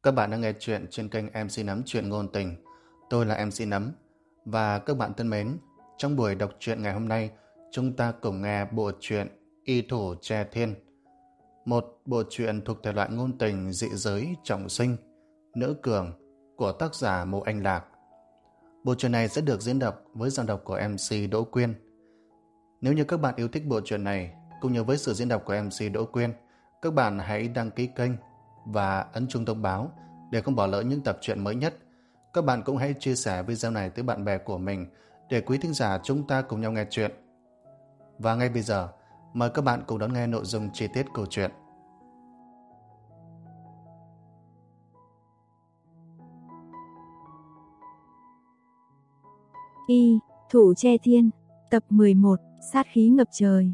Các bạn đang nghe chuyện trên kênh MC Nấm Chuyện Ngôn Tình. Tôi là MC Nấm. Và các bạn thân mến, trong buổi đọc truyện ngày hôm nay, chúng ta cùng nghe bộ truyện Y Thủ Tre Thiên. Một bộ truyện thuộc thể loại ngôn tình dị giới trọng sinh, nữ cường của tác giả Mộ Anh Lạc. Bộ truyện này sẽ được diễn đọc với giọng đọc của MC Đỗ Quyên. Nếu như các bạn yêu thích bộ truyện này, cũng như với sự diễn đọc của MC Đỗ Quyên, các bạn hãy đăng ký kênh và ấn chuông thông báo để không bỏ lỡ những tập truyện mới nhất. Các bạn cũng hãy chia sẻ video này tới bạn bè của mình để quý thính giả chúng ta cùng nhau nghe chuyện. Và ngay bây giờ, mời các bạn cùng đón nghe nội dung chi tiết câu chuyện. Y Thủ Tre Thiên, tập 11, sát khí ngập trời.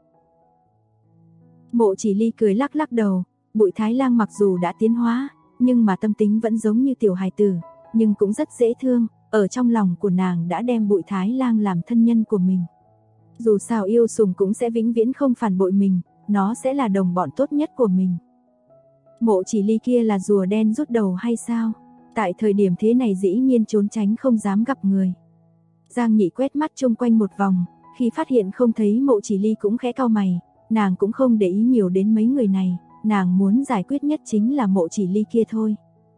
Mộ Chỉ Ly cười lắc lắc đầu, Bụi Thái Lang mặc dù đã tiến hóa, nhưng mà tâm tính vẫn giống như tiểu hài tử, nhưng cũng rất dễ thương, ở trong lòng của nàng đã đem Bụi Thái Lang làm thân nhân của mình. Dù sao yêu sủng cũng sẽ vĩnh viễn không phản bội mình, nó sẽ là đồng bọn tốt nhất của mình. Mộ Chỉ Ly kia là rùa đen rút đầu hay sao? Tại thời điểm thế này dĩ nhiên trốn tránh không dám gặp người. Giang Nhị quét mắt chung quanh một vòng, khi phát hiện không thấy Mộ Chỉ Ly cũng khẽ cau mày, nàng cũng không để ý nhiều đến mấy người này, nàng muốn giải quyết nhất chính là Mộ Chỉ Ly kia thôi.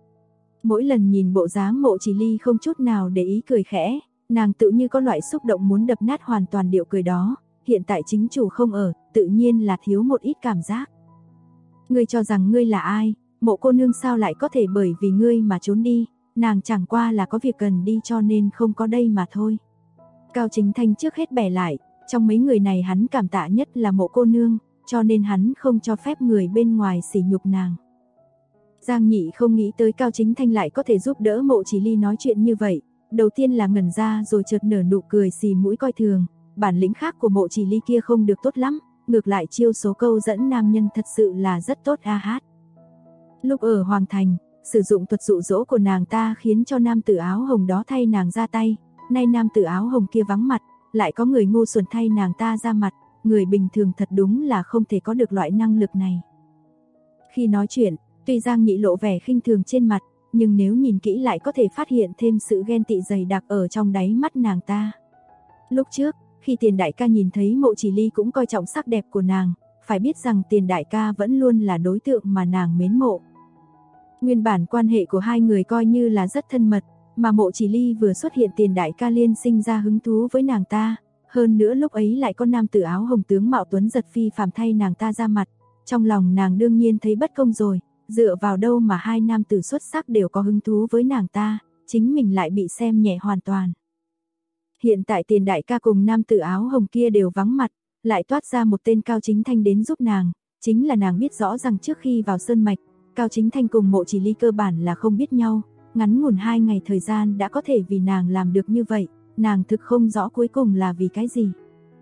Mỗi lần nhìn bộ dáng Mộ Chỉ Ly không chút nào để ý cười khẽ, nàng tự như có loại xúc động muốn đập nát hoàn toàn điệu cười đó, hiện tại chính chủ không ở, tự nhiên là thiếu một ít cảm giác. Ngươi cho rằng ngươi là ai, Mộ cô nương sao lại có thể bởi vì ngươi mà trốn đi, nàng chẳng qua là có việc cần đi cho nên không có đây mà thôi. Cao Chính Thanh trước hết bẻ lại, trong mấy người này hắn cảm tạ nhất là Mộ cô nương, cho nên hắn không cho phép người bên ngoài sỉ nhục nàng. Giang Nhị không nghĩ tới Cao Chính Thanh lại có thể giúp đỡ Mộ Chỉ Ly nói chuyện như vậy, đầu tiên là ngẩn ra rồi chợt nở nụ cười xì mũi coi thường, bản lĩnh khác của Mộ Chỉ Ly kia không được tốt lắm, ngược lại chiêu số câu dẫn nam nhân thật sự là rất tốt a hát. Lúc ở Hoàng Thành, sử dụng thuật dụ dỗ của nàng ta khiến cho nam tử áo hồng đó thay nàng ra tay, nay nam tử áo hồng kia vắng mặt, lại có người ngu xuẩn thay nàng ta ra mặt, người bình thường thật đúng là không thể có được loại năng lực này. Khi nói chuyện, tuy Giang Nhị lộ vẻ khinh thường trên mặt, nhưng nếu nhìn kỹ lại có thể phát hiện thêm sự ghen tị dày đặc ở trong đáy mắt nàng ta. Lúc trước, khi Tiền đại ca nhìn thấy Mộ Chỉ Ly cũng coi trọng sắc đẹp của nàng, phải biết rằng Tiền đại ca vẫn luôn là đối tượng mà nàng mến mộ. Nguyên bản quan hệ của hai người coi như là rất thân mật, mà Mộ Chỉ Ly vừa xuất hiện Tiền đại ca liên sinh ra hứng thú với nàng ta, hơn nữa lúc ấy lại có nam tử áo hồng tướng mạo tuấn giật phi phàm thay nàng ta ra mặt, trong lòng nàng đương nhiên thấy bất công rồi, dựa vào đâu mà hai nam tử xuất sắc đều có hứng thú với nàng ta, chính mình lại bị xem nhẹ hoàn toàn. Hiện tại Tiền đại ca cùng nam tử áo hồng kia đều vắng mặt, lại toát ra một tên Cao Chính Thanh đến giúp nàng, chính là nàng biết rõ rằng trước khi vào sơn mạch, Cao Chính Thanh cùng Mộ Chỉ Ly cơ bản là không biết nhau, ngắn ngủn 2 ngày thời gian đã có thể vì nàng làm được như vậy, nàng thực không rõ cuối cùng là vì cái gì.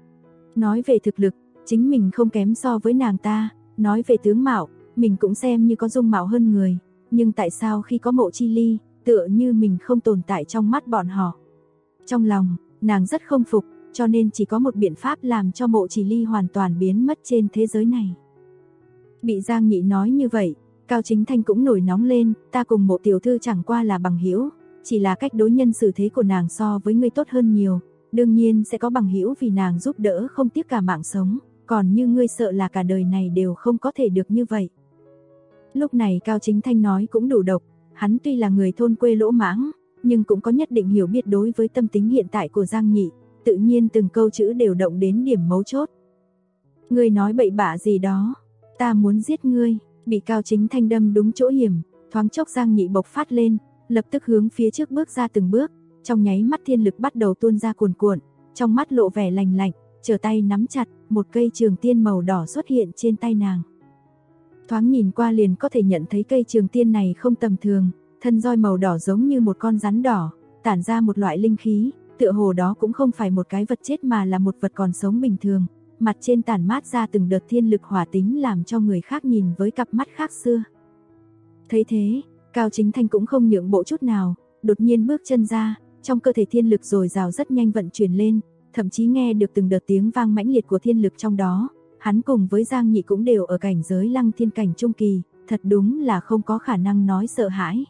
Nói về thực lực, chính mình không kém so với nàng ta, nói về tướng mạo, mình cũng xem như có dung mạo hơn người, nhưng tại sao khi có Mộ Chi Ly, tựa như mình không tồn tại trong mắt bọn họ. Trong lòng, nàng rất không phục, cho nên chỉ có một biện pháp làm cho Mộ Chỉ Ly hoàn toàn biến mất trên thế giới này. Bị Giang Nhị nói như vậy, Cao Chính Thanh cũng nổi nóng lên, ta cùng Mộ tiểu thư chẳng qua là bằng hữu, chỉ là cách đối nhân xử thế của nàng so với ngươi tốt hơn nhiều, đương nhiên sẽ có bằng hữu vì nàng giúp đỡ không tiếc cả mạng sống, còn như ngươi sợ là cả đời này đều không có thể được như vậy. Lúc này Cao Chính Thanh nói cũng đủ độc, hắn tuy là người thôn quê lỗ mãng, nhưng cũng có nhất định hiểu biết đối với tâm tính hiện tại của Giang Nhị, tự nhiên từng câu chữ đều động đến điểm mấu chốt. Ngươi nói bậy bạ gì đó, ta muốn giết ngươi. Bị Cao Chính Thanh đâm đúng chỗ hiểm, thoáng chốc Giang Nhị bộc phát lên, lập tức hướng phía trước bước ra từng bước, trong nháy mắt thiên lực bắt đầu tuôn ra cuồn cuộn, trong mắt lộ vẻ lạnh lạnh, trở tay nắm chặt, một cây trường tiên màu đỏ xuất hiện trên tay nàng. Thoáng nhìn qua liền có thể nhận thấy cây trường tiên này không tầm thường, thân roi màu đỏ giống như một con rắn đỏ, tản ra một loại linh khí, tựa hồ đó cũng không phải một cái vật chết mà là một vật còn sống bình thường. Mặt trên tản mát ra từng đợt thiên lực hỏa tính làm cho người khác nhìn với cặp mắt khác xưa. Thấy thế, Cao Chính Thanh cũng không nhượng bộ chút nào, đột nhiên bước chân ra, trong cơ thể thiên lực dồi dào rất nhanh vận chuyển lên, thậm chí nghe được từng đợt tiếng vang mãnh liệt của thiên lực trong đó. Hắn cùng với Giang Nhị cũng đều ở cảnh giới Lăng Thiên cảnh trung kỳ, thật đúng là không có khả năng nói sợ hãi.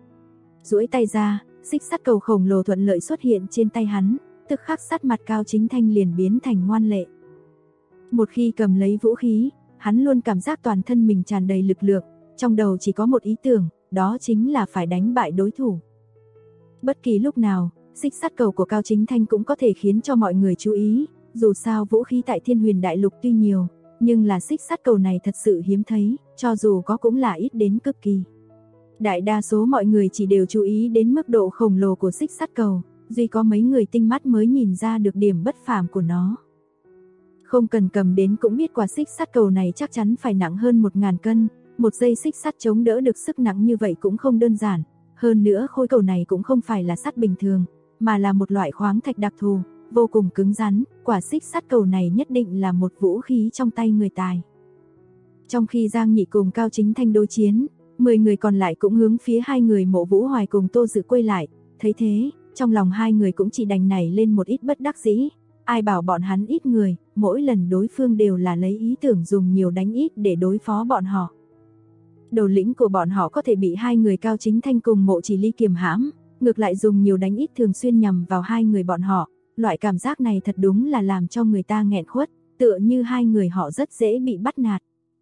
Duỗi tay ra, xích sắt cầu khổng lồ thuận lợi xuất hiện trên tay hắn, tức khắc sắc mặt Cao Chính Thanh liền biến thành ngoan lệ. Một khi cầm lấy vũ khí, hắn luôn cảm giác toàn thân mình tràn đầy lực lượng, trong đầu chỉ có một ý tưởng, đó chính là phải đánh bại đối thủ. Bất kỳ lúc nào, xích sắt cầu của Cao Chính Thanh cũng có thể khiến cho mọi người chú ý, dù sao vũ khí tại Thiên Huyền Đại Lục tuy nhiều, nhưng là xích sắt cầu này thật sự hiếm thấy, cho dù có cũng là ít đến cực kỳ. Đại đa số mọi người chỉ đều chú ý đến mức độ khổng lồ của xích sắt cầu, duy có mấy người tinh mắt mới nhìn ra được điểm bất phàm của nó. Không cần cầm đến cũng biết quả xích sắt cầu này chắc chắn phải nặng hơn 1000 cân, một dây xích sắt chống đỡ được sức nặng như vậy cũng không đơn giản, hơn nữa khối cầu này cũng không phải là sắt bình thường, mà là một loại khoáng thạch đặc thù, vô cùng cứng rắn, quả xích sắt cầu này nhất định là một vũ khí trong tay người tài. Trong khi Giang Nhị cùng Cao Chính Thanh đối chiến, 10 người còn lại cũng hướng phía hai người Mộ Vũ Hoài cùng Tô Dự quay lại, thấy thế, trong lòng hai người cũng chỉ đành nảy lên một ít bất đắc dĩ, ai bảo bọn hắn ít người, mỗi lần đối phương đều là lấy ý tưởng dùng nhiều đánh ít để đối phó bọn họ. Đầu lĩnh của bọn họ có thể bị hai người Cao Chính Thanh cùng Mộ Chỉ Ly kiềm hãm, ngược lại dùng nhiều đánh ít thường xuyên nhằm vào hai người bọn họ, loại cảm giác này thật đúng là làm cho người ta nghẹn khuất, tựa như hai người họ rất dễ bị bắt nạt.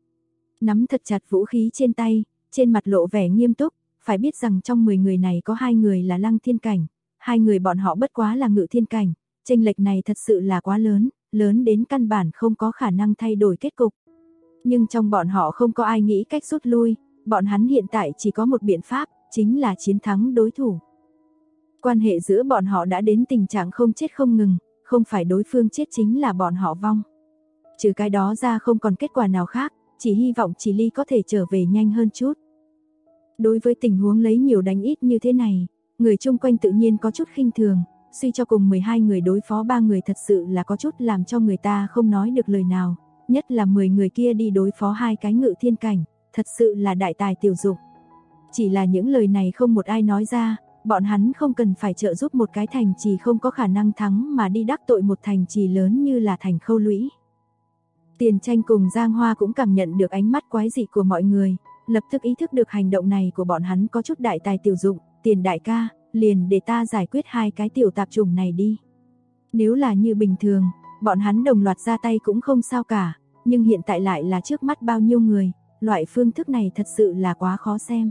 Nắm thật chặt vũ khí trên tay, trên mặt lộ vẻ nghiêm túc, phải biết rằng trong 10 người này có 2 người là Lăng Thiên cảnh, 2 người bọn họ bất quá là Ngự Thiên cảnh, chênh lệch này thật sự là quá lớn, lớn đến căn bản không có khả năng thay đổi kết cục. Nhưng trong bọn họ không có ai nghĩ cách rút lui, bọn hắn hiện tại chỉ có một biện pháp, chính là chiến thắng đối thủ. Quan hệ giữa bọn họ đã đến tình trạng không chết không ngừng, không phải đối phương chết chính là bọn họ vong. Trừ cái đó ra không còn kết quả nào khác, chỉ hy vọng Chỉ Ly có thể trở về nhanh hơn chút. Đối với tình huống lấy nhiều đánh ít như thế này, người chung quanh tự nhiên có chút khinh thường, suy cho cùng 12 người đối phó 3 người thật sự là có chút làm cho người ta không nói được lời nào, nhất là 10 người kia đi đối phó 2 cái Ngự Thiên cảnh, thật sự là đại tài tiểu dụng. Chỉ là những lời này không một ai nói ra, bọn hắn không cần phải trợ giúp một cái thành trì không có khả năng thắng mà đi đắc tội một thành trì lớn như là thành Khâu Lũy. Tiền Tranh cùng Giang Hoa cũng cảm nhận được ánh mắt quái dị của mọi người, lập tức ý thức được hành động này của bọn hắn có chút đại tài tiểu dụng, Tiền đại ca, liền để ta giải quyết 2 cái tiểu tạp chủng này đi. Nếu là như bình thường, bọn hắn đồng loạt ra tay cũng không sao cả, nhưng hiện tại lại là trước mắt bao nhiêu người, loại phương thức này thật sự là quá khó xem.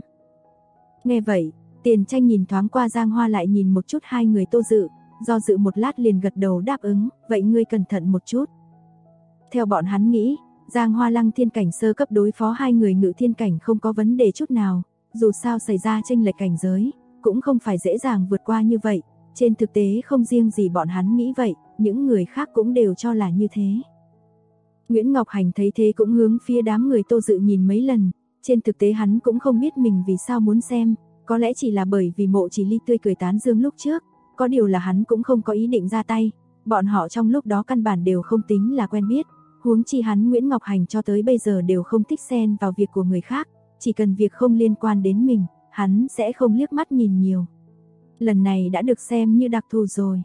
Nghe vậy, Tiền Tranh nhìn thoáng qua Giang Hoa lại nhìn một chút 2 người Tô Dự, do dự một lát liền gật đầu đáp ứng, vậy ngươi cẩn thận một chút. Theo bọn hắn nghĩ, Giang Hoa Lăng Thiên cảnh sơ cấp đối phó 2 người Ngự Thiên cảnh không có vấn đề chút nào, dù sao xảy ra chênh lệch cảnh giới, cũng không phải dễ dàng vượt qua như vậy, trên thực tế không riêng gì bọn hắn nghĩ vậy, những người khác cũng đều cho là như thế. Nguyễn Ngọc Hành thấy thế cũng hướng phía đám người Tô Dự nhìn mấy lần, trên thực tế hắn cũng không biết mình vì sao muốn xem, có lẽ chỉ là bởi vì Mộ Chỉ Ly tươi cười tán dương lúc trước, có điều là hắn cũng không có ý định ra tay, bọn họ trong lúc đó căn bản đều không tính là quen biết, huống chi hắn Nguyễn Ngọc Hành cho tới bây giờ đều không thích xen vào việc của người khác, chỉ cần việc không liên quan đến mình, hắn sẽ không liếc mắt nhìn nhiều. Lần này đã được xem như đặc thù rồi.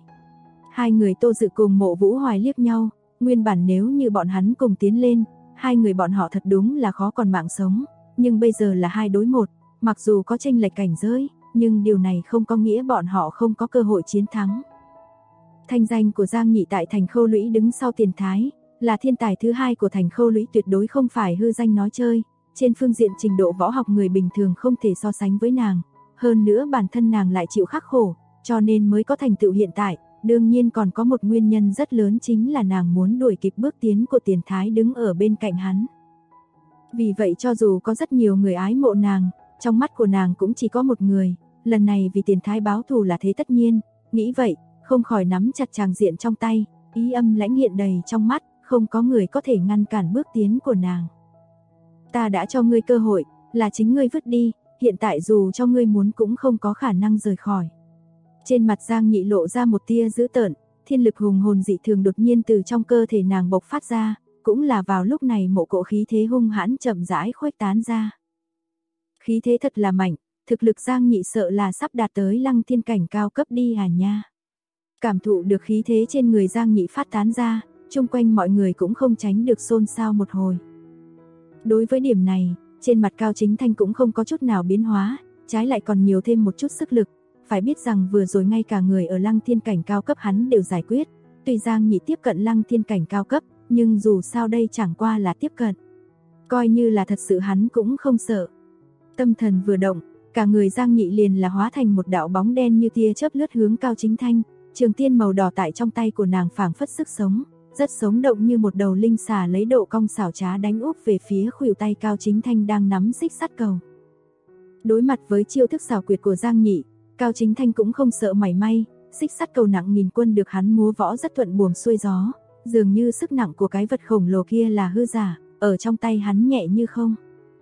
2 người Tô Dự cùng Mộ Vũ Hoài liếc nhau, nguyên bản nếu như bọn hắn cùng tiến lên, 2 người bọn họ thật đúng là khó còn mạng sống, nhưng bây giờ là 2 đối 1, mặc dù có chênh lệch cảnh giới, nhưng điều này không có nghĩa bọn họ không có cơ hội chiến thắng. Thanh danh của Giang Nhị tại thành Khâu Lũy đứng sau Tiền Thái, là thiên tài thứ 2 của thành Khâu Lũy, tuyệt đối không phải hư danh nói chơi, trên phương diện trình độ võ học người bình thường không thể so sánh với nàng, hơn nữa bản thân nàng lại chịu khắc khổ, cho nên mới có thành tựu hiện tại, đương nhiên còn có một nguyên nhân rất lớn chính là nàng muốn đuổi kịp bước tiến của Tiền Thái đứng ở bên cạnh hắn. Vì vậy cho dù có rất nhiều người ái mộ nàng, trong mắt của nàng cũng chỉ có một người, lần này vì Tiền Thái báo thù là thế tất nhiên, nghĩ vậy, không khỏi nắm chặt tràng diện trong tay, ý âm lãnh hiện đầy trong mắt, không có người có thể ngăn cản bước tiến của nàng. Ta đã cho ngươi cơ hội, là chính ngươi vứt đi, hiện tại dù cho ngươi muốn cũng không có khả năng rời khỏi. Trên mặt Giang Nhị lộ ra một tia dữ tợn, thiên lực hùng hồn dị thường đột nhiên từ trong cơ thể nàng bộc phát ra, cũng là vào lúc này một cỗ khí thế hung hãn chậm rãi khuếch tán ra. Khí thế thật là mạnh, thực lực Giang Nhị sợ là sắp đạt tới Lăng Thiên cảnh cao cấp đi à nha. Cảm thụ được khí thế trên người Giang Nhị phát tán ra, chung quanh mọi người cũng không tránh được xôn xao một hồi. Đối với điểm này, Trên mặt Cao Chính Thanh cũng không có chút nào biến hóa, trái lại còn nhiều thêm một chút sức lực. Phải biết rằng vừa rồi ngay cả người ở Lăng Thiên cảnh cao cấp hắn đều giải quyết. Tuy Giang Nhị tiếp cận Lăng Thiên cảnh cao cấp, nhưng dù sao đây chẳng qua là tiếp cận. Coi như là thật sự hắn cũng không sợ. Tâm thần vừa động, cả người Giang Nhị liền là hóa thành một đạo bóng đen như tia chớp lướt hướng Cao Chính Thanh. Trường tiên màu đỏ tại trong tay của nàng phảng phất sức sống, rất sống động như một đầu linh xà lấy độ cong xảo trá đánh úp về phía khuỷu tay Cao Chính Thanh đang nắm xích sắt cầu. Đối mặt với chiêu thức xảo quyệt của Giang Nhị, Cao Chính Thanh cũng không sợ mảy may, xích sắt cầu nặng nghìn quân được hắn múa võ rất thuận buồm xuôi gió, dường như sức nặng của cái vật khổng lồ kia là hư giả, ở trong tay hắn nhẹ như không.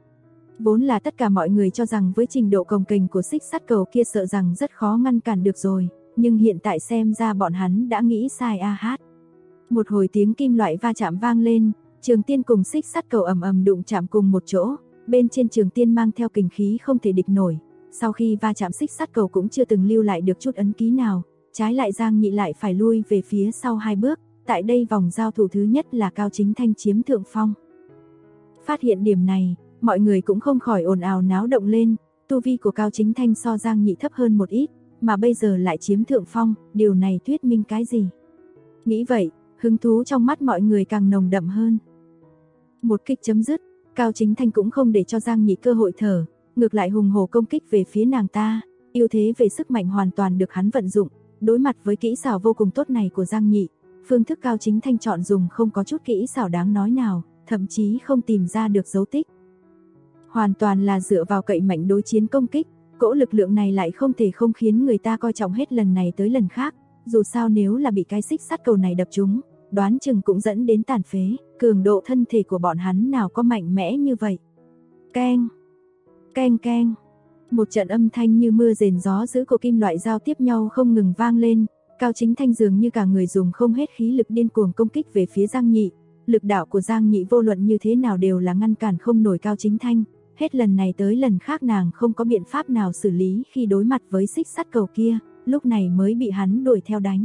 Vốn là tất cả mọi người cho rằng với trình độ cồng kềnh của xích sắt cầu kia sợ rằng rất khó ngăn cản được rồi, nhưng hiện tại xem ra bọn hắn đã nghĩ sai a hát. Một hồi tiếng kim loại va chạm vang lên, trường tiên cùng xích sắt cầu ầm ầm đụng chạm cùng một chỗ, bên trên trường tiên mang theo kình khí không thể địch nổi. Sau khi va chạm xích sắt cầu cũng chưa từng lưu lại được chút ấn ký nào, trái lại Giang Nhị lại phải lui về phía sau 2 bước, tại đây vòng giao thủ thứ nhất là Cao Chính Thanh chiếm thượng phong. Phát hiện điểm này, mọi người cũng không khỏi ồn ào náo động lên, tu vi của Cao Chính Thanh so Giang Nhị thấp hơn một ít, mà bây giờ lại chiếm thượng phong, điều này thuyết minh cái gì? Nghĩ vậy, hứng thú trong mắt mọi người càng nồng đậm hơn. Một kích chấm dứt, Cao Chính Thanh cũng không để cho Giang Nhị cơ hội thở, ngược lại hùng hổ công kích về phía nàng ta, ưu thế về sức mạnh hoàn toàn được hắn vận dụng, đối mặt với kỹ xảo vô cùng tốt này của Giang Nhị, phương thức Cao Chính Thanh chọn dùng không có chút kỹ xảo đáng nói nào, thậm chí không tìm ra được dấu tích. Hoàn toàn là dựa vào cậy mạnh đối chiến công kích, cỗ lực lượng này lại không thể không khiến người ta coi trọng hết lần này tới lần khác, dù sao nếu là bị cái xích sắt cầu này đập trúng, đoán chừng cũng dẫn đến tàn phế, cường độ thân thể của bọn hắn nào có mạnh mẽ như vậy. Keng, keng keng, một trận âm thanh như mưa rền gió dữ của kim loại giao tiếp nhau không ngừng vang lên, Cao Chính Thanh dường như cả người dùng không hết khí lực điên cuồng công kích về phía Giang Nhị, lực đạo của Giang Nhị vô luận như thế nào đều là ngăn cản không nổi Cao Chính Thanh, hết lần này tới lần khác nàng không có biện pháp nào xử lý khi đối mặt với xích sắt cầu kia, lúc này mới bị hắn đuổi theo đánh.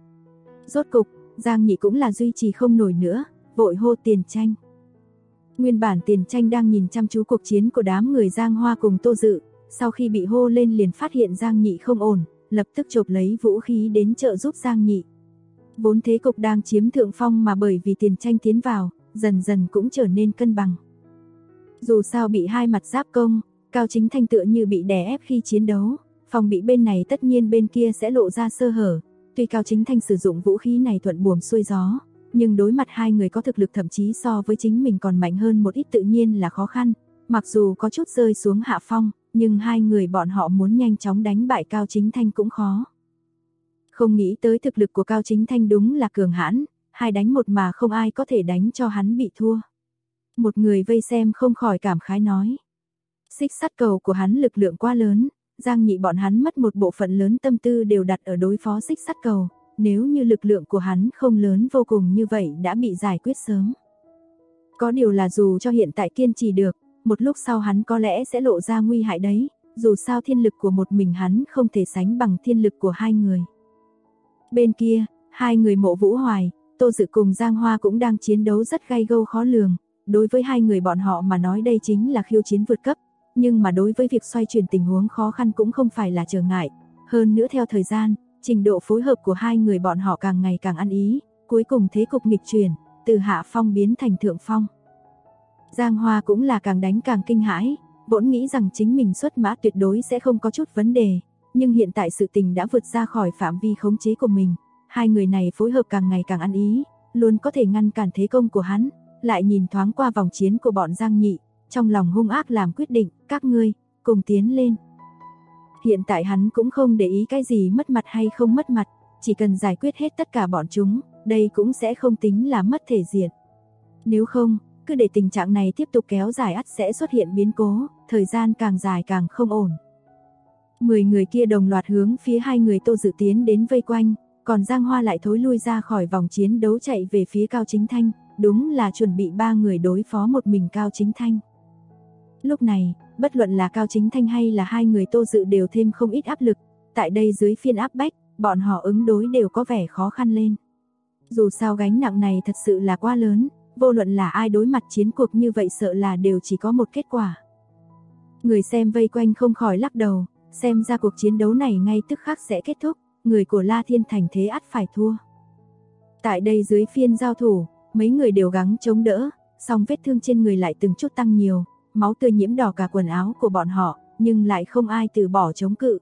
Rốt cục, Giang Nhị cũng là duy trì không nổi nữa, vội hô Tiền Tranh. Nguyên bản Tiền Tranh đang nhìn chăm chú cuộc chiến của đám người Giang Hoa cùng Tô Dự, sau khi bị hô lên liền phát hiện Giang Nhị không ổn, lập tức chộp lấy vũ khí đến trợ giúp Giang Nhị. Vốn thế cục đang chiếm thượng phong mà bởi vì Tiền Tranh tiến vào, dần dần cũng trở nên cân bằng. Dù sao bị hai mặt giáp công, Cao Chính Thanh tựa như bị đè ép khi chiến đấu, phòng bị bên này tất nhiên bên kia sẽ lộ ra sơ hở. Tuy Cao Chính Thanh sử dụng vũ khí này thuận buồm xuôi gió, nhưng đối mặt hai người có thực lực thậm chí so với chính mình còn mạnh hơn một ít tự nhiên là khó khăn. Mặc dù có chút rơi xuống hạ phong, nhưng hai người bọn họ muốn nhanh chóng đánh bại Cao Chính Thanh cũng khó. Không nghĩ tới thực lực của Cao Chính Thanh đúng là cường hãn, 2 đánh 1 mà không ai có thể đánh cho hắn bị thua. Một người vây xem không khỏi cảm khái nói. Xích sắt cầu của hắn lực lượng quá lớn, Giang Nhị bọn hắn mất một bộ phận lớn tâm tư đều đặt ở đối phó xích sắt cầu, nếu như lực lượng của hắn không lớn vô cùng như vậy đã bị giải quyết sớm. Có điều là dù cho hiện tại kiên trì được, một lúc sau hắn có lẽ sẽ lộ ra nguy hại đấy, dù sao thiên lực của một mình hắn không thể sánh bằng thiên lực của hai người. Bên kia, hai người Mộ Vũ Hoài, Tô Dự cùng Giang Hoa cũng đang chiến đấu rất gay gâu khó lường, đối với hai người bọn họ mà nói đây chính là khiêu chiến vượt cấp, nhưng mà đối với việc xoay chuyển tình huống khó khăn cũng không phải là trở ngại, hơn nữa theo thời gian, trình độ phối hợp của hai người bọn họ càng ngày càng ăn ý, cuối cùng thế cục nghịch chuyển, từ hạ phong biến thành thượng phong. Giang Hoa cũng là càng đánh càng kinh hãi, vốn nghĩ rằng chính mình xuất mã tuyệt đối sẽ không có chút vấn đề, nhưng hiện tại sự tình đã vượt ra khỏi phạm vi khống chế của mình, hai người này phối hợp càng ngày càng ăn ý, luôn có thể ngăn cản thế công của hắn, lại nhìn thoáng qua vòng chiến của bọn Giang Nhị, trong lòng hung ác làm quyết định, các ngươi, cùng tiến lên. Hiện tại hắn cũng không để ý cái gì mất mặt hay không mất mặt, chỉ cần giải quyết hết tất cả bọn chúng, đây cũng sẽ không tính là mất thể diện. Nếu không, cứ để tình trạng này tiếp tục kéo dài ắt sẽ xuất hiện biến cố, thời gian càng dài càng không ổn. 10 người kia đồng loạt hướng phía hai người Tô Dự tiến đến vây quanh, còn Giang Hoa lại thối lui ra khỏi vòng chiến đấu chạy về phía Cao Chính Thanh, đúng là chuẩn bị 3 người đối phó một mình Cao Chính Thanh. Lúc này, bất luận là Cao Chính Thanh hay là hai người Tô Dự đều thêm không ít áp lực, tại đây dưới phiên áp bách, bọn họ ứng đối đều có vẻ khó khăn lên. Dù sao gánh nặng này thật sự là quá lớn, vô luận là ai đối mặt chiến cuộc như vậy sợ là đều chỉ có một kết quả. Người xem vây quanh không khỏi lắc đầu, xem ra cuộc chiến đấu này ngay tức khắc sẽ kết thúc, người của La Thiên Thành thế ắt phải thua. Tại đây dưới phiên giao thủ, mấy người đều gắng chống đỡ, song vết thương trên người lại từng chút tăng nhiều, máu tươi nhiễm đỏ cả quần áo của bọn họ, nhưng lại không ai từ bỏ chống cự.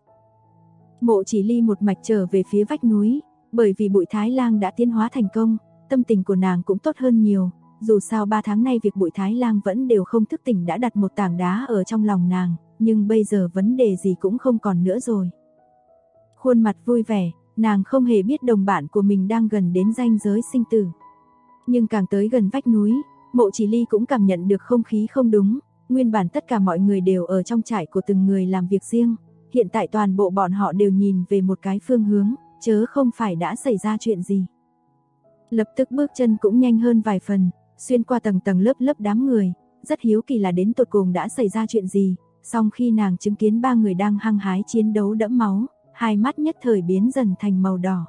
Mộ Chỉ Ly một mạch trở về phía vách núi, bởi vì Bụi Thái Lang đã tiến hóa thành công, tâm tình của nàng cũng tốt hơn nhiều, dù sao 3 tháng nay việc Bụi Thái Lang vẫn đều không thức tỉnh đã đặt một tảng đá ở trong lòng nàng, nhưng bây giờ vấn đề gì cũng không còn nữa rồi. Khuôn mặt vui vẻ, nàng không hề biết đồng bạn của mình đang gần đến ranh giới sinh tử. Nhưng càng tới gần vách núi, Mộ Chỉ Ly cũng cảm nhận được không khí không đúng, nguyên bản tất cả mọi người đều ở trong trại của từng người làm việc riêng, hiện tại toàn bộ bọn họ đều nhìn về một cái phương hướng, chớ không phải đã xảy ra chuyện gì. Lập tức bước chân cũng nhanh hơn vài phần, xuyên qua tầng tầng lớp lớp đám người, rất hiếu kỳ là đến tột cùng đã xảy ra chuyện gì, song khi nàng chứng kiến 3 người đang hăng hái chiến đấu đẫm máu, hai mắt nhất thời biến dần thành màu đỏ.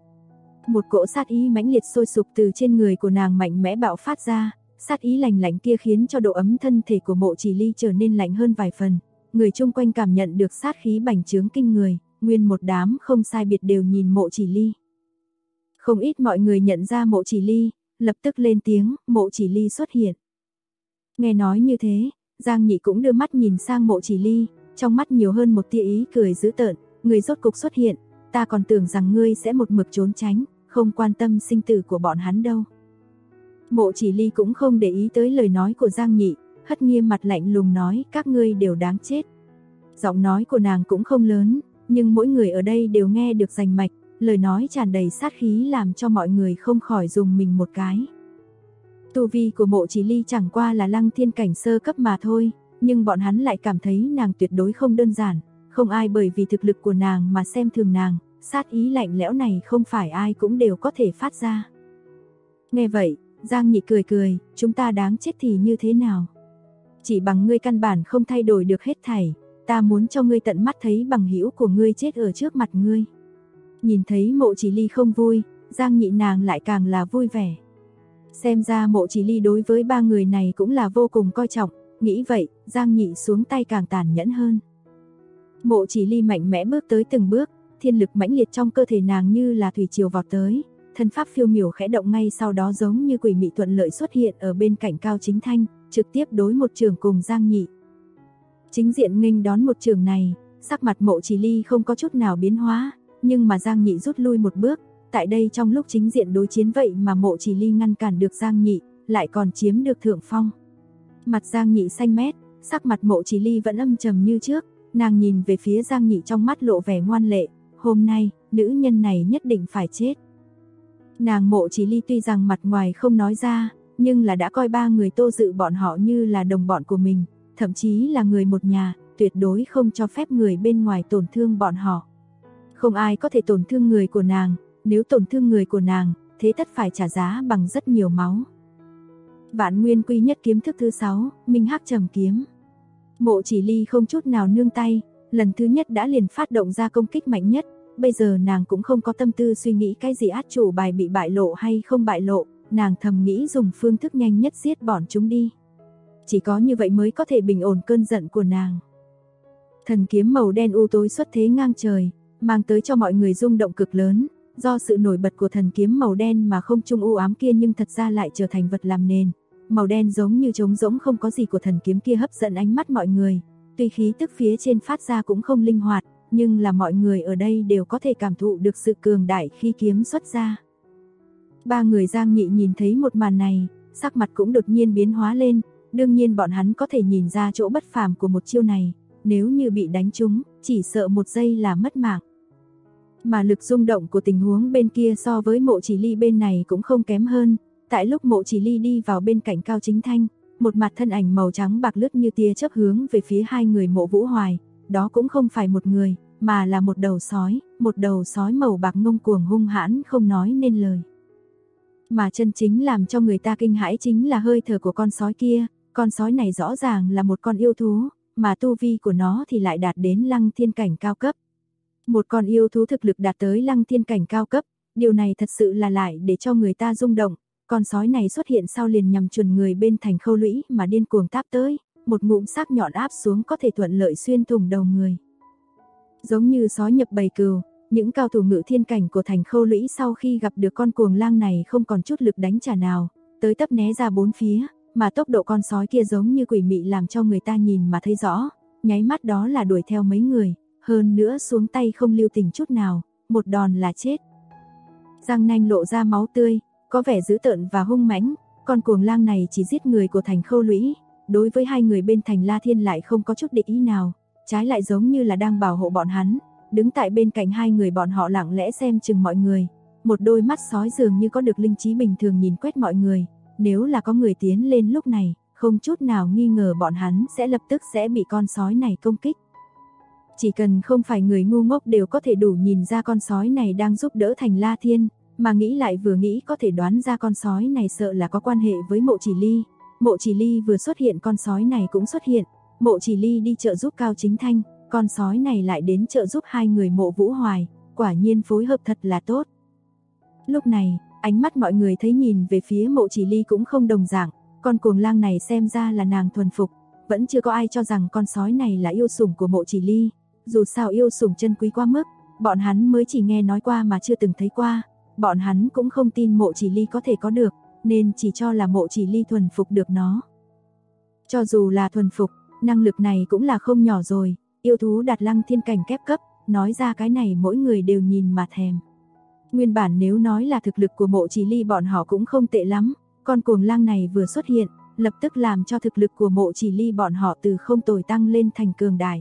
Một cỗ sát ý mãnh liệt sôi sục từ trên người của nàng mạnh mẽ bạo phát ra, sát ý lạnh lạnh kia khiến cho độ ấm thân thể của Mộ Chỉ Ly trở nên lạnh hơn vài phần, người chung quanh cảm nhận được sát khí bành trướng kinh người, nguyên một đám không sai biệt đều nhìn Mộ Chỉ Ly. Không ít mọi người nhận ra Mộ Chỉ Ly, lập tức lên tiếng, Mộ Chỉ Ly xuất hiện. Nghe nói như thế, Giang Nhị cũng đưa mắt nhìn sang Mộ Chỉ Ly, trong mắt nhiều hơn một tia ý cười dữ tợn, người rốt cục xuất hiện, ta còn tưởng rằng ngươi sẽ một mực trốn tránh, không quan tâm sinh tử của bọn hắn đâu. Mộ Chỉ Ly cũng không để ý tới lời nói của Giang Nhị, hất nghiêm mặt lạnh lùng nói, các ngươi đều đáng chết. Giọng nói của nàng cũng không lớn, nhưng mỗi người ở đây đều nghe được rành mạch, lời nói tràn đầy sát khí làm cho mọi người không khỏi dùng mình một cái. Tu vi của Mộ Chỉ Ly chẳng qua là Lăng Thiên cảnh sơ cấp mà thôi, nhưng bọn hắn lại cảm thấy nàng tuyệt đối không đơn giản, không ai bởi vì thực lực của nàng mà xem thường nàng, sát ý lạnh lẽo này không phải ai cũng đều có thể phát ra. Nghe vậy, Giang Nhị cười cười, chúng ta đáng chết thì như thế nào? Chỉ bằng ngươi căn bản không thay đổi được hết thảy, ta muốn cho ngươi tận mắt thấy bằng hữu của ngươi chết ở trước mặt ngươi. Nhìn thấy Mộ Chỉ Ly không vui, Giang Nhị nàng lại càng là vui vẻ. Xem ra Mộ Chỉ Ly đối với 3 người này cũng là vô cùng coi trọng, nghĩ vậy, Giang Nhị xuống tay càng tàn nhẫn hơn. Mộ Chỉ Ly mạnh mẽ bước tới từng bước, thiên lực mãnh liệt trong cơ thể nàng như là thủy triều vọt tới, thân pháp phiêu miểu khẽ động ngay sau đó giống như quỷ mị thuận lợi xuất hiện ở bên cạnh Cao Chính Thanh, trực tiếp đối một trường cùng Giang Nhị. Chính diện nghênh đón một trường này, sắc mặt Mộ Chỉ Ly không có chút nào biến hóa, nhưng mà Giang Nhị rút lui một bước, tại đây trong lúc chính diện đối chiến vậy mà Mộ Chỉ Ly ngăn cản được Giang Nhị, lại còn chiếm được thượng phong. Mặt Giang Nhị xanh mét, sắc mặt Mộ Chỉ Ly vẫn âm trầm như trước, nàng nhìn về phía Giang Nhị trong mắt lộ vẻ ngoan lệ, hôm nay, nữ nhân này nhất định phải chết. Nàng Mộ Chỉ Ly tuy rằng mặt ngoài không nói ra, nhưng là đã coi 3 người Tô Dự bọn họ như là đồng bọn của mình, thậm chí là người một nhà, tuyệt đối không cho phép người bên ngoài tổn thương bọn họ. Không ai có thể tổn thương người của nàng, nếu tổn thương người của nàng, thế tất phải trả giá bằng rất nhiều máu. Vạn Nguyên Quy Nhất kiếm thức thứ 6, Minh Hắc Trầm kiếm. Mộ Chỉ Ly không chút nào nương tay, lần thứ nhất đã liền phát động ra công kích mạnh nhất, bây giờ nàng cũng không có tâm tư suy nghĩ cái gì át chủ bài bị bại lộ hay không bại lộ, nàng thầm nghĩ dùng phương thức nhanh nhất giết bọn chúng đi. Chỉ có như vậy mới có thể bình ổn cơn giận của nàng. Thần kiếm màu đen u tối xuất thế ngang trời, mang tới cho mọi người rung động cực lớn, do sự nổi bật của thần kiếm màu đen mà không trung u ám kia nhưng thật ra lại trở thành vật làm nền. Màu đen giống như trống rỗng không có gì của thần kiếm kia hấp dẫn ánh mắt mọi người, tuy khí tức phía trên phát ra cũng không linh hoạt, nhưng là mọi người ở đây đều có thể cảm thụ được sự cường đại khi kiếm xuất ra. 3 người Giang Nhị nhìn thấy một màn này, sắc mặt cũng đột nhiên biến hóa lên, đương nhiên bọn hắn có thể nhìn ra chỗ bất phàm của một chiêu này, nếu như bị đánh trúng, chỉ sợ một giây là mất mạng. Mà lực rung động của tình huống bên kia so với Mộ Chỉ Ly bên này cũng không kém hơn, tại lúc Mộ Chỉ Ly đi vào bên cạnh Cao Chính Thanh, một mặt thân ảnh màu trắng bạc lướt như tia chớp hướng về phía 2 người Mộ Vũ Hoài, đó cũng không phải một người, mà là một đầu sói màu bạc ngông cuồng hung hãn không nói nên lời. Mà chân chính làm cho người ta kinh hãi chính là hơi thở của con sói kia, con sói này rõ ràng là một con yêu thú, mà tu vi của nó thì lại đạt đến Lăng Thiên cảnh cao cấp. Một con yêu thú thực lực đạt tới Lăng Thiên cảnh cao cấp, điều này thật sự là lại để cho người ta rung động, con sói này xuất hiện sau liền nhằm chuẩn người bên thành Khâu Lũy mà điên cuồng táp tới, một ngụm sắc nhọn áp xuống có thể thuận lợi xuyên thủng đầu người. Giống như sói nhập bầy cừu, những cao thủ ngự thiên cảnh của thành Khâu Lũy sau khi gặp được con cuồng lang này không còn chút lực đánh trả nào, tới tấp né ra bốn phía, mà tốc độ con sói kia giống như quỷ mị làm cho người ta nhìn mà thấy rõ, nháy mắt đó là đuổi theo mấy người, hơn nữa xuống tay không lưu tình chút nào, một đòn là chết. Răng nanh lộ ra máu tươi, có vẻ dữ tợn và hung mãnh, con cuồng lang này chỉ giết người của thành Khâu Lũy, đối với hai người bên thành La Thiên lại không có chút để ý nào, trái lại giống như là đang bảo hộ bọn hắn, đứng tại bên cạnh hai người bọn họ lặng lẽ xem chừng mọi người, một đôi mắt sói dường như có được linh trí bình thường nhìn quét mọi người, nếu là có người tiến lên lúc này, không chút nào nghi ngờ bọn hắn sẽ lập tức sẽ bị con sói này công kích. Chỉ cần không phải người ngu ngốc đều có thể đủ nhìn ra con sói này đang giúp đỡ thành La Thiên, mà nghĩ lại vừa nghĩ có thể đoán ra con sói này sợ là có quan hệ với Mộ Chỉ Ly. Mộ Chỉ Ly vừa xuất hiện con sói này cũng xuất hiện, Mộ Chỉ Ly đi trợ giúp Cao Chính Thanh, con sói này lại đến trợ giúp hai người Mộ Vũ Hoài, quả nhiên phối hợp thật là tốt. Lúc này, ánh mắt mọi người thấy nhìn về phía Mộ Chỉ Ly cũng không đồng dạng, con cuồng lang này xem ra là nàng thuần phục, vẫn chưa có ai cho rằng con sói này là yêu sủng của Mộ Chỉ Ly, dù sao yêu sủng chân quý quá mức, bọn hắn mới chỉ nghe nói qua mà chưa từng thấy qua, bọn hắn cũng không tin Mộ Chỉ Ly có thể có được, nên chỉ cho là Mộ Chỉ Ly thuần phục được nó. Cho dù là thuần phục, năng lực này cũng là không nhỏ rồi, yêu thú đạt lăng thiên cảnh kép cấp, nói ra cái này mỗi người đều nhìn mà thèm. Nguyên bản nếu nói là thực lực của Mộ Chỉ Ly bọn họ cũng không tệ lắm, con cuồng lang này vừa xuất hiện, lập tức làm cho thực lực của Mộ Chỉ Ly bọn họ từ không tồi tăng lên thành cường đại.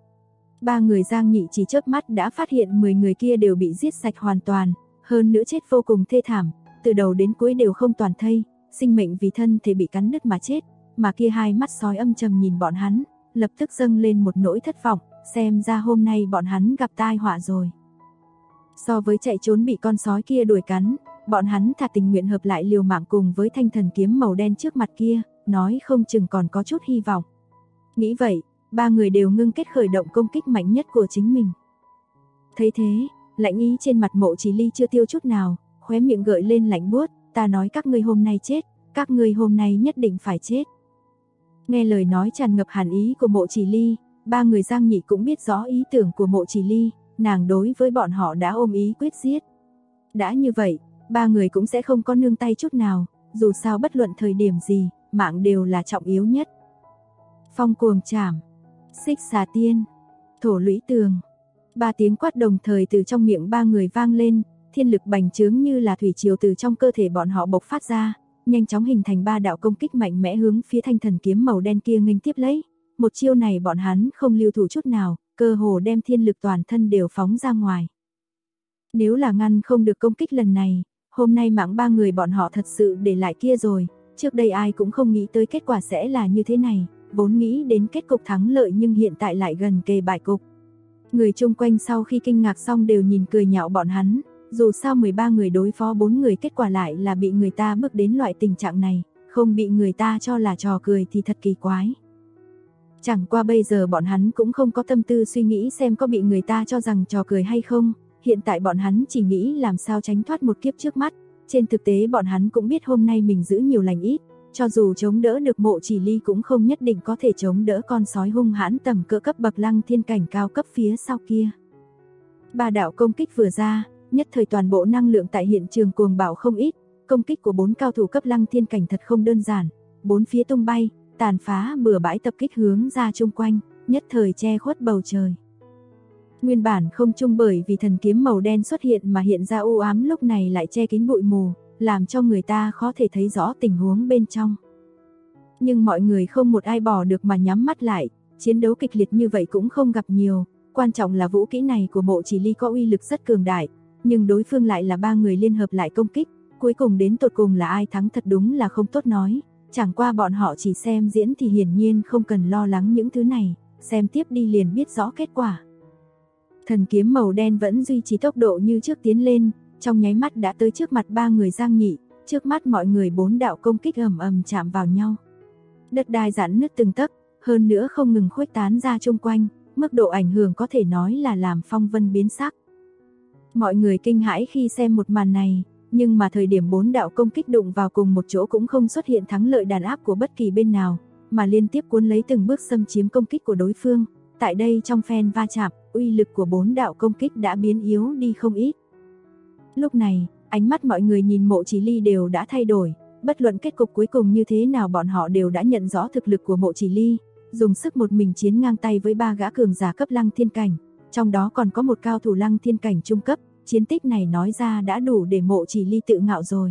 Ba người Giang Nhị chỉ chớp mắt đã phát hiện 10 người kia đều bị giết sạch hoàn toàn, hơn nữa chết vô cùng thê thảm, từ đầu đến cuối đều không toàn thây, sinh mệnh vì thân thể bị cắn đứt mà chết, mà kia hai mắt sói âm trầm nhìn bọn hắn, lập tức dâng lên một nỗi thất vọng, xem ra hôm nay bọn hắn gặp tai họa rồi. So với chạy trốn bị con sói kia đuổi cắn, bọn hắn thà tình nguyện hợp lại liều mạng cùng với thanh thần kiếm màu đen trước mặt kia, nói không chừng còn có chút hy vọng. Nghĩ vậy, ba người đều ngưng kết khởi động công kích mạnh nhất của chính mình. Thấy thế, lạnh ý trên mặt Mộ Chỉ Ly chưa tiêu chút nào, khóe miệng gợi lên lạnh buốt, ta nói các ngươi hôm nay chết, các ngươi hôm nay nhất định phải chết. Nghe lời nói tràn ngập hàn ý của Mộ Chỉ Ly, ba người Giang Nhị cũng biết rõ ý tưởng của Mộ Chỉ Ly, nàng đối với bọn họ đã ôm ý quyết giết. Đã như vậy, ba người cũng sẽ không có nương tay chút nào, dù sao bất luận thời điểm gì, mạng đều là trọng yếu nhất. Phong cuồng trảm, xích xà tiên, thổ lũy tường. Ba tiếng quát đồng thời từ trong miệng ba người vang lên, thiên lực bành trướng như là thủy triều từ trong cơ thể bọn họ bộc phát ra, nhanh chóng hình thành ba đạo công kích mạnh mẽ hướng phía thanh thần kiếm màu đen kia nghênh tiếp lấy. Một chiêu này bọn hắn không lưu thủ chút nào, cơ hồ đem thiên lực toàn thân đều phóng ra ngoài. Nếu là ngăn không được công kích lần này, hôm nay mạng ba người bọn họ thật sự để lại kia rồi, trước đây ai cũng không nghĩ tới kết quả sẽ là như thế này, vốn nghĩ đến kết cục thắng lợi nhưng hiện tại lại gần kề bại cục. Người chung quanh sau khi kinh ngạc xong đều nhìn cười nhạo bọn hắn, dù sao 13 người đối phó 4 người kết quả lại là bị người ta bước đến loại tình trạng này, không bị người ta cho là trò cười thì thật kỳ quái. Chẳng qua bây giờ bọn hắn cũng không có tâm tư suy nghĩ xem có bị người ta cho rằng trò cười hay không, hiện tại bọn hắn chỉ nghĩ làm sao tránh thoát một kiếp trước mắt, trên thực tế bọn hắn cũng biết hôm nay mình giữ nhiều lành ít, cho dù chống đỡ được Mộ Chỉ Ly cũng không nhất định có thể chống đỡ con sói hung hãn tầm cỡ cấp bậc lăng thiên cảnh cao cấp phía sau kia. Ba đạo công kích vừa ra, nhất thời toàn bộ năng lượng tại hiện trường cuồng bạo không ít, công kích của 4 cao thủ cấp lăng thiên cảnh thật không đơn giản, bốn phía tung bay, tàn phá bừa bãi tập kích hướng ra chung quanh, nhất thời che khuất bầu trời. Nguyên bản không trung bởi vì thần kiếm màu đen xuất hiện mà hiện ra u ám lúc này lại che kín bụi mù, làm cho người ta khó thể thấy rõ tình huống bên trong. Nhưng mọi người không một ai bỏ được mà nhắm mắt lại, chiến đấu kịch liệt như vậy cũng không gặp nhiều, quan trọng là vũ kỹ này của Mộ Chỉ Ly có uy lực rất cường đại, nhưng đối phương lại là ba người liên hợp lại công kích, cuối cùng đến tột cùng là ai thắng thật đúng là không tốt nói, chẳng qua bọn họ chỉ xem diễn thì hiển nhiên không cần lo lắng những thứ này, xem tiếp đi liền biết rõ kết quả. Thần kiếm màu đen vẫn duy trì tốc độ như trước tiến lên, trong nháy mắt đã tới trước mặt ba người Giang Nhị, trước mắt mọi người 4 đạo công kích ầm ầm chạm vào nhau. Đất đai giãn nứt từng tấc, hơn nữa không ngừng khuếch tán ra chung quanh, mức độ ảnh hưởng có thể nói là làm phong vân biến sắc. Mọi người kinh hãi khi xem một màn này, Nhưng mà thời điểm 4 đạo công kích đụng vào cùng một chỗ cũng không xuất hiện thắng lợi đàn áp của bất kỳ bên nào, mà liên tiếp cuốn lấy từng bước xâm chiếm công kích của đối phương. Tại đây trong phen va chạm, uy lực của 4 đạo công kích đã biến yếu đi không ít. Lúc này, ánh mắt mọi người nhìn Mộ Chỉ Ly đều đã thay đổi, bất luận kết cục cuối cùng như thế nào bọn họ đều đã nhận rõ thực lực của Mộ Chỉ Ly, dùng sức một mình chiến ngang tay với 3 gã cường giả cấp Lăng Thiên cảnh, trong đó còn có một cao thủ Lăng Thiên cảnh trung cấp, chiến tích này nói ra đã đủ để Mộ Chỉ Ly tự ngạo rồi.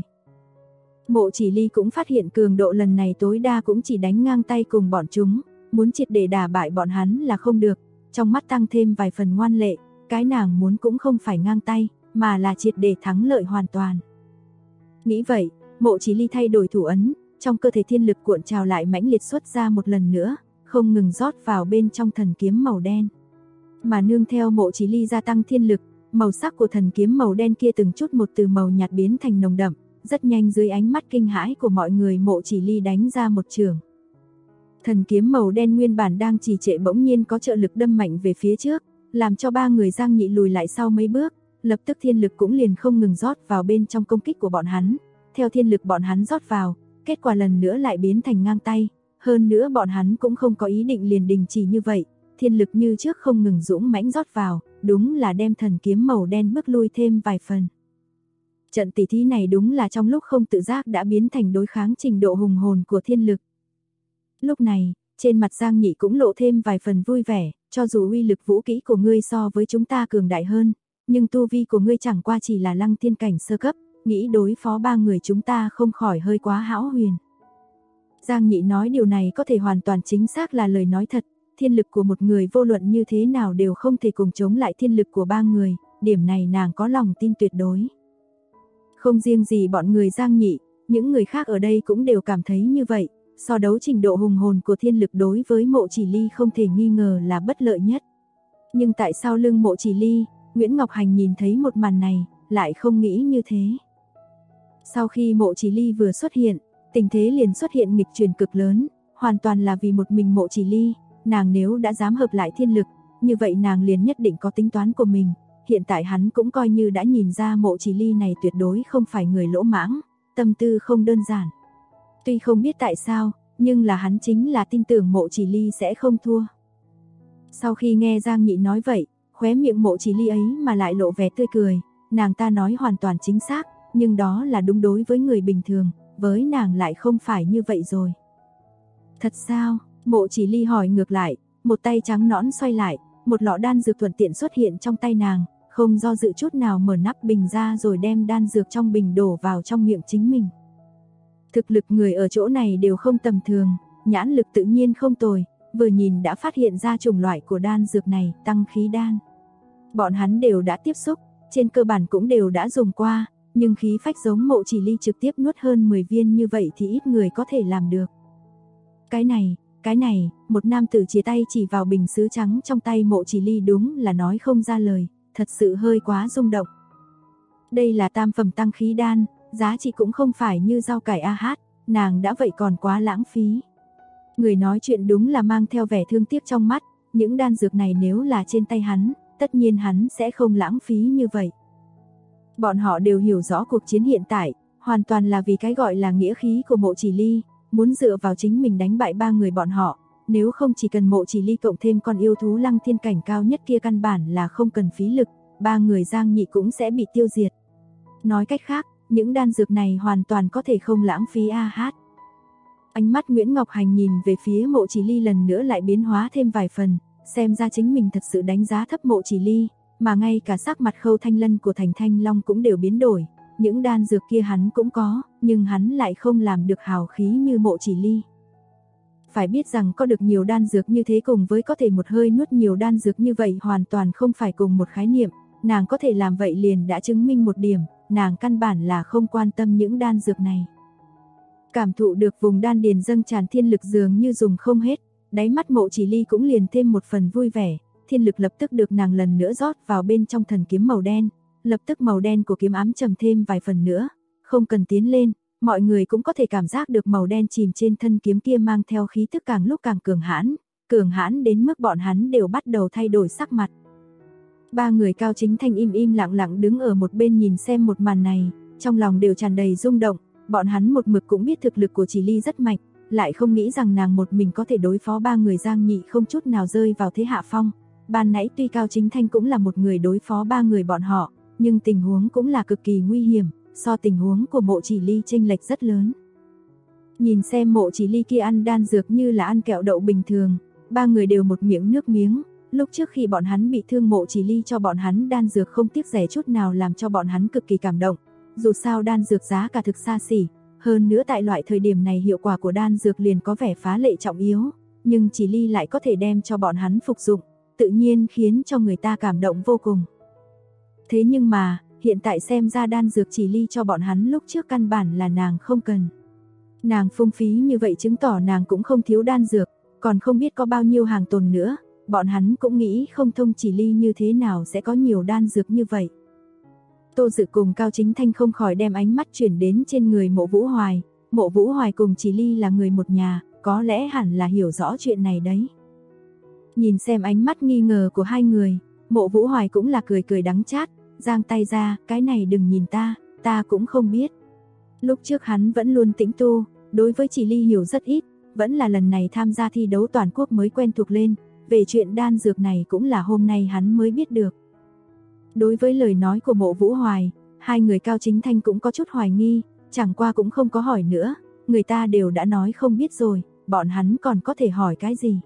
Mộ Chỉ Ly cũng phát hiện cường độ lần này tối đa cũng chỉ đánh ngang tay cùng bọn chúng, muốn triệt để đả bại bọn hắn là không được, trong mắt tăng thêm vài phần ngoan lệ, cái nàng muốn cũng không phải ngang tay, mà là triệt để thắng lợi hoàn toàn. Nghĩ vậy, Mộ Chỉ Ly thay đổi thủ ấn, trong cơ thể thiên lực cuộn trào lại mãnh liệt xuất ra một lần nữa, không ngừng rót vào bên trong thần kiếm màu đen. Mà nương theo Mộ Chỉ Ly gia tăng thiên lực, màu sắc của thần kiếm màu đen kia từng chút một từ màu nhạt biến thành nồng đậm, rất nhanh dưới ánh mắt kinh hãi của mọi người Mộ Chỉ Ly đánh ra một chưởng. Thần kiếm màu đen nguyên bản đang trì trệ bỗng nhiên có trợ lực đâm mạnh về phía trước, làm cho 3 người Giang Nhị lùi lại sau mấy bước, lập tức thiên lực cũng liền không ngừng rót vào bên trong công kích của bọn hắn. Theo thiên lực bọn hắn rót vào, kết quả lần nữa lại biến thành ngang tay, hơn nữa bọn hắn cũng không có ý định liền đình chỉ như vậy, thiên lực như trước không ngừng dũng mãnh rót vào, đúng là đem thần kiếm màu đen bước lui thêm vài phần. Trận tỷ thí này đúng là trong lúc không tự giác đã biến thành đối kháng trình độ hùng hồn của thiên lực. Lúc này, trên mặt Giang Nhị cũng lộ thêm vài phần vui vẻ, cho dù uy lực vũ kỹ của ngươi so với chúng ta cường đại hơn, nhưng tu vi của ngươi chẳng qua chỉ là Lăng Thiên cảnh sơ cấp, nghĩ đối phó 3 người chúng ta không khỏi hơi quá hão huyền. Giang Nhị nói điều này có thể hoàn toàn chính xác là lời nói thật, thiên lực của một người vô luận như thế nào đều không thể cùng chống lại thiên lực của 3 người, điểm này nàng có lòng tin tuyệt đối. Không riêng gì bọn người Giang Nhị, những người khác ở đây cũng đều cảm thấy như vậy, so đấu trình độ hùng hồn của thiên lực đối với Mộ Chỉ Ly không thể nghi ngờ là bất lợi nhất. Nhưng tại sao lưng Mộ Chỉ Ly, Nguyễn Ngọc Hành nhìn thấy một màn này, lại không nghĩ như thế. Sau khi Mộ Chỉ Ly vừa xuất hiện, tình thế liền xuất hiện nghịch chuyển cực lớn, hoàn toàn là vì một mình Mộ Chỉ Ly, nàng nếu đã dám hợp lại thiên lực, như vậy nàng liền nhất định có tính toán của mình. Hiện tại hắn cũng coi như đã nhìn ra Mộ Chỉ Ly này tuyệt đối không phải người lỗ mãng, tâm tư không đơn giản. Tuy không biết tại sao, nhưng là hắn chính là tin tưởng Mộ Chỉ Ly sẽ không thua. Sau khi nghe Giang Nhị nói vậy, khóe miệng Mộ Chỉ Ly ấy mà lại lộ vẻ tươi cười, nàng ta nói hoàn toàn chính xác, nhưng đó là đúng đối với người bình thường, với nàng lại không phải như vậy rồi. Thật sao? Mộ Chỉ Ly hỏi ngược lại, một tay trắng nõn xoay lại, một lọ đan dược thuận tiện xuất hiện trong tay nàng, không do dự chút nào mở nắp bình ra rồi đem đan dược trong bình đổ vào trong miệng chính mình. Thực lực người ở chỗ này đều không tầm thường, nhãn lực tự nhiên không tồi, vừa nhìn đã phát hiện ra chủng loại của đan dược này, tăng khí đan. Bọn hắn đều đã tiếp xúc, trên cơ bản cũng đều đã dùng qua, nhưng khí phách giống Mộ Chỉ Ly trực tiếp nuốt hơn 10 viên như vậy thì ít người có thể làm được. Cái này, một nam tử chia tay chỉ vào bình sứ trắng trong tay Mộ Chỉ Ly đúng là nói không ra lời, thật sự hơi quá rung động. Đây là tam phẩm tăng khí đan, giá trị cũng không phải như rau cải AH, nàng đã vậy còn quá lãng phí. Người nói chuyện đúng là mang theo vẻ thương tiếc trong mắt, những đan dược này nếu là trên tay hắn, tất nhiên hắn sẽ không lãng phí như vậy. Bọn họ đều hiểu rõ cuộc chiến hiện tại, hoàn toàn là vì cái gọi là nghĩa khí của Mộ Chỉ Ly, muốn dựa vào chính mình đánh bại 3 người bọn họ, nếu không chỉ cần Mộ Chỉ Ly cộng thêm con yêu thú Lăng Thiên cảnh cao nhất kia căn bản là không cần phí lực, 3 người Giang Nhị cũng sẽ bị tiêu diệt. Nói cách khác, những đan dược này hoàn toàn có thể không lãng phí AH. Ánh mắt Nguyễn Ngọc Hành nhìn về phía Mộ Chỉ Ly lần nữa lại biến hóa thêm vài phần, xem ra chính mình thật sự đánh giá thấp Mộ Chỉ Ly, mà ngay cả sắc mặt Khâu Thanh Lân của Thành Thanh Long cũng đều biến đổi. Những đan dược kia hắn cũng có, nhưng hắn lại không làm được hào khí như Mộ Chỉ Ly. Phải biết rằng có được nhiều đan dược như thế cùng với có thể một hơi nuốt nhiều đan dược như vậy hoàn toàn không phải cùng một khái niệm, nàng có thể làm vậy liền đã chứng minh một điểm, nàng căn bản là không quan tâm những đan dược này. Cảm thụ được vùng đan điền dâng tràn thiên lực dường như dùng không hết, đáy mắt Mộ Chỉ Ly cũng liền thêm một phần vui vẻ, thiên lực lập tức được nàng lần nữa rót vào bên trong thần kiếm màu đen, lập tức màu đen của kiếm ám trầm thêm vài phần nữa, không cần tiến lên, mọi người cũng có thể cảm giác được màu đen chìm trên thân kiếm kia mang theo khí tức càng lúc càng cường hãn đến mức bọn hắn đều bắt đầu thay đổi sắc mặt. 3 người Cao Chính Thanh im im lặng lặng đứng ở một bên nhìn xem một màn này, trong lòng đều tràn đầy rung động, bọn hắn một mực cũng biết thực lực của Chỉ Ly rất mạnh, lại không nghĩ rằng nàng một mình có thể đối phó 3 người Giang Nhị không chút nào rơi vào thế hạ phong. Ban nãy tuy Cao Chính Thanh cũng là một người đối phó 3 người bọn họ, nhưng tình huống cũng là cực kỳ nguy hiểm, so tình huống của Mộ Chỉ Ly chênh lệch rất lớn. Nhìn xem Mộ Chỉ Ly kia ăn đan dược như là ăn kẹo đậu bình thường, 3 người đều một miệng nước miếng. Lúc trước khi bọn hắn bị thương, Mộ Chỉ Ly cho bọn hắn đan dược không tiếc rẻ chút nào, làm cho bọn hắn cực kỳ cảm động. Dù sao đan dược giá cả thực xa xỉ, hơn nữa tại loại thời điểm này hiệu quả của đan dược liền có vẻ phá lệ trọng yếu, nhưng Chỉ Ly lại có thể đem cho bọn hắn phục dụng, tự nhiên khiến cho người ta cảm động vô cùng. Thế nhưng mà, hiện tại xem ra đan dược Chỉ Ly cho bọn hắn lúc trước căn bản là nàng không cần. Nàng phung phí như vậy chứng tỏ nàng cũng không thiếu đan dược, còn không biết có bao nhiêu hàng tồn nữa, bọn hắn cũng nghĩ không thông Chỉ Ly như thế nào sẽ có nhiều đan dược như vậy. Tô Dự cùng Cao Chính Thanh không khỏi đem ánh mắt chuyển đến trên người Mộ Vũ Hoài. Mộ Vũ Hoài cùng Chỉ Ly là người một nhà, có lẽ hẳn là hiểu rõ chuyện này đấy. Nhìn xem ánh mắt nghi ngờ của hai người, Mộ Vũ Hoài cũng là cười cười đắng chát, giang tay ra, cái này đừng nhìn ta cũng không biết. Lúc trước hắn vẫn luôn tĩnh tu, đối với Chỉ Ly hiểu rất ít, vẫn là lần này tham gia thi đấu toàn quốc mới quen thuộc lên, về chuyện đan dược này cũng là hôm nay hắn mới biết được. Đối với lời nói của Mộ Vũ Hoài, hai người Cao Chính Thanh cũng có chút hoài nghi, chẳng qua cũng không có hỏi nữa, người ta đều đã nói không biết rồi, bọn hắn còn có thể hỏi cái gì.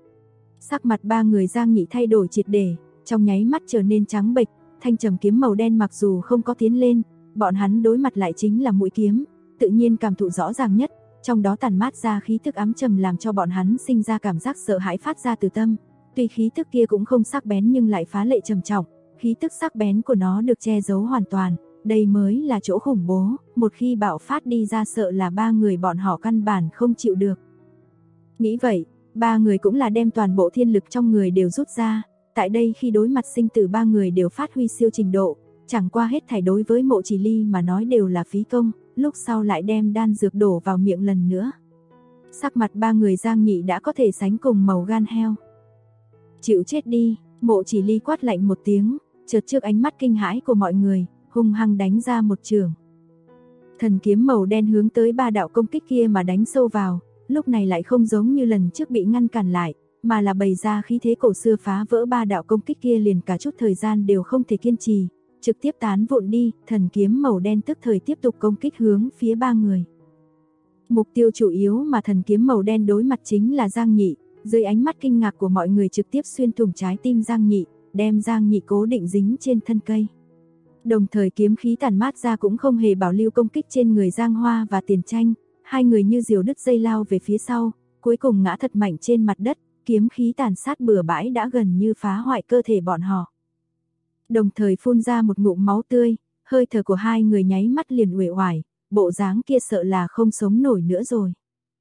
Sắc mặt 3 người Giang Nhị thay đổi triệt để, trong nháy mắt trở nên trắng bệch, thanh trầm kiếm màu đen mặc dù không có tiến lên, bọn hắn đối mặt lại chính là mũi kiếm, tự nhiên cảm thụ rõ ràng nhất, trong đó tản mát ra khí tức ám trầm làm cho bọn hắn sinh ra cảm giác sợ hãi phát ra từ tâm. Tuy khí tức kia cũng không sắc bén nhưng lại phá lệ trầm trọng, khí tức sắc bén của nó được che giấu hoàn toàn, đây mới là chỗ khủng bố, một khi bạo phát đi ra sợ là 3 người bọn họ căn bản không chịu được. Nghĩ vậy, 3 người cũng là đem toàn bộ thiên lực trong người đều rút ra, tại đây khi đối mặt sinh tử 3 người đều phát huy siêu trình độ, chẳng qua hết thảy đối với Mộ Chỉ Ly mà nói đều là phí công, lúc sau lại đem đan dược đổ vào miệng lần nữa. Sắc mặt 3 người Giang Nhị đã có thể sánh cùng màu gan heo. Chịu chết đi, Mộ Chỉ Ly quát lạnh một tiếng, chợt trước ánh mắt kinh hãi của mọi người, hung hăng đánh ra một chưởng. Thần kiếm màu đen hướng tới 3 đạo công kích kia mà đánh sâu vào, lúc này lại không giống như lần trước bị ngăn cản lại, mà là bày ra khí thế cổ xưa phá vỡ 3 đạo công kích kia liền cả chút thời gian đều không thể kiên trì, trực tiếp tán vụn đi, thần kiếm màu đen tức thời tiếp tục công kích hướng phía 3 người. Mục tiêu chủ yếu mà thần kiếm màu đen đối mặt chính là Giang Nhị, dưới ánh mắt kinh ngạc của mọi người trực tiếp xuyên thủng trái tim Giang Nhị, đem Giang Nhị cố định dính trên thân cây. Đồng thời kiếm khí tản mát ra cũng không hề bảo lưu công kích trên người Giang Hoa và Tiền Tranh, hai người như diều đứt dây lao về phía sau, cuối cùng ngã thật mạnh trên mặt đất, kiếm khí tàn sát bừa bãi đã gần như phá hoại cơ thể bọn họ. Đồng thời phun ra một ngụm máu tươi, hơi thở của hai người nháy mắt liền uể oải, bộ dáng kia sợ là không sống nổi nữa rồi.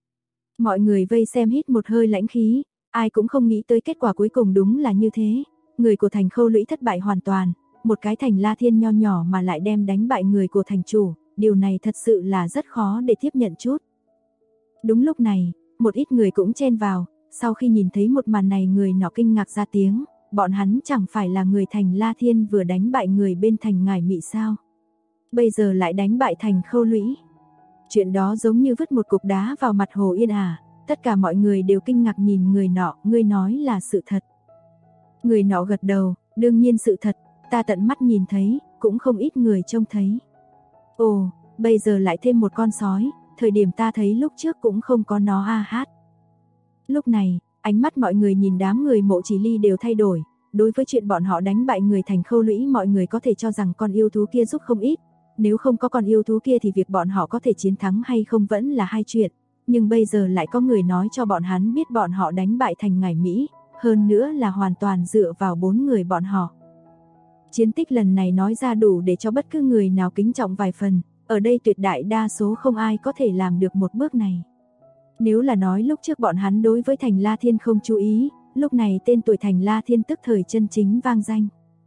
Mọi người vây xem hít một hơi lãnh khí, ai cũng không nghĩ tới kết quả cuối cùng đúng là như thế. Người của thành Khâu Lũy thất bại hoàn toàn, một cái thành La Thiên nho nhỏ mà lại đem đánh bại người của thành chủ, điều này thật sự là rất khó để tiếp nhận chút. Đúng lúc này, một ít người cũng chen vào, sau khi nhìn thấy một màn này người nọ kinh ngạc ra tiếng, bọn hắn chẳng phải là người thành La Thiên vừa đánh bại người bên thành Ngải Mị sao? Bây giờ lại đánh bại thành Khâu Lũy. Chuyện đó giống như vứt một cục đá vào mặt Hồ Yên à, tất cả mọi người đều kinh ngạc nhìn người nọ, ngươi nói là sự thật. Người nọ gật đầu, đương nhiên sự thật, ta tận mắt nhìn thấy, cũng không ít người trông thấy. Ồ, bây giờ lại thêm một con sói, thời điểm ta thấy lúc trước cũng không có nó a hát. Lúc này, ánh mắt mọi người nhìn đám người Mộ Chỉ Ly đều thay đổi, đối với chuyện bọn họ đánh bại người thành Khâu Lũy mọi người có thể cho rằng con yêu thú kia giúp không ít, nếu không có con yêu thú kia thì việc bọn họ có thể chiến thắng hay không vẫn là hai chuyện, nhưng bây giờ lại có người nói cho bọn hắn biết bọn họ đánh bại thành Ngải Mỹ, hơn nữa là hoàn toàn dựa vào 4 người bọn họ. Chiến tích lần này nói ra đủ để cho bất cứ người nào kính trọng vài phần, ở đây tuyệt đại đa số không ai có thể làm được một bước này. Nếu là nói lúc trước bọn hắn đối với thành La Thiên không chú ý, lúc này tên tuổi thành La Thiên tức thời chân chính vang danh.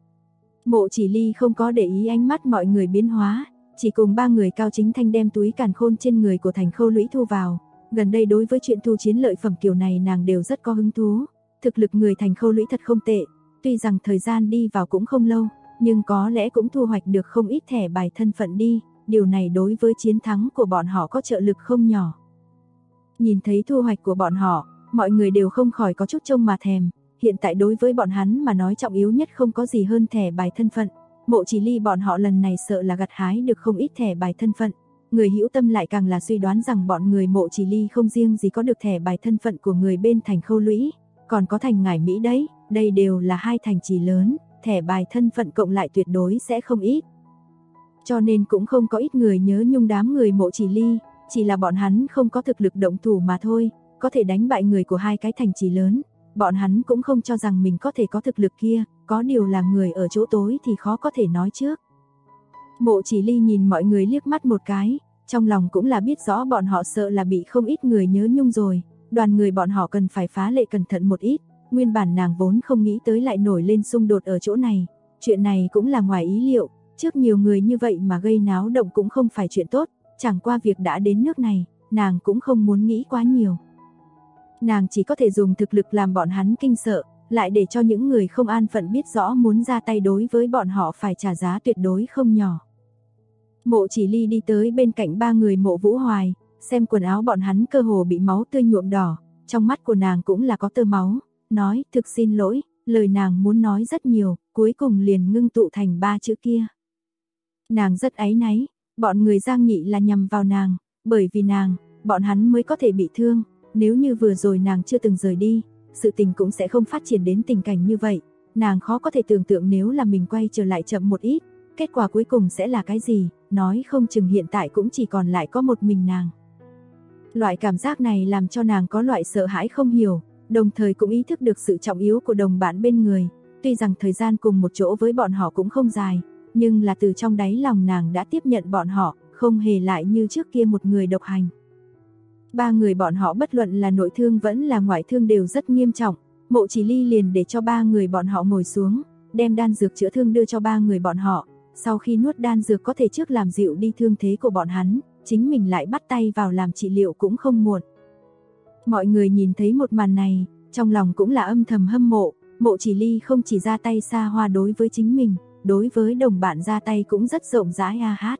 Mộ Chỉ Ly không có để ý ánh mắt mọi người biến hóa, chỉ cùng 3 người Cao Chính Thanh đem túi càn khôn trên người của thành Khâu Lũy thu vào. Gần đây đối với chuyện thu chiến lợi phẩm kiểu này nàng đều rất có hứng thú. Thực lực người thành Khâu Lũy thật không tệ, tuy rằng thời gian đi vào cũng không lâu, nhưng có lẽ cũng thu hoạch được không ít thẻ bài thân phận đi. điều này đối với chiến thắng của bọn họ có trợ lực không nhỏ. Nhìn thấy thu hoạch của bọn họ, mọi người đều không khỏi có chút trông mà thèm, hiện tại đối với bọn hắn mà nói trọng yếu nhất không có gì hơn thẻ bài thân phận. Mộ Chỉ Ly bọn họ lần này sợ là gặt hái được không ít thẻ bài thân phận. Người hữu tâm lại càng là suy đoán rằng bọn người Mộ Chỉ Ly không riêng gì có được thẻ bài thân phận của người bên thành Khâu Lũy, còn có thành Ngải Mỹ đấy, đây đều là hai thành trì lớn, thẻ bài thân phận cộng lại tuyệt đối sẽ không ít. Cho nên cũng không có ít người nhớ nhung đám người Mộ Chỉ Ly, chỉ là bọn hắn không có thực lực động thủ mà thôi, có thể đánh bại người của hai cái thành trì lớn, bọn hắn cũng không cho rằng mình có thể có thực lực kia, có điều là người ở chỗ tối thì khó có thể nói trước. Mộ Chỉ Ly nhìn mọi người liếc mắt một cái, trong lòng cũng là biết rõ bọn họ sợ là bị không ít người nhớ nhung rồi, đoàn người bọn họ cần phải phá lệ cẩn thận một ít, nguyên bản nàng vốn không nghĩ tới lại nổi lên xung đột ở chỗ này, chuyện này cũng là ngoài ý liệu, trước nhiều người như vậy mà gây náo động cũng không phải chuyện tốt, chẳng qua việc đã đến nước này, nàng cũng không muốn nghĩ quá nhiều. Nàng chỉ có thể dùng thực lực làm bọn hắn kinh sợ, lại để cho những người không an phận biết rõ muốn ra tay đối với bọn họ phải trả giá tuyệt đối không nhỏ. Mộ Chỉ Ly đi tới bên cạnh ba người Mộ Vũ Hoài, xem quần áo bọn hắn cơ hồ bị máu tươi nhuộm đỏ, trong mắt của nàng cũng là có tơ máu, nói thực xin lỗi, lời nàng muốn nói rất nhiều, cuối cùng liền ngưng tụ thành ba chữ kia. Nàng rất áy náy, bọn người Giang Nhị là nhằm vào nàng, bởi vì nàng, bọn hắn mới có thể bị thương, nếu như vừa rồi nàng chưa từng rời đi, sự tình cũng sẽ không phát triển đến tình cảnh như vậy, nàng khó có thể tưởng tượng nếu là mình quay trở lại chậm một ít, kết quả cuối cùng sẽ là cái gì, nói không chừng hiện tại cũng chỉ còn lại có một mình nàng. Loại cảm giác này làm cho nàng có loại sợ hãi không hiểu, đồng thời cũng ý thức được sự trọng yếu của đồng bạn bên người, tuy rằng thời gian cùng một chỗ với bọn họ cũng không dài, nhưng là từ trong đáy lòng nàng đã tiếp nhận bọn họ, không hề lại như trước kia một người độc hành. Ba người bọn họ bất luận là nội thương vẫn là ngoại thương đều rất nghiêm trọng, Mộ Chỉ Ly liền để cho ba người bọn họ ngồi xuống, đem đan dược chữa thương đưa cho ba người bọn họ, sau khi nuốt đan dược có thể trước làm dịu đi thương thế của bọn hắn, chính mình lại bắt tay vào làm trị liệu cũng không muộn. Mọi người nhìn thấy một màn này, trong lòng cũng là âm thầm hâm mộ, Mộ Chỉ Ly không chỉ ra tay xa hoa đối với chính mình, đối với đồng bạn ra tay cũng rất rộng rãi a hát.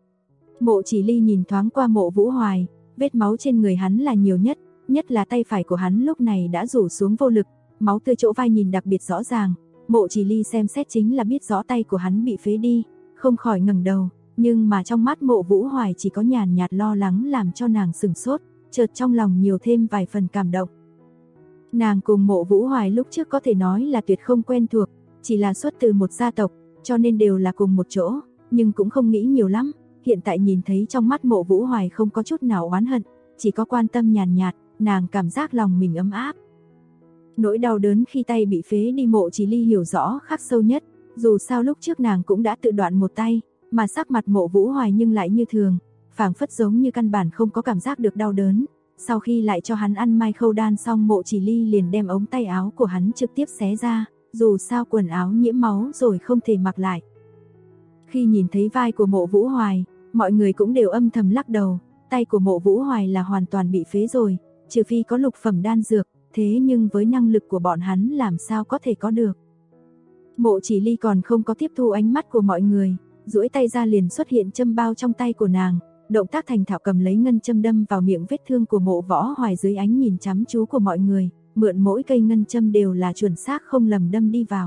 Mộ Chỉ Ly nhìn thoáng qua Mộ Vũ Hoài, vết máu trên người hắn là nhiều nhất, nhất là tay phải của hắn lúc này đã rủ xuống vô lực, máu tươi chỗ vai nhìn đặc biệt rõ ràng, Mộ Chỉ Ly xem xét chính là biết rõ tay của hắn bị phế đi, không khỏi ngẩng đầu, nhưng mà trong mắt Mộ Vũ Hoài chỉ có nhàn nhạt lo lắng làm cho nàng sửng sốt, chợt trong lòng nhiều thêm vài phần cảm động. Nàng cùng Mộ Vũ Hoài lúc trước có thể nói là tuyệt không quen thuộc, chỉ là xuất từ một gia tộc, cho nên đều là cùng một chỗ, nhưng cũng không nghĩ nhiều lắm, hiện tại nhìn thấy trong mắt Mộ Vũ Hoài không có chút nào oán hận, chỉ có quan tâm nhàn nhạt, nàng cảm giác lòng mình ấm áp. Nỗi đau đớn khi tay bị phế đi Mộ Chỉ Ly hiểu rõ khắc sâu nhất, dù sao lúc trước nàng cũng đã tự đoạn một tay, mà sắc mặt Mộ Vũ Hoài nhưng lại như thường, phảng phất giống như căn bản không có cảm giác được đau đớn. Sau khi lại cho hắn ăn mai khâu đan xong Mộ Chỉ Ly liền đem ống tay áo của hắn trực tiếp xé ra, dù sao quần áo nhiễm máu rồi không thể mặc lại. Khi nhìn thấy vai của Mộ Vũ Hoài, mọi người cũng đều âm thầm lắc đầu, tay của Mộ Vũ Hoài là hoàn toàn bị phế rồi, trừ phi có lục phẩm đan dược, thế nhưng với năng lực của bọn hắn làm sao có thể có được. Mộ Chỉ Ly còn không có tiếp thu ánh mắt của mọi người, duỗi tay ra liền xuất hiện châm bao trong tay của nàng, động tác thành thạo cầm lấy ngân châm đâm vào miệng vết thương của Mộ Võ Hoài dưới ánh nhìn chăm chú của mọi người, mượn mỗi cây ngân châm đều là chuẩn xác không lầm đâm đi vào.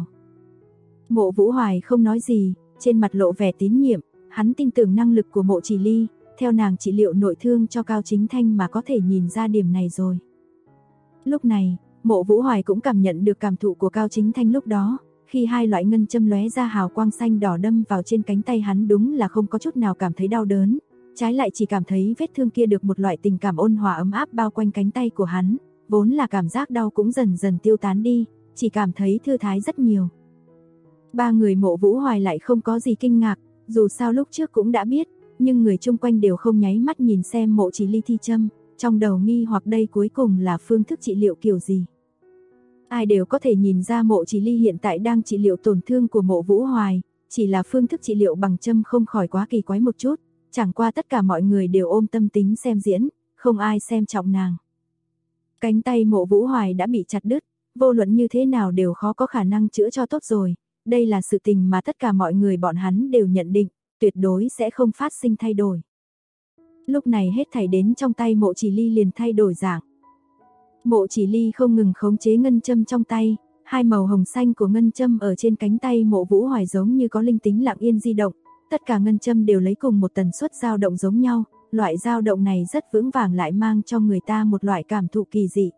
Mộ Vũ Hoài không nói gì, trên mặt lộ vẻ tín nhiệm, hắn tin tưởng năng lực của Mộ Chỉ Ly, theo nàng trị liệu nội thương cho Cao Chính Thanh mà có thể nhìn ra điểm này rồi. Lúc này, Mộ Vũ Hoài cũng cảm nhận được cảm thụ của Cao Chính Thanh lúc đó, khi hai loại ngân châm lóe ra hào quang xanh đỏ đâm vào trên cánh tay hắn đúng là không có chút nào cảm thấy đau đớn, trái lại chỉ cảm thấy vết thương kia được một loại tình cảm ôn hòa ấm áp bao quanh cánh tay của hắn, vốn là cảm giác đau cũng dần dần tiêu tán đi, chỉ cảm thấy thư thái rất nhiều. Ba người Mộ Vũ Hoài lại không có gì kinh ngạc, dù sao lúc trước cũng đã biết, nhưng người chung quanh đều không nháy mắt nhìn xem Mộ Chỉ Ly thi châm, trong đầu nghi hoặc đây cuối cùng là phương thức trị liệu kiểu gì. Ai đều có thể nhìn ra Mộ Chỉ Ly hiện tại đang trị liệu tổn thương của Mộ Vũ Hoài, chỉ là phương thức trị liệu bằng châm không khỏi quá kỳ quái một chút, chẳng qua tất cả mọi người đều ôm tâm tính xem diễn, không ai xem trọng nàng. Cánh tay Mộ Vũ Hoài đã bị chặt đứt, vô luận như thế nào đều khó có khả năng chữa cho tốt rồi, đây là sự tình mà tất cả mọi người bọn hắn đều nhận định, tuyệt đối sẽ không phát sinh thay đổi. Lúc này hết thảy đến trong tay Mộ Chỉ Ly liền thay đổi dạng. Mộ Chỉ Ly không ngừng khống chế ngân châm trong tay, hai màu hồng xanh của ngân châm ở trên cánh tay Mộ Vũ Hoài giống như có linh tính lặng yên di động, tất cả ngân châm đều lấy cùng một tần suất dao động giống nhau, loại dao động này rất vững vàng lại mang cho người ta một loại cảm thụ kỳ dị.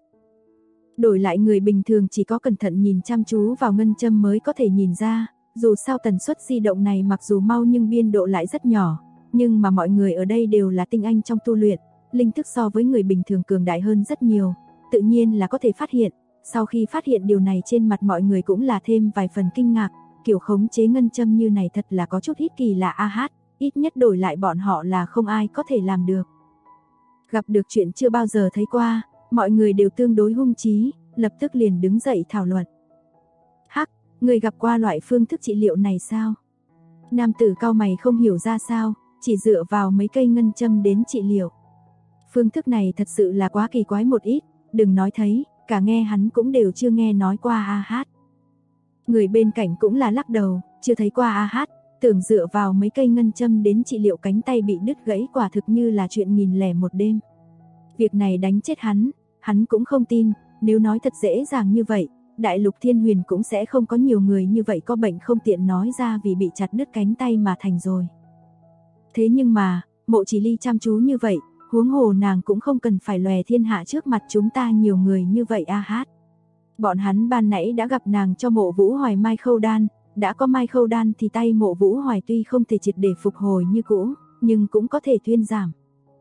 Đổi lại người bình thường chỉ có cẩn thận nhìn chăm chú vào ngân châm mới có thể nhìn ra, dù sao tần suất di động này mặc dù mau nhưng biên độ lại rất nhỏ, nhưng mà mọi người ở đây đều là tinh anh trong tu luyện, linh thức so với người bình thường cường đại hơn rất nhiều, tự nhiên là có thể phát hiện. Sau khi phát hiện điều này trên mặt mọi người cũng là thêm vài phần kinh ngạc, kiểu khống chế ngân châm như này thật là có chút ít kỳ lạ a hát, ít nhất đổi lại bọn họ là không ai có thể làm được. Gặp được chuyện chưa bao giờ thấy qua, mọi người đều tương đối hung chí, lập tức liền đứng dậy thảo luận. Hắc, người gặp qua loại phương thức trị liệu này sao? Nam tử cau mày không hiểu ra sao, chỉ dựa vào mấy cây ngân châm đến trị liệu. Phương thức này thật sự là quá kỳ quái một ít, đừng nói thấy, cả nghe hắn cũng đều chưa nghe nói qua a hát. Người bên cạnh cũng là lắc đầu, chưa thấy qua a hát, tưởng dựa vào mấy cây ngân châm đến trị liệu cánh tay bị đứt gãy quả thực như là chuyện 1001 đêm. Việc này đánh chết hắn cũng không tin, nếu nói thật dễ dàng như vậy, đại lục Thiên Huyền cũng sẽ không có nhiều người như vậy có bệnh không tiện nói ra vì bị chặt đứt cánh tay mà thành rồi. Thế nhưng mà, Mộ Chỉ Ly chăm chú như vậy, huống hồ nàng cũng không cần phải lòe thiên hạ trước mặt chúng ta nhiều người như vậy a hát. Bọn hắn ban nãy đã gặp nàng cho Mộ Vũ Hoài mai khâu đan, đã có mai khâu đan thì tay Mộ Vũ Hoài tuy không thể triệt để phục hồi như cũ, nhưng cũng có thể thuyên giảm.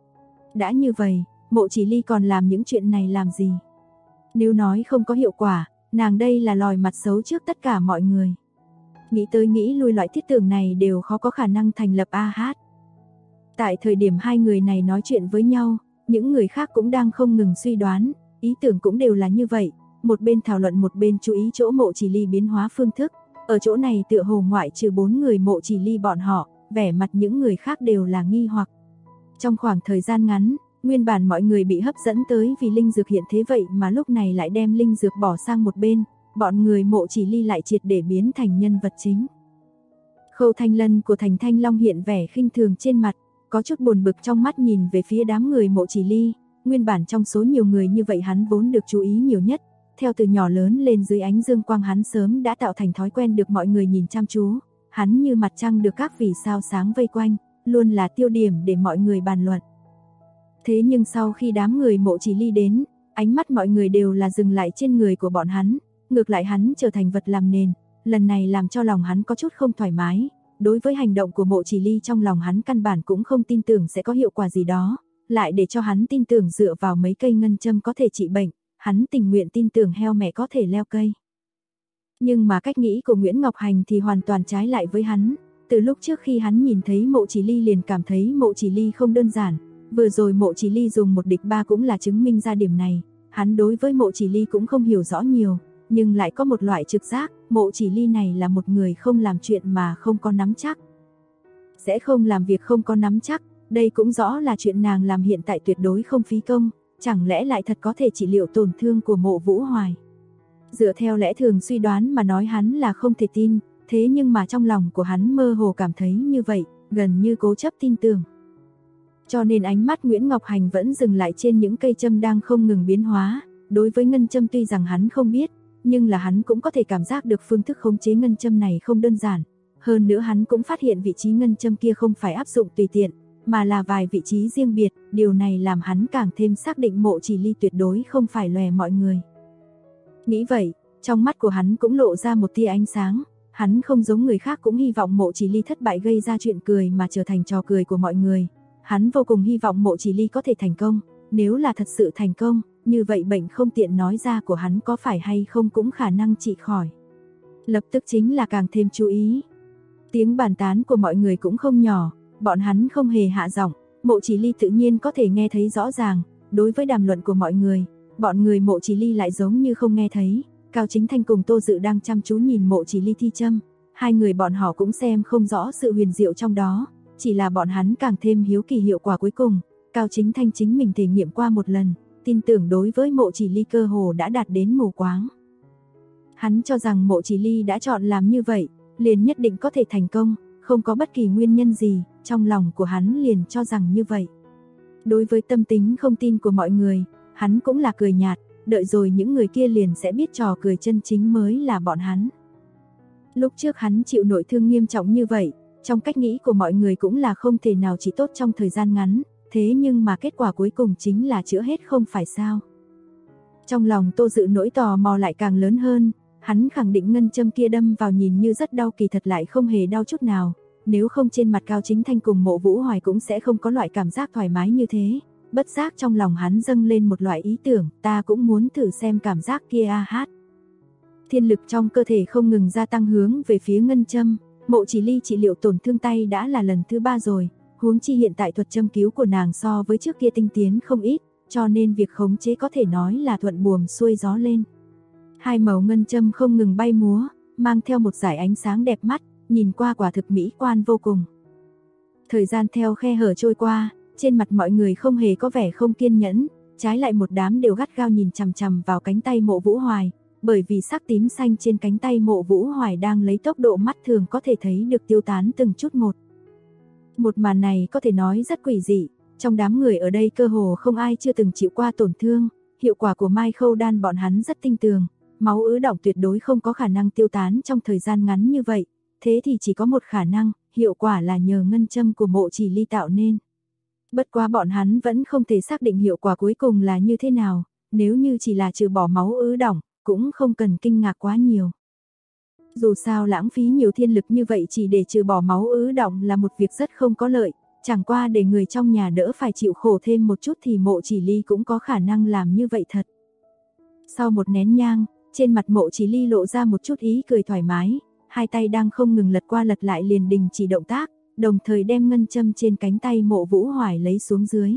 Đã như vậy, Mộ Chỉ Ly còn làm những chuyện này làm gì? Nếu nói không có hiệu quả, nàng đây là lòi mặt xấu trước tất cả mọi người. Nghĩ tới nghĩ lui loại thiết tưởng này đều khó có khả năng thành lập a hát. Tại thời điểm hai người này nói chuyện với nhau, những người khác cũng đang không ngừng suy đoán, ý tưởng cũng đều là như vậy, một bên thảo luận một bên chú ý chỗ Mộ Chỉ Ly biến hóa phương thức, ở chỗ này tựa hồ ngoại trừ 4 người Mộ Chỉ Ly bọn họ, vẻ mặt những người khác đều là nghi hoặc. Trong khoảng thời gian ngắn, nguyên bản mọi người bị hấp dẫn tới vì linh dược hiện thế vậy mà lúc này lại đem linh dược bỏ sang một bên, bọn người Mộ Chỉ Ly lại triệt để biến thành nhân vật chính. Khâu Thanh Lân của Thành Thanh Long hiện vẻ khinh thường trên mặt, có chút buồn bực trong mắt nhìn về phía đám người Mộ Chỉ Ly, nguyên bản trong số nhiều người như vậy hắn vốn được chú ý nhiều nhất, theo từ nhỏ lớn lên dưới ánh dương quang hắn sớm đã tạo thành thói quen được mọi người nhìn chăm chú, hắn như mặt trăng được các vì sao sáng vây quanh, luôn là tiêu điểm để mọi người bàn luận. Thế nhưng sau khi đám người Mộ Chỉ Ly đến, ánh mắt mọi người đều là dừng lại trên người của bọn hắn, ngược lại hắn trở thành vật làm nền, lần này làm cho lòng hắn có chút không thoải mái. Đối với hành động của Mộ Chỉ Ly trong lòng hắn căn bản cũng không tin tưởng sẽ có hiệu quả gì đó, lại để cho hắn tin tưởng dựa vào mấy cây ngân châm có thể trị bệnh, hắn tình nguyện tin tưởng heo mẹ có thể leo cây. Nhưng mà cách nghĩ của Nguyễn Ngọc Hành thì hoàn toàn trái lại với hắn, từ lúc trước khi hắn nhìn thấy Mộ Chỉ Ly liền cảm thấy Mộ Chỉ Ly không đơn giản, vừa rồi Mộ Chỉ Ly dùng 1 địch 3 cũng là chứng minh ra điểm này, hắn đối với Mộ Chỉ Ly cũng không hiểu rõ nhiều, nhưng lại có một loại trực giác, Mộ Chỉ Ly này là một người không làm chuyện mà không có nắm chắc. Sẽ không làm việc không có nắm chắc, đây cũng rõ là chuyện nàng làm hiện tại tuyệt đối không phí công, chẳng lẽ lại thật có thể trị liệu tổn thương của Mộ Vũ Hoài. Dựa theo lẽ thường suy đoán mà nói hắn là không thể tin, thế nhưng mà trong lòng của hắn mơ hồ cảm thấy như vậy, gần như cố chấp tin tưởng. Cho nên ánh mắt Nguyễn Ngọc Hành vẫn dừng lại trên những cây châm đang không ngừng biến hóa, đối với ngân châm tuy rằng hắn không biết, nhưng là hắn cũng có thể cảm giác được phương thức khống chế ngân châm này không đơn giản. Hơn nữa hắn cũng phát hiện vị trí ngân châm kia không phải áp dụng tùy tiện, mà là vài vị trí riêng biệt, điều này làm hắn càng thêm xác định Mộ Chỉ Ly tuyệt đối không phải lòe mọi người. Nghĩ vậy, trong mắt của hắn cũng lộ ra một tia ánh sáng, hắn không giống người khác cũng hy vọng Mộ Chỉ Ly thất bại gây ra chuyện cười mà trở thành trò cười của mọi người. Hắn vô cùng hy vọng Mộ Chỉ Ly có thể thành công, nếu là thật sự thành công, như vậy bệnh không tiện nói ra của hắn có phải hay không cũng khả năng trị khỏi. Lập tức chính là càng thêm chú ý. Tiếng bàn tán của mọi người cũng không nhỏ, bọn hắn không hề hạ giọng, Mộ Chỉ Ly tự nhiên có thể nghe thấy rõ ràng, đối với đàm luận của mọi người, bọn người Mộ Chỉ Ly lại giống như không nghe thấy. Cao Chính Thanh cùng Tô Dự đang chăm chú nhìn Mộ Chỉ Ly thi châm, hai người bọn họ cũng xem không rõ sự huyền diệu trong đó, chỉ là bọn hắn càng thêm hiếu kỳ hiệu quả cuối cùng. Cao Chính Thanh chính mình thể nghiệm qua một lần, tin tưởng đối với Mộ Chỉ Ly cơ hồ đã đạt đến mù quáng. Hắn cho rằng Mộ Chỉ Ly đã chọn làm như vậy, liền nhất định có thể thành công, không có bất kỳ nguyên nhân gì, trong lòng của hắn liền cho rằng như vậy. Đối với tâm tính không tin của mọi người, hắn cũng là cười nhạt, đợi rồi những người kia liền sẽ biết trò cười chân chính mới là bọn hắn. Lúc trước hắn chịu nội thương nghiêm trọng như vậy, trong cách nghĩ của mọi người cũng là không thể nào chỉ tốt trong thời gian ngắn, thế nhưng mà kết quả cuối cùng chính là chữa hết không phải sao. Trong lòng Tô Dự nỗi tò mò lại càng lớn hơn, hắn khẳng định ngân châm kia đâm vào nhìn như rất đau kỳ thật lại không hề đau chút nào, nếu không trên mặt Cao Chính Thanh cùng Mộ Vũ Hoài cũng sẽ không có loại cảm giác thoải mái như thế. Bất giác trong lòng hắn dâng lên một loại ý tưởng, ta cũng muốn thử xem cảm giác kia a hát. Thiên lực trong cơ thể không ngừng gia tăng hướng về phía ngân châm, Mộ Chỉ Ly trị liệu tổn thương tay đã là lần thứ 3 rồi, huống chi hiện tại thuật châm cứu của nàng so với trước kia tinh tiến không ít, cho nên việc khống chế có thể nói là thuận buồm xuôi gió lên. Hai màu ngân châm không ngừng bay múa, mang theo một dải ánh sáng đẹp mắt, nhìn qua quả thực mỹ quan vô cùng. Thời gian theo khe hở trôi qua, trên mặt mọi người không hề có vẻ không kiên nhẫn, trái lại một đám đều gắt gao nhìn chằm chằm vào cánh tay Mộ Vũ Hoài, bởi vì sắc tím xanh trên cánh tay Mộ Vũ Hoài đang lấy tốc độ mắt thường có thể thấy được tiêu tán từng chút một. Một màn này có thể nói rất quỷ dị, trong đám người ở đây cơ hồ không ai chưa từng chịu qua tổn thương, hiệu quả của Mai Khâu Đan bọn hắn rất tinh tường, máu ứ đọng tuyệt đối không có khả năng tiêu tán trong thời gian ngắn như vậy, thế thì chỉ có một khả năng, hiệu quả là nhờ ngân châm của Mộ Chỉ Ly tạo nên. Bất quá bọn hắn vẫn không thể xác định hiệu quả cuối cùng là như thế nào, nếu như chỉ là trừ bỏ máu ứ đọng, cũng không cần kinh ngạc quá nhiều. Dù sao lãng phí nhiều thiên lực như vậy chỉ để trừ bỏ máu ứ đọng là một việc rất không có lợi, chẳng qua để người trong nhà đỡ phải chịu khổ thêm một chút thì Mộ Chỉ Ly cũng có khả năng làm như vậy thật. Sau một nén nhang, trên mặt Mộ Chỉ Ly lộ ra một chút ý cười thoải mái, hai tay đang không ngừng lật qua lật lại liền đình chỉ động tác, đồng thời đem ngân châm trên cánh tay Mộ Vũ Hoài lấy xuống dưới.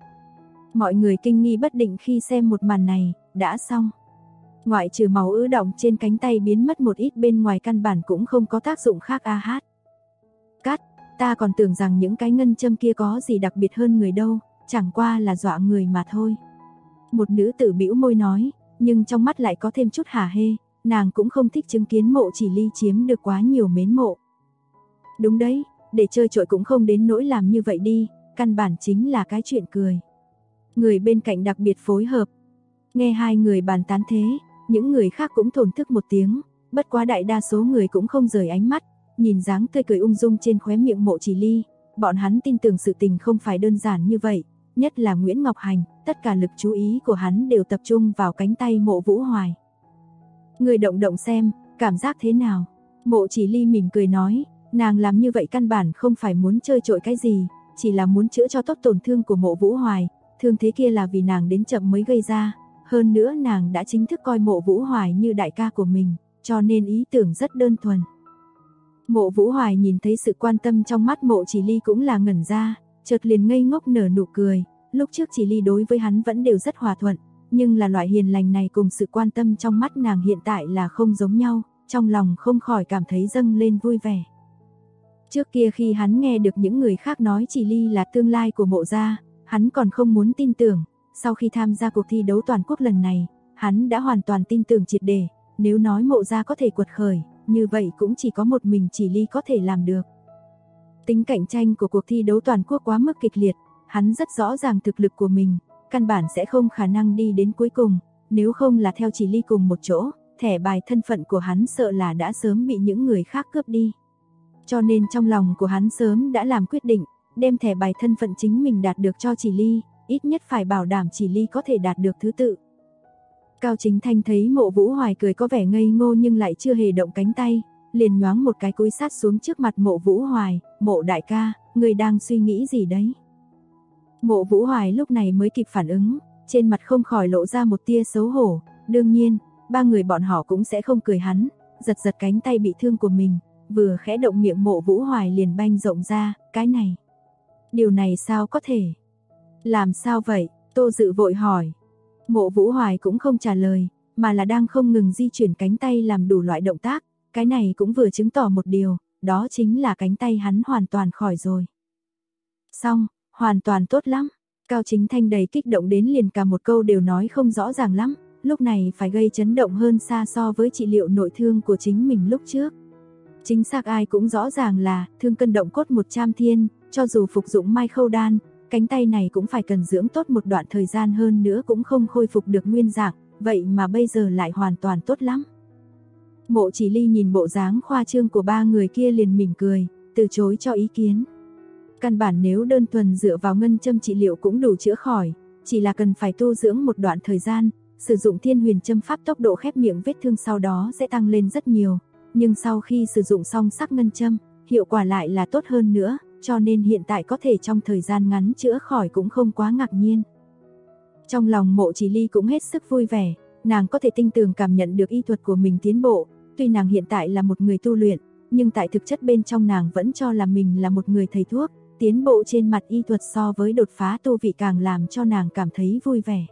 Mọi người kinh nghi bất định khi xem một màn này, đã xong. Ngoại trừ máu ứ đọng trên cánh tay biến mất một ít bên ngoài căn bản cũng không có tác dụng khác a hát. Cắt, ta còn tưởng rằng những cái ngân châm kia có gì đặc biệt hơn người đâu, chẳng qua là dọa người mà thôi. Một nữ tử bĩu môi nói, nhưng trong mắt lại có thêm chút hả hê, nàng cũng không thích chứng kiến Mộ Chỉ Ly chiếm được quá nhiều mến mộ. Đúng đấy, để chơi trội cũng không đến nỗi làm như vậy đi, căn bản chính là cái chuyện cười. Người bên cạnh đặc biệt phối hợp. Nghe hai người bàn tán thế, những người khác cũng thổn thức một tiếng, bất quá đại đa số người cũng không rời ánh mắt, nhìn dáng tươi cười ung dung trên khóe miệng Mộ Chỉ Ly, bọn hắn tin tưởng sự tình không phải đơn giản như vậy, nhất là Nguyễn Ngọc Hành, tất cả lực chú ý của hắn đều tập trung vào cánh tay Mộ Vũ Hoài. Người động động xem, cảm giác thế nào? Mộ Chỉ Ly mỉm cười nói, nàng làm như vậy căn bản không phải muốn chơi trội cái gì, chỉ là muốn chữa cho tốt tổn thương của Mộ Vũ Hoài, thương thế kia là vì nàng đến chậm mới gây ra, hơn nữa nàng đã chính thức coi Mộ Vũ Hoài như đại ca của mình, cho nên ý tưởng rất đơn thuần. Mộ Vũ Hoài nhìn thấy sự quan tâm trong mắt Mộ Chỉ Ly cũng là ngẩn ra, chợt liền ngây ngốc nở nụ cười, lúc trước Chỉ Ly đối với hắn vẫn đều rất hòa thuận, nhưng là loại hiền lành này cùng sự quan tâm trong mắt nàng hiện tại là không giống nhau, trong lòng không khỏi cảm thấy dâng lên vui vẻ. Trước kia khi hắn nghe được những người khác nói Chỉ Ly là tương lai của Mộ gia, hắn còn không muốn tin tưởng, sau khi tham gia cuộc thi đấu toàn quốc lần này, hắn đã hoàn toàn tin tưởng triệt để, nếu nói Mộ gia có thể quật khởi, như vậy cũng chỉ có một mình Chỉ Ly có thể làm được. Tính cạnh tranh của cuộc thi đấu toàn quốc quá mức kịch liệt, hắn rất rõ ràng thực lực của mình, căn bản sẽ không khả năng đi đến cuối cùng, nếu không là theo Chỉ Ly cùng một chỗ, thẻ bài thân phận của hắn sợ là đã sớm bị những người khác cướp đi. Cho nên trong lòng của hắn sớm đã làm quyết định, đem thẻ bài thân phận chính mình đạt được cho Chỉ Ly, ít nhất phải bảo đảm Chỉ Ly có thể đạt được thứ tự. Cao Chính Thanh thấy Mộ Vũ Hoài cười có vẻ ngây ngô nhưng lại chưa hề động cánh tay, liền nhoáng một cái cúi sát xuống trước mặt Mộ Vũ Hoài, Mộ đại ca, người đang suy nghĩ gì đấy? Mộ Vũ Hoài lúc này mới kịp phản ứng, trên mặt không khỏi lộ ra một tia xấu hổ, đương nhiên, ba người bọn họ cũng sẽ không cười hắn, giật giật cánh tay bị thương của mình, vừa khẽ động miệng Mộ Vũ Hoài liền banh rộng ra, cái này. Điều này sao có thể? Làm sao vậy? Tô Dự vội hỏi. Mộ Vũ Hoài cũng không trả lời, mà là đang không ngừng di chuyển cánh tay làm đủ loại động tác, cái này cũng vừa chứng tỏ một điều, đó chính là cánh tay hắn hoàn toàn khỏi rồi. Xong, hoàn toàn tốt lắm. Cao Chính Thanh đầy kích động đến liền cả một câu đều nói không rõ ràng lắm, lúc này phải gây chấn động hơn xa so với trị liệu nội thương của chính mình lúc trước. Chính xác ai cũng rõ ràng là thương cân động cốt 100 thiên, cho dù phục dụng mai khâu đan, cánh tay này cũng phải cần dưỡng tốt một đoạn thời gian hơn nữa cũng không khôi phục được nguyên dạng, vậy mà bây giờ lại hoàn toàn tốt lắm. Mộ Chỉ Ly nhìn bộ dáng khoa trương của ba người kia liền mỉm cười, từ chối cho ý kiến. Căn bản nếu đơn thuần dựa vào ngân châm trị liệu cũng đủ chữa khỏi, chỉ là cần phải tu dưỡng một đoạn thời gian, sử dụng Thiên Huyền châm pháp tốc độ khép miệng vết thương sau đó sẽ tăng lên rất nhiều, nhưng sau khi sử dụng xong sắc ngân châm, hiệu quả lại là tốt hơn nữa, cho nên hiện tại có thể trong thời gian ngắn chữa khỏi cũng không quá ngạc nhiên. Trong lòng Mộ Chỉ Ly cũng hết sức vui vẻ, nàng có thể tinh tường cảm nhận được y thuật của mình tiến bộ, tuy nàng hiện tại là một người tu luyện, nhưng tại thực chất bên trong nàng vẫn cho là mình là một người thầy thuốc, tiến bộ trên mặt y thuật so với đột phá tu vị càng làm cho nàng cảm thấy vui vẻ.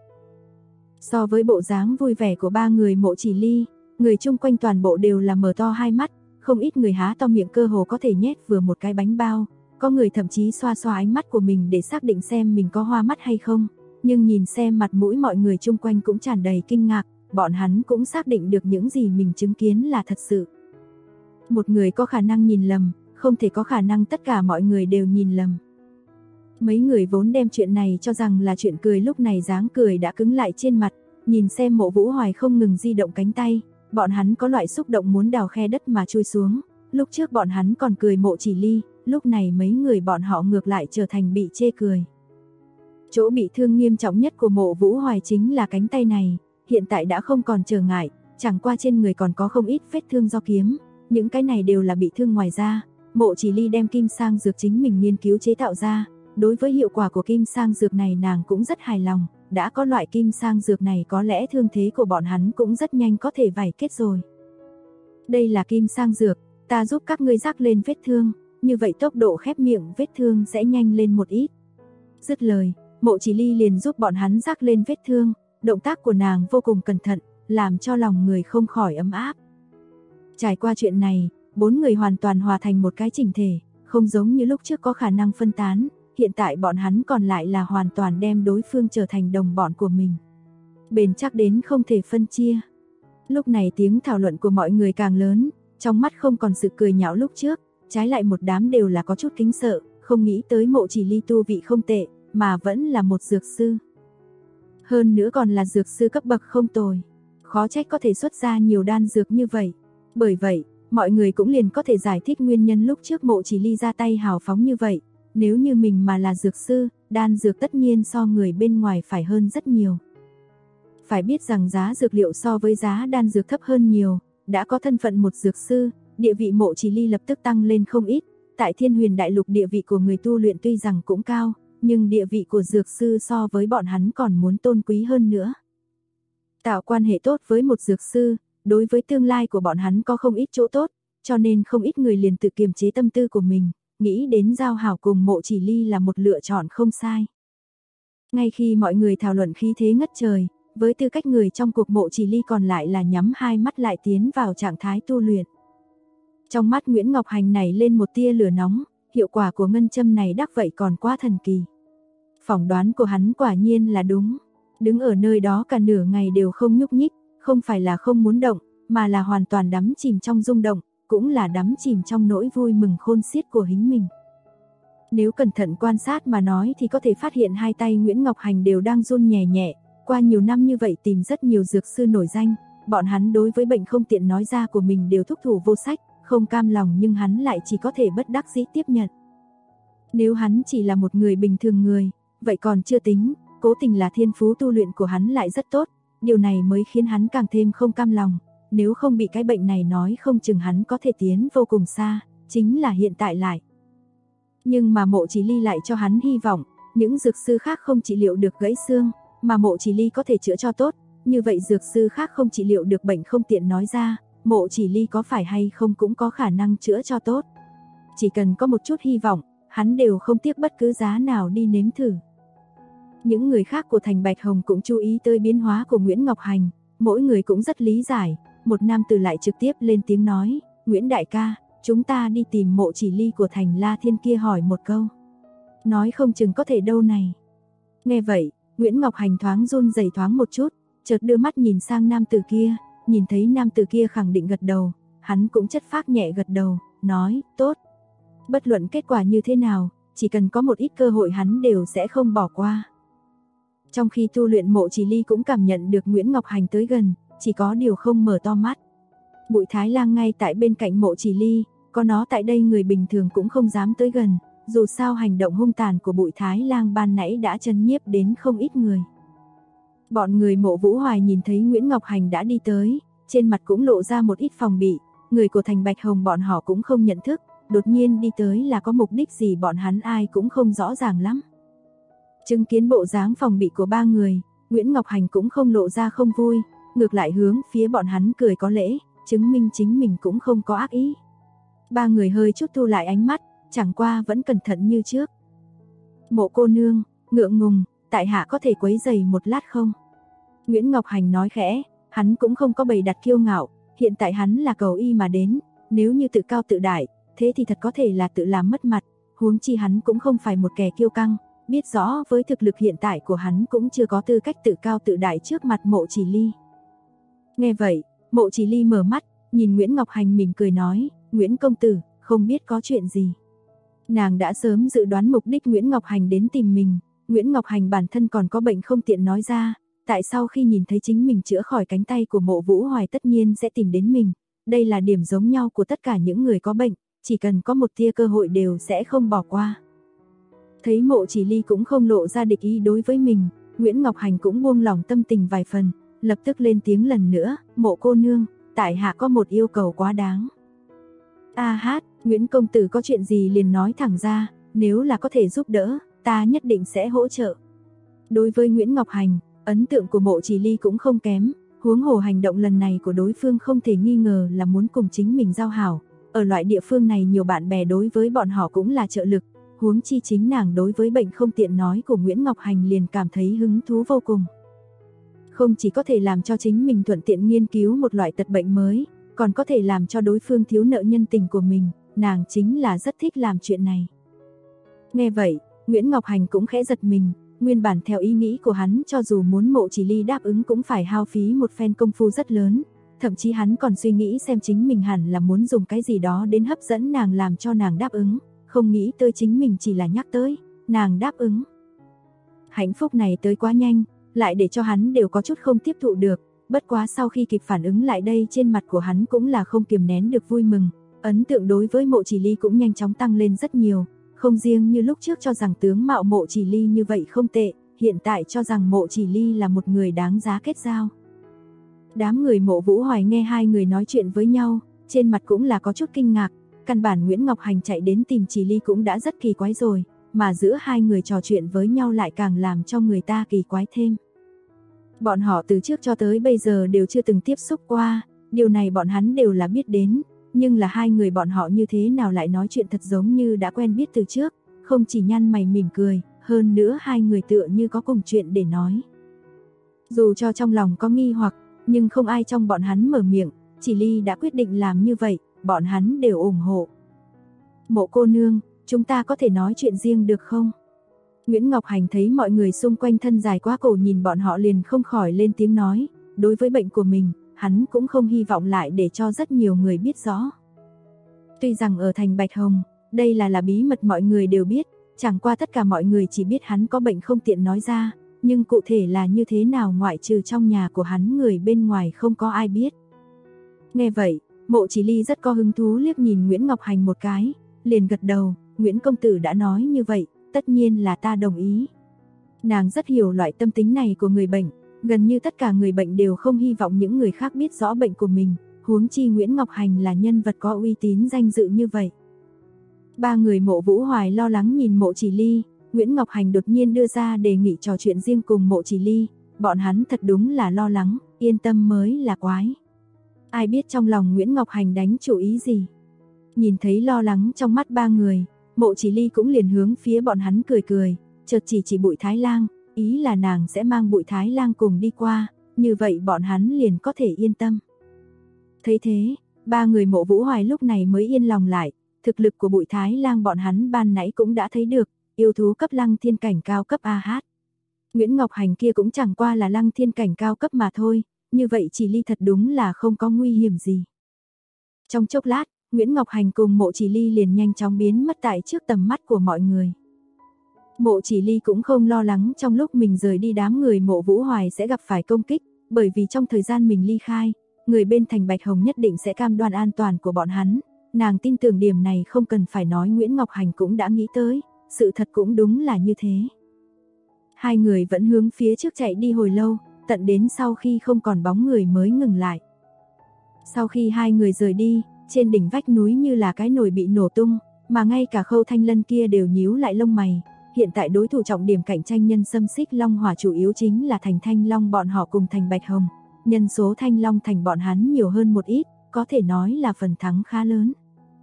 So với bộ dáng vui vẻ của ba người Mộ Chỉ Ly, người chung quanh toàn bộ đều là mở to hai mắt, không ít người há to miệng cơ hồ có thể nhét vừa một cái bánh bao, có người thậm chí xoa xoa ánh mắt của mình để xác định xem mình có hoa mắt hay không, nhưng nhìn xem mặt mũi mọi người chung quanh cũng tràn đầy kinh ngạc, bọn hắn cũng xác định được những gì mình chứng kiến là thật sự. Một người có khả năng nhìn lầm, không thể có khả năng tất cả mọi người đều nhìn lầm. Mấy người vốn đem chuyện này cho rằng là chuyện cười lúc này dáng cười đã cứng lại trên mặt, nhìn xem Mộ Vũ Hoài không ngừng di động cánh tay, bọn hắn có loại xúc động muốn đào khe đất mà chui xuống, lúc trước bọn hắn còn cười Mộ Chỉ Ly, lúc này mấy người bọn họ ngược lại trở thành bị chê cười. Chỗ bị thương nghiêm trọng nhất của Mộ Vũ Hoài chính là cánh tay này, hiện tại đã không còn trở ngại, chẳng qua trên người còn có không ít vết thương do kiếm, những cái này đều là bị thương ngoài da. Mộ Chỉ Ly đem kim sang dược chính mình nghiên cứu chế tạo ra, đối với hiệu quả của kim sang dược này nàng cũng rất hài lòng, đã có loại kim sang dược này có lẽ thương thế của bọn hắn cũng rất nhanh có thể vảy kết rồi. Đây là kim sang dược, ta giúp các ngươi rắc lên vết thương, như vậy tốc độ khép miệng vết thương sẽ nhanh lên một ít. Dứt lời, Mộ Chỉ Ly liền giúp bọn hắn rắc lên vết thương, động tác của nàng vô cùng cẩn thận, làm cho lòng người không khỏi ấm áp. Trải qua chuyện này, bốn người hoàn toàn hòa thành một cái chỉnh thể, không giống như lúc trước có khả năng phân tán, hiện tại bọn hắn còn lại là hoàn toàn đem đối phương trở thành đồng bọn của mình. Bền chắc đến không thể phân chia. Lúc này tiếng thảo luận của mọi người càng lớn, trong mắt không còn sự cười nhạo lúc trước, trái lại một đám đều là có chút kính sợ, không nghĩ tới Mộ Chỉ Ly tu vị không tệ, mà vẫn là một dược sư. Hơn nữa còn là dược sư cấp bậc không tồi, khó trách có thể xuất ra nhiều đan dược như vậy. Bởi vậy, mọi người cũng liền có thể giải thích nguyên nhân lúc trước Mộ Chỉ Ly ra tay hào phóng như vậy, nếu như mình mà là dược sư, đan dược tất nhiên so người bên ngoài phải hơn rất nhiều. Phải biết rằng giá dược liệu so với giá đan dược thấp hơn nhiều, đã có thân phận một dược sư, địa vị Mộ Chỉ Ly lập tức tăng lên không ít, tại Thiên Huyền Đại Lục địa vị của người tu luyện tuy rằng cũng cao, nhưng địa vị của dược sư so với bọn hắn còn muốn tôn quý hơn nữa. Tạo quan hệ tốt với một dược sư, đối với tương lai của bọn hắn có không ít chỗ tốt, cho nên không ít người liền tự kiềm chế tâm tư của mình, nghĩ đến giao hảo cùng Mộ Chỉ Ly là một lựa chọn không sai. Ngay khi mọi người thảo luận khí thế ngất trời, với tư cách người trong cuộc Mộ Chỉ Ly còn lại là nhắm hai mắt lại tiến vào trạng thái tu luyện. Trong mắt Nguyễn Ngọc Hành này lên một tia lửa nóng, hiệu quả của ngân châm này đắc vậy còn quá thần kỳ. Phỏng đoán của hắn quả nhiên là đúng, đứng ở nơi đó cả nửa ngày đều không nhúc nhích, không phải là không muốn động, mà là hoàn toàn đắm chìm trong rung động, cũng là đắm chìm trong nỗi vui mừng khôn xiết của chính mình. Nếu cẩn thận quan sát mà nói thì có thể phát hiện hai tay Nguyễn Ngọc Hành đều đang run nhẹ nhẹ, qua nhiều năm như vậy tìm rất nhiều dược sư nổi danh, bọn hắn đối với bệnh không tiện nói ra của mình đều thúc thủ vô sách, không cam lòng nhưng hắn lại chỉ có thể bất đắc dĩ tiếp nhận. Nếu hắn chỉ là một người bình thường người, vậy còn chưa tính, cố tình là thiên phú tu luyện của hắn lại rất tốt, điều này mới khiến hắn càng thêm không cam lòng, nếu không bị cái bệnh này nói không chừng hắn có thể tiến vô cùng xa, chính là hiện tại lại. Nhưng mà Mộ Chỉ Ly lại cho hắn hy vọng, những dược sư khác không trị liệu được gãy xương, mà Mộ Chỉ Ly có thể chữa cho tốt, như vậy dược sư khác không trị liệu được bệnh không tiện nói ra, Mộ Chỉ Ly có phải hay không cũng có khả năng chữa cho tốt. Chỉ cần có một chút hy vọng, hắn đều không tiếc bất cứ giá nào đi nếm thử. Những người khác của thành Bạch Hồng cũng chú ý tới biến hóa của Nguyễn Ngọc Hành, mỗi người cũng rất lý giải, một nam tử lại trực tiếp lên tiếng nói, Nguyễn đại ca, chúng ta đi tìm Mộ Chỉ Ly của thành La Thiên kia hỏi một câu. Nói không chừng có thể đâu này. Nghe vậy, Nguyễn Ngọc Hành thoáng run rẩy thoáng một chút, chợt đưa mắt nhìn sang nam tử kia, nhìn thấy nam tử kia khẳng định gật đầu, hắn cũng chất phác nhẹ gật đầu, nói, tốt. Bất luận kết quả như thế nào, chỉ cần có một ít cơ hội hắn đều sẽ không bỏ qua. Trong khi tu luyện, Mộ Chỉ Ly cũng cảm nhận được Nguyễn Ngọc Hành tới gần, chỉ có điều không mở to mắt. Bụi Thái Lang ngay tại bên cạnh Mộ Chỉ Ly, có nó tại đây người bình thường cũng không dám tới gần, dù sao hành động hung tàn của Bụi Thái Lang ban nãy đã chấn nhiếp đến không ít người. Bọn người Mộ Vũ Hoài nhìn thấy Nguyễn Ngọc Hành đã đi tới, trên mặt cũng lộ ra một ít phòng bị, người của Thành Bạch Hồng bọn họ cũng không nhận thức, đột nhiên đi tới là có mục đích gì bọn hắn ai cũng không rõ ràng lắm. Chứng kiến bộ dáng phòng bị của ba người, Nguyễn Ngọc Hành cũng không lộ ra không vui, ngược lại hướng phía bọn hắn cười có lễ, chứng minh chính mình cũng không có ác ý. Ba người hơi chút thu lại ánh mắt, chẳng qua vẫn cẩn thận như trước. Mộ cô nương, ngượng ngùng, tại hạ có thể quấy rầy một lát không? Nguyễn Ngọc Hành nói khẽ, hắn cũng không có bày đặt kiêu ngạo, hiện tại hắn là cầu y mà đến, nếu như tự cao tự đại, thế thì thật có thể là tự làm mất mặt, huống chi hắn cũng không phải một kẻ kiêu căng, biết rõ với thực lực hiện tại của hắn cũng chưa có tư cách tự cao tự đại trước mặt Mộ Chỉ Ly. Nghe vậy, Mộ Chỉ Ly mở mắt, nhìn Nguyễn Ngọc Hành mỉm cười nói, Nguyễn công tử, không biết có chuyện gì. Nàng đã sớm dự đoán mục đích Nguyễn Ngọc Hành đến tìm mình, Nguyễn Ngọc Hành bản thân còn có bệnh không tiện nói ra, tại sao khi nhìn thấy chính mình chữa khỏi cánh tay của Mộ Vũ Hoài tất nhiên sẽ tìm đến mình, đây là điểm giống nhau của tất cả những người có bệnh, chỉ cần có một tia cơ hội đều sẽ không bỏ qua. Thấy Mộ Chỉ Ly cũng không lộ ra địch ý đối với mình, Nguyễn Ngọc Hành cũng buông lỏng tâm tình vài phần, lập tức lên tiếng lần nữa, Mộ cô nương, tại hạ có một yêu cầu quá đáng. Nguyễn công tử có chuyện gì liền nói thẳng ra, nếu là có thể giúp đỡ, ta nhất định sẽ hỗ trợ. Đối với Nguyễn Ngọc Hành, ấn tượng của Mộ Chỉ Ly cũng không kém, huống hồ hành động lần này của đối phương không thể nghi ngờ là muốn cùng chính mình giao hảo. Ở loại địa phương này nhiều bạn bè đối với bọn họ cũng là trợ lực, huống chi chính nàng đối với bệnh không tiện nói của Nguyễn Ngọc Hành liền cảm thấy hứng thú vô cùng. Không chỉ có thể làm cho chính mình thuận tiện nghiên cứu một loại tật bệnh mới, còn có thể làm cho đối phương thiếu nợ nhân tình của mình, nàng chính là rất thích làm chuyện này. Nghe vậy, Nguyễn Ngọc Hành cũng khẽ giật mình, nguyên bản theo ý nghĩ của hắn cho dù muốn Mộ Chỉ Ly đáp ứng cũng phải hao phí một phen công phu rất lớn, thậm chí hắn còn suy nghĩ xem chính mình hẳn là muốn dùng cái gì đó đến hấp dẫn nàng làm cho nàng đáp ứng, không nghĩ tới chính mình chỉ là nhắc tới, nàng đáp ứng. Hạnh phúc này tới quá nhanh, lại để cho hắn đều có chút không tiếp thụ được, bất quá sau khi kịp phản ứng lại đây trên mặt của hắn cũng là không kiềm nén được vui mừng, ấn tượng đối với Mộ Chỉ Ly cũng nhanh chóng tăng lên rất nhiều, không riêng như lúc trước cho rằng tướng mạo Mộ Chỉ Ly như vậy không tệ, hiện tại cho rằng Mộ Chỉ Ly là một người đáng giá kết giao. Đám người Mộ Vũ Hoài nghe hai người nói chuyện với nhau, trên mặt cũng là có chút kinh ngạc, căn bản Nguyễn Ngọc Hành chạy đến tìm Chỉ Ly cũng đã rất kỳ quái rồi, mà giữa hai người trò chuyện với nhau lại càng làm cho người ta kỳ quái thêm. Bọn họ từ trước cho tới bây giờ đều chưa từng tiếp xúc qua, điều này bọn hắn đều là biết đến, nhưng là hai người bọn họ như thế nào lại nói chuyện thật giống như đã quen biết từ trước, không chỉ nhăn mày mỉm cười, hơn nữa hai người tựa như có cùng chuyện để nói. Dù cho trong lòng có nghi hoặc, nhưng không ai trong bọn hắn mở miệng, Chỉ Ly đã quyết định làm như vậy, bọn hắn đều ủng hộ. Mộ cô nương, chúng ta có thể nói chuyện riêng được không? Nguyễn Ngọc Hành thấy mọi người xung quanh thân dài quá cổ nhìn bọn họ liền không khỏi lên tiếng nói, đối với bệnh của mình, hắn cũng không hy vọng lại để cho rất nhiều người biết rõ. Tuy rằng ở thành Bạch Hồng, đây là bí mật mọi người đều biết, chẳng qua tất cả mọi người chỉ biết hắn có bệnh không tiện nói ra, nhưng cụ thể là như thế nào ngoại trừ trong nhà của hắn người bên ngoài không có ai biết. Nghe vậy, Mộ Chỉ Ly rất có hứng thú liếc nhìn Nguyễn Ngọc Hành một cái, liền gật đầu, Nguyễn công tử đã nói như vậy, tất nhiên là ta đồng ý. Nàng rất hiểu loại tâm tính này của người bệnh, gần như tất cả người bệnh đều không hy vọng những người khác biết rõ bệnh của mình, huống chi Nguyễn Ngọc Hành là nhân vật có uy tín danh dự như vậy. Ba người Mộ Vũ Hoài lo lắng nhìn Mộ Chỉ Ly, Nguyễn Ngọc Hành đột nhiên đưa ra đề nghị trò chuyện riêng cùng Mộ Chỉ Ly, bọn hắn thật đúng là lo lắng, yên tâm mới là quái. Ai biết trong lòng Nguyễn Ngọc Hành đánh chủ ý gì. Nhìn thấy lo lắng trong mắt ba người, Mộ Chỉ Ly cũng liền hướng phía bọn hắn cười cười, chợt chỉ Bụi Thái Lang, ý là nàng sẽ mang Bụi Thái Lang cùng đi qua, như vậy bọn hắn liền có thể yên tâm. Thấy thế, ba người Mộ Vũ Hoài lúc này mới yên lòng lại, thực lực của Bụi Thái Lang bọn hắn ban nãy cũng đã thấy được, yêu thú cấp Lăng Thiên cảnh cao cấp AH. Nguyễn Ngọc Hành kia cũng chẳng qua là Lăng Thiên cảnh cao cấp mà thôi, như vậy Chỉ Ly thật đúng là không có nguy hiểm gì. Trong chốc lát, Nguyễn Ngọc Hành cùng Mộ Chỉ Ly liền nhanh chóng biến mất tại trước tầm mắt của mọi người. Mộ Chỉ Ly cũng không lo lắng trong lúc mình rời đi đám người Mộ Vũ Hoài sẽ gặp phải công kích, bởi vì trong thời gian mình ly khai, người bên thành Bạch Hồng nhất định sẽ cam đoan an toàn của bọn hắn. Nàng tin tưởng điểm này không cần phải nói, Nguyễn Ngọc Hành cũng đã nghĩ tới, sự thật cũng đúng là như thế. Hai người vẫn hướng phía trước chạy đi hồi lâu, tận đến sau khi không còn bóng người mới ngừng lại. Sau khi hai người rời đi, trên đỉnh vách núi như là cái nồi bị nổ tung, mà ngay cả Khâu Thanh Lân kia đều nhíu lại lông mày. Hiện tại đối thủ trọng điểm cạnh tranh nhân xâm xích Long Hỏa chủ yếu chính là thành Thanh Long bọn họ cùng thành Bạch Hồng. Nhân số Thanh Long thành bọn hắn nhiều hơn một ít, có thể nói là phần thắng khá lớn.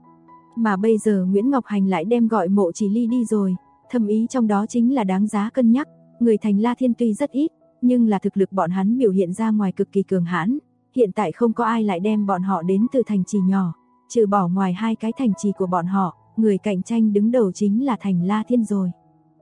Mà bây giờ Nguyễn Ngọc Hành lại đem gọi Mộ Chỉ Ly đi rồi, thâm ý trong đó chính là đáng giá cân nhắc. Người thành La Thiên tuy rất ít, nhưng là thực lực bọn hắn biểu hiện ra ngoài cực kỳ cường hãn. Hiện tại không có ai lại đem bọn họ đến từ thành trì nhỏ, trừ bỏ ngoài hai cái thành trì của bọn họ, người cạnh tranh đứng đầu chính là thành La Thiên rồi.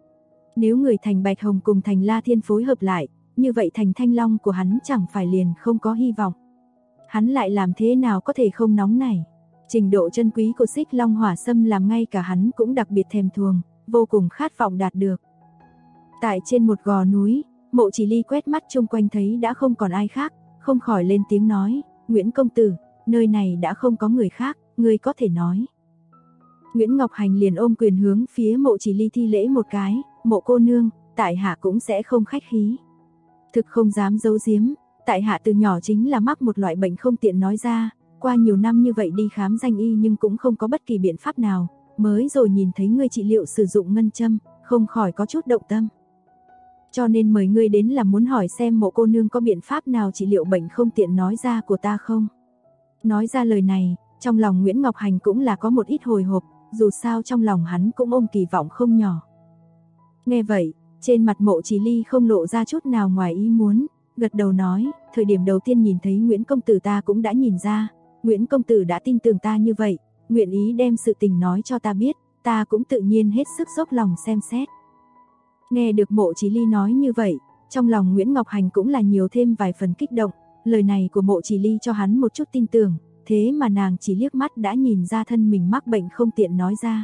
Nếu người thành Bạch Hồng cùng thành La Thiên phối hợp lại, như vậy thành Thanh Long của hắn chẳng phải liền không có hy vọng. Hắn lại làm thế nào có thể không nóng nảy. Trình độ chân quý của xích Long Hỏa Sâm làm ngay cả hắn cũng đặc biệt thèm thuồng, vô cùng khát vọng đạt được. Tại trên một gò núi, Mộ Chỉ Ly quét mắt chung quanh thấy đã không còn ai khác, không khỏi lên tiếng nói, Nguyễn công tử, nơi này đã không có người khác, ngươi có thể nói. Nguyễn Ngọc Hành liền ôm quyền hướng phía Mộ Chỉ Ly thi lễ một cái, Mộ cô nương, tại hạ cũng sẽ không khách khí. Thực không dám giấu giếm, tại hạ từ nhỏ chính là mắc một loại bệnh không tiện nói ra, qua nhiều năm như vậy đi khám danh y nhưng cũng không có bất kỳ biện pháp nào, mới rồi nhìn thấy ngươi trị liệu sử dụng ngân châm, không khỏi có chút động tâm. Cho nên mời ngươi đến là muốn hỏi xem Mộ cô nương có biện pháp nào trị liệu bệnh không tiện nói ra của ta không? Nói ra lời này, trong lòng Nguyễn Ngọc Hành cũng là có một ít hồi hộp, dù sao trong lòng hắn cũng ôm kỳ vọng không nhỏ. Nghe vậy, trên mặt Mộ Chỉ Ly không lộ ra chút nào ngoài ý muốn, gật đầu nói, thời điểm đầu tiên nhìn thấy Nguyễn công tử ta cũng đã nhìn ra, Nguyễn công tử đã tin tưởng ta như vậy, nguyện ý đem sự tình nói cho ta biết, ta cũng tự nhiên hết sức dốc lòng xem xét. Nghe được Mộ Chỉ Ly nói như vậy, trong lòng Nguyễn Ngọc Hành cũng là nhiều thêm vài phần kích động, lời này của Mộ Chỉ Ly cho hắn một chút tin tưởng, thế mà nàng chỉ liếc mắt đã nhìn ra thân mình mắc bệnh không tiện nói ra.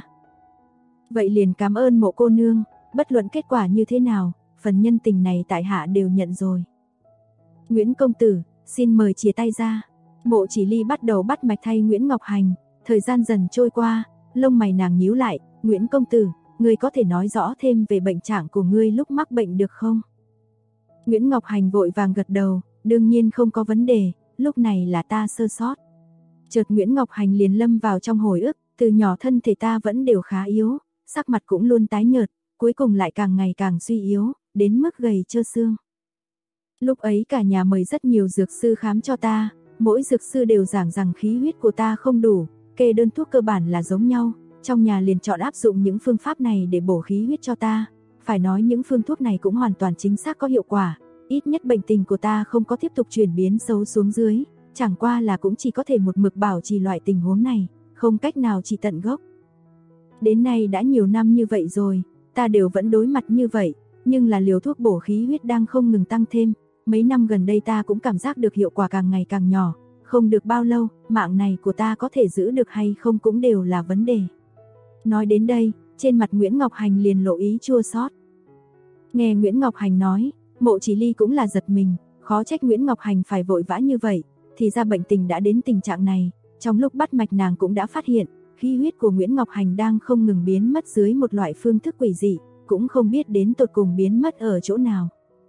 Vậy liền cảm ơn Mộ cô nương, bất luận kết quả như thế nào, phần nhân tình này tại hạ đều nhận rồi. Nguyễn công tử, xin mời chia tay ra. Mộ Chỉ Ly bắt đầu bắt mạch thay Nguyễn Ngọc Hành, thời gian dần trôi qua, lông mày nàng nhíu lại, Nguyễn công tử, ngươi có thể nói rõ thêm về bệnh trạng của ngươi lúc mắc bệnh được không? Nguyễn Ngọc Hành vội vàng gật đầu, đương nhiên không có vấn đề, lúc này là ta sơ sót. Chợt Nguyễn Ngọc Hành liền lâm vào trong hồi ức, từ nhỏ thân thể ta vẫn đều khá yếu, sắc mặt cũng luôn tái nhợt, cuối cùng lại càng ngày càng suy yếu, đến mức gầy trơ xương. Lúc ấy cả nhà mời rất nhiều dược sư khám cho ta, mỗi dược sư đều giảng rằng khí huyết của ta không đủ, kê đơn thuốc cơ bản là giống nhau, trong nhà liền chọn áp dụng những phương pháp này để bổ khí huyết cho ta. Phải nói những phương thuốc này cũng hoàn toàn chính xác có hiệu quả, ít nhất bệnh tình của ta không có tiếp tục chuyển biến xấu xuống dưới, chẳng qua là cũng chỉ có thể một mực bảo trì loại tình huống này, không cách nào trị tận gốc. Đến nay đã nhiều năm như vậy rồi, ta đều vẫn đối mặt như vậy, nhưng là liều thuốc bổ khí huyết đang không ngừng tăng thêm, mấy năm gần đây ta cũng cảm giác được hiệu quả càng ngày càng nhỏ, không được bao lâu, mạng này của ta có thể giữ được hay không cũng đều là vấn đề. Nói đến đây, trên mặt Nguyễn Ngọc Hành liền lộ ý chua xót. Nghe Nguyễn Ngọc Hành nói, Mộ Chỉ Ly cũng là giật mình, khó trách Nguyễn Ngọc Hành phải vội vã như vậy, thì ra bệnh tình đã đến tình trạng này, trong lúc bắt mạch nàng cũng đã phát hiện, khí huyết của Nguyễn Ngọc Hành đang không ngừng biến mất dưới một loại phương thức quỷ dị, cũng không biết đến tột cùng biến mất ở chỗ nào.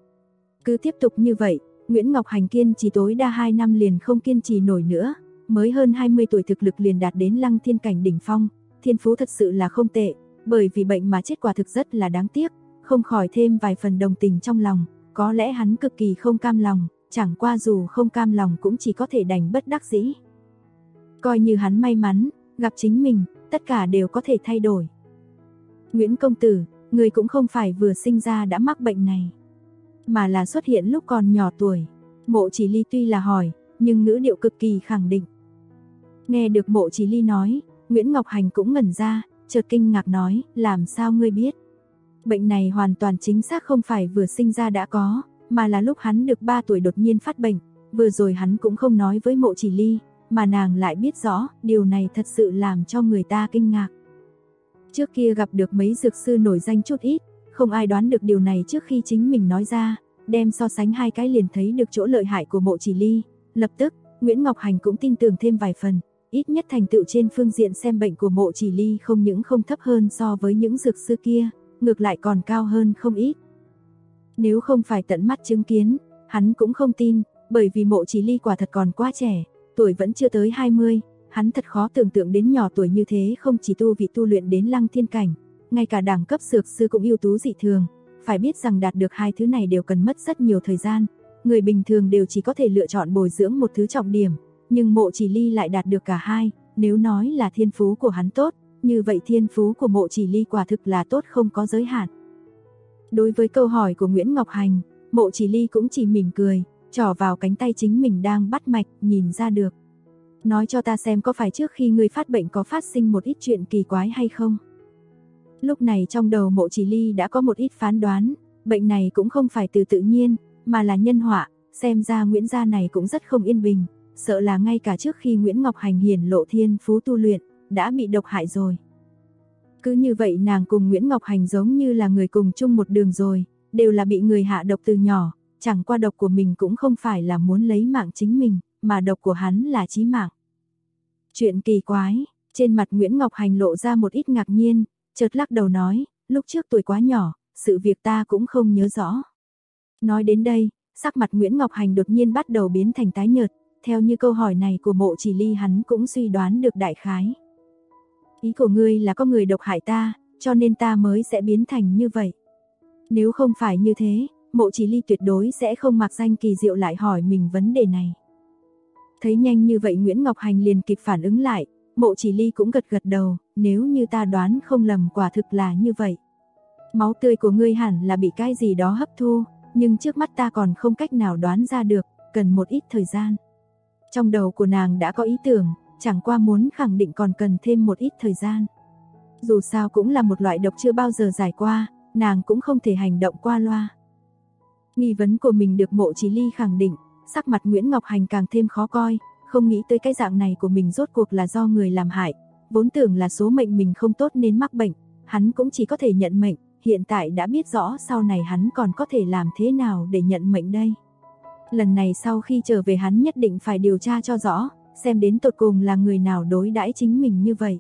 Cứ tiếp tục như vậy, Nguyễn Ngọc Hành kiên trì tối đa 2 năm liền không kiên trì nổi nữa, mới hơn 20 tuổi thực lực liền đạt đến Lăng Thiên cảnh đỉnh phong, thiên phú thật sự là không tệ, bởi vì bệnh mà chết quả thực rất là đáng tiếc, không khỏi thêm vài phần đồng tình trong lòng, có lẽ hắn cực kỳ không cam lòng, chẳng qua dù không cam lòng cũng chỉ có thể đành bất đắc dĩ. Coi như hắn may mắn, gặp chính mình, tất cả đều có thể thay đổi. Nguyễn công tử, người cũng không phải vừa sinh ra đã mắc bệnh này, mà là xuất hiện lúc còn nhỏ tuổi. Mộ Chỉ Ly tuy là hỏi, nhưng ngữ điệu cực kỳ khẳng định. Nghe được Mộ Chỉ Ly nói, Nguyễn Ngọc Hành cũng ngẩn ra, chợt kinh ngạc nói, làm sao ngươi biết? Bệnh này hoàn toàn chính xác không phải vừa sinh ra đã có, mà là lúc hắn được 3 tuổi đột nhiên phát bệnh, vừa rồi hắn cũng không nói với Mộ Chỉ Ly, mà nàng lại biết rõ, điều này thật sự làm cho người ta kinh ngạc. Trước kia gặp được mấy dược sư nổi danh chút ít, không ai đoán được điều này trước khi chính mình nói ra, đem so sánh hai cái liền thấy được chỗ lợi hại của Mộ Chỉ Ly. Lập tức, Nguyễn Ngọc Hành cũng tin tưởng thêm vài phần, ít nhất thành tựu trên phương diện xem bệnh của Mộ Chỉ Ly không những không thấp hơn so với những dược sư kia, ngược lại còn cao hơn không ít. Nếu không phải tận mắt chứng kiến, hắn cũng không tin, bởi vì Mộ Chỉ Ly quả thật còn quá trẻ, tuổi vẫn chưa tới 20, hắn thật khó tưởng tượng đến nhỏ tuổi như thế không chỉ tu vị tu luyện đến Lăng Thiên cảnh, ngay cả đẳng cấp dược sư cũng ưu tú dị thường, phải biết rằng đạt được hai thứ này đều cần mất rất nhiều thời gian, người bình thường đều chỉ có thể lựa chọn bồi dưỡng một thứ trọng điểm, nhưng Mộ Chỉ Ly lại đạt được cả hai, nếu nói là thiên phú của hắn tốt, như vậy thiên phú của Mộ Chỉ Ly quả thực là tốt không có giới hạn. Đối với câu hỏi của Nguyễn Ngọc Hành, Mộ Chỉ Ly cũng chỉ mỉm cười, trỏ vào cánh tay chính mình đang bắt mạch, nhìn ra được. Nói cho ta xem có phải trước khi ngươi phát bệnh có phát sinh một ít chuyện kỳ quái hay không? Lúc này trong đầu Mộ Chỉ Ly đã có một ít phán đoán, bệnh này cũng không phải từ tự nhiên, mà là nhân họa, xem ra Nguyễn gia này cũng rất không yên bình, sợ là ngay cả trước khi Nguyễn Ngọc Hành hiển lộ thiên phú tu luyện, đã bị độc hại rồi. Cứ như vậy nàng cùng Nguyễn Ngọc Hành giống như là người cùng chung một đường rồi, đều là bị người hạ độc từ nhỏ, chẳng qua độc của mình cũng không phải là muốn lấy mạng chính mình, mà độc của hắn là chí mạng. Chuyện kỳ quái, trên mặt Nguyễn Ngọc Hành lộ ra một ít ngạc nhiên, chợt lắc đầu nói, lúc trước tuổi quá nhỏ, sự việc ta cũng không nhớ rõ. Nói đến đây, sắc mặt Nguyễn Ngọc Hành đột nhiên bắt đầu biến thành tái nhợt, theo như câu hỏi này của Mộ Chỉ Ly hắn cũng suy đoán được đại khái. Ý của ngươi là có người độc hại ta, cho nên ta mới sẽ biến thành như vậy. Nếu không phải như thế, Mộ Chỉ Ly tuyệt đối sẽ không mặc danh kỳ diệu lại hỏi mình vấn đề này. Thấy nhanh như vậy Nguyễn Ngọc Hành liền kịp phản ứng lại, Mộ Chỉ Ly cũng gật gật đầu, nếu như ta đoán không lầm quả thực là như vậy. Máu tươi của ngươi hẳn là bị cái gì đó hấp thu, nhưng trước mắt ta còn không cách nào đoán ra được, cần một ít thời gian. Trong đầu của nàng đã có ý tưởng, chẳng qua muốn khẳng định còn cần thêm một ít thời gian. Dù sao cũng là một loại độc chưa bao giờ giải qua, nàng cũng không thể hành động qua loa. Nghi vấn của mình được Mộ Chỉ Ly khẳng định, sắc mặt Nguyễn Ngọc Hành càng thêm khó coi, không nghĩ tới cái dạng này của mình rốt cuộc là do người làm hại, vốn tưởng là số mệnh mình không tốt nên mắc bệnh, hắn cũng chỉ có thể nhận mệnh, hiện tại đã biết rõ sau này hắn còn có thể làm thế nào để nhận mệnh đây. Lần này sau khi trở về hắn nhất định phải điều tra cho rõ, xem đến tột cùng là người nào đối đãi chính mình như vậy.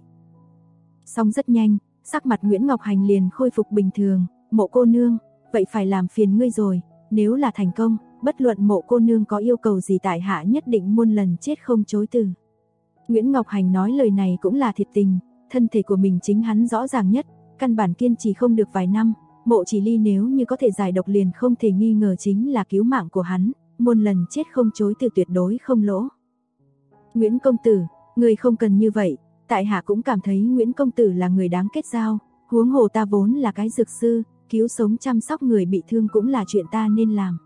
Xong rất nhanh, sắc mặt Nguyễn Ngọc Hành liền khôi phục bình thường, Mộ cô nương, vậy phải làm phiền ngươi rồi, nếu là thành công, bất luận Mộ cô nương có yêu cầu gì tại hạ nhất định muôn lần chết không chối từ. Nguyễn Ngọc Hành nói lời này cũng là thiệt tình, thân thể của mình chính hắn rõ ràng nhất, căn bản kiên trì không được vài năm, Mộ Chỉ Ly nếu như có thể giải độc liền không thể nghi ngờ chính là cứu mạng của hắn, muôn lần chết không chối từ tuyệt đối không lỗ. Nguyễn công tử, người không cần như vậy, tại hạ cũng cảm thấy Nguyễn công tử là người đáng kết giao, huống hồ ta vốn là cái dược sư, cứu sống chăm sóc người bị thương cũng là chuyện ta nên làm.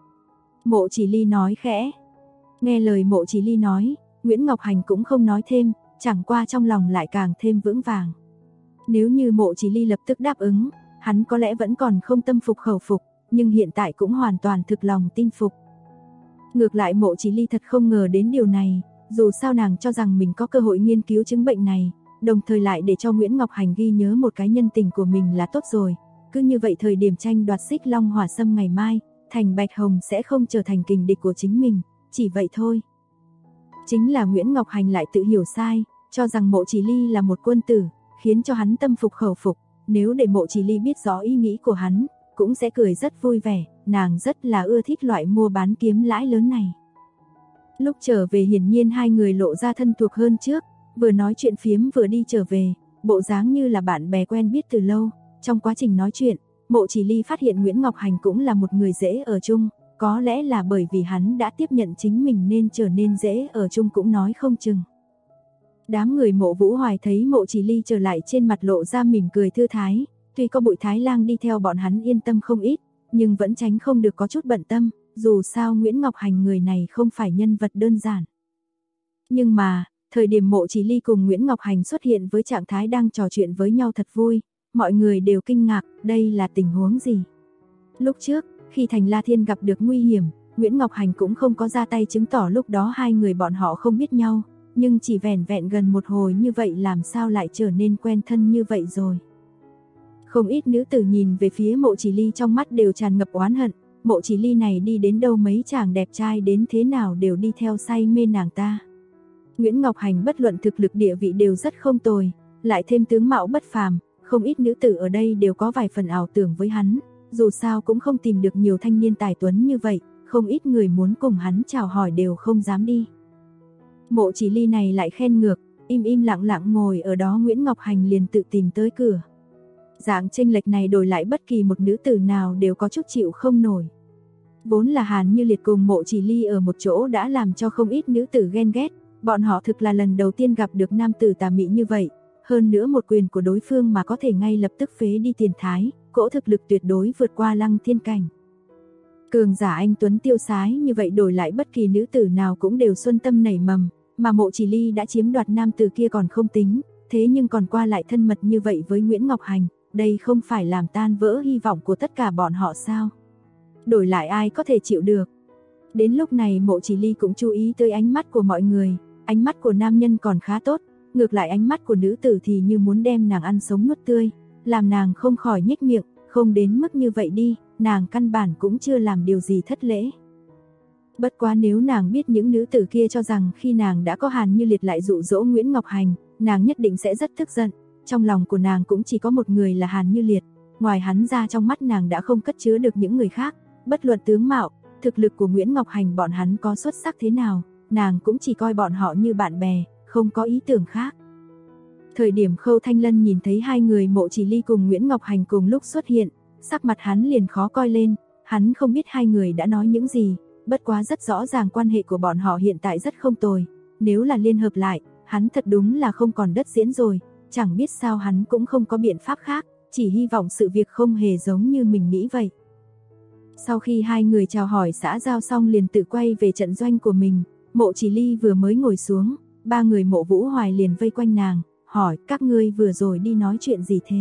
Mộ Chỉ Ly nói khẽ. Nghe lời Mộ Chỉ Ly nói, Nguyễn Ngọc Hành cũng không nói thêm, chẳng qua trong lòng lại càng thêm vững vàng. Nếu như Mộ Chỉ Ly lập tức đáp ứng, hắn có lẽ vẫn còn không tâm phục khẩu phục, nhưng hiện tại cũng hoàn toàn thực lòng tin phục. Ngược lại Mộ Chỉ Ly thật không ngờ đến điều này, dù sao nàng cho rằng mình có cơ hội nghiên cứu chứng bệnh này, đồng thời lại để cho Nguyễn Ngọc Hành ghi nhớ một cái nhân tình của mình là tốt rồi. Cứ như vậy thời điểm tranh đoạt Xích Long Hỏa Sâm ngày mai, Thành Bạch Hồng sẽ không trở thành kình địch của chính mình, chỉ vậy thôi. Chính là Nguyễn Ngọc Hành lại tự hiểu sai, cho rằng Mộ Chỉ Ly là một quân tử, khiến cho hắn tâm phục khẩu phục, nếu để Mộ Chỉ Ly biết rõ ý nghĩ của hắn, cũng sẽ cười rất vui vẻ, nàng rất là ưa thích loại mua bán kiếm lãi lớn này. Lúc trở về hiển nhiên hai người lộ ra thân thuộc hơn trước, vừa nói chuyện phiếm vừa đi trở về, bộ dáng như là bạn bè quen biết từ lâu. Trong quá trình nói chuyện, Mộ Chỉ Ly phát hiện Nguyễn Ngọc Hành cũng là một người dễ ở chung, có lẽ là bởi vì hắn đã tiếp nhận chính mình nên trở nên dễ ở chung cũng nói không chừng. Đám người Mộ Vũ Hoài thấy Mộ Chỉ Ly trở lại trên mặt lộ ra mỉm cười thư thái, tuy có Bụi Thái Lang đi theo bọn hắn yên tâm không ít, nhưng vẫn tránh không được có chút bận tâm, dù sao Nguyễn Ngọc Hành người này không phải nhân vật đơn giản. Nhưng mà, thời điểm Mộ Chỉ Ly cùng Nguyễn Ngọc Hành xuất hiện với trạng thái đang trò chuyện với nhau thật vui, mọi người đều kinh ngạc, đây là tình huống gì? Lúc trước, khi Thành La Thiên gặp được nguy hiểm, Nguyễn Ngọc Hành cũng không có ra tay chứng tỏ lúc đó hai người bọn họ không biết nhau, nhưng chỉ vẻn vẹn gần một hồi như vậy làm sao lại trở nên quen thân như vậy rồi. Không ít nữ tử nhìn về phía Mộ Chỉ Ly trong mắt đều tràn ngập oán hận, Mộ Chỉ Ly này đi đến đâu mấy chàng đẹp trai đến thế nào đều đi theo say mê nàng ta. Nguyễn Ngọc Hành bất luận thực lực địa vị đều rất không tồi, lại thêm tướng mạo bất phàm, không ít nữ tử ở đây đều có vài phần ảo tưởng với hắn, dù sao cũng không tìm được nhiều thanh niên tài tuấn như vậy, không ít người muốn cùng hắn chào hỏi đều không dám đi. Mộ Chỉ Ly này lại khen ngược, im im lặng lặng ngồi ở đó, Nguyễn Ngọc Hành liền tự tìm tới cửa. Dạng chênh lệch này đổi lại bất kỳ một nữ tử nào đều có chút chịu không nổi. Vốn là Hàn Như Liệt cùng Mộ Chỉ Ly ở một chỗ đã làm cho không ít nữ tử ghen ghét, bọn họ thực là lần đầu tiên gặp được nam tử tà mị như vậy, hơn nữa một quyền của đối phương mà có thể ngay lập tức phế đi tiền thái, cỗ thực lực tuyệt đối vượt qua Lăng Thiên cảnh. Cường giả anh tuấn tiêu sái như vậy đổi lại bất kỳ nữ tử nào cũng đều xuân tâm nảy mầm, mà Mộ Chỉ Ly đã chiếm đoạt nam tử kia còn không tính, thế nhưng còn qua lại thân mật như vậy với Nguyễn Ngọc Hành, đây không phải làm tan vỡ hy vọng của tất cả bọn họ sao? Đổi lại ai có thể chịu được? Đến lúc này Mộ Chỉ Ly cũng chú ý tới ánh mắt của mọi người, ánh mắt của nam nhân còn khá tốt, ngược lại ánh mắt của nữ tử thì như muốn đem nàng ăn sống nuốt tươi, làm nàng không khỏi nhếch miệng, không đến mức như vậy đi, nàng căn bản cũng chưa làm điều gì thất lễ. Bất quá nếu nàng biết những nữ tử kia cho rằng khi nàng đã có Hàn Như Liệt lại dụ dỗ Nguyễn Ngọc Hành, nàng nhất định sẽ rất tức giận, trong lòng của nàng cũng chỉ có một người là Hàn Như Liệt, ngoài hắn ra trong mắt nàng đã không cất chứa được những người khác, bất luận tướng mạo, thực lực của Nguyễn Ngọc Hành bọn hắn có xuất sắc thế nào, nàng cũng chỉ coi bọn họ như bạn bè, không có ý tưởng khác. Thời điểm Khâu Thanh Lân nhìn thấy hai người Mộ Chỉ Ly cùng Nguyễn Ngọc Hành cùng lúc xuất hiện, sắc mặt hắn liền khó coi lên, hắn không biết hai người đã nói những gì, bất quá rất rõ ràng quan hệ của bọn họ hiện tại rất không tồi, nếu là liên hợp lại, hắn thật đúng là không còn đất diễn rồi, chẳng biết sao hắn cũng không có biện pháp khác, chỉ hy vọng sự việc không hề giống như mình nghĩ vậy. Sau khi hai người chào hỏi xã giao xong liền tự quay về trận doanh của mình, Mộ Chỉ Ly vừa mới ngồi xuống, ba người Mộ Vũ Hoài liền vây quanh nàng, hỏi các ngươi vừa rồi đi nói chuyện gì thế?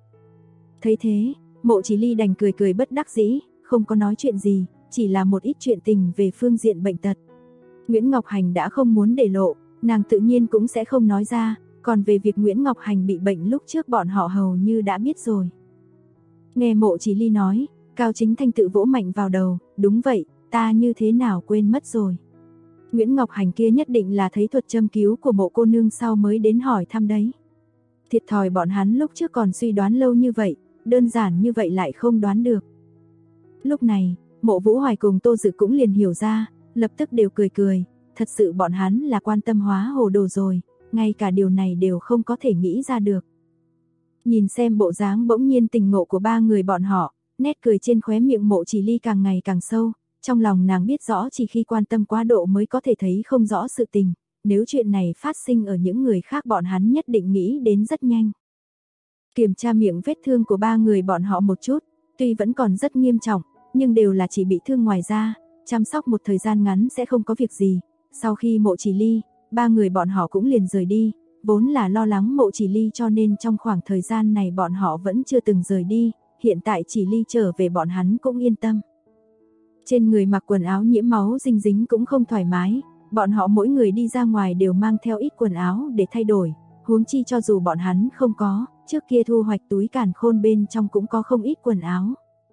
Thấy thế, Mộ Chỉ Ly đành cười cười bất đắc dĩ, không có nói chuyện gì, chỉ là một ít chuyện tình về phương diện bệnh tật. Nguyễn Ngọc Hành đã không muốn để lộ, nàng tự nhiên cũng sẽ không nói ra, còn về việc Nguyễn Ngọc Hành bị bệnh lúc trước bọn họ hầu như đã biết rồi. Nghe Mộ Chỉ Ly nói, Cao Chính Thanh tự vỗ mạnh vào đầu, đúng vậy, ta như thế nào quên mất rồi. Nguyễn Ngọc Hành kia nhất định là thấy thuật châm cứu của Mộ cô nương sau mới đến hỏi thăm đấy. Thiệt thòi bọn hắn lúc trước còn suy đoán lâu như vậy, đơn giản như vậy lại không đoán được. Lúc này, Mộ Vũ Hoài cùng Tô Dự cũng liền hiểu ra, lập tức đều cười cười, thật sự bọn hắn là quan tâm hóa hồ đồ rồi, ngay cả điều này đều không có thể nghĩ ra được. Nhìn xem bộ dáng bỗng nhiên tình ngộ của ba người bọn họ, nét cười trên khóe miệng Mộ Chỉ Ly càng ngày càng sâu, trong lòng nàng biết rõ chỉ khi quan tâm quá độ mới có thể thấy không rõ sự tình, nếu chuyện này phát sinh ở những người khác bọn hắn nhất định nghĩ đến rất nhanh. Kiểm tra miệng vết thương của ba người bọn họ một chút, tuy vẫn còn rất nghiêm trọng, nhưng đều là chỉ bị thương ngoài da, chăm sóc một thời gian ngắn sẽ không có việc gì. Sau khi Mộ Chỉ Ly, ba người bọn họ cũng liền rời đi, vốn là lo lắng Mộ Chỉ Ly cho nên trong khoảng thời gian này bọn họ vẫn chưa từng rời đi, hiện tại Chỉ Ly trở về bọn hắn cũng yên tâm. Trên người mặc quần áo nhiễm máu dinh dính cũng không thoải mái, bọn họ mỗi người đi ra ngoài đều mang theo ít quần áo để thay đổi, huống chi cho dù bọn hắn không có, trước kia thu hoạch túi càn khôn bên trong cũng có không ít quần áo.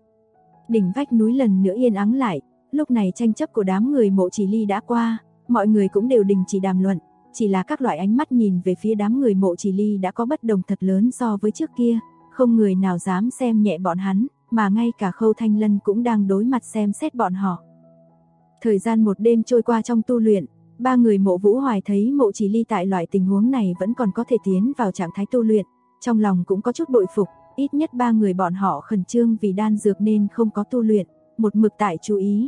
Đỉnh vách núi lần nữa yên ắng lại, lúc này tranh chấp của đám người Mộ Chỉ Ly đã qua, mọi người cũng đều đình chỉ đàm luận, chỉ là các loại ánh mắt nhìn về phía đám người Mộ Chỉ Ly đã có bất đồng thật lớn so với trước kia, không người nào dám xem nhẹ bọn hắn, mà ngay cả Khâu Thanh Lân cũng đang đối mặt xem xét bọn họ. Thời gian một đêm trôi qua trong tu luyện, ba người Mộ Vũ Hoài thấy Mộ Chỉ Ly tại loại tình huống này vẫn còn có thể tiến vào trạng thái tu luyện, trong lòng cũng có chút bội phục, ít nhất ba người bọn họ khẩn trương vì đan dược nên không có tu luyện, một mực tại chú ý.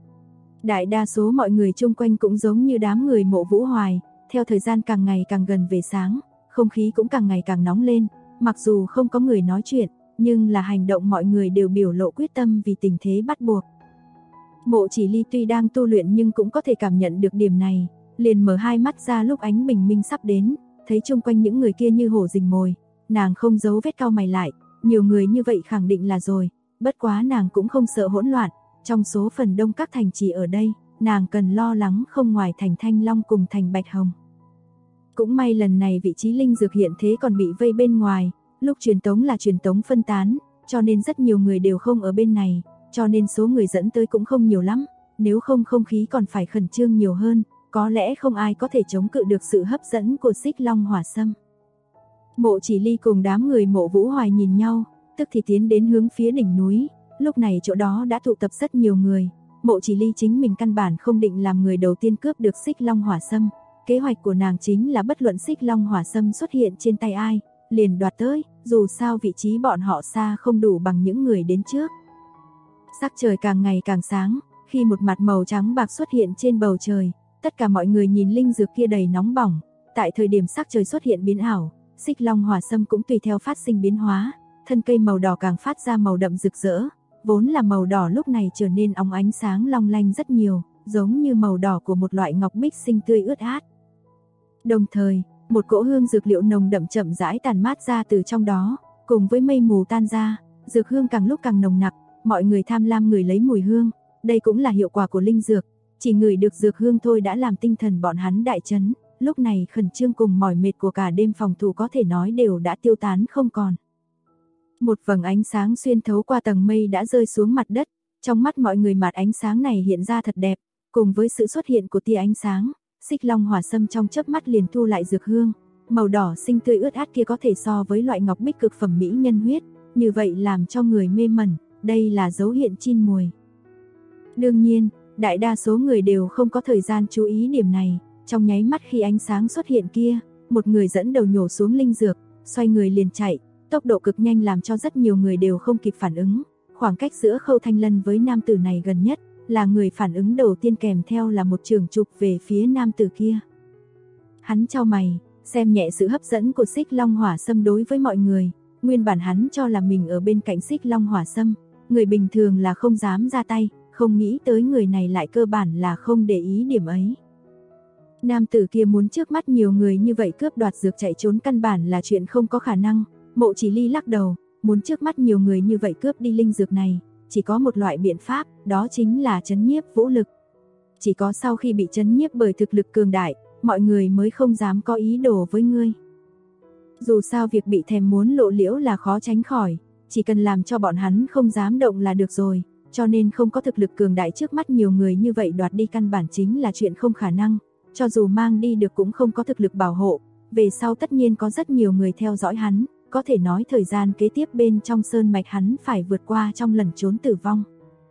Đại đa số mọi người chung quanh cũng giống như đám người Mộ Vũ Hoài, theo thời gian càng ngày càng gần về sáng, không khí cũng càng ngày càng nóng lên, mặc dù không có người nói chuyện, nhưng là hành động mọi người đều biểu lộ quyết tâm vì tình thế bắt buộc. Mộ Chỉ Ly tuy đang tu luyện nhưng cũng có thể cảm nhận được điểm này, liền mở hai mắt ra lúc ánh bình minh sắp đến, thấy chung quanh những người kia như hổ rình mồi, nàng không giấu vết cau mày lại, nhiều người như vậy khẳng định là rồi, bất quá nàng cũng không sợ hỗn loạn, trong số phần đông các thành trì ở đây, nàng cần lo lắng không ngoài thành Thanh Long cùng thành Bạch Hồng. Cũng may lần này vị trí linh dược hiện thế còn bị vây bên ngoài, lúc truyền tống là truyền tống phân tán, cho nên rất nhiều người đều không ở bên này, cho nên số người dẫn tới cũng không nhiều lắm, nếu không không khí còn phải khẩn trương nhiều hơn, có lẽ không ai có thể chống cự được sự hấp dẫn của Xích Long Hỏa Sâm. Mộ Chỉ Ly cùng đám người Mộ Vũ Hoài nhìn nhau, tức thì tiến đến hướng phía đỉnh núi, lúc này chỗ đó đã tụ tập rất nhiều người, Mộ Chỉ Ly chính mình căn bản không định làm người đầu tiên cướp được Xích Long Hỏa Sâm, kế hoạch của nàng chính là bất luận Xích Long Hỏa Sâm xuất hiện trên tay ai, liền đoạt tới, dù sao vị trí bọn họ xa không đủ bằng những người đến trước. Sắc trời càng ngày càng sáng, khi một mặt màu trắng bạc xuất hiện trên bầu trời, tất cả mọi người nhìn linh dược kia đầy nóng bỏng, tại thời điểm sắc trời xuất hiện biến ảo, Xích Long Hỏa Sâm cũng tùy theo phát sinh biến hóa, thân cây màu đỏ càng phát ra màu đậm rực rỡ, vốn là màu đỏ lúc này trở nên óng ánh sáng long lanh rất nhiều, giống như màu đỏ của một loại ngọc bích xinh tươi ướt át. Đồng thời, một cỗ hương dược liệu nồng đậm chậm rãi tàn mát ra từ trong đó, cùng với mây mù tan ra, dược hương càng lúc càng nồng nặc, mọi người tham lam ngửi lấy mùi hương, đây cũng là hiệu quả của linh dược, chỉ ngửi được dược hương thôi đã làm tinh thần bọn hắn đại chấn, lúc này khẩn trương cùng mỏi mệt của cả đêm phòng thủ có thể nói đều đã tiêu tán không còn. Một vầng ánh sáng xuyên thấu qua tầng mây đã rơi xuống mặt đất, trong mắt mọi người mặt ánh sáng này hiện ra thật đẹp, cùng với sự xuất hiện của tia ánh sáng, Xích Long Hỏa Sâm trong chớp mắt liền thu lại dược hương, màu đỏ xinh tươi ướt át kia có thể so với loại ngọc bích cực phẩm mỹ nhân huyết, như vậy làm cho người mê mẩn, đây là dấu hiện chin mùi. Đương nhiên, đại đa số người đều không có thời gian chú ý điểm này, trong nháy mắt khi ánh sáng xuất hiện kia, một người dẫn đầu nhổ xuống linh dược, xoay người liền chạy, tốc độ cực nhanh làm cho rất nhiều người đều không kịp phản ứng, khoảng cách giữa Khâu Thanh Lân với nam tử này gần nhất, là người phản ứng đầu tiên kèm theo là một trường chụp về phía nam tử kia. Hắn chau mày, xem nhẹ sự hấp dẫn của Xích Long Hỏa Sâm đối với mọi người, nguyên bản hắn cho là mình ở bên cạnh Xích Long Hỏa Sâm, người bình thường là không dám ra tay, không nghĩ tới người này lại cơ bản là không để ý điểm ấy. Nam tử kia muốn trước mắt nhiều người như vậy cướp đoạt dược chạy trốn căn bản là chuyện không có khả năng, Mộ Chỉ Ly lắc đầu, muốn trước mắt nhiều người như vậy cướp đi linh dược này, chỉ có một loại biện pháp, đó chính là trấn nhiếp vũ lực. Chỉ có sau khi bị trấn nhiếp bởi thực lực cường đại, mọi người mới không dám có ý đồ với ngươi. Dù sao việc bị thèm muốn lộ liễu là khó tránh khỏi, chỉ cần làm cho bọn hắn không dám động là được rồi, cho nên không có thực lực cường đại trước mắt nhiều người như vậy đoạt đi căn bản chính là chuyện không khả năng, cho dù mang đi được cũng không có thực lực bảo hộ, về sau tất nhiên có rất nhiều người theo dõi hắn, có thể nói thời gian kế tiếp bên trong sơn mạch hắn phải vượt qua trong lần trốn tử vong.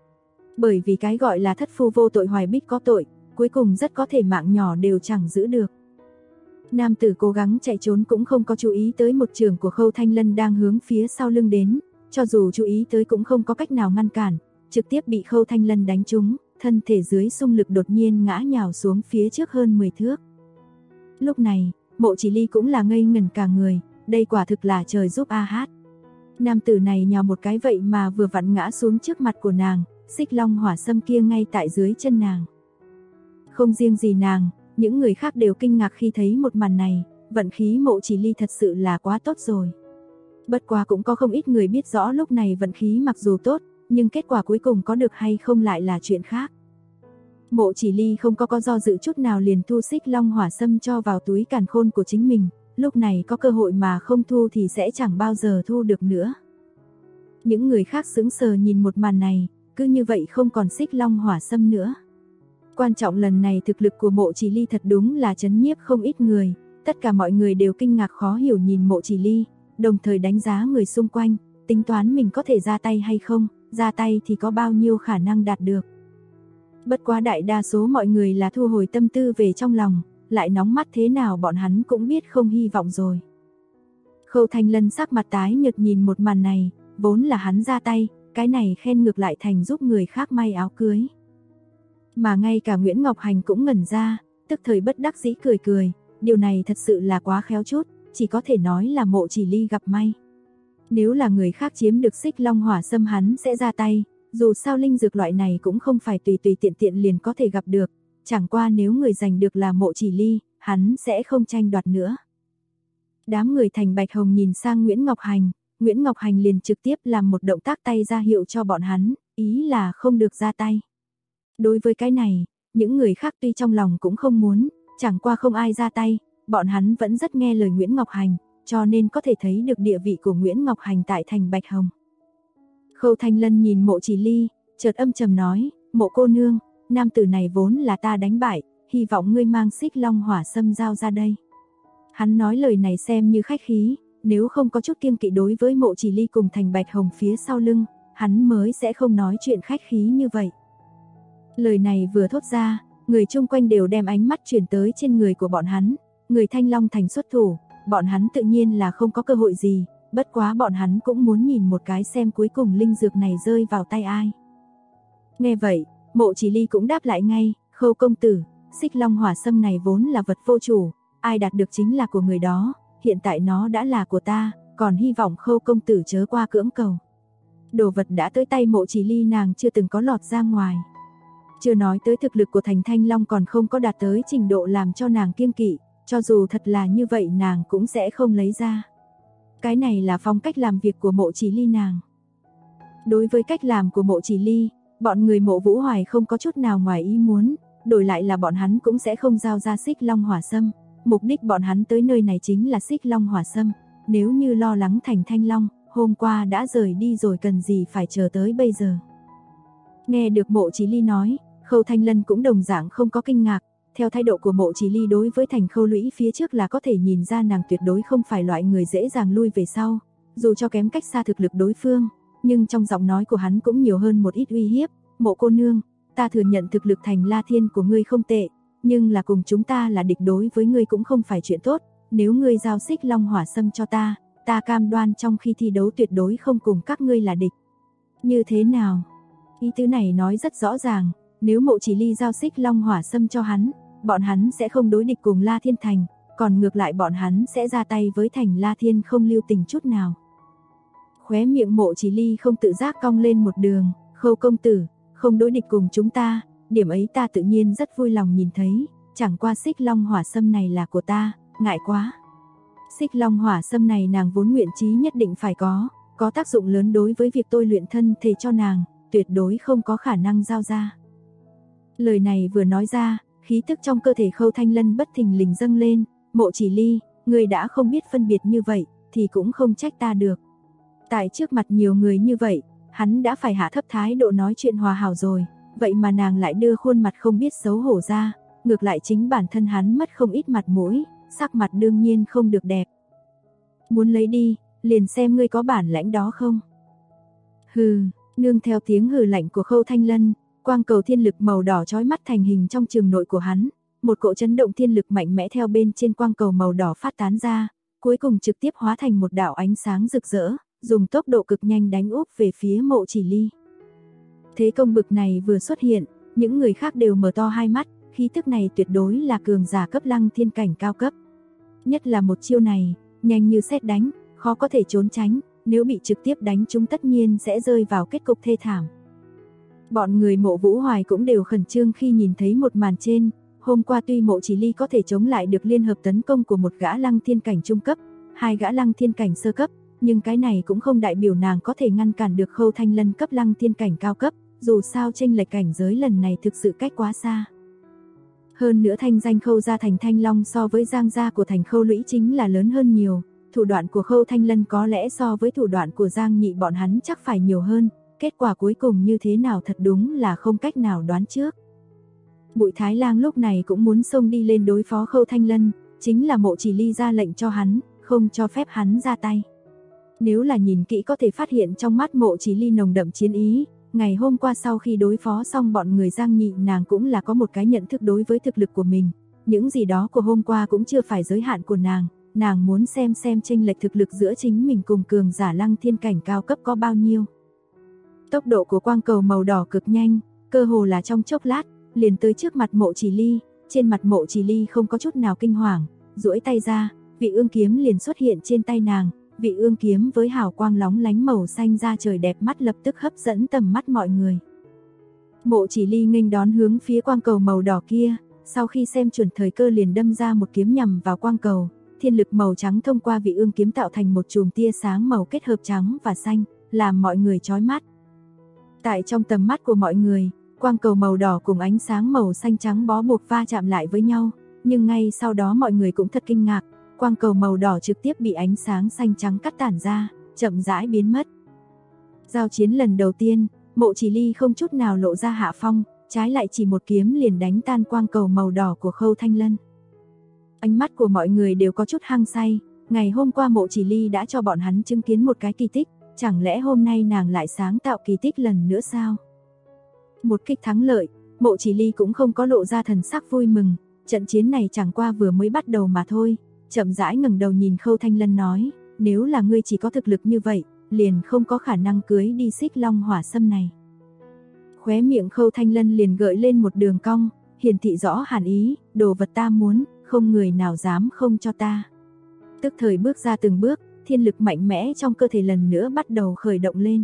Bởi vì cái gọi là thất phu vô tội hoài bích có tội, cuối cùng rất có thể mạng nhỏ đều chẳng giữ được. Nam tử cố gắng chạy trốn cũng không có chú ý tới một trường của Khâu Thanh Lân đang hướng phía sau lưng đến, cho dù chú ý tới cũng không có cách nào ngăn cản, trực tiếp bị Khâu Thanh Lân đánh trúng, thân thể dưới xung lực đột nhiên ngã nhào xuống phía trước hơn 10 thước. Lúc này, Mộ Chỉ Ly cũng là ngây ngẩn cả người, đây quả thực là trời giúp a hát. Nam tử này nhào một cái vậy mà vừa vặn ngã xuống trước mặt của nàng, Xích Long Hỏa Sâm kia ngay tại dưới chân nàng. Không riêng gì nàng, những người khác đều kinh ngạc khi thấy một màn này, vận khí Mộ Chỉ Ly thật sự là quá tốt rồi. Bất quá cũng có không ít người biết rõ lúc này vận khí mặc dù tốt, nhưng kết quả cuối cùng có được hay không lại là chuyện khác. Mộ Chỉ Ly không có do dự chút nào liền thu Xích Long Hỏa Sâm cho vào túi càn khôn của chính mình, lúc này có cơ hội mà không thu thì sẽ chẳng bao giờ thu được nữa. Những người khác sững sờ nhìn một màn này, cứ như vậy không còn Xích Long Hỏa Sâm nữa. Quan trọng lần này thực lực của Mộ Chỉ Ly thật đúng là trấn nhiếp không ít người, tất cả mọi người đều kinh ngạc khó hiểu nhìn Mộ Chỉ Ly, đồng thời đánh giá người xung quanh, tính toán mình có thể ra tay hay không, ra tay thì có bao nhiêu khả năng đạt được. Bất quá đại đa số mọi người là thu hồi tâm tư về trong lòng, lại nóng mắt thế nào bọn hắn cũng biết không hy vọng rồi. Khâu Thanh Lân sắc mặt tái nhợt nhìn một màn này, vốn là hắn ra tay, cái này khen ngược lại thành giúp người khác may áo cưới. Mà ngay cả Nguyễn Ngọc Hành cũng ngẩn ra, tức thời bất đắc dĩ cười cười, điều này thật sự là quá khéo chút, chỉ có thể nói là Mộ Chỉ Ly gặp may. Nếu là người khác chiếm được Xích Long Hỏa Sâm hắn sẽ ra tay, dù sao linh dược loại này cũng không phải tùy tùy tiện tiện liền có thể gặp được, chẳng qua nếu người giành được là Mộ Chỉ Ly, hắn sẽ không tranh đoạt nữa. Đám người Thành Bạch Hồng nhìn sang Nguyễn Ngọc Hành liền trực tiếp làm một động tác tay ra hiệu cho bọn hắn, ý là không được ra tay. Đối với cái này, những người khác tuy trong lòng cũng không muốn, chẳng qua không ai ra tay, bọn hắn vẫn rất nghe lời Nguyễn Ngọc Hành, cho nên có thể thấy được địa vị của Nguyễn Ngọc Hành tại thành Bạch Hồng. Khâu Thanh Lân nhìn Mộ Chỉ Ly, chợt âm trầm nói, Mộ cô nương, nam tử này vốn là ta đánh bại, hy vọng ngươi mang Xích Long Hỏa Sâm giao ra đây. Hắn nói lời này xem như khách khí, nếu không có chút kiêng kỵ đối với Mộ Chỉ Ly cùng thành Bạch Hồng phía sau lưng, hắn mới sẽ không nói chuyện khách khí như vậy. Lời này vừa thốt ra, người chung quanh đều đem ánh mắt chuyển tới trên người của bọn hắn, người Thanh Long thành xuất thủ, bọn hắn tự nhiên là không có cơ hội gì, bất quá bọn hắn cũng muốn nhìn một cái xem cuối cùng linh dược này rơi vào tay ai. Nghe vậy, Mộ Chỉ Ly cũng đáp lại ngay, Khâu công tử, Xích Long Hỏa Sâm này vốn là vật vô chủ, ai đạt được chính là của người đó, hiện tại nó đã là của ta, còn hy vọng Khâu công tử chớ qua cưỡng cầu. Đồ vật đã tới tay Mộ Chỉ Ly nàng chưa từng có lọt ra ngoài. Chưa nói tới thực lực của thành Thanh Long còn không có đạt tới trình độ làm cho nàng kiêng kỵ, cho dù thật là như vậy nàng cũng sẽ không lấy ra. Cái này là phong cách làm việc của Mộ Chỉ Ly nàng. Đối với cách làm của Mộ Chỉ Ly, bọn người Mộ Vũ Hoài không có chút nào ngoài ý muốn, đổi lại là bọn hắn cũng sẽ không giao ra Xích Long Hỏa Sâm. Mục đích bọn hắn tới nơi này chính là Xích Long Hỏa Sâm, nếu như lo lắng thành Thanh Long, hôm qua đã rời đi rồi cần gì phải chờ tới bây giờ. Nghe được Mộ Chỉ Ly nói, Khâu Thanh Lân cũng đồng dạng không có kinh ngạc, theo thái độ của Mộ Chỉ Ly đối với thành Khâu Lũy phía trước là có thể nhìn ra nàng tuyệt đối không phải loại người dễ dàng lui về sau, dù cho kém cách xa thực lực đối phương, nhưng trong giọng nói của hắn cũng nhiều hơn một ít uy hiếp, Mộ cô nương, ta thừa nhận thực lực thành La Thiên của ngươi không tệ, nhưng là cùng chúng ta là địch đối với ngươi cũng không phải chuyện tốt, nếu ngươi giao Xích Long Hỏa Sâm cho ta, ta cam đoan trong khi thi đấu tuyệt đối không cùng các ngươi là địch. Như thế nào? Ý tứ này nói rất rõ ràng, nếu Mộ Chỉ Ly giao Xích Long Hỏa Sâm cho hắn, bọn hắn sẽ không đối địch cùng La Thiên Thành, còn ngược lại bọn hắn sẽ ra tay với thành La Thiên không lưu tình chút nào. Khóe miệng Mộ Chỉ Ly không tự giác cong lên một đường, Khâu công tử, không đối địch cùng chúng ta, điểm ấy ta tự nhiên rất vui lòng nhìn thấy, chẳng qua Xích Long Hỏa Sâm này là của ta, ngại quá. Xích Long Hỏa Sâm này nàng vốn nguyện chí nhất định phải có tác dụng lớn đối với việc tôi luyện thân thể cho nàng, tuyệt đối không có khả năng giao ra. Lời này vừa nói ra, khí tức trong cơ thể Khâu Thanh Lân bất thình lình dâng lên, Mộ Chỉ Ly, người đã không biết phân biệt như vậy, thì cũng không trách ta được. Tại trước mặt nhiều người như vậy, hắn đã phải hạ thấp thái độ nói chuyện hòa hảo rồi, vậy mà nàng lại đưa khuôn mặt không biết xấu hổ ra, ngược lại chính bản thân hắn mất không ít mặt mũi, sắc mặt đương nhiên không được đẹp. Muốn lấy đi, liền xem ngươi có bản lãnh đó không. Hừ, nương theo tiếng hừ lạnh của Khâu Thanh Lân, quang cầu thiên lực màu đỏ chói mắt thành hình trong trường nội của hắn, một cỗ chấn động thiên lực mạnh mẽ theo bên trên quang cầu màu đỏ phát tán ra, cuối cùng trực tiếp hóa thành một đạo ánh sáng rực rỡ, dùng tốc độ cực nhanh đánh úp về phía Mộ Chỉ Ly. Thế công bực này vừa xuất hiện, những người khác đều mở to hai mắt, khí tức này tuyệt đối là cường giả cấp Lăng Thiên cảnh cao cấp. Nhất là một chiêu này, nhanh như sét đánh, khó có thể trốn tránh, nếu bị trực tiếp đánh chúng tất nhiên sẽ rơi vào kết cục thê thảm. Bọn người Mộ Vũ Hoài cũng đều khẩn trương khi nhìn thấy một màn trên, hôm qua tuy Mộ Chỉ Ly có thể chống lại được liên hợp tấn công của một gã Lăng Thiên cảnh trung cấp, hai gã Lăng Thiên cảnh sơ cấp, nhưng cái này cũng không đại biểu nàng có thể ngăn cản được Khâu Thanh Lân cấp Lăng Thiên cảnh cao cấp, dù sao chênh lệch cảnh giới lần này thực sự cách quá xa. Hơn nữa thanh danh Khâu gia thành Thanh Long so với Giang gia của thành Khâu Lũy chính là lớn hơn nhiều, thủ đoạn của Khâu Thanh Lân có lẽ so với thủ đoạn của Giang Nhị bọn hắn chắc phải nhiều hơn, kết quả cuối cùng như thế nào thật đúng là không cách nào đoán trước. Bụi Thái Lang lúc này cũng muốn xông đi lên đối phó Khâu Thanh Lân, chính là Mộ Chỉ Ly ra lệnh cho hắn, không cho phép hắn ra tay. Nếu là nhìn kỹ có thể phát hiện trong mắt Mộ Chỉ Ly nồng đậm chiến ý, ngày hôm qua sau khi đối phó xong bọn người Giang Nhị nàng cũng là có một cái nhận thức đối với thực lực của mình, những gì đó của hôm qua cũng chưa phải giới hạn của nàng muốn xem chênh lệch thực lực giữa chính mình cùng cường giả Lăng Thiên cảnh cao cấp có bao nhiêu. Tốc độ của quang cầu màu đỏ cực nhanh, cơ hồ là trong chốc lát, liền tới trước mặt Mộ Chỉ Ly, trên mặt Mộ Chỉ Ly không có chút nào kinh hoàng, duỗi tay ra, vị ương kiếm liền xuất hiện trên tay nàng, vị ương kiếm với hào quang lóng lánh màu xanh da trời đẹp mắt lập tức hấp dẫn tầm mắt mọi người. Mộ Chỉ Ly nghênh đón hướng phía quang cầu màu đỏ kia, sau khi xem chuẩn thời cơ liền đâm ra một kiếm nhằm vào quang cầu, thiên lực màu trắng thông qua vị ương kiếm tạo thành một chùm tia sáng màu kết hợp trắng và xanh, làm mọi người chói mắt. Tại trong tầm mắt của mọi người, quang cầu màu đỏ cùng ánh sáng màu xanh trắng bó buộc va chạm lại với nhau, nhưng ngay sau đó mọi người cũng thật kinh ngạc, quang cầu màu đỏ trực tiếp bị ánh sáng xanh trắng cắt tản ra, chậm rãi biến mất. Giao chiến lần đầu tiên, Mộ Chỉ Ly không chút nào lộ ra hạ phong, trái lại chỉ một kiếm liền đánh tan quang cầu màu đỏ của Khâu Thanh Lân. Ánh mắt của mọi người đều có chút hăng say, ngày hôm qua Mộ Chỉ Ly đã cho bọn hắn chứng kiến một cái kỳ tích, chẳng lẽ hôm nay nàng lại sáng tạo kỳ tích lần nữa sao? Một kích thắng lợi, Mộ Chỉ Ly cũng không có lộ ra thần sắc vui mừng, trận chiến này chẳng qua vừa mới bắt đầu mà thôi, chậm rãi ngẩng đầu nhìn Khâu Thanh Lân nói, nếu là ngươi chỉ có thực lực như vậy, liền không có khả năng cưới đi Xích Long Hỏa Sâm này. Khóe miệng Khâu Thanh Lân liền gợi lên một đường cong, hiển thị rõ hàn ý, đồ vật ta muốn, không người nào dám không cho ta. Tức thời bước ra từng bước, thiên lực mạnh mẽ trong cơ thể lần nữa bắt đầu khởi động lên.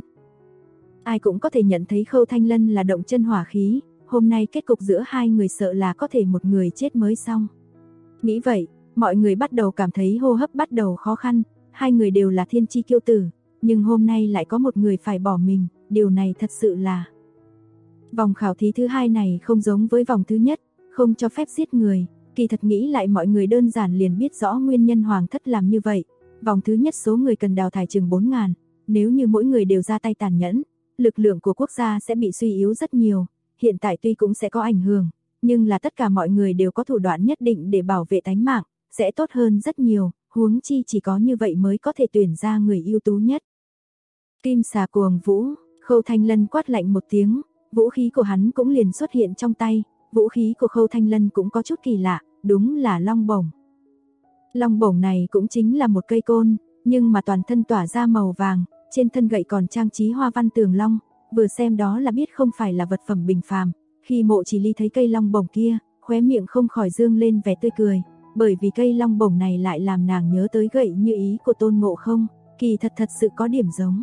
Ai cũng có thể nhận thấy Khâu Thanh Lân là động chân hỏa khí, hôm nay kết cục giữa hai người sợ là có thể một người chết mới xong. Nghĩ vậy, mọi người bắt đầu cảm thấy hô hấp bắt đầu khó khăn, hai người đều là thiên chi kiêu tử, nhưng hôm nay lại có một người phải bỏ mình, điều này thật sự là... Vòng khảo thí thứ hai này không giống với vòng thứ nhất, không cho phép giết người, kỳ thật nghĩ lại mọi người đơn giản liền biết rõ nguyên nhân Hoàng thất làm như vậy. Vòng thứ nhất số người cần đào thải chừng 4.000, nếu như mỗi người đều ra tay tàn nhẫn, lực lượng của quốc gia sẽ bị suy yếu rất nhiều, hiện tại tuy cũng sẽ có ảnh hưởng, nhưng là tất cả mọi người đều có thủ đoạn nhất định để bảo vệ tánh mạng, sẽ tốt hơn rất nhiều, huống chi chỉ có như vậy mới có thể tuyển ra người ưu tú nhất. Kim xà cuồng vũ, Khâu Thanh Lân quát lạnh một tiếng, vũ khí của hắn cũng liền xuất hiện trong tay, vũ khí của Khâu Thanh Lân cũng có chút kỳ lạ, đúng là long bổng. Long bổng này cũng chính là một cây côn, nhưng mà toàn thân tỏa ra màu vàng, trên thân gậy còn trang trí hoa văn tường long, vừa xem đó là biết không phải là vật phẩm bình phàm. Khi Mộ Chỉ Ly thấy cây long bổng kia, khóe miệng không khỏi dương lên vẻ tươi cười, bởi vì cây long bổng này lại làm nàng nhớ tới gậy như ý của Tôn Ngộ Không, kỳ thật sự có điểm giống.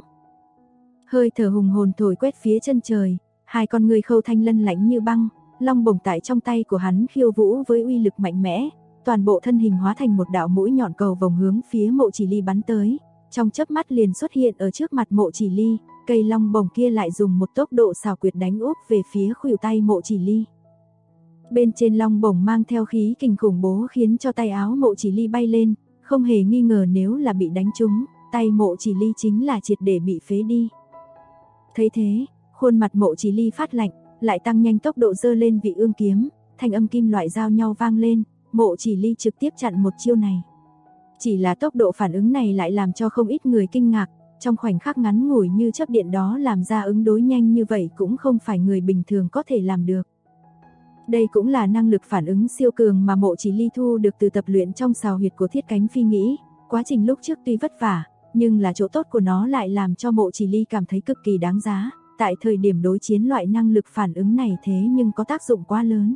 Hơi thở hùng hồn thổi quét phía chân trời, hai con người Khâu Thanh Lân lạnh như băng, long bổng tại trong tay của hắn khiêu vũ với uy lực mạnh mẽ, toàn bộ thân hình hóa thành một đạo mũi nhọn cầu vồng hướng phía Mộ Chỉ Ly bắn tới, trong chớp mắt liền xuất hiện ở trước mặt Mộ Chỉ Ly, cây long bổng kia lại dùng một tốc độ xảo quyệt đánh úp về phía khuỷu tay Mộ Chỉ Ly. Bên trên long bổng mang theo khí kình khủng bố khiến cho tay áo Mộ Chỉ Ly bay lên, không hề nghi ngờ nếu là bị đánh trúng, tay Mộ Chỉ Ly chính là triệt để bị phế đi. Thấy thế, khuôn mặt Mộ Chỉ Ly phát lạnh, lại tăng nhanh tốc độ giơ lên vị ương kiếm, thanh âm kim loại giao nhau vang lên, Mộ Chỉ Ly trực tiếp chặn một chiêu này. Chỉ là tốc độ phản ứng này lại làm cho không ít người kinh ngạc, trong khoảnh khắc ngắn ngủi như chớp điện đó làm ra ứng đối nhanh như vậy cũng không phải người bình thường có thể làm được. Đây cũng là năng lực phản ứng siêu cường mà Mộ Chỉ Ly thu được từ tập luyện trong sào huyệt của Thiết Cánh Phi nghĩ, quá trình lúc trước tuy vất vả, nhưng là chỗ tốt của nó lại làm cho Mộ Chỉ Ly cảm thấy cực kỳ đáng giá, tại thời điểm đối chiến loại năng lực phản ứng này thế nhưng có tác dụng quá lớn.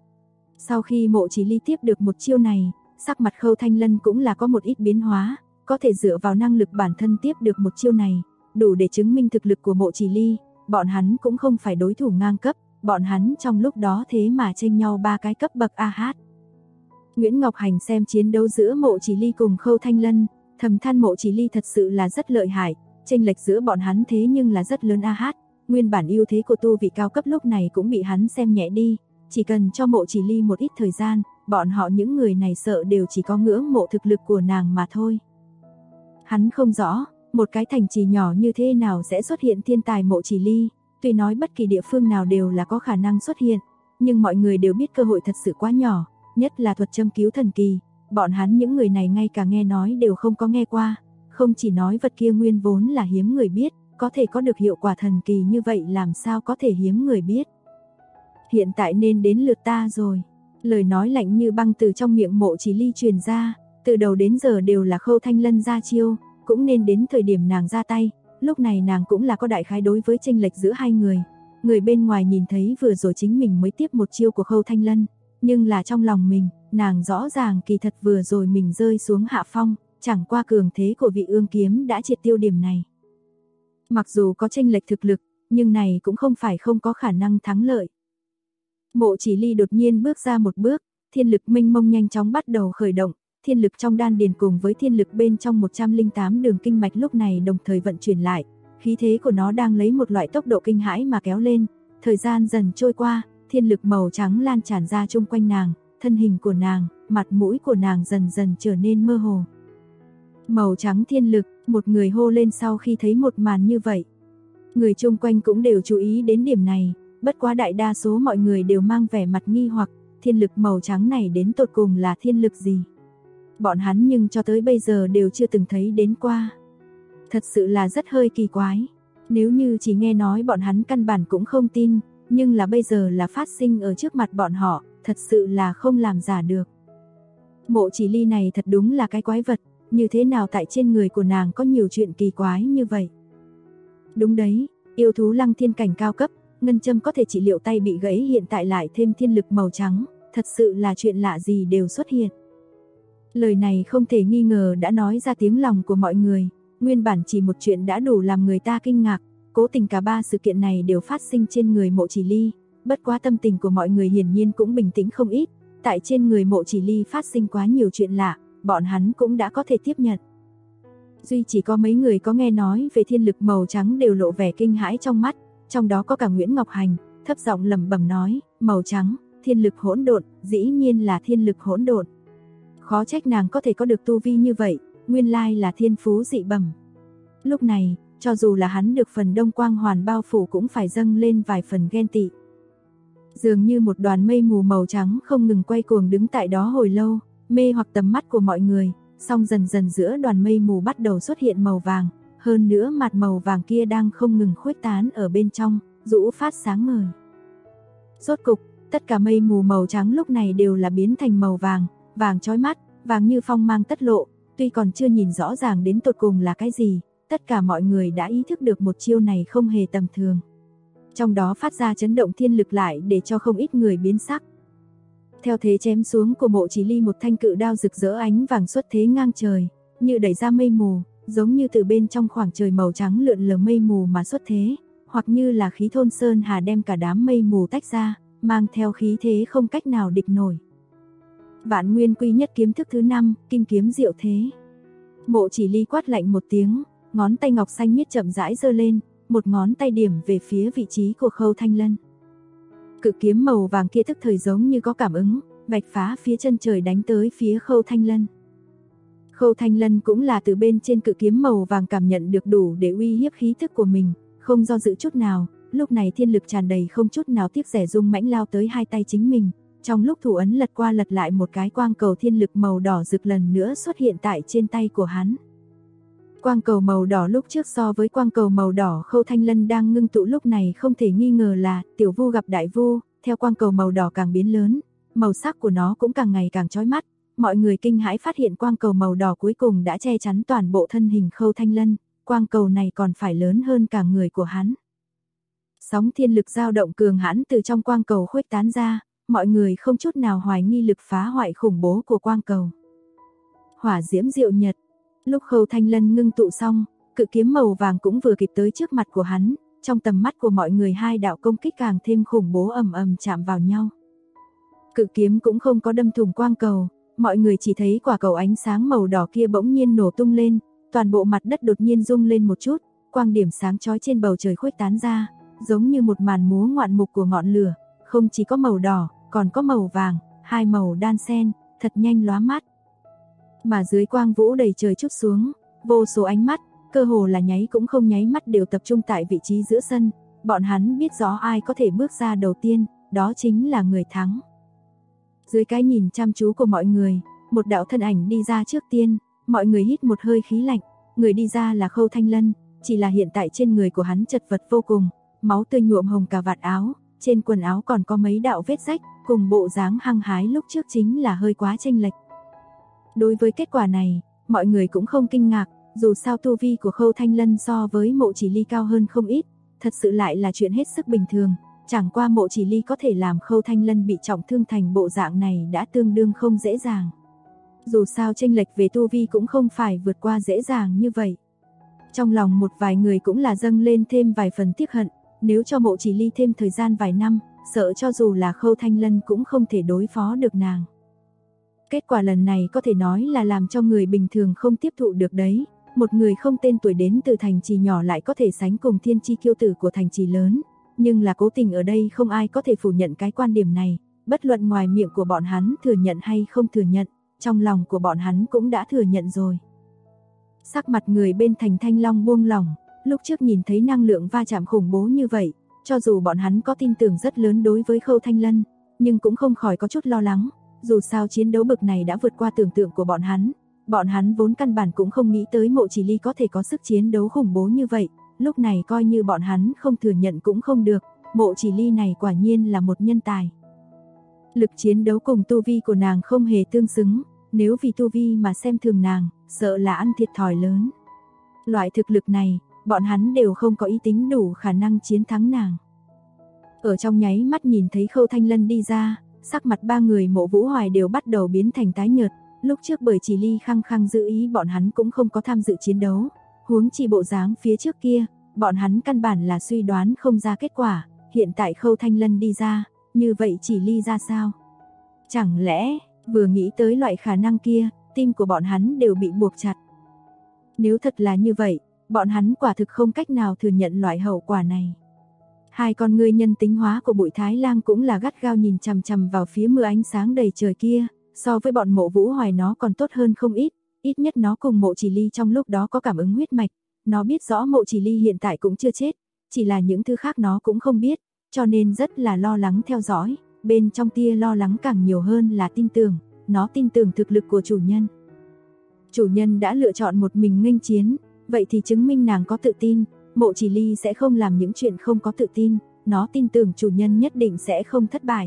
Sau khi Mộ Chỉ Ly tiếp được một chiêu này, sắc mặt Khâu Thanh Lân cũng là có một ít biến hóa, có thể dựa vào năng lực bản thân tiếp được một chiêu này, đủ để chứng minh thực lực của Mộ Chỉ Ly, bọn hắn cũng không phải đối thủ ngang cấp, bọn hắn trong lúc đó thế mà chênh nhau 3 cái cấp bậc AH. Nguyễn Ngọc Hành xem chiến đấu giữa Mộ Chỉ Ly cùng Khâu Thanh Lân, thầm than Mộ Chỉ Ly thật sự là rất lợi hại, chênh lệch giữa bọn hắn thế nhưng là rất lớn AH, nguyên bản ưu thế của tu vị cao cấp lúc này cũng bị hắn xem nhẹ đi, chỉ cần cho Mộ Chỉ Ly một ít thời gian, bọn họ những người này sợ đều chỉ có ngưỡng mộ thực lực của nàng mà thôi. Hắn không rõ, một cái thành trì nhỏ như thế nào sẽ xuất hiện thiên tài Mộ Chỉ Ly, tuy nói bất kỳ địa phương nào đều là có khả năng xuất hiện, nhưng mọi người đều biết cơ hội thật sự quá nhỏ, nhất là thuật châm cứu thần kỳ, bọn hắn những người này ngay cả nghe nói đều không có nghe qua, không chỉ nói vật kia nguyên vốn là hiếm người biết, có thể có được hiệu quả thần kỳ như vậy làm sao có thể hiếm người biết. Hiện tại nên đến lượt ta rồi. Lời nói lạnh như băng từ trong miệng Mộ Chỉ Ly truyền ra, từ đầu đến giờ đều là Khâu Thanh Lân ra chiêu, cũng nên đến thời điểm nàng ra tay, lúc này nàng cũng là có đại khái đối với chênh lệch giữa hai người. Người bên ngoài nhìn thấy vừa rồi chính mình mới tiếp một chiêu của Khâu Thanh Lân, nhưng là trong lòng mình, nàng rõ ràng kỳ thật vừa rồi mình rơi xuống hạ phong, chẳng qua cường thế của vị ương kiếm đã triệt tiêu điểm này. Mặc dù có chênh lệch thực lực, nhưng này cũng không phải không có khả năng thắng lợi. Mộ Chỉ Ly đột nhiên bước ra một bước, thiên lực mênh mông nhanh chóng bắt đầu khởi động, thiên lực trong đan điền cùng với thiên lực bên trong 108 đường kinh mạch lúc này đồng thời vận chuyển lại, khí thế của nó đang lấy một loại tốc độ kinh hãi mà kéo lên, thời gian dần trôi qua, thiên lực màu trắng lan tràn ra chung quanh nàng, thân hình của nàng, mặt mũi của nàng dần dần trở nên mơ hồ. Màu trắng thiên lực, một người hô lên sau khi thấy một màn như vậy. Người chung quanh cũng đều chú ý đến điểm này, bất quá đại đa số mọi người đều mang vẻ mặt nghi hoặc, thiên lực màu trắng này đến tột cùng là thiên lực gì? Bọn hắn nhưng cho tới bây giờ đều chưa từng thấy đến qua. Thật sự là rất hơi kỳ quái. Nếu như chỉ nghe nói bọn hắn căn bản cũng không tin, nhưng là bây giờ là phát sinh ở trước mặt bọn họ, thật sự là không làm giả được. Mộ Chỉ Ly này thật đúng là cái quái vật, như thế nào tại trên người của nàng có nhiều chuyện kỳ quái như vậy? Đúng đấy, yêu thú lăng thiên cảnh cao cấp, ngân châm có thể trị liệu tay bị gãy, hiện tại lại thêm thiên lực màu trắng, thật sự là chuyện lạ gì đều xuất hiện. Lời này không thể nghi ngờ đã nói ra tiếng lòng của mọi người, nguyên bản chỉ một chuyện đã đủ làm người ta kinh ngạc, cố tình cả ba sự kiện này đều phát sinh trên người Mộ Chỉ Ly, bất quá tâm tình của mọi người hiển nhiên cũng bình tĩnh không ít, tại trên người Mộ Chỉ Ly phát sinh quá nhiều chuyện lạ, bọn hắn cũng đã có thể tiếp nhận. Duy chỉ có mấy người có nghe nói về thiên lực màu trắng đều lộ vẻ kinh hãi trong mắt, trong đó có cả Nguyễn Ngọc Hành, thấp giọng lẩm bẩm nói, màu trắng, thiên lực hỗn độn, dĩ nhiên là thiên lực hỗn độn. Khó trách nàng có thể có được tu vi như vậy, nguyên lai là thiên phú dị bẩm. Lúc này, cho dù là hắn được phần đông quang hoàn bao phủ cũng phải dâng lên vài phần ghen tị. Dường như một đoàn mây mù màu trắng không ngừng quay cuồng đứng tại đó hồi lâu, mê hoặc tầm mắt của mọi người, song dần dần giữa đoàn mây mù bắt đầu xuất hiện màu vàng, hơn nữa mặt màu vàng kia đang không ngừng khuếch tán ở bên trong, rũ phát sáng ngời. Rốt cục, tất cả mây mù màu trắng lúc này đều là biến thành màu vàng, vàng chói mắt, vàng như phong mang tất lộ, tuy còn chưa nhìn rõ ràng đến tột cùng là cái gì, tất cả mọi người đã ý thức được một chiêu này không hề tầm thường. Trong đó phát ra chấn động thiên lực lại để cho không ít người biến sắc. Theo thế chém xuống của Mộ Chỉ Ly, một thanh cự đao rực rỡ ánh vàng xuất thế ngang trời, như đẩy ra mây mù, giống như từ bên trong khoảng trời màu trắng lượn lờ mây mù mà xuất thế, hoặc như là khí thôn sơn hà đem cả đám mây mù tách ra, mang theo khí thế không cách nào địch nổi. Vạn Nguyên Quy Nhất kiếm thức thứ 5, kim kiếm diệu thế. Mộ Chỉ Ly quát lạnh một tiếng, ngón tay ngọc xanh miết chậm rãi giơ lên, một ngón tay điểm về phía vị trí của Khâu Thanh Lân. Cự kiếm màu vàng kia tức thời giống như có cảm ứng, vạch phá phía chân trời đánh tới phía Khâu Thanh Lân. Khâu Thanh Lân cũng là từ bên trên cự kiếm màu vàng cảm nhận được đủ để uy hiếp khí thức của mình, không do dự chút nào, lúc này thiên lực tràn đầy không chút nào tiếc rẻ dung mãnh lao tới hai tay chính mình. Trong lúc thủ ấn lật qua lật lại, một cái quang cầu thiên lực màu đỏ rực lần nữa xuất hiện tại trên tay của hắn. Quang cầu màu đỏ lúc trước so với quang cầu màu đỏ Khâu Thanh Lân đang ngưng tụ lúc này không thể nghi ngờ là tiểu vu gặp đại vu, theo quang cầu màu đỏ càng biến lớn, màu sắc của nó cũng càng ngày càng chói mắt. Mọi người kinh hãi phát hiện quang cầu màu đỏ cuối cùng đã che chắn toàn bộ thân hình Khâu Thanh Lân, quang cầu này còn phải lớn hơn cả người của hắn. Sóng thiên lực dao động cường hãn từ trong quang cầu khuếch tán ra, mọi người không chút nào hoài nghi lực phá hoại khủng bố của quang cầu. Hỏa diễm diệu nhật. Lúc Khâu Thanh Lân ngưng tụ xong, cự kiếm màu vàng cũng vừa kịp tới trước mặt của hắn, trong tầm mắt của mọi người hai đạo công kích càng thêm khủng bố ầm ầm chạm vào nhau. Cự kiếm cũng không có đâm thủng quang cầu, mọi người chỉ thấy quả cầu ánh sáng màu đỏ kia bỗng nhiên nổ tung lên, toàn bộ mặt đất đột nhiên rung lên một chút, quang điểm sáng chói trên bầu trời khuếch tán ra, giống như một màn múa ngoạn mục của ngọn lửa, không chỉ có màu đỏ, còn có màu vàng, hai màu đan xen, thật nhanh lóa mắt. Mà dưới quang vũ đầy trời trút xuống, vô số ánh mắt, cơ hồ là nháy cũng không nháy mắt đều tập trung tại vị trí giữa sân, bọn hắn biết rõ ai có thể bước ra đầu tiên, đó chính là người thắng. Dưới cái nhìn chăm chú của mọi người, một đạo thân ảnh đi ra trước tiên, mọi người hít một hơi khí lạnh, người đi ra là Khâu Thanh Lân, chỉ là hiện tại trên người của hắn chật vật vô cùng, máu tươi nhuộm hồng cả vạt áo, trên quần áo còn có mấy đạo vết rách, cùng bộ dáng hăng hái lúc trước chính là hơi quá chênh lệch. Đối với kết quả này, mọi người cũng không kinh ngạc, dù sao tu vi của Khâu Thanh Lân so với Mộ Chỉ Ly cao hơn không ít, thật sự lại là chuyện hết sức bình thường, chẳng qua Mộ Chỉ Ly có thể làm Khâu Thanh Lân bị trọng thương thành bộ dạng này đã tương đương không dễ dàng. Dù sao chênh lệch về tu vi cũng không phải vượt qua dễ dàng như vậy. Trong lòng một vài người cũng là dâng lên thêm vài phần tiếc hận, nếu cho Mộ Chỉ Ly thêm thời gian vài năm, sợ cho dù là Khâu Thanh Lân cũng không thể đối phó được nàng. Kết quả lần này có thể nói là làm cho người bình thường không tiếp thụ được đấy, một người không tên tuổi đến từ thành trì nhỏ lại có thể sánh cùng thiên chi kiêu tử của thành trì lớn, nhưng là cố tình ở đây không ai có thể phủ nhận cái quan điểm này, Bất luận ngoài miệng của bọn hắn thừa nhận hay không thừa nhận, trong lòng của bọn hắn cũng đã thừa nhận rồi. Sắc mặt người bên Thành Thanh Long buông lỏng, lúc trước nhìn thấy năng lượng va chạm khủng bố như vậy, cho dù bọn hắn có tin tưởng rất lớn đối với Khâu Thanh Lân, nhưng cũng không khỏi có chút lo lắng, dù sao chiến đấu bực này đã vượt qua tưởng tượng của bọn hắn vốn căn bản cũng không nghĩ tới Mộ Chỉ Ly có thể có sức chiến đấu khủng bố như vậy, lúc này coi như bọn hắn không thừa nhận cũng không được, Mộ Chỉ Ly này quả nhiên là một nhân tài. Lực chiến đấu cùng tu vi của nàng không hề tương xứng, nếu vì tu vi mà xem thường nàng, sợ là ăn thiệt thòi lớn. Loại thực lực này, bọn hắn đều không có ý tính đủ khả năng chiến thắng nàng. Ở trong nháy mắt nhìn thấy Khâu Thanh Lân đi ra, sắc mặt ba người Mộ Vũ Hoài đều bắt đầu biến thành tái nhợt, lúc trước bởi Chỉ Ly khăng khăng giữ ý bọn hắn cũng không có tham dự chiến đấu, huống chi bộ dáng phía trước kia, bọn hắn căn bản là suy đoán không ra kết quả, hiện tại Khâu Thanh Lân đi ra, như vậy Chỉ Ly ra sao? Chẳng lẽ, vừa nghĩ tới loại khả năng kia, tim của bọn hắn đều bị buộc chặt. Nếu thật là như vậy, bọn hắn quả thực không cách nào thừa nhận loại hậu quả này. Hai con ngươi nhân tính hóa của Bụi Thái Lang cũng là gắt gao nhìn chằm chằm vào phía mưa ánh sáng đầy trời kia, so với bọn Mộ Vũ Hoài nó còn tốt hơn không ít nhất nó cùng Mộ Chỉ Ly trong lúc đó có cảm ứng huyết mạch, nó biết rõ Mộ Chỉ Ly hiện tại cũng chưa chết, chỉ là những thứ khác nó cũng không biết, cho nên rất là lo lắng theo dõi, bên trong tia lo lắng càng nhiều hơn là tin tưởng, nó tin tưởng thực lực của chủ nhân. Chủ nhân đã lựa chọn một mình nghênh chiến, vậy thì chứng minh nàng có tự tin, Mộ Chỉ Ly sẽ không làm những chuyện không có tự tin, nó tin tưởng chủ nhân nhất định sẽ không thất bại.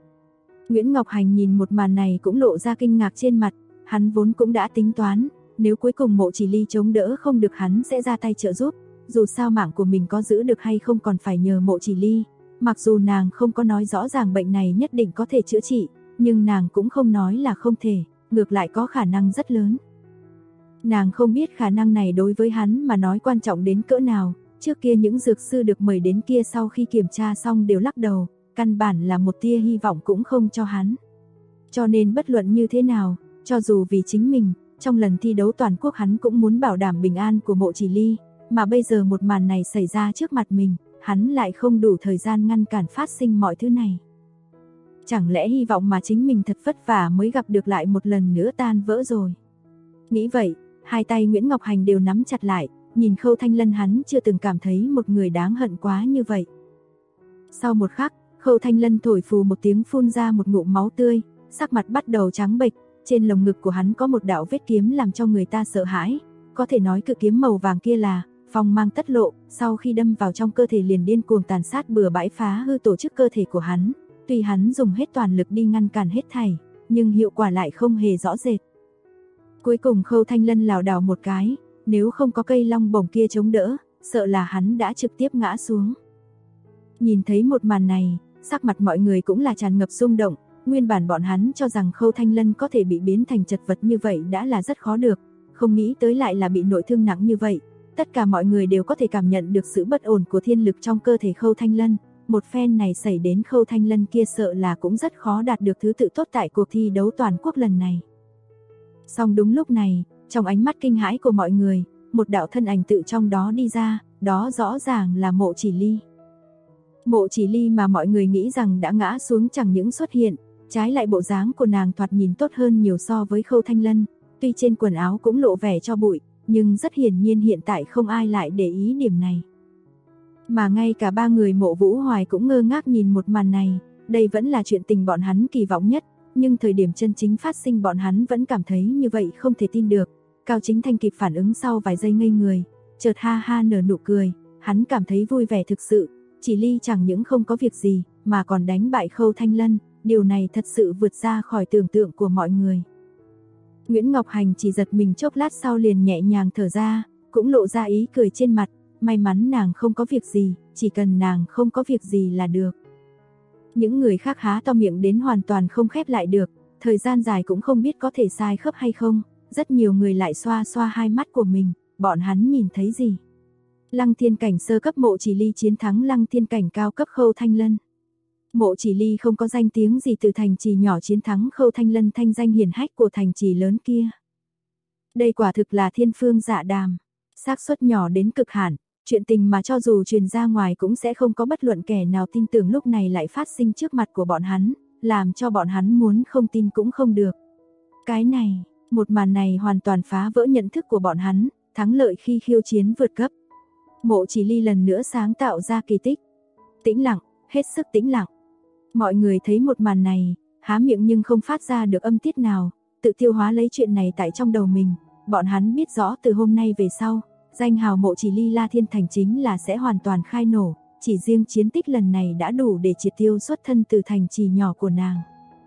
Nguyễn Ngọc Hành nhìn một màn này cũng lộ ra kinh ngạc trên mặt, hắn vốn cũng đã tính toán, nếu cuối cùng Mộ Chỉ Ly chống đỡ không được hắn sẽ ra tay trợ giúp, dù sao mạng của mình có giữ được hay không còn phải nhờ Mộ Chỉ Ly, mặc dù nàng không có nói rõ ràng bệnh này nhất định có thể chữa trị, nhưng nàng cũng không nói là không thể, ngược lại có khả năng rất lớn. Nàng không biết khả năng này đối với hắn mà nói quan trọng đến cỡ nào, trước kia những dược sư được mời đến kia sau khi kiểm tra xong đều lắc đầu, căn bản là một tia hy vọng cũng không cho hắn. Cho nên bất luận như thế nào, cho dù vì chính mình, trong lần thi đấu toàn quốc hắn cũng muốn bảo đảm bình an của Mộ Chỉ Ly, mà bây giờ một màn này xảy ra trước mặt mình, hắn lại không đủ thời gian ngăn cản phát sinh mọi thứ này. Chẳng lẽ hy vọng mà chính mình thật vất vả mới gặp được lại một lần nữa tan vỡ rồi. Nghĩ vậy, hai tay Nguyễn Ngọc Hành đều nắm chặt lại, nhìn Khâu Thanh Lân hắn chưa từng cảm thấy một người đáng hận quá như vậy. Sau một khắc, Khâu Thanh Lân thổi phù một tiếng phun ra một ngụm máu tươi, sắc mặt bắt đầu trắng bệch, trên lồng ngực của hắn có một đạo vết kiếm làm cho người ta sợ hãi, có thể nói cự kiếm màu vàng kia là phong mang tất lộ, sau khi đâm vào trong cơ thể liền điên cuồng tàn sát bừa bãi phá hư tổ chức cơ thể của hắn, tuy hắn dùng hết toàn lực đi ngăn cản hết thảy, nhưng hiệu quả lại không hề rõ rệt. Cuối cùng Khâu Thanh Lân lảo đảo một cái, nếu không có cây long bổng kia chống đỡ, sợ là hắn đã trực tiếp ngã xuống. Nhìn thấy một màn này, sắc mặt mọi người cũng là tràn ngập xung động, nguyên bản bọn hắn cho rằng Khâu Thanh Lân có thể bị biến thành chật vật như vậy đã là rất khó được, không nghĩ tới lại là bị nội thương nặng như vậy. Tất cả mọi người đều có thể cảm nhận được sự bất ổn của thiên lực trong cơ thể Khâu Thanh Lân, một phen này xảy đến Khâu Thanh Lân kia sợ là cũng rất khó đạt được thứ tự tốt tại cuộc thi đấu toàn quốc lần này. Song đúng lúc này, trong ánh mắt kinh hãi của mọi người, một đạo thân ảnh tự trong đó đi ra, đó rõ ràng là Mộ Chỉ Ly. Mộ Chỉ Ly mà mọi người nghĩ rằng đã ngã xuống chẳng những xuất hiện, trái lại bộ dáng của nàng thoạt nhìn tốt hơn nhiều so với Khâu Thanh Lân, tuy trên quần áo cũng lộ vẻ cho bụi, nhưng rất hiển nhiên hiện tại không ai lại để ý điểm này. Mà ngay cả ba người Mộ Vũ Hoài cũng ngơ ngác nhìn một màn này, đây vẫn là chuyện tình bọn hắn kỳ vọng nhất, nhưng thời điểm chân chính phát sinh bọn hắn vẫn cảm thấy như vậy không thể tin được. Cao Chính Thanh kịp phản ứng sau vài giây ngây người, chợt ha ha nở nụ cười, hắn cảm thấy vui vẻ thực sự, Chỉ Ly chẳng những không có việc gì, mà còn đánh bại Khâu Thanh Lân, điều này thật sự vượt ra khỏi tưởng tượng của mọi người. Nguyễn Ngọc Hành chỉ giật mình chốc lát sau liền nhẹ nhàng thở ra, cũng lộ ra ý cười trên mặt, may mắn nàng không có việc gì, chỉ cần nàng không có việc gì là được. Những người khác há to miệng đến hoàn toàn không khép lại được, thời gian dài cũng không biết có thể sai khớp hay không, rất nhiều người lại xoa xoa hai mắt của mình, bọn hắn nhìn thấy gì? Lăng Thiên cảnh sơ cấp Mộ Chỉ Ly chiến thắng Lăng Thiên cảnh cao cấp Khâu Thanh Lân. Mộ Chỉ Ly không có danh tiếng gì từ thành trì nhỏ chiến thắng Khâu Thanh Lân thanh danh hiển hách của thành trì lớn kia. Đây quả thực là thiên phương dạ đàm, xác suất nhỏ đến cực hạn, chuyện tình mà cho dù truyền ra ngoài cũng sẽ không có bất luận kẻ nào tin tưởng lúc này lại phát sinh trước mặt của bọn hắn, làm cho bọn hắn muốn không tin cũng không được. Cái này, một màn này hoàn toàn phá vỡ nhận thức của bọn hắn, thắng lợi khi khiêu chiến vượt cấp. Mộ Chỉ Ly lần nữa sáng tạo ra kỳ tích. Tĩnh lặng, hết sức tĩnh lặng. Mọi người thấy một màn này, há miệng nhưng không phát ra được âm tiết nào, tự tiêu hóa lấy chuyện này tại trong đầu mình. Bọn hắn biết rõ từ hôm nay về sau, danh hào Mộ Chỉ Ly La Thiên Thành chính là sẽ hoàn toàn khai nổ, chỉ riêng chiến tích lần này đã đủ để triệt tiêu xuất thân từ thành trì nhỏ của nàng.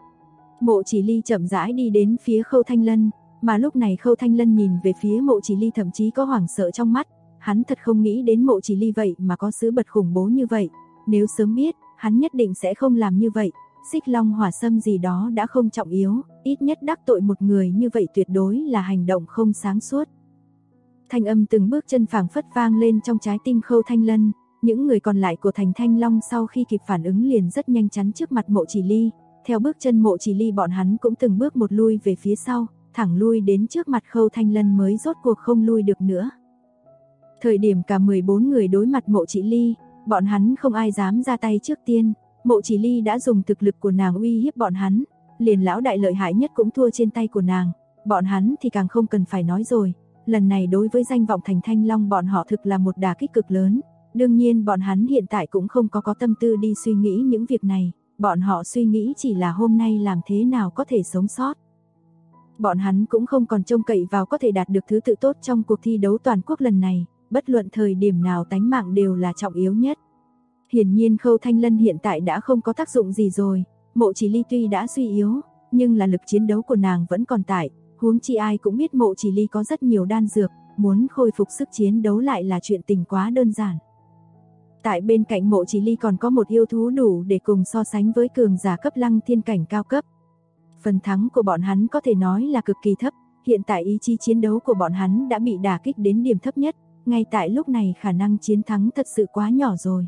Mộ Chỉ Ly chậm rãi đi đến phía Khâu Thanh Lân, mà lúc này Khâu Thanh Lân nhìn về phía Mộ Chỉ Ly thậm chí có hoảng sợ trong mắt, hắn thật không nghĩ đến Mộ Chỉ Ly vậy mà có sứ bật khủng bố như vậy, nếu sớm biết, hắn nhất định sẽ không làm như vậy. Xích Long Hỏa Sâm gì đó đã không trọng yếu, ít nhất đắc tội một người như vậy tuyệt đối là hành động không sáng suốt. Thanh âm từng bước chân phảng phất vang lên trong trái tim Khâu Thanh Lân, những người còn lại của thành Thanh Long sau khi kịp phản ứng liền rất nhanh chắn trước mặt Mộ Chỉ Ly, theo bước chân Mộ Chỉ Ly bọn hắn cũng từng bước một lui về phía sau, thẳng lui đến trước mặt Khâu Thanh Lân mới rốt cuộc không lui được nữa. Thời điểm cả 14 người đối mặt Mộ Chỉ Ly, bọn hắn không ai dám ra tay trước tiên. Mộ Chỉ Ly đã dùng thực lực của nàng uy hiếp bọn hắn, liền lão đại lợi hại nhất cũng thua trên tay của nàng, bọn hắn thì càng không cần phải nói rồi, lần này đối với danh vọng thành Thanh Long bọn họ thực là một đả kích cực lớn, đương nhiên bọn hắn hiện tại cũng không có tâm tư đi suy nghĩ những việc này, bọn họ suy nghĩ chỉ là hôm nay làm thế nào có thể sống sót. Bọn hắn cũng không còn trông cậy vào có thể đạt được thứ tự tốt trong cuộc thi đấu toàn quốc lần này, bất luận thời điểm nào tánh mạng đều là trọng yếu nhất. Hiển nhiên Khâu Thanh Lân hiện tại đã không có tác dụng gì rồi, Mộ Chỉ Ly tuy đã suy yếu, nhưng là lực chiến đấu của nàng vẫn còn tại, huống chi ai cũng biết Mộ Chỉ Ly có rất nhiều đan dược, muốn khôi phục sức chiến đấu lại là chuyện tình quá đơn giản. Tại bên cạnh Mộ Chỉ Ly còn có một yêu thú đủ để cùng so sánh với cường giả cấp Lăng Thiên cảnh cao cấp. Phần thắng của bọn hắn có thể nói là cực kỳ thấp, hiện tại ý chí chiến đấu của bọn hắn đã bị đả kích đến điểm thấp nhất, ngay tại lúc này khả năng chiến thắng thật sự quá nhỏ rồi.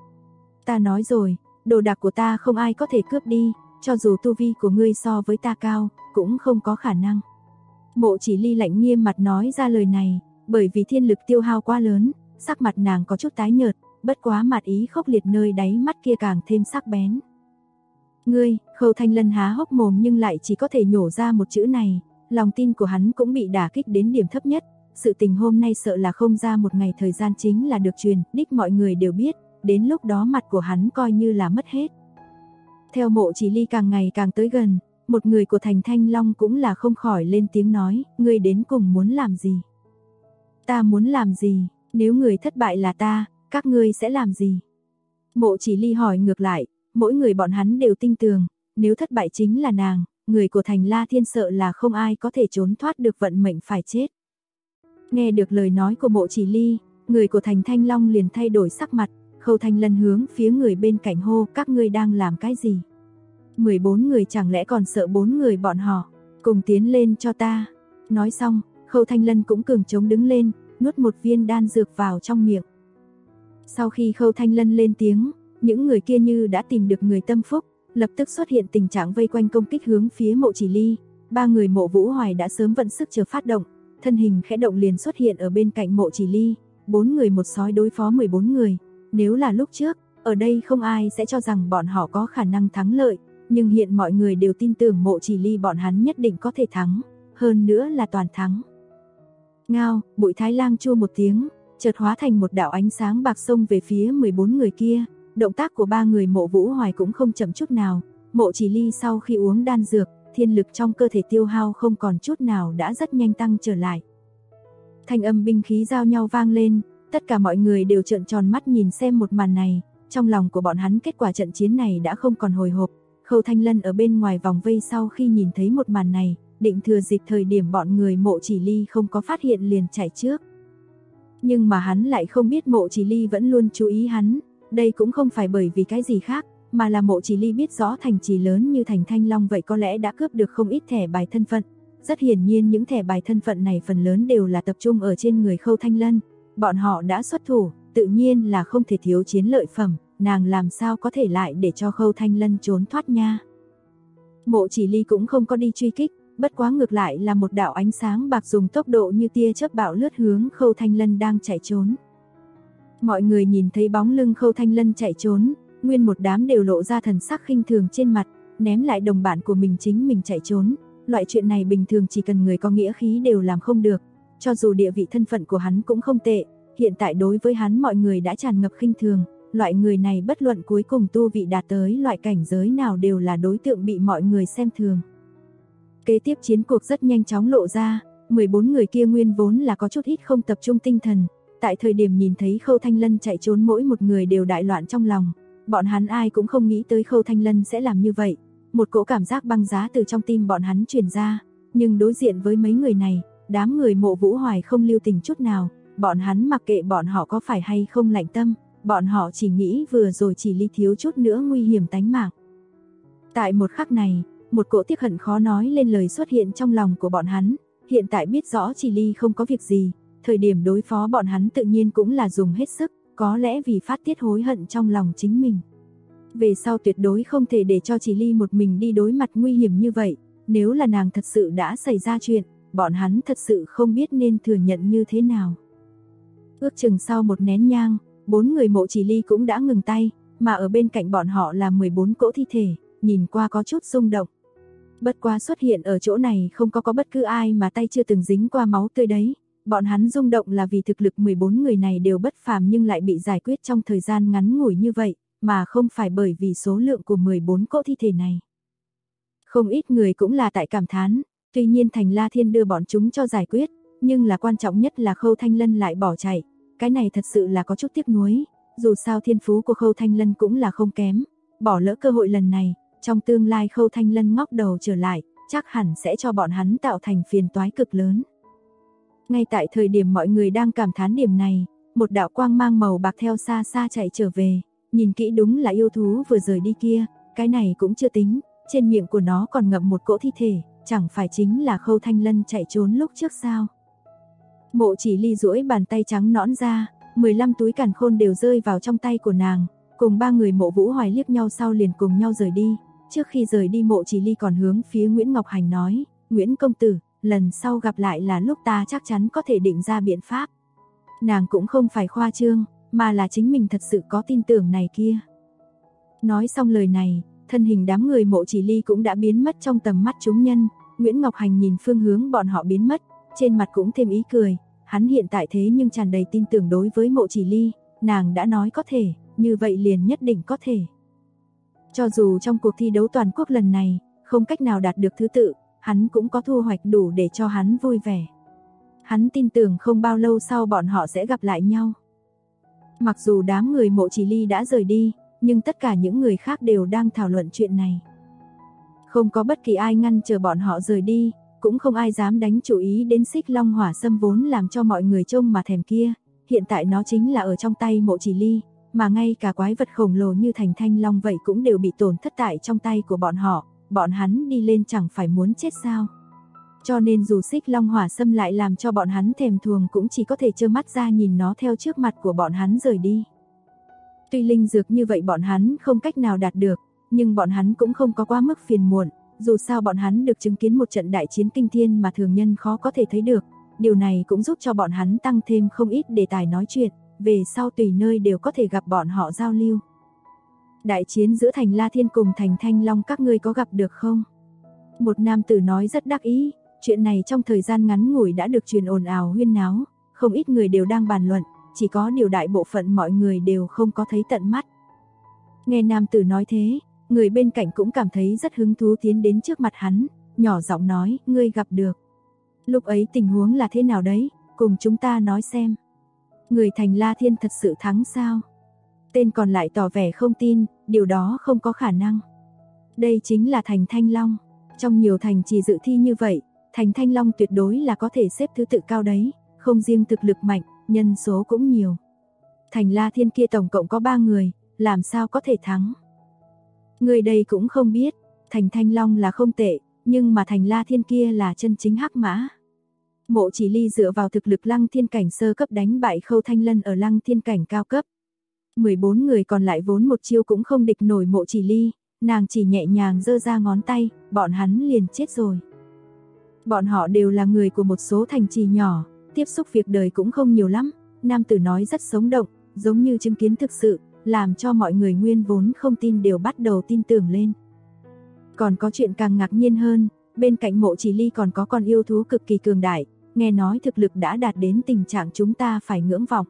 Ta nói rồi, đồ đạc của ta không ai có thể cướp đi, cho dù tu vi của ngươi so với ta cao, cũng không có khả năng. Mộ Chỉ Ly lạnh nghiêm mặt nói ra lời này, bởi vì thiên lực tiêu hao quá lớn, sắc mặt nàng có chút tái nhợt, bất quá mặt ý khốc liệt nơi đáy mắt kia càng thêm sắc bén. Ngươi, Khâu Thanh Lân há hốc mồm nhưng lại chỉ có thể nhổ ra một chữ này, lòng tin của hắn cũng bị đả kích đến điểm thấp nhất, sự tình hôm nay sợ là không ra một ngày thời gian chính là được truyền, đích mọi người đều biết, đến lúc đó mặt của hắn coi như là mất hết. Theo Mộ Chỉ Ly càng ngày càng tới gần, một người của thành Thanh Long cũng là không khỏi lên tiếng nói, ngươi đến cùng muốn làm gì? Ta muốn làm gì? Nếu người thất bại là ta, các ngươi sẽ làm gì? Mộ Chỉ Ly hỏi ngược lại, mỗi người bọn hắn đều tin tưởng, nếu thất bại chính là nàng, người của thành La Thiên sợ là không ai có thể trốn thoát được vận mệnh phải chết. Nghe được lời nói của Mộ Chỉ Ly, người của thành Thanh Long liền thay đổi sắc mặt, Khâu Thanh Lân hướng phía người bên cạnh hô, các ngươi đang làm cái gì? 14 người chẳng lẽ còn sợ 4 người bọn họ, cùng tiến lên cho ta. Nói xong, Khâu Thanh Lân cũng cường trống đứng lên, nuốt một viên đan dược vào trong miệng. Sau khi Khâu Thanh Lân lên tiếng, những người kia như đã tìm được người tâm phúc, lập tức xuất hiện tình trạng vây quanh công kích hướng phía Mộ Chỉ Ly. Ba người Mộ Vũ Hoài đã sớm vận sức chờ phát động, thân hình khẽ động liền xuất hiện ở bên cạnh Mộ Chỉ Ly, 4 người một sói đối phó 14 người. Nếu là lúc trước, ở đây không ai sẽ cho rằng bọn họ có khả năng thắng lợi, nhưng hiện mọi người đều tin tưởng Mộ Chỉ Ly bọn hắn nhất định có thể thắng, hơn nữa là toàn thắng. Ngao, Bụi Thái Lang chua một tiếng, chợt hóa thành một đạo ánh sáng bạc xông về phía 14 người kia, động tác của ba người Mộ Vũ Hoài cũng không chậm chút nào, Mộ Chỉ Ly sau khi uống đan dược, thiên lực trong cơ thể tiêu hao không còn chút nào đã rất nhanh tăng trở lại. Thanh âm binh khí giao nhau vang lên, tất cả mọi người đều trợn tròn mắt nhìn xem một màn này, trong lòng của bọn hắn kết quả trận chiến này đã không còn hồi hộp. Khâu Thanh Lân ở bên ngoài vòng vây sau khi nhìn thấy một màn này, định thừa dịp thời điểm bọn người Mộ Chỉ Ly không có phát hiện liền chạy trước. Nhưng mà hắn lại không biết Mộ Chỉ Ly vẫn luôn chú ý hắn, đây cũng không phải bởi vì cái gì khác, mà là Mộ Chỉ Ly biết rõ thành trì lớn như thành Thanh Long vậy có lẽ đã cướp được không ít thẻ bài thân phận. Rất hiển nhiên những thẻ bài thân phận này phần lớn đều là tập trung ở trên người Khâu Thanh Lân. Bọn họ đã xuất thủ, tự nhiên là không thể thiếu chiến lợi phẩm, nàng làm sao có thể lại để cho Khâu Thanh Lân trốn thoát nha. Mộ Chỉ Ly cũng không có đi truy kích, bất quá ngược lại là một đạo ánh sáng bạc dùng tốc độ như tia chớp bạo lướt hướng Khâu Thanh Lân đang chạy trốn. Mọi người nhìn thấy bóng lưng Khâu Thanh Lân chạy trốn, nguyên một đám đều lộ ra thần sắc khinh thường trên mặt, ném lại đồng bạn của mình chính mình chạy trốn. Loại chuyện này bình thường chỉ cần người có nghĩa khí đều làm không được, cho dù địa vị thân phận của hắn cũng không tệ, hiện tại đối với hắn mọi người đã tràn ngập khinh thường, loại người này bất luận cuối cùng tu vị đạt tới loại cảnh giới nào đều là đối tượng bị mọi người xem thường. Kế tiếp chiến cuộc rất nhanh chóng lộ ra, 14 người kia nguyên vốn là có chút ít không tập trung tinh thần, tại thời điểm nhìn thấy Khâu Thanh Lân chạy trốn mỗi một người đều đại loạn trong lòng, bọn hắn ai cũng không nghĩ tới Khâu Thanh Lân sẽ làm như vậy. Một cỗ cảm giác băng giá từ trong tim bọn hắn truyền ra, nhưng đối diện với mấy người này, đám người Mộ Vũ Hoài không lưu tình chút nào, bọn hắn mặc kệ bọn họ có phải hay không lạnh tâm, bọn họ chỉ nghĩ vừa rồi chỉ ly thiếu chút nữa nguy hiểm tánh mạng. Tại một khắc này, một cỗ tiếc hận khó nói lên lời xuất hiện trong lòng của bọn hắn, hiện tại biết rõ chỉ ly không có việc gì, thời điểm đối phó bọn hắn tự nhiên cũng là dùng hết sức, có lẽ vì phát tiết hối hận trong lòng chính mình. Về sau tuyệt đối không thể để cho Chỉ Ly một mình đi đối mặt nguy hiểm như vậy, nếu là nàng thật sự đã xảy ra chuyện, bọn hắn thật sự không biết nên thừa nhận như thế nào. Ước chừng sau một nén nhang, 4 người Mộ Chỉ Ly cũng đã ngừng tay, mà ở bên cạnh bọn họ là 14 cỗ thi thể, nhìn qua có chút rung động. Bất quá xuất hiện ở chỗ này không có bất cứ ai mà tay chưa từng dính qua máu tươi đấy. Bọn hắn rung động là vì thực lực 14 người này đều bất phàm nhưng lại bị giải quyết trong thời gian ngắn ngủi như vậy, mà không phải bởi vì số lượng của 14 cỗ thi thể này. Không ít người cũng là tại cảm thán, tuy nhiên Thành La Thiên đưa bọn chúng cho giải quyết, nhưng là quan trọng nhất là Khâu Thanh Lân lại bỏ chạy, cái này thật sự là có chút tiếc nuối, dù sao thiên phú của Khâu Thanh Lân cũng là không kém, bỏ lỡ cơ hội lần này, trong tương lai Khâu Thanh Lân ngóc đầu trở lại, chắc hẳn sẽ cho bọn hắn tạo thành phiền toái cực lớn. Ngay tại thời điểm mọi người đang cảm thán điểm này, một đạo quang mang màu bạc theo xa xa chạy trở về, nhìn kỹ đúng là yêu thú vừa rời đi kia, cái này cũng chưa tính, trên miệng của nó còn ngậm một cỗ thi thể, chẳng phải chính là Khâu Thanh Lân chạy trốn lúc trước sao. Mộ Chỉ Ly duỗi bàn tay trắng nõn ra, 15 túi càn khôn đều rơi vào trong tay của nàng, cùng 3 người Mộ Vũ Hoài liếc nhau sau liền cùng nhau rời đi. Trước khi rời đi Mộ Chỉ Ly còn hướng phía Nguyễn Ngọc Hành nói, Nguyễn công tử, lần sau gặp lại là lúc ta chắc chắn có thể định ra biện pháp. Nàng cũng không phải khoa trương, mà là chính mình thật sự có tin tưởng này kia. Nói xong lời này, thân hình đám người Mộ Chỉ Ly cũng đã biến mất trong tầm mắt chúng nhân, Nguyễn Ngọc Hành nhìn phương hướng bọn họ biến mất, trên mặt cũng thêm ý cười, hắn hiện tại thế nhưng tràn đầy tin tưởng đối với Mộ Chỉ Ly, nàng đã nói có thể, như vậy liền nhất định có thể. Cho dù trong cuộc thi đấu toàn quốc lần này, không cách nào đạt được thứ tự, hắn cũng có thu hoạch đủ để cho hắn vui vẻ. Hắn tin tưởng không bao lâu sau bọn họ sẽ gặp lại nhau. Mặc dù đám người Mộ Chỉ Ly đã rời đi, nhưng tất cả những người khác đều đang thảo luận chuyện này. Không có bất kỳ ai ngăn chờ bọn họ rời đi, cũng không ai dám đánh chú ý đến Xích Long Hỏa Sâm vốn làm cho mọi người trông mà thèm kia, hiện tại nó chính là ở trong tay Mộ Chỉ Ly, mà ngay cả quái vật khổng lồ như Thành Thanh Long vậy cũng đều bị tổn thất tại trong tay của bọn hắn đi lên chẳng phải muốn chết sao. Cho nên dù Xích Long Hỏa Sâm lại làm cho bọn hắn thèm thuồng cũng chỉ có thể trơ mắt ra nhìn nó theo trước mặt của bọn hắn rời đi. Tuy linh dược như vậy bọn hắn không cách nào đạt được, nhưng bọn hắn cũng không có quá mức phiền muộn, dù sao bọn hắn được chứng kiến một trận đại chiến kinh thiên mà thường nhân khó có thể thấy được, điều này cũng giúp cho bọn hắn tăng thêm không ít đề tài nói chuyện, về sau tùy nơi đều có thể gặp bọn họ giao lưu. Đại chiến giữa Thành La Thiên cùng Thành Thanh Long các ngươi có gặp được không? Một nam tử nói rất đắc ý, chuyện này trong thời gian ngắn ngủi đã được truyền ồn ào huyên náo, không ít người đều đang bàn luận, chỉ có điều đại bộ phận mọi người đều không có thấy tận mắt. Nghe nam tử nói thế, người bên cạnh cũng cảm thấy rất hứng thú tiến đến trước mặt hắn, nhỏ giọng nói, ngươi gặp được. Lúc ấy tình huống là thế nào đấy, cùng chúng ta nói xem. Người Thành La Thiên thật sự thắng sao? Tên còn lại tỏ vẻ không tin, điều đó không có khả năng. Đây chính là Thành Thanh Long. Trong nhiều thành trì dự thi như vậy, Thành Thanh Long tuyệt đối là có thể xếp thứ tự cao đấy, không riêng thực lực mạnh, nhân số cũng nhiều. Thành La Thiên kia tổng cộng có 3 người, làm sao có thể thắng? Người đây cũng không biết, Thành Thanh Long là không tệ, nhưng mà Thành La Thiên kia là chân chính hắc mã. Mộ Chỉ Ly dựa vào thực lực Lăng Thiên cảnh sơ cấp đánh bại Khâu Thanh Lân ở Lăng Thiên cảnh cao cấp. 14 người còn lại vốn một chiêu cũng không địch nổi Mộ Chỉ Ly, nàng chỉ nhẹ nhàng giơ ra ngón tay, bọn hắn liền chết rồi. Bọn họ đều là người của một số thành trì nhỏ, tiếp xúc việc đời cũng không nhiều lắm, nam tử nói rất sống động, giống như chứng kiến thực sự, làm cho mọi người nguyên vốn không tin đều bắt đầu tin tưởng lên. Còn có chuyện càng ngạc nhiên hơn, bên cạnh Mộ Chỉ Ly còn có con yêu thú cực kỳ cường đại, nghe nói thực lực đã đạt đến tình trạng chúng ta phải ngưỡng vọng.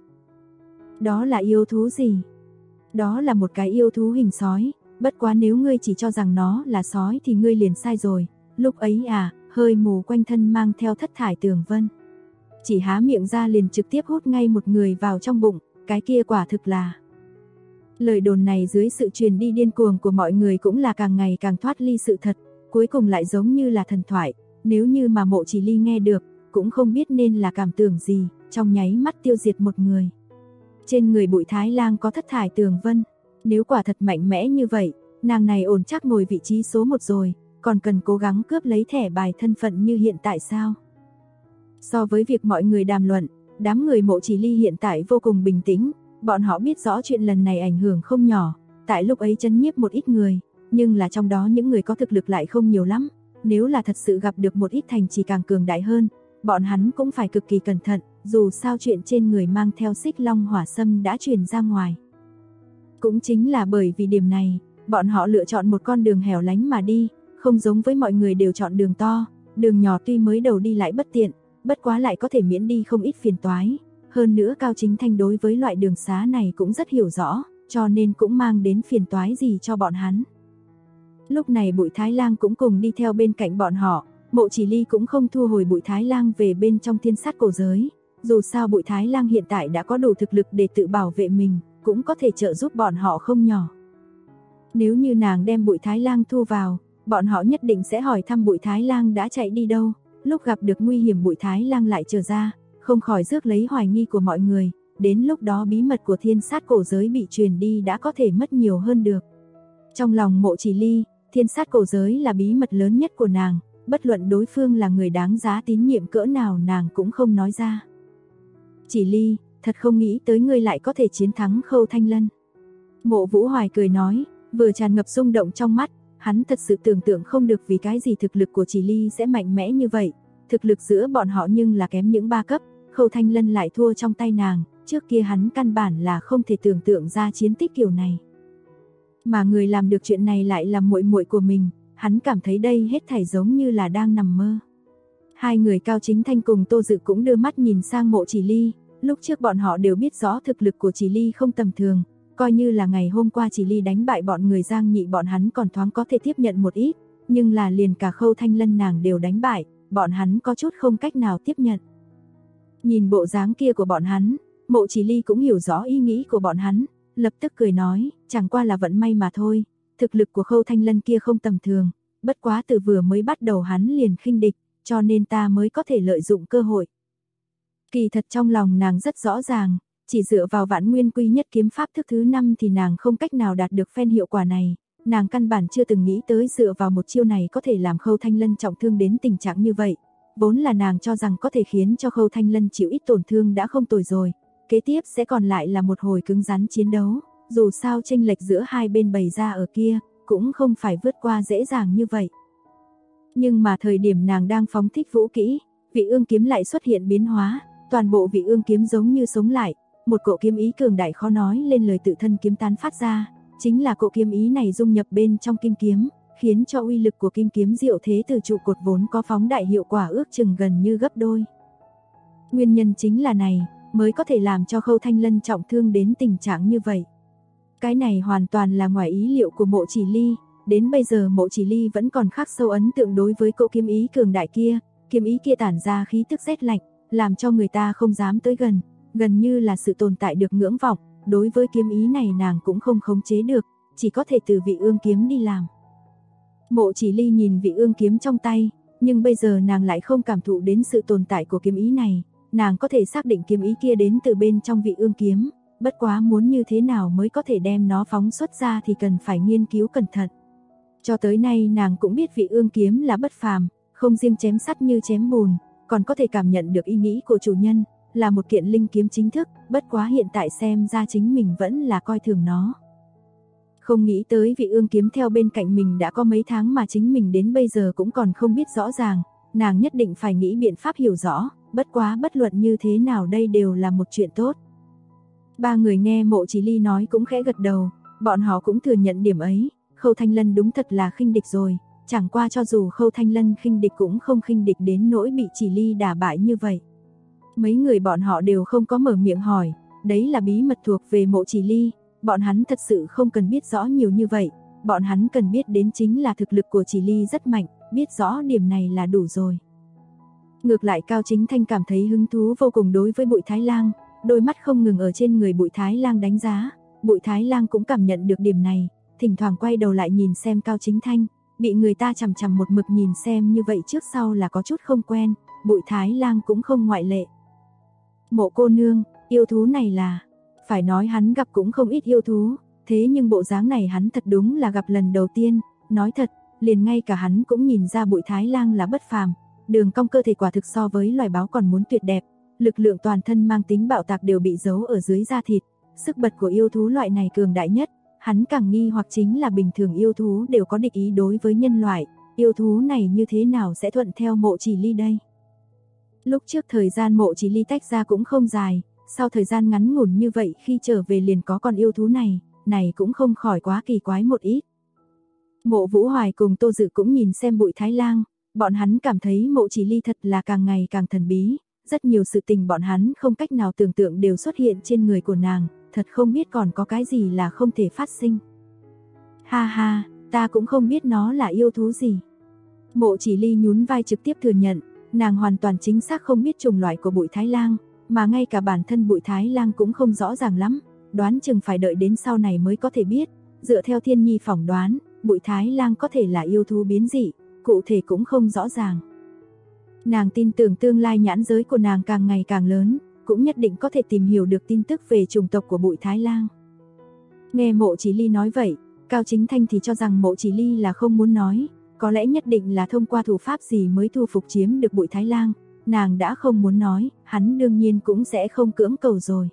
Đó là yêu thú gì? Đó là một cái yêu thú hình sói, bất quá nếu ngươi chỉ cho rằng nó là sói thì ngươi liền sai rồi. Lúc ấy hơi mù quanh thân mang theo thất thải tường vân. Chỉ há miệng ra liền trực tiếp hút ngay một người vào trong bụng, cái kia quả thực là... Lời đồn này dưới sự truyền đi điên cuồng của mọi người cũng là càng ngày càng thoát ly sự thật, cuối cùng lại giống như là thần thoại, nếu như mà Mộ Chỉ Ly nghe được, cũng không biết nên là cảm tưởng gì, trong nháy mắt tiêu diệt một người. Trên người Bụi Thái Lang có thất thải tường vân, nếu quả thật mạnh mẽ như vậy, nàng này ổn chắc ngồi vị trí số 1 rồi, còn cần cố gắng cướp lấy thẻ bài thân phận như hiện tại sao? So với việc mọi người đàm luận, đám người Mộ Chỉ Ly hiện tại vô cùng bình tĩnh, bọn họ biết rõ chuyện lần này ảnh hưởng không nhỏ, tại lúc ấy trấn nhiếp một ít người, nhưng là trong đó những người có thực lực lại không nhiều lắm, nếu là thật sự gặp được một ít thành trì càng cường đại hơn, bọn hắn cũng phải cực kỳ cẩn thận, dù sao chuyện trên người mang theo Xích Long Hỏa Sâm đã truyền ra ngoài. Cũng chính là bởi vì điểm này, bọn họ lựa chọn một con đường hẻo lánh mà đi, không giống với mọi người đều chọn đường to, đường nhỏ tuy mới đầu đi lại bất tiện, bất quá lại có thể miễn đi không ít phiền toái. Hơn nữa Cao Chính Thanh đối với loại đường xá này cũng rất hiểu rõ, cho nên cũng mang đến phiền toái gì cho bọn hắn. Lúc này Bụi Thái Lang cũng cùng đi theo bên cạnh bọn họ, Mộ Chỉ Ly cũng không thu hồi Bụi Thái Lang về bên trong Thiên Sát Cổ Giới. Dù sao Bụi Thái Lang hiện tại đã có đủ thực lực để tự bảo vệ mình, cũng có thể trợ giúp bọn họ không nhỏ. Nếu như nàng đem Bụi Thái Lang thu vào, bọn họ nhất định sẽ hỏi thăm Bụi Thái Lang đã chạy đi đâu, lúc gặp được nguy hiểm Bụi Thái Lang lại trở ra, không khỏi rước lấy hoài nghi của mọi người, đến lúc đó bí mật của Thiên Sát Cổ Giới bị truyền đi đã có thể mất nhiều hơn được. Trong lòng Mộ Chỉ Ly, Thiên Sát Cổ Giới là bí mật lớn nhất của nàng, bất luận đối phương là người đáng giá tín nhiệm cỡ nào nàng cũng không nói ra. Chỉ Ly, thật không nghĩ tới ngươi lại có thể chiến thắng Khâu Thanh Lân. Mộ Vũ Hoài cười nói, vừa tràn ngập rung động trong mắt, hắn thật sự tưởng tượng không được vì cái gì thực lực của Chỉ Ly sẽ mạnh mẽ như vậy. Thực lực giữa bọn họ nhưng là kém những 3 cấp, Khâu Thanh Lân lại thua trong tay nàng, trước kia hắn căn bản là không thể tưởng tượng ra chiến tích kiểu này. Mà người làm được chuyện này lại là muội muội của mình, hắn cảm thấy đây hết thảy giống như là đang nằm mơ. Hai người Cao Chính Thanh cùng Tô Dự cũng đưa mắt nhìn sang Mộ Chỉ Ly, lúc trước bọn họ đều biết rõ thực lực của Chỉ Ly không tầm thường, coi như là ngày hôm qua Chỉ Ly đánh bại bọn người Giang Nhị bọn hắn còn thoáng có thể tiếp nhận một ít, nhưng là liền cả Khâu Thanh Lân nàng đều đánh bại, bọn hắn có chút không cách nào tiếp nhận. Nhìn bộ dáng kia của bọn hắn, Mộ Chỉ Ly cũng hiểu rõ ý nghĩ của bọn hắn, lập tức cười nói, chẳng qua là vận may mà thôi, thực lực của Khâu Thanh Lân kia không tầm thường, bất quá từ vừa mới bắt đầu hắn liền khinh địch, cho nên ta mới có thể lợi dụng cơ hội. Kỳ thật trong lòng nàng rất rõ ràng, chỉ dựa vào Vạn Nguyên Quy Nhất Kiếm Pháp thức thứ 5 thì nàng không cách nào đạt được phen hiệu quả này, nàng căn bản chưa từng nghĩ tới dựa vào một chiêu này có thể làm Khâu Thanh Lân trọng thương đến tình trạng như vậy, vốn là nàng cho rằng có thể khiến cho Khâu Thanh Lân chịu ít tổn thương đã không tồi rồi, kế tiếp sẽ còn lại là một hồi cứng rắn chiến đấu, dù sao chênh lệch giữa hai bên bày ra ở kia, cũng không phải vượt qua dễ dàng như vậy. Nhưng mà thời điểm nàng đang phóng thích vũ kỹ, Vị Ương kiếm lại xuất hiện biến hóa, toàn bộ Vị Ương kiếm giống như sống lại, một cỗ kiếm ý cường đại khó nói lên lời tự thân kiếm tán phát ra, chính là cỗ kiếm ý này dung nhập bên trong kim kiếm, khiến cho uy lực của kim kiếm diệu thế từ trụ cột vốn có phóng đại hiệu quả ước chừng gần như gấp đôi. Nguyên nhân chính là này, mới có thể làm cho Khâu Thanh Lân trọng thương đến tình trạng như vậy. Cái này hoàn toàn là ngoài ý liệu của Mộ Chỉ Ly, đến bây giờ Mộ Chỉ Ly vẫn còn khắc sâu ấn tượng đối với cỗ kiếm ý cường đại kia, kiếm ý kia tản ra khí tức rét lạnh, làm cho người ta không dám tới gần, gần như là sự tồn tại được ngưỡng vọng, đối với kiếm ý này nàng cũng không khống chế được, chỉ có thể từ Vị Ương kiếm đi làm. Mộ Chỉ Ly nhìn Vị Ương kiếm trong tay, nhưng bây giờ nàng lại không cảm thụ đến sự tồn tại của kiếm ý này, nàng có thể xác định kiếm ý kia đến từ bên trong Vị Ương kiếm, bất quá muốn như thế nào mới có thể đem nó phóng xuất ra thì cần phải nghiên cứu cẩn thận. Cho tới nay nàng cũng biết Vị Ương kiếm là bất phàm, không riêng chém sắt như chém bùn, còn có thể cảm nhận được ý nghĩ của chủ nhân, là một kiện linh kiếm chính thức, bất quá hiện tại xem ra chính mình vẫn là coi thường nó. Không nghĩ tới Vị Ương kiếm theo bên cạnh mình đã có mấy tháng mà chính mình đến bây giờ cũng còn không biết rõ ràng, nàng nhất định phải nghĩ biện pháp hiểu rõ, bất quá bất luận như thế nào đây đều là một chuyện tốt. Ba người nghe Mộ Chỉ Ly nói cũng khẽ gật đầu, bọn họ cũng thừa nhận điểm ấy, Khâu Thanh Lân đúng thật là khinh địch rồi, chẳng qua cho dù Khâu Thanh Lân khinh địch cũng không khinh địch đến nỗi bị Chỉ Ly đả bại như vậy. Mấy người bọn họ đều không có mở miệng hỏi, đấy là bí mật thuộc về Mộ Chỉ Ly, bọn hắn thật sự không cần biết rõ nhiều như vậy, bọn hắn cần biết đến chính là thực lực của Chỉ Ly rất mạnh, biết rõ điểm này là đủ rồi. Ngược lại Cao Chính Thanh cảm thấy hứng thú vô cùng đối với Bụi Thái Lang, đôi mắt không ngừng ở trên người Bụi Thái Lang đánh giá, Bụi Thái Lang cũng cảm nhận được điểm này, thỉnh thoảng quay đầu lại nhìn xem Cao Chính Thanh, bị người ta chằm chằm một mực nhìn xem như vậy trước sau là có chút không quen, Bụi Thái Lang cũng không ngoại lệ. Mộ cô nương, yêu thú này là, phải nói hắn gặp cũng không ít yêu thú, thế nhưng bộ dáng này hắn thật đúng là gặp lần đầu tiên, nói thật, liền ngay cả hắn cũng nhìn ra Bụi Thái Lang là bất phàm, đường cong cơ thể quả thực so với loài báo còn muốn tuyệt đẹp, lực lượng toàn thân mang tính bạo tạc đều bị giấu ở dưới da thịt, sức bật của yêu thú loại này cường đại nhất, hắn càng nghi hoặc chính là bình thường yêu thú đều có địch ý đối với nhân loại, yêu thú này như thế nào sẽ thuận theo Mộ Chỉ Ly đây? Lúc trước thời gian Mộ Chỉ Ly tách ra cũng không dài, sau thời gian ngắn ngủn như vậy khi trở về liền có con yêu thú này cũng không khỏi quá kỳ quái một ít. Mộ Vũ Hoài cùng Tô Dự cũng nhìn xem Bụi Thái Lang, bọn hắn cảm thấy Mộ Chỉ Ly thật là càng ngày càng thần bí, rất nhiều sự tình bọn hắn không cách nào tưởng tượng đều xuất hiện trên người của nàng, thật không biết còn có cái gì là không thể phát sinh. Ha ha, ta cũng không biết nó là yêu thú gì. Mộ Chỉ Ly nhún vai trực tiếp thừa nhận, nàng hoàn toàn chính xác không biết chủng loại của Bụi Thái Lang, mà ngay cả bản thân Bụi Thái Lang cũng không rõ ràng lắm, đoán chừng phải đợi đến sau này mới có thể biết, dựa theo Thiên Nhi phỏng đoán, Bụi Thái Lang có thể là yêu thú biến dị, cụ thể cũng không rõ ràng. Nàng tin tưởng tương lai nhãn giới của nàng càng ngày càng lớn, cũng nhất định có thể tìm hiểu được tin tức về chủng tộc của Bụi Thái Lang. Nghe Mộ Chỉ Ly nói vậy, Cao Chính Thanh thì cho rằng Mộ Chỉ Ly là không muốn nói, có lẽ nhất định là thông qua thủ pháp gì mới thu phục chiếm được Bụi Thái Lang, nàng đã không muốn nói, hắn đương nhiên cũng sẽ không cưỡng cầu rồi.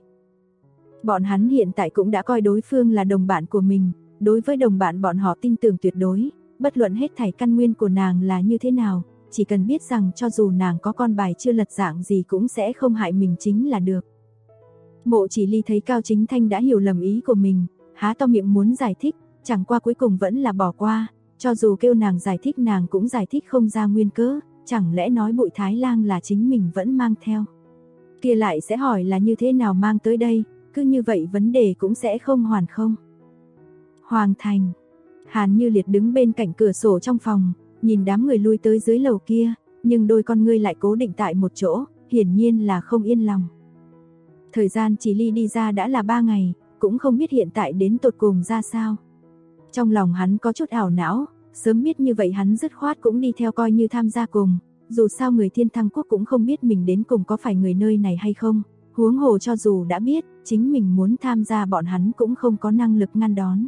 Bọn hắn hiện tại cũng đã coi đối phương là đồng bạn của mình, đối với đồng bạn bọn họ tin tưởng tuyệt đối, bất luận hết thảy căn nguyên của nàng là như thế nào, chỉ cần biết rằng cho dù nàng có con bài chưa lật dạng gì cũng sẽ không hại mình chính là được. Mộ Chỉ Ly thấy Cao Chính Thanh đã hiểu lầm ý của mình, há to miệng muốn giải thích, chẳng qua cuối cùng vẫn là bỏ qua, cho dù kêu nàng giải thích nàng cũng giải thích không ra nguyên cớ, chẳng lẽ nói Bụi Thái Lang là chính mình vẫn mang theo. Kia lại sẽ hỏi là như thế nào mang tới đây, cứ như vậy vấn đề cũng sẽ không hoàn không. Hoàng thành, Hàn Như Liệt đứng bên cạnh cửa sổ trong phòng, nhìn đám người lui tới dưới lầu kia, nhưng đôi con ngươi lại cố định tại một chỗ, hiển nhiên là không yên lòng. Thời gian Chỉ Ly đi ra đã là 3 ngày, cũng không biết hiện tại đến tột cùng ra sao. Trong lòng hắn có chút ảo não, sớm biết như vậy hắn dứt khoát cũng đi theo coi như tham gia cùng, dù sao người Thiên Thăng Quốc cũng không biết mình đến cùng có phải người nơi này hay không, huống hồ cho dù đã biết, chính mình muốn tham gia bọn hắn cũng không có năng lực ngăn đón.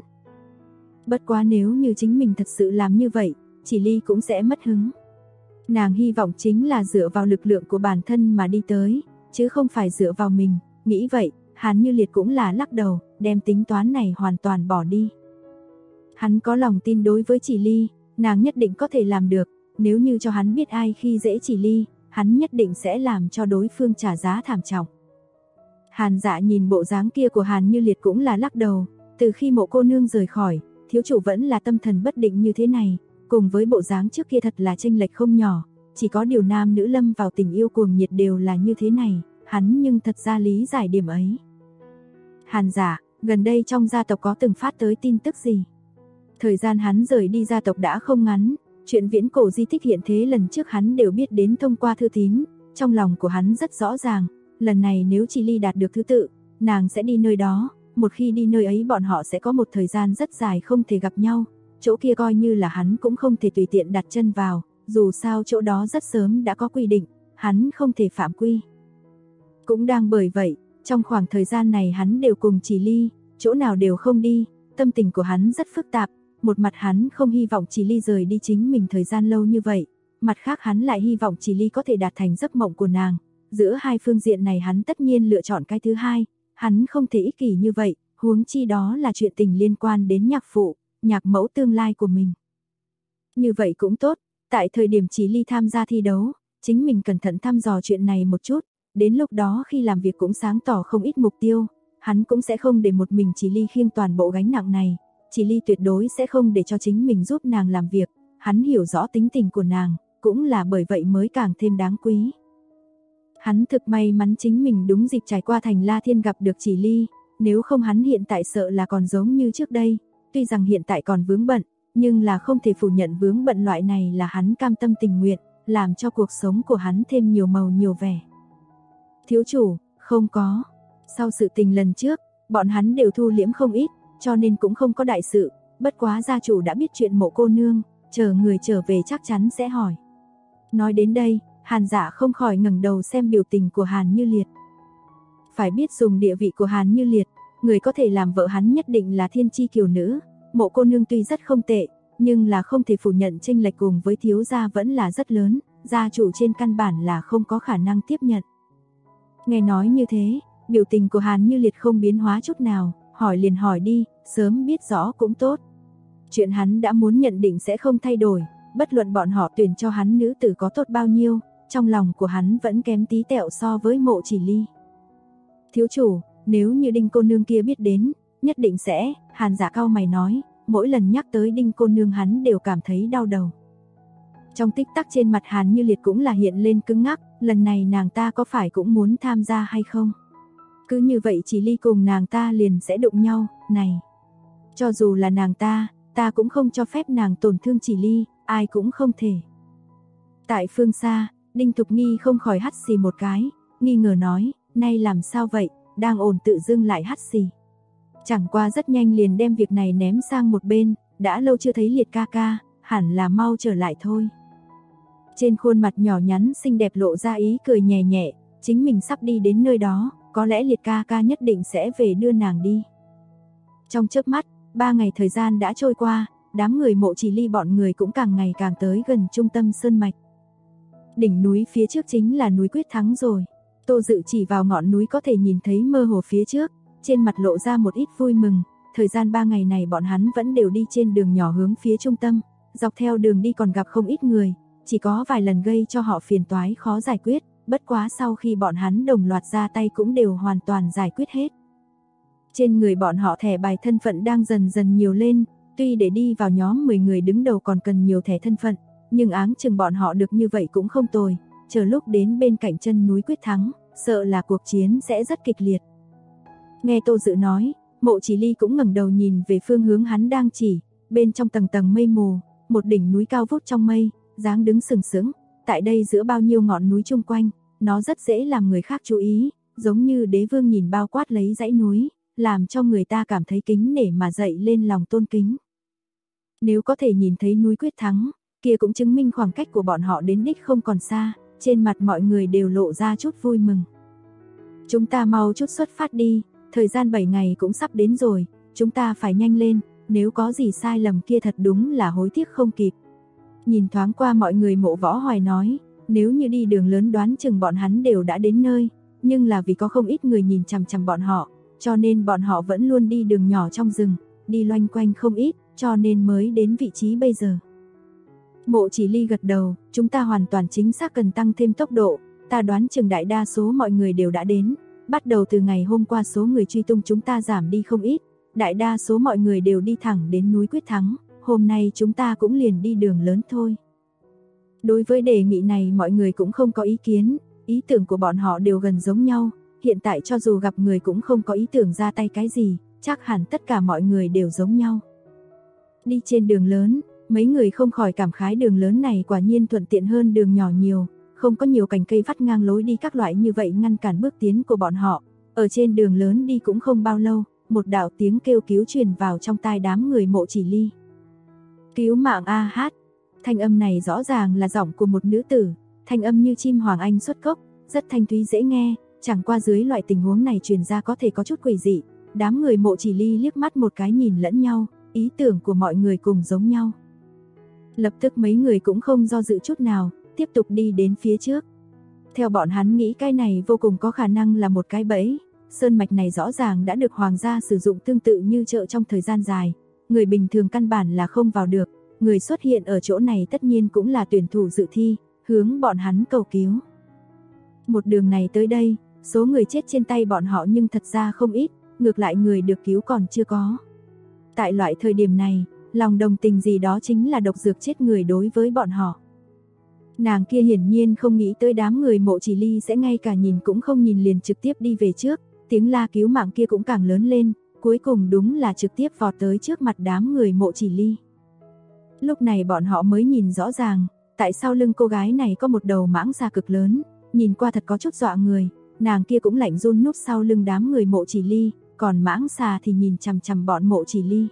Bất quá nếu như chính mình thật sự làm như vậy, Chỉ Ly cũng sẽ mất hứng. Nàng hy vọng chính là dựa vào lực lượng của bản thân mà đi tới, chứ không phải dựa vào mình, nghĩ vậy, Hàn Như Liệt cũng là lắc đầu, đem tính toán này hoàn toàn bỏ đi. Hắn có lòng tin đối với Chỉ Ly, nàng nhất định có thể làm được, nếu như cho hắn biết ai khi dễ Chỉ Ly, hắn nhất định sẽ làm cho đối phương trả giá thảm trọng. Hàn Dạ nhìn bộ dáng kia của Hàn Như Liệt cũng là lắc đầu, từ khi Mộ cô nương rời khỏi, thiếu chủ vẫn là tâm thần bất định như thế này, cùng với bộ dáng trước kia thật là chênh lệch không nhỏ, chỉ có điều nam nữ lâm vào tình yêu cuồng nhiệt đều là như thế này, hắn nhưng thật ra lý giải điểm ấy. Hàn Dạ, gần đây trong gia tộc có từng phát tới tin tức gì? Thời gian hắn rời đi gia tộc đã không ngắn, chuyện viễn cổ di tích hiện thế lần trước hắn đều biết đến thông qua thư tín, trong lòng của hắn rất rõ ràng, lần này nếu Chỉ Ly đạt được thứ tự, nàng sẽ đi nơi đó, một khi đi nơi ấy bọn họ sẽ có một thời gian rất dài không thể gặp nhau, chỗ kia coi như là hắn cũng không thể tùy tiện đặt chân vào, dù sao chỗ đó rất sớm đã có quy định, hắn không thể phạm quy. Cũng đang bởi vậy, trong khoảng thời gian này hắn đều cùng Chỉ Ly, chỗ nào đều không đi, tâm tình của hắn rất phức tạp, một mặt hắn không hy vọng Chỉ Ly rời đi chính mình thời gian lâu như vậy, mặt khác hắn lại hy vọng Chỉ Ly có thể đạt thành giấc mộng của nàng, giữa hai phương diện này hắn tất nhiên lựa chọn cái thứ hai, hắn không thể ích kỷ như vậy, huống chi đó là chuyện tình liên quan đến nhạc phụ, nhạc mẫu tương lai của mình. Như vậy cũng tốt, tại thời điểm Chỉ Ly tham gia thi đấu, chính mình cẩn thận thăm dò chuyện này một chút, đến lúc đó khi làm việc cũng sáng tỏ không ít mục tiêu, hắn cũng sẽ không để một mình Chỉ Ly khiêng toàn bộ gánh nặng này, Chỉ Ly tuyệt đối sẽ không để cho chính mình giúp nàng làm việc, hắn hiểu rõ tính tình của nàng, cũng là bởi vậy mới càng thêm đáng quý. Hắn thực may mắn chính mình đúng dịp trải qua Thành La Thiên gặp được Chỉ Ly, nếu không hắn hiện tại sợ là còn giống như trước đây, tuy rằng hiện tại còn vướng bận, nhưng là không thể phủ nhận vướng bận loại này là hắn cam tâm tình nguyện, làm cho cuộc sống của hắn thêm nhiều màu nhiều vẻ. Thiếu chủ, không có. Sau sự tình lần trước, bọn hắn đều thu liễm không ít, cho nên cũng không có đại sự, bất quá gia chủ đã biết chuyện Mộ cô nương, chờ người trở về chắc chắn sẽ hỏi. Nói đến đây, Hàn Dạ không khỏi ngẩng đầu xem biểu tình của Hàn Như Liệt. Phải biết dùng địa vị của Hàn Như Liệt, người có thể làm vợ hắn nhất định là thiên chi kiều nữ, Mộ cô nương tuy rất không tệ, nhưng là không thể phủ nhận chênh lệch cùng với thiếu gia vẫn là rất lớn, gia chủ trên căn bản là không có khả năng tiếp nhận. Nghe nói như thế, biểu tình của Hàn Như Liệt không biến hóa chút nào, hỏi liền hỏi đi, sớm biết rõ cũng tốt. Chuyện hắn đã muốn nhận định sẽ không thay đổi, bất luận bọn họ tuyển cho hắn nữ tử có tốt bao nhiêu, trong lòng của hắn vẫn kém tí tẹo so với Mộ Chỉ Ly. Thiếu chủ, nếu như Đinh cô nương kia biết đến, nhất định sẽ, Hàn Dạ cau mày nói, mỗi lần nhắc tới Đinh cô nương hắn đều cảm thấy đau đầu. Trong tích tắc trên mặt Hàn Như Liệt cũng là hiện lên cứng ngắc, lần này nàng ta có phải cũng muốn tham gia hay không? Cứ như vậy Chỉ Ly cùng nàng ta liền sẽ đụng nhau, này. Cho dù là nàng ta cũng không cho phép nàng tổn thương Chỉ Ly, ai cũng không thể. Tại phương xa, Đinh Thục Nghi không khỏi hắt xì một cái, nghi ngờ nói, nay làm sao vậy, đang ổn tự dưng lại hắt xì. Chẳng qua rất nhanh liền đem việc này ném sang một bên, đã lâu chưa thấy Liệt ca ca, hẳn là mau trở lại thôi. Trên khuôn mặt nhỏ nhắn xinh đẹp lộ ra ý cười nhẹ nhẹ, chính mình sắp đi đến nơi đó, có lẽ Liệt ca ca nhất định sẽ về đưa nàng đi. Trong chớp mắt, 3 ngày thời gian đã trôi qua, đám người Mộ Chỉ Ly bọn người cũng càng ngày càng tới gần trung tâm sơn mạch. Đỉnh núi phía trước chính là núi Quyết Thắng rồi. Tô Dự chỉ vào ngọn núi có thể nhìn thấy mơ hồ phía trước, trên mặt lộ ra một ít vui mừng. Thời gian 3 ngày này bọn hắn vẫn đều đi trên đường nhỏ hướng phía trung tâm, dọc theo đường đi còn gặp không ít người, chỉ có vài lần gây cho họ phiền toái khó giải quyết, bất quá sau khi bọn hắn đồng loạt ra tay cũng đều hoàn toàn giải quyết hết. Trên người bọn họ thẻ bài thân phận đang dần dần nhiều lên, tuy để đi vào nhóm 10 người đứng đầu còn cần nhiều thẻ thân phận, nhưng áng chừng bọn họ được như vậy cũng không tồi, chờ lúc đến bên cạnh chân núi Quyết Thắng, sợ là cuộc chiến sẽ rất kịch liệt. Nghe Tô Dự nói, Mộ Chỉ Ly cũng ngẩng đầu nhìn về phương hướng hắn đang chỉ, bên trong tầng tầng mây mù, một đỉnh núi cao vút trong mây, dáng đứng sừng sững, tại đây giữa bao nhiêu ngọn núi chung quanh, nó rất dễ làm người khác chú ý, giống như đế vương nhìn bao quát lấy dãy núi, làm cho người ta cảm thấy kính nể mà dậy lên lòng tôn kính. Nếu có thể nhìn thấy núi Quyết Thắng, kia cũng chứng minh khoảng cách của bọn họ đến đích không còn xa, trên mặt mọi người đều lộ ra chút vui mừng. Chúng ta mau chút xuất phát đi, thời gian 7 ngày cũng sắp đến rồi, chúng ta phải nhanh lên, nếu có gì sai lầm kia thật đúng là hối tiếc không kịp. Nhìn thoáng qua mọi người, Mộ Võ Hoài nói, nếu như đi đường lớn đoán chừng bọn hắn đều đã đến nơi, nhưng là vì có không ít người nhìn chằm chằm bọn họ, cho nên bọn họ vẫn luôn đi đường nhỏ trong rừng, đi loanh quanh không ít, cho nên mới đến vị trí bây giờ. Mộ Chỉ Ly gật đầu, chúng ta hoàn toàn chính xác cần tăng thêm tốc độ, ta đoán chừng đại đa số mọi người đều đã đến, bắt đầu từ ngày hôm qua số người truy tung chúng ta giảm đi không ít, đại đa số mọi người đều đi thẳng đến núi Quyết Thắng, hôm nay chúng ta cũng liền đi đường lớn thôi. Đối với đề nghị này mọi người cũng không có ý kiến, ý tưởng của bọn họ đều gần giống nhau, hiện tại cho dù gặp người cũng không có ý tưởng ra tay cái gì, chắc hẳn tất cả mọi người đều giống nhau. Đi trên đường lớn, mấy người không khỏi cảm khái đường lớn này quả nhiên thuận tiện hơn đường nhỏ nhiều, không có nhiều cành cây vắt ngang lối đi các loại như vậy ngăn cản bước tiến của bọn họ. Ở trên đường lớn đi cũng không bao lâu, một đạo tiếng kêu cứu truyền vào trong tai đám người Mộ Chỉ Ly. Cứu mạng a hát. Thanh âm này rõ ràng là giọng của một nữ tử, thanh âm như chim hoàng anh xuất cốc, rất thanh thúy dễ nghe, chẳng qua dưới loại tình huống này truyền ra có thể có chút quỷ dị. Đám người Mộ Chỉ Ly liếc mắt một cái nhìn lẫn nhau, ý tưởng của mọi người cùng giống nhau. Lập tức mấy người cũng không do dự chút nào, tiếp tục đi đến phía trước. Theo bọn hắn nghĩ cái này vô cùng có khả năng là một cái bẫy, sơn mạch này rõ ràng đã được hoàng gia sử dụng tương tự như chợ trong thời gian dài, người bình thường căn bản là không vào được, người xuất hiện ở chỗ này tất nhiên cũng là tuyển thủ dự thi, hướng bọn hắn cầu cứu. Một đường này tới đây, số người chết trên tay bọn họ nhưng thật ra không ít, ngược lại người được cứu còn chưa có. Tại loại thời điểm này, lòng đồng tình gì đó chính là độc dược chết người đối với bọn họ. Nàng kia hiển nhiên không nghĩ tới đám người Mộ Chỉ Ly sẽ ngay cả nhìn cũng không nhìn liền trực tiếp đi về trước, tiếng la cứu mạng kia cũng càng lớn lên, cuối cùng đúng là trực tiếp vọt tới trước mặt đám người Mộ Chỉ Ly. Lúc này bọn họ mới nhìn rõ ràng, tại sao lưng cô gái này có một đầu mãng xà cực lớn, nhìn qua thật có chút dọa người, nàng kia cũng lạnh run núp sau lưng đám người Mộ Chỉ Ly, còn mãng xà thì nhìn chằm chằm bọn Mộ Chỉ Ly.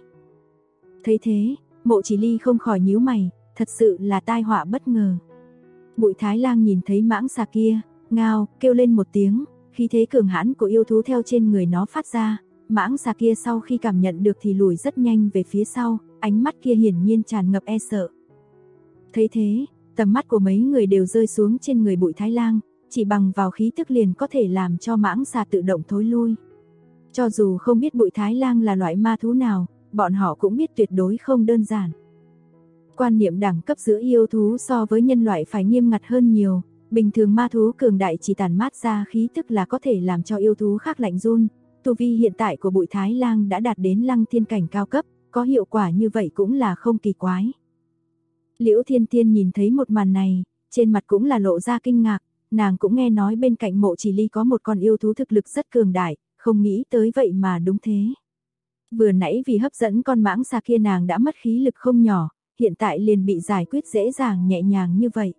Thấy thế, Mộ Chỉ Ly không khỏi nhíu mày, thật sự là tai họa bất ngờ. Bụi Thái Lang nhìn thấy mãng xà kia, ngao, kêu lên một tiếng, khí thế cường hãn của yêu thú theo trên người nó phát ra, mãng xà kia sau khi cảm nhận được thì lùi rất nhanh về phía sau, ánh mắt kia hiển nhiên tràn ngập e sợ. Thấy thế, tầm mắt của mấy người đều rơi xuống trên người Bụi Thái Lang, chỉ bằng vào khí tức liền có thể làm cho mãng xà tự động thối lui. Cho dù không biết Bụi Thái Lang là loại ma thú nào, bọn họ cũng biết tuyệt đối không đơn giản. Quan niệm đẳng cấp giữa yêu thú so với nhân loại phải nghiêm ngặt hơn nhiều, bình thường ma thú cường đại chỉ tản mát ra khí tức là có thể làm cho yêu thú khác lạnh run. Tu vi hiện tại của Bụi Thái Lang đã đạt đến Lăng Thiên cảnh cao cấp, có hiệu quả như vậy cũng là không kỳ quái. Liễu Thiên Tiên nhìn thấy một màn này, trên mặt cũng là lộ ra kinh ngạc, nàng cũng nghe nói bên cạnh Mộ Chỉ Ly có một con yêu thú thực lực rất cường đại, không nghĩ tới vậy mà đúng thế. Vừa nãy vì hấp dẫn con mãng xà kia nàng đã mất khí lực không nhỏ, hiện tại liền bị giải quyết dễ dàng nhẹ nhàng như vậy.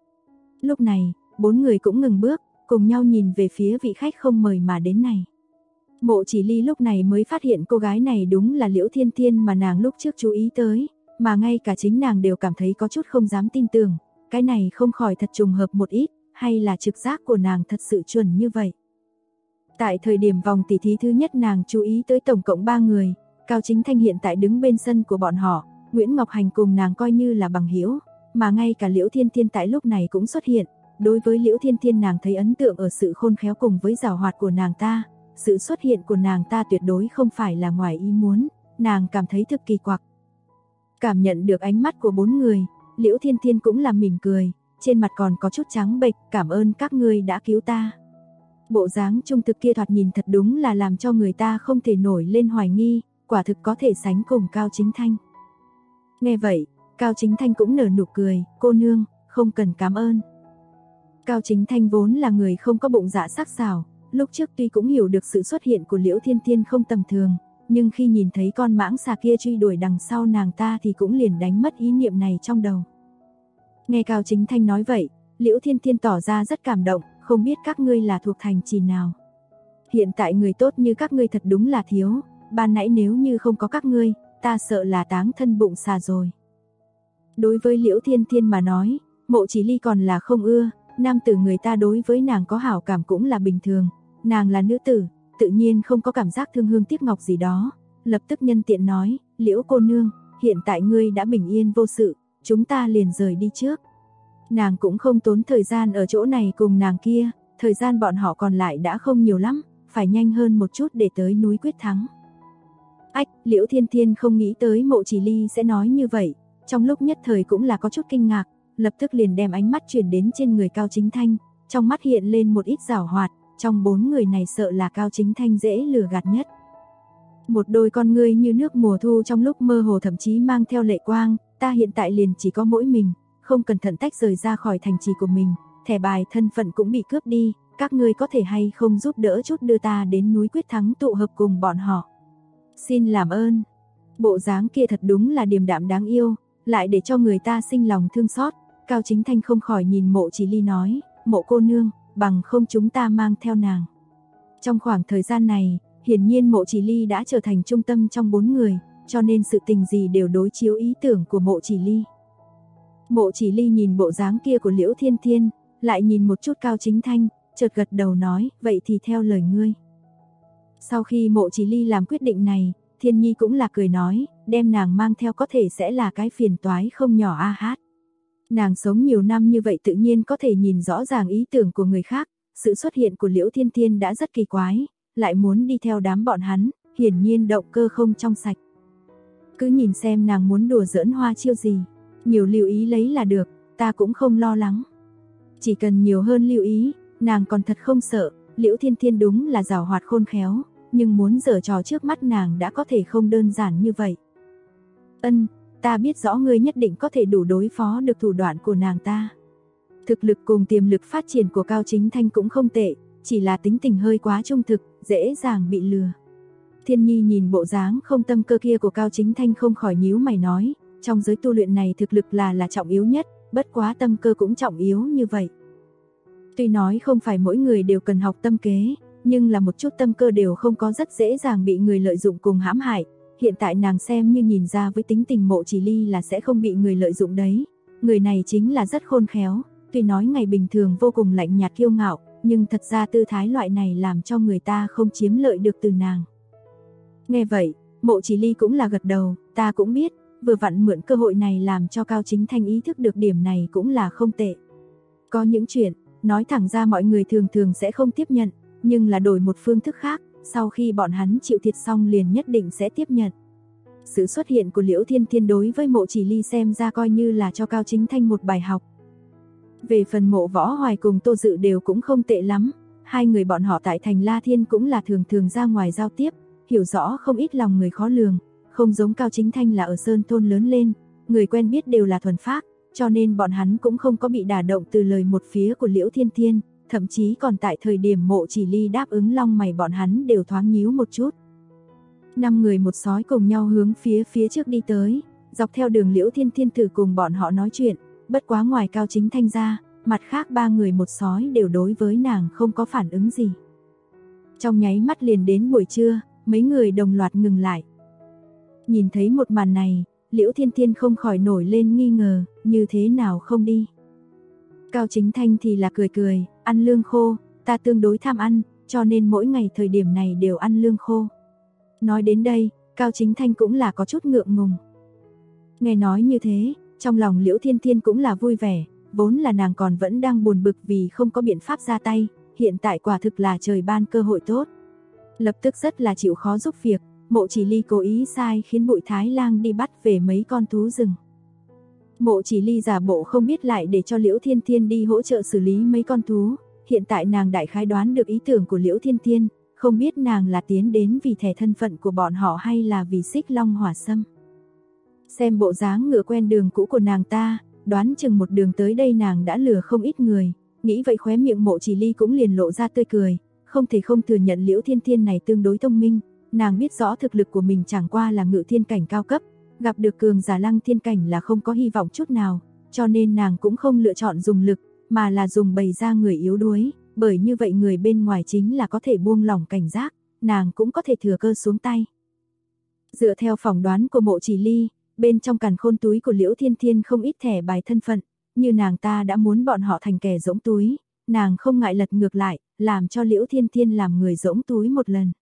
Lúc này, 4 người cũng ngừng bước, cùng nhau nhìn về phía vị khách không mời mà đến này. Mộ Chỉ Ly lúc này mới phát hiện cô gái này đúng là Liễu Thiên Tiên mà nàng lúc trước chú ý tới, mà ngay cả chính nàng đều cảm thấy có chút không dám tin tưởng, cái này không khỏi thật trùng hợp một ít, hay là trực giác của nàng thật sự chuẩn như vậy. Tại thời điểm vòng tỉ thí thứ nhất nàng chú ý tới tổng cộng 3 người, Cao Chính Thanh hiện tại đứng bên sân của bọn họ, Nguyễn Ngọc Hành cùng nàng coi như là bằng hữu, mà ngay cả Liễu Thiên Thiên tại lúc này cũng xuất hiện. Đối với Liễu Thiên Thiên nàng thấy ấn tượng ở sự khôn khéo cùng với giàu hoạt của nàng ta, sự xuất hiện của nàng ta tuyệt đối không phải là ngoài ý muốn, nàng cảm thấy thực kỳ quặc. Cảm nhận được ánh mắt của 4 người, Liễu Thiên Thiên cũng là mỉm cười, trên mặt còn có chút trắng bệch, cảm ơn các ngươi đã cứu ta. Bộ dáng trung thực kia thoạt nhìn thật đúng là làm cho người ta không thể nổi lên hoài nghi, quả thực có thể sánh cùng Cao Chính Thanh. Nghe vậy, Cao Chính Thanh cũng nở nụ cười, cô nương, không cần cảm ơn. Cao Chính Thanh vốn là người không có bụng dạ sắc sảo, lúc trước tuy cũng hiểu được sự xuất hiện của Liễu Thiên Thiên không tầm thường, nhưng khi nhìn thấy con mãng xà kia truy đuổi đằng sau nàng ta thì cũng liền đánh mất ý niệm này trong đầu. Nghe Cao Chính Thanh nói vậy, Liễu Thiên Thiên tỏ ra rất cảm động, không biết các ngươi là thuộc thành trì nào. Hiện tại người tốt như các ngươi thật đúng là thiếu, ban nãy nếu như không có các ngươi, ta sợ là táng thân bụng xà rồi. Đối với Liễu Thiên Thiên mà nói, Mộ Chỉ Ly còn là không ưa, nam tử người ta đối với nàng có hảo cảm cũng là bình thường, nàng là nữ tử, tự nhiên không có cảm giác thương hương tiếc ngọc gì đó, lập tức nhân tiện nói, Liễu cô nương, hiện tại ngươi đã bình yên vô sự, chúng ta liền rời đi trước. Nàng cũng không tốn thời gian ở chỗ này cùng nàng kia, thời gian bọn họ còn lại đã không nhiều lắm, phải nhanh hơn một chút để tới núi quyết thắng. Ách, Liễu Thiên Thiên không nghĩ tới Mộ Chỉ Ly sẽ nói như vậy, trong lúc nhất thời cũng là có chút kinh ngạc, lập tức liền đem ánh mắt chuyển đến trên người Cao Chính Thanh, trong mắt hiện lên một ít giảo hoạt, trong 4 người này sợ là Cao Chính Thanh dễ lừa gạt nhất. Một đôi con ngươi như nước mùa thu trong lúc mơ hồ thậm chí mang theo lệ quang, ta hiện tại liền chỉ có mỗi mình, không cẩn thận tách rời ra khỏi thành trì của mình, thẻ bài thân phận cũng bị cướp đi, các ngươi có thể hay không giúp đỡ chút đưa ta đến núi quyết thắng tụ hợp cùng bọn họ. Xin làm ơn. Bộ dáng kia thật đúng là điềm đạm đáng yêu, lại để cho người ta sinh lòng thương xót. Cao Chính Thanh không khỏi nhìn Mộ Chỉ Ly nói, Mộ cô nương, bằng không chúng ta mang theo nàng. Trong khoảng thời gian này, hiển nhiên Mộ Chỉ Ly đã trở thành trung tâm trong 4 người, cho nên sự tình gì đều đối chiếu ý tưởng của Mộ Chỉ Ly. Mộ Chỉ Ly nhìn bộ dáng kia của Liễu Thiên Thiên, lại nhìn một chút Cao Chính Thanh, chợt gật đầu nói, vậy thì theo lời ngươi. Sau khi Mộ Chỉ Ly làm quyết định này, Thiên Nhi cũng là cười nói, đem nàng mang theo có thể sẽ là cái phiền toái không nhỏ a hát. Nàng sống nhiều năm như vậy tự nhiên có thể nhìn rõ ràng ý tưởng của người khác, sự xuất hiện của Liễu Thiên Thiên đã rất kỳ quái, lại muốn đi theo đám bọn hắn, hiển nhiên động cơ không trong sạch. Cứ nhìn xem nàng muốn đùa giỡn hoa chiêu gì, nhiều lưu ý lấy là được, ta cũng không lo lắng. Chỉ cần nhiều hơn lưu ý, nàng còn thật không sợ, Liễu Thiên Thiên đúng là giàu hoạt khôn khéo, nhưng muốn giở trò trước mắt nàng đã có thể không đơn giản như vậy. Ân, ta biết rõ ngươi nhất định có thể đủ đối phó được thủ đoạn của nàng ta. Thực lực cùng tiềm lực phát triển của Cao Chính Thanh cũng không tệ, chỉ là tính tình hơi quá trung thực, dễ dàng bị lừa. Thiên Nhi nhìn bộ dáng không tâm cơ kia của Cao Chính Thanh không khỏi nhíu mày nói, trong giới tu luyện này thực lực là trọng yếu nhất, bất quá tâm cơ cũng trọng yếu như vậy. Tuy nói không phải mỗi người đều cần học tâm kế, nhưng là một chút tâm cơ đều không có rất dễ dàng bị người lợi dụng cùng hãm hại. Hiện tại nàng xem như nhìn ra với tính tình Mộ Chỉ Ly là sẽ không bị người lợi dụng đấy. Người này chính là rất khôn khéo, tuy nói ngày bình thường vô cùng lạnh nhạt kiêu ngạo, nhưng thật ra tư thái loại này làm cho người ta không chiếm lợi được từ nàng. Nghe vậy, Mộ Chỉ Ly cũng là gật đầu, ta cũng biết, vừa vặn mượn cơ hội này làm cho Cao Chính Thanh ý thức được điểm này cũng là không tệ. Có những chuyện, nói thẳng ra mọi người thường thường sẽ không tiếp nhận, nhưng là đổi một phương thức khác, sau khi bọn hắn chịu thiệt xong liền nhất định sẽ tiếp nhận. Sự xuất hiện của Liễu Thiên Thiên đối với Mộ Chỉ Ly xem ra coi như là cho Cao Chính Thanh một bài học. Về phần Mộ Võ Hoài cùng Tô Dự đều cũng không tệ lắm, hai người bọn họ tại thành La Thiên cũng là thường thường ra ngoài giao tiếp, hiểu rõ không ít lòng người khó lường, không giống Cao Chính Thanh là ở Sơn Thôn lớn lên, người quen biết đều là thuần phác, cho nên bọn hắn cũng không có bị đả động từ lời một phía của Liễu Thiên Thiên, thậm chí còn tại thời điểm Mộ Chỉ Ly đáp ứng long mày bọn hắn đều thoáng nhíu một chút. 5 người một sói cùng nhau hướng phía trước đi tới, dọc theo đường Liễu Thiên Thiên thử cùng bọn họ nói chuyện, bất quá ngoài Cao Chính Thanh ra, mặt khác 3 người một sói đều đối với nàng không có phản ứng gì. Trong nháy mắt liền đến buổi trưa, mấy người đồng loạt ngừng lại. Nhìn thấy một màn này, Liễu Thiên Thiên không khỏi nổi lên nghi ngờ, như thế nào không đi. Cao Chính Thanh thì là cười cười, ăn lương khô, ta tương đối tham ăn, cho nên mỗi ngày thời điểm này đều ăn lương khô. Nói đến đây, Cao Chính Thanh cũng là có chút ngượng ngùng. Nghe nói như thế, trong lòng Liễu Thiên Thiên cũng là vui vẻ, vốn là nàng còn vẫn đang buồn bực vì không có biện pháp ra tay, hiện tại quả thực là trời ban cơ hội tốt. Lập tức rất là chịu khó giúp việc, Mộ Chỉ Ly cố ý sai khiến Bụi Thái Lang đi bắt về mấy con thú rừng. Mộ Chỉ Ly giả bộ không biết lại để cho Liễu Thiên Thiên đi hỗ trợ xử lý mấy con thú, hiện tại nàng đại khái đoán được ý tưởng của Liễu Thiên Thiên, không biết nàng là tiến đến vì thẻ thân phận của bọn họ hay là vì Xích Long Hỏa Sâm. Xem bộ dáng ngựa quen đường cũ của nàng ta, đoán chừng một đường tới đây nàng đã lừa không ít người, nghĩ vậy khóe miệng Mộ Chỉ Ly cũng liền lộ ra tươi cười, không thể không thừa nhận Liễu Thiên Thiên này tương đối thông minh, nàng biết rõ thực lực của mình chẳng qua là ngự thiên cảnh cao cấp, gặp được cường giả lăng thiên cảnh là không có hy vọng chút nào, cho nên nàng cũng không lựa chọn dùng lực, mà là dùng bày ra người yếu đuối, bởi như vậy người bên ngoài chính là có thể buông lỏng cảnh giác, nàng cũng có thể thừa cơ xuống tay. Dựa theo phỏng đoán của Mộ Chỉ Ly, bên trong càn khôn túi của Liễu Thiên Thiên không ít thẻ bài thân phận, như nàng ta đã muốn bọn họ thành kẻ rỗng túi, nàng không ngại lật ngược lại, làm cho Liễu Thiên Thiên làm người rỗng túi một lần.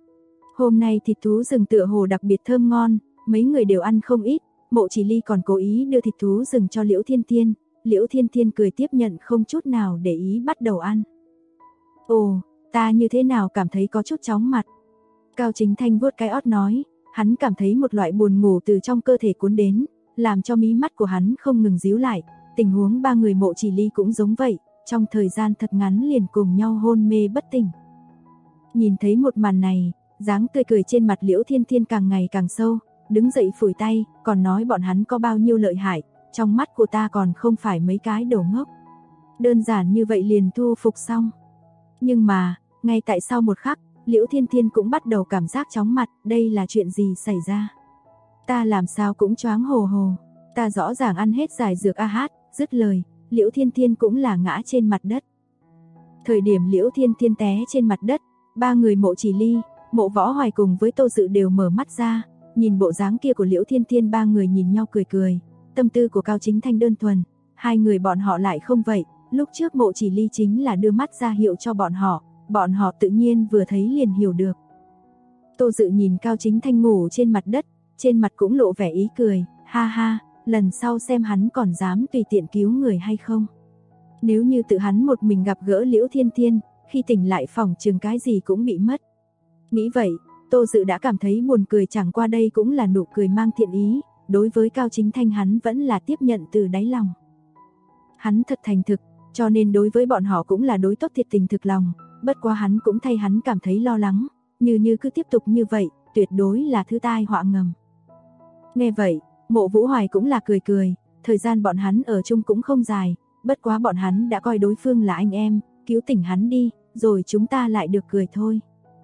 Hôm nay thịt thú rừng tựa hồ đặc biệt thơm ngon, mấy người đều ăn không ít, Mộ Chỉ Ly còn cố ý đưa thịt thú rừng cho Liễu Thiên Thiên, Liễu Thiên Thiên cười tiếp nhận không chút nào để ý bắt đầu ăn. Ồ, ta như thế nào cảm thấy có chút chóng mặt. Cao Chính Thanh vuốt cái ót nói, hắn cảm thấy một loại buồn ngủ từ trong cơ thể cuốn đến, làm cho mí mắt của hắn không ngừng díu lại, tình huống 3 người Mộ Chỉ Ly cũng giống vậy, trong thời gian thật ngắn liền cùng nhau hôn mê bất tỉnh. Nhìn thấy một màn này, dáng tươi cười trên mặt Liễu Thiên Thiên càng ngày càng sâu, đứng dậy phủi tay, còn nói bọn hắn có bao nhiêu lợi hại, trong mắt của ta còn không phải mấy cái đồ ngốc. Đơn giản như vậy liền thu phục xong. Nhưng mà, ngay tại sau một khắc, Liễu Thiên Thiên cũng bắt đầu cảm giác chóng mặt, đây là chuyện gì xảy ra? Ta làm sao cũng choáng hồ hồ, ta rõ ràng ăn hết giải dược a hát, dứt lời, Liễu Thiên Thiên cũng là ngã trên mặt đất. Thời điểm Liễu Thiên Thiên té trên mặt đất, 3 người Mộ Chỉ Ly, Mộ Võ Hoài cùng với Tô Dự đều mở mắt ra, nhìn bộ dáng kia của Liễu Thiên Thiên, 3 người nhìn nhau cười cười, tâm tư của Cao Chính Thanh đơn thuần, hai người bọn họ lại không vậy, lúc trước Mộ Chỉ Ly chính là đưa mắt ra hiệu cho bọn họ tự nhiên vừa thấy liền hiểu được. Tô Dự nhìn Cao Chính Thanh ngủ trên mặt đất, trên mặt cũng lộ vẻ ý cười, ha ha, lần sau xem hắn còn dám tùy tiện cứu người hay không. Nếu như tự hắn một mình gặp gỡ Liễu Thiên Thiên, khi tỉnh lại phỏng chừng cái gì cũng bị mất. Nghĩ vậy, Tô Dự đã cảm thấy buồn cười, chẳng qua đây cũng là nụ cười mang thiện ý, đối với Cao Chính Thanh hắn vẫn là tiếp nhận từ đáy lòng. Hắn thật thành thực, cho nên đối với bọn họ cũng là đối tốt thiệt tình thực lòng, bất quá hắn cũng thay hắn cảm thấy lo lắng, như cứ tiếp tục như vậy, tuyệt đối là thứ tai họa ngầm. Nghe vậy, Mộ Vũ Hoài cũng là cười cười, thời gian bọn hắn ở chung cũng không dài, bất quá bọn hắn đã coi đối phương là anh em, cứu tỉnh hắn đi, rồi chúng ta lại được cười thôi.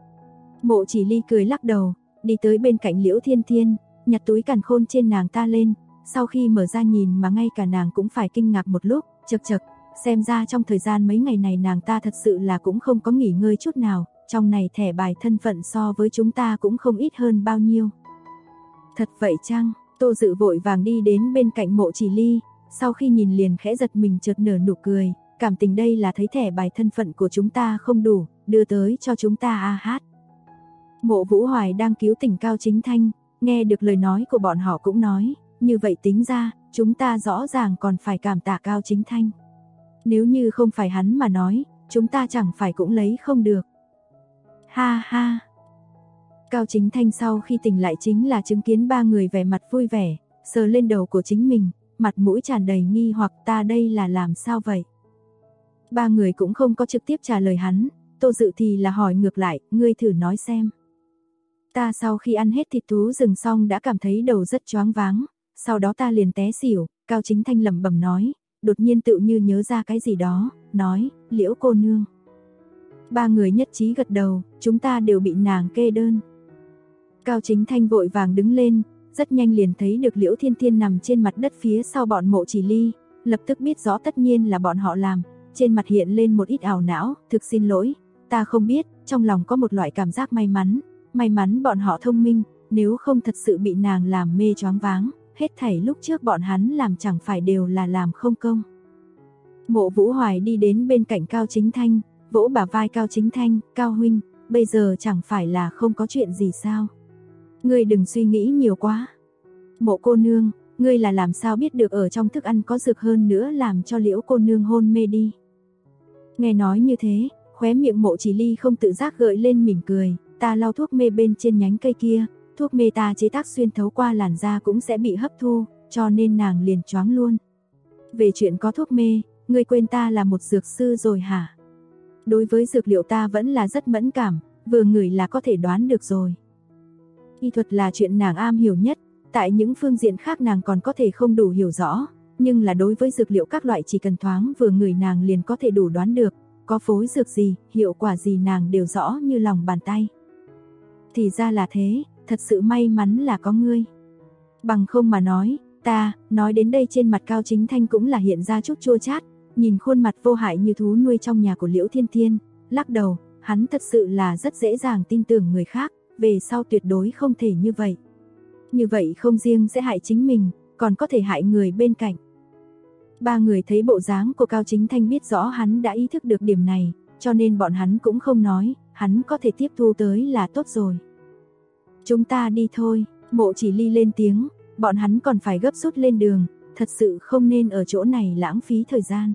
Mộ Chỉ Ly cười lắc đầu, đi tới bên cạnh Liễu Thiên Thiên, nhặt túi càn khôn trên nàng ta lên, sau khi mở ra nhìn mà ngay cả nàng cũng phải kinh ngạc một lúc, chậc chậc, xem ra trong thời gian mấy ngày này nàng ta thật sự là cũng không có nghỉ ngơi chút nào, trong này thẻ bài thân phận so với chúng ta cũng không ít hơn bao nhiêu. Thật vậy chăng? Tô Dự vội vàng đi đến bên cạnh Mộ Chỉ Ly, sau khi nhìn liền khẽ giật mình chợt nở nụ cười, cảm tình đây là thấy thẻ bài thân phận của chúng ta không đủ, đưa tới cho chúng ta a hát. Mộ Vũ Hoài đang cứu tỉnh Cao Chính Thanh, nghe được lời nói của bọn họ cũng nói, như vậy tính ra, chúng ta rõ ràng còn phải cảm tạ Cao Chính Thanh. Nếu như không phải hắn mà nói, chúng ta chẳng phải cũng lấy không được. Ha ha. Cao Chính Thanh sau khi tỉnh lại chính là chứng kiến ba người vẻ mặt vui vẻ, sờ lên đầu của chính mình, mặt mũi tràn đầy nghi hoặc ta đây là làm sao vậy. Ba người cũng không có trực tiếp trả lời hắn, Tô Dự thì là hỏi ngược lại, ngươi thử nói xem. Ta sau khi ăn hết thịt thú rừng xong đã cảm thấy đầu rất choáng váng, sau đó ta liền té xỉu, Cao Chính Thanh lẩm bẩm nói, đột nhiên tự như nhớ ra cái gì đó, nói, Liễu cô nương. Ba người nhất trí gật đầu, chúng ta đều bị nàng kê đơn. Cao Chính Thanh vội vàng đứng lên, rất nhanh liền thấy được Liễu Thiên Thiên nằm trên mặt đất phía sau bọn Mộ Chỉ Ly, lập tức biết rõ tất nhiên là bọn họ làm, trên mặt hiện lên một ít ảo não, thực xin lỗi, ta không biết, trong lòng có một loại cảm giác may mắn bọn họ thông minh, nếu không thật sự bị nàng làm mê choáng váng, hết thảy lúc trước bọn hắn làm chẳng phải đều là làm không công. Mộ Vũ Hoài đi đến bên cạnh Cao Chính Thanh, vỗ bả vai Cao Chính Thanh, Cao huynh, bây giờ chẳng phải là không có chuyện gì sao? Ngươi đừng suy nghĩ nhiều quá. Mộ cô nương, ngươi là làm sao biết được ở trong thức ăn có dược hơn nữa làm cho Liễu cô nương hôn mê đi. Nghe nói như thế, khóe miệng Mộ Chỉ Ly không tự giác gợi lên mỉm cười, ta lau thuốc mê bên trên nhánh cây kia, thuốc mê ta chế tác xuyên thấu qua làn da cũng sẽ bị hấp thu, cho nên nàng liền choáng luôn. Về chuyện có thuốc mê, ngươi quên ta là một dược sư rồi hả? Đối với dược liệu ta vẫn là rất mẫn cảm, vừa ngửi là có thể đoán được rồi. Y thuật là chuyện nàng am hiểu nhất, tại những phương diện khác nàng còn có thể không đủ hiểu rõ, nhưng là đối với dược liệu các loại chỉ cần thoáng vừa ngửi nàng liền có thể đủ đoán được, có phối dược gì, hiệu quả gì nàng đều rõ như lòng bàn tay. Thì ra là thế, thật sự may mắn là có ngươi. Bằng không mà nói, nói đến đây trên mặt Cao Chính Thanh cũng là hiện ra chút chua chát, nhìn khuôn mặt vô hại như thú nuôi trong nhà của Liễu Thiên Thiên, lắc đầu, hắn thật sự là rất dễ dàng tin tưởng người khác, về sau tuyệt đối không thể như vậy. Như vậy không riêng sẽ hại chính mình, còn có thể hại người bên cạnh. Ba người thấy bộ dáng của Cao Chính Thanh biết rõ hắn đã ý thức được điểm này, cho nên bọn hắn cũng không nói, hắn có thể tiếp thu tới là tốt rồi. Chúng ta đi thôi, Mộ Chỉ Ly lên tiếng, bọn hắn còn phải gấp rút lên đường, thật sự không nên ở chỗ này lãng phí thời gian.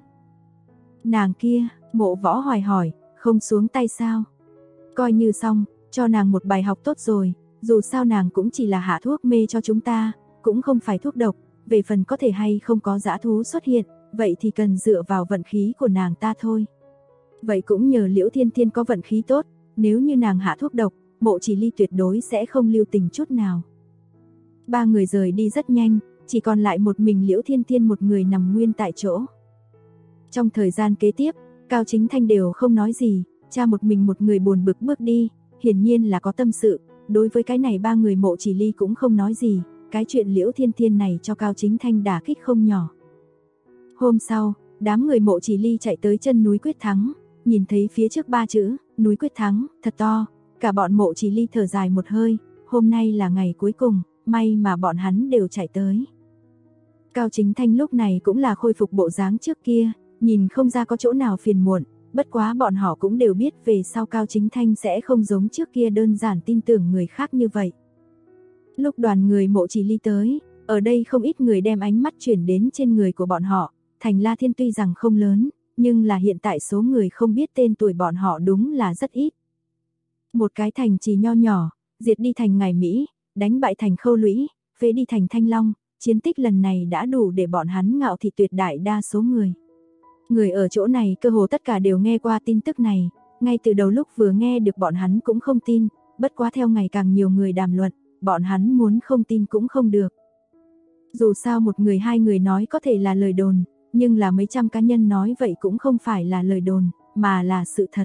Nàng kia, Mộ Võ Hoài hỏi, không xuống tay sao? Coi như xong, cho nàng một bài học tốt rồi, dù sao nàng cũng chỉ là hạ thuốc mê cho chúng ta, cũng không phải thuốc độc, về phần có thể hay không có dã thú xuất hiện, vậy thì cần dựa vào vận khí của nàng ta thôi. Vậy cũng nhờ Liễu Thiên Thiên có vận khí tốt, nếu như nàng hạ thuốc độc, Mộ Chỉ Ly tuyệt đối sẽ không lưu tình chút nào. Ba người rời đi rất nhanh, chỉ còn lại một mình Liễu Thiên Thiên một người nằm nguyên tại chỗ. Trong thời gian kế tiếp, Cao Chính Thanh đều không nói gì, cha một mình một người buồn bực bước đi, hiển nhiên là có tâm sự, đối với cái này ba người Mộ Chỉ Ly cũng không nói gì, cái chuyện Liễu Thiên Thiên này cho Cao Chính Thanh đả kích không nhỏ. Hôm sau, đám người Mộ Chỉ Ly chạy tới chân núi Quyết Thắng, nhìn thấy phía trước ba chữ, núi Quyết Thắng, thật to, cả bọn Mộ Chỉ Ly thở dài một hơi, hôm nay là ngày cuối cùng, may mà bọn hắn đều chạy tới. Cao Chính Thanh lúc này cũng là khôi phục bộ dáng trước kia, nhìn không ra có chỗ nào phiền muộn, bất quá bọn họ cũng đều biết về sau Cao Chính Thanh sẽ không giống trước kia đơn giản tin tưởng người khác như vậy. Lúc đoàn người Mộ Chỉ Ly tới, ở đây không ít người đem ánh mắt chuyển đến trên người của bọn họ, thành La Thiên tuy rằng không lớn, nhưng là hiện tại số người không biết tên tuổi bọn họ đúng là rất ít. Một cái thành trì nho nhỏ, diệt đi thành Ngải Mỹ, đánh bại thành Khâu Lũy, phế đi thành Thanh Long, chiến tích lần này đã đủ để bọn hắn ngạo thị tuyệt đại đa số người. Người ở chỗ này cơ hồ tất cả đều nghe qua tin tức này, ngay từ đầu lúc vừa nghe được bọn hắn cũng không tin, bất quá theo ngày càng nhiều người đàm luận, bọn hắn muốn không tin cũng không được. Dù sao một người hai người nói có thể là lời đồn, nhưng là mấy trăm cá nhân nói vậy cũng không phải là lời đồn, mà là sự thật.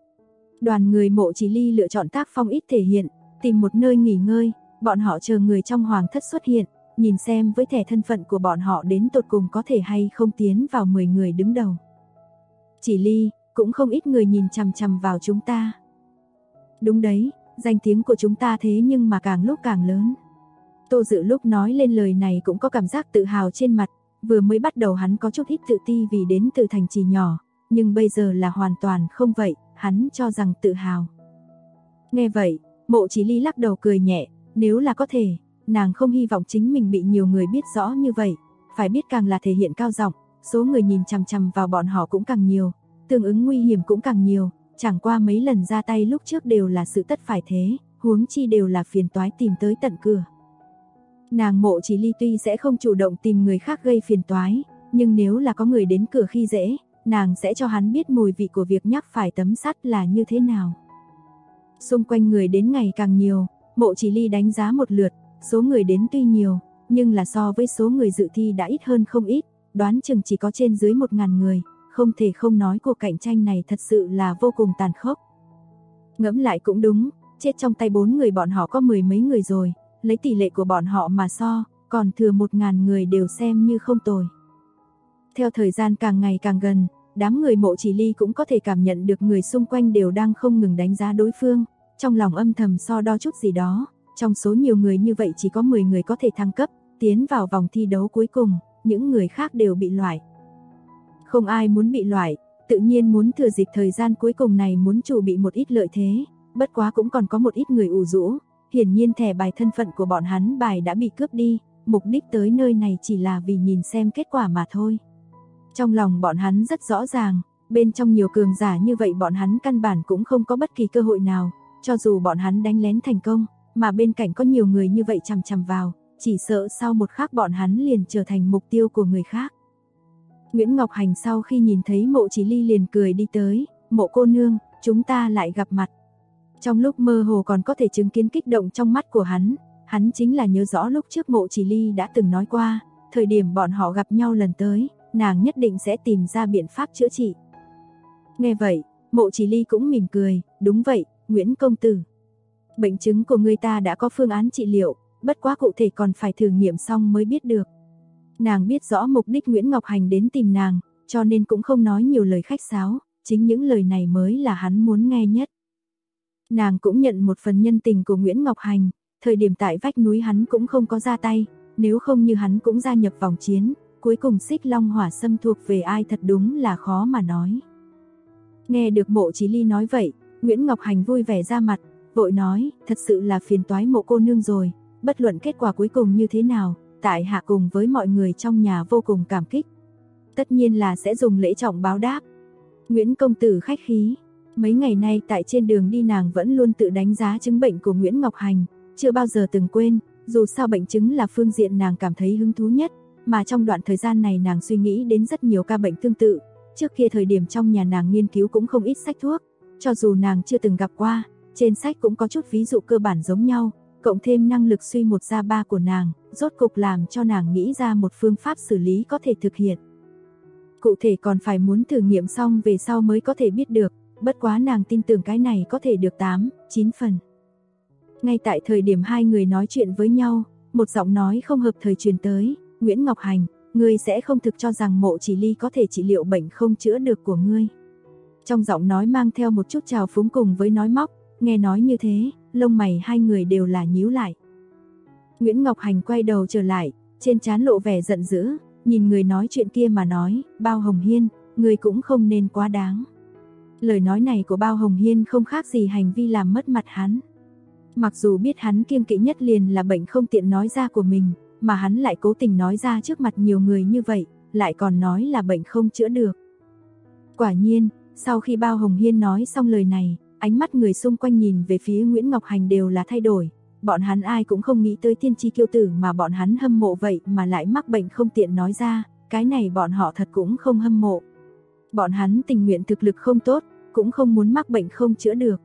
Đoàn người Mộ Chỉ Ly lựa chọn tác phong ít thể hiện, tìm một nơi nghỉ ngơi, bọn họ chờ người trong hoàng thất xuất hiện, nhìn xem với thẻ thân phận của bọn họ đến tột cùng có thể hay không tiến vào 10 người đứng đầu. Chỉ Ly, cũng không ít người nhìn chằm chằm vào chúng ta. Đúng đấy, danh tiếng của chúng ta thế nhưng mà càng lúc càng lớn. Tô Dự lúc nói lên lời này cũng có cảm giác tự hào trên mặt, vừa mới bắt đầu hắn có chút ít tự ti vì đến từ thành trì nhỏ, nhưng bây giờ là hoàn toàn không vậy, hắn cho rằng tự hào. Nghe vậy, Mộ Chỉ Ly lắc đầu cười nhẹ, nếu là có thể, nàng không hy vọng chính mình bị nhiều người biết rõ như vậy, phải biết càng là thể hiện cao giọng, số người nhìn chằm chằm vào bọn họ cũng càng nhiều, tương ứng nguy hiểm cũng càng nhiều, chẳng qua mấy lần ra tay lúc trước đều là sự tất phải thế, huống chi đều là phiền toái tìm tới tận cửa. Nàng Mộ Chỉ Ly tuy sẽ không chủ động tìm người khác gây phiền toái, nhưng nếu là có người đến cửa khi dễ, nàng sẽ cho hắn biết mùi vị của việc nhắc phải tấm sắt là như thế nào. Xung quanh người đến ngày càng nhiều, Mộ Chỉ Ly đánh giá một lượt, số người đến tuy nhiều, nhưng là so với số người dự thi đã ít hơn không ít, đoán chừng chỉ có trên dưới 1000 người, không thể không nói cuộc cạnh tranh này thật sự là vô cùng tàn khốc. Ngẫm lại cũng đúng, chết trong tay 4 người bọn họ có 10 mấy người rồi, lấy tỷ lệ của bọn họ mà so, còn thừa 1000 người đều xem như không tồi. Theo thời gian càng ngày càng gần, đám người Mộ Chỉ Ly cũng có thể cảm nhận được người xung quanh đều đang không ngừng đánh giá đối phương, trong lòng âm thầm so đo chút gì đó, trong số nhiều người như vậy chỉ có 10 người có thể thăng cấp, tiến vào vòng thi đấu cuối cùng, những người khác đều bị loại. Không ai muốn bị loại, tự nhiên muốn thừa dịp thời gian cuối cùng này muốn chủ bị một ít lợi thế, bất quá cũng còn có một ít người ủ rũ, hiển nhiên thẻ bài thân phận của bọn hắn bài đã bị cướp đi, mục đích tới nơi này chỉ là vì nhìn xem kết quả mà thôi. Trong lòng bọn hắn rất rõ ràng, bên trong nhiều cường giả như vậy bọn hắn căn bản cũng không có bất kỳ cơ hội nào, cho dù bọn hắn đánh lén thành công, mà bên cạnh có nhiều người như vậy chằm chằm vào, chỉ sợ sau một khắc bọn hắn liền trở thành mục tiêu của người khác. Nguyễn Ngọc Hành sau khi nhìn thấy Mộ Chỉ Ly liền cười đi tới, Mộ cô nương, chúng ta lại gặp mặt. Trong lúc mơ hồ còn có thể chứng kiến kích động trong mắt của hắn chính là nhớ rõ lúc trước Mộ Chỉ Ly đã từng nói qua, thời điểm bọn họ gặp nhau lần tới, nàng nhất định sẽ tìm ra biện pháp chữa trị. Nghe vậy, Mộ Chỉ Ly cũng mỉm cười, đúng vậy, Nguyễn công tử. Bệnh chứng của người ta đã có phương án trị liệu, bất quá cụ thể còn phải thử nghiệm xong mới biết được. Nàng biết rõ mục đích Nguyễn Ngọc Hành đến tìm nàng, cho nên cũng không nói nhiều lời khách sáo, chính những lời này mới là hắn muốn nghe nhất. Nàng cũng nhận một phần nhân tình của Nguyễn Ngọc Hành, thời điểm tại vách núi hắn cũng không có ra tay, nếu không như hắn cũng gia nhập vòng chiến, cuối cùng Xích Long Hỏa Xâm thuộc về ai thật đúng là khó mà nói. Nghe được Mộ Chỉ Ly nói vậy, Nguyễn Ngọc Hành vui vẻ ra mặt, vội nói, thật sự là phiền toái Mộ cô nương rồi, bất luận kết quả cuối cùng như thế nào, tại hạ cùng với mọi người trong nhà vô cùng cảm kích. Tất nhiên là sẽ dùng lễ trọng báo đáp. Nguyễn công tử khách khí. Mấy ngày nay tại trên đường đi nàng vẫn luôn tự đánh giá chứng bệnh của Nguyễn Ngọc Hành, chưa bao giờ từng quên, dù sao bệnh chứng là phương diện nàng cảm thấy hứng thú nhất, mà trong đoạn thời gian này nàng suy nghĩ đến rất nhiều ca bệnh tương tự, trước kia thời điểm trong nhà nàng nghiên cứu cũng không ít sách thuốc, cho dù nàng chưa từng gặp qua, trên sách cũng có chút ví dụ cơ bản giống nhau, cộng thêm năng lực suy một ra ba của nàng, rốt cục làm cho nàng nghĩ ra một phương pháp xử lý có thể thực hiện. Cụ thể còn phải muốn thử nghiệm xong về sau mới có thể biết được, bất quá nàng tin tưởng cái này có thể được 8, 9 phần. Ngay tại thời điểm hai người nói chuyện với nhau, một giọng nói không hợp thời truyền tới, Nguyễn Ngọc Hành, ngươi sẽ không thực cho rằng Mộ Chỉ Ly có thể trị liệu bệnh không chữa được của ngươi. Trong giọng nói mang theo một chút trào phúng cùng với nói móc, nghe nói như thế, lông mày hai người đều là nhíu lại. Nguyễn Ngọc Hành quay đầu trở lại, trên trán lộ vẻ giận dữ, nhìn người nói chuyện kia mà nói, Bao Hồng Hiên, ngươi cũng không nên quá đáng. Lời nói này của Bao Hồng Hiên không khác gì hành vi làm mất mặt hắn. Mặc dù biết hắn kiêng kỵ nhất liền là bệnh không tiện nói ra của mình, mà hắn lại cố tình nói ra trước mặt nhiều người như vậy, lại còn nói là bệnh không chữa được. Quả nhiên, sau khi Bao Hồng Hiên nói xong lời này, ánh mắt người xung quanh nhìn về phía Nguyễn Ngọc Hành đều là thay đổi. Bọn hắn ai cũng không nghĩ tới thiên chi kiêu tử mà bọn hắn hâm mộ vậy mà lại mắc bệnh không tiện nói ra, cái này bọn họ thật cũng không hâm mộ. Bọn hắn tình nguyện thực lực không tốt, cũng không muốn mắc bệnh không chữa được.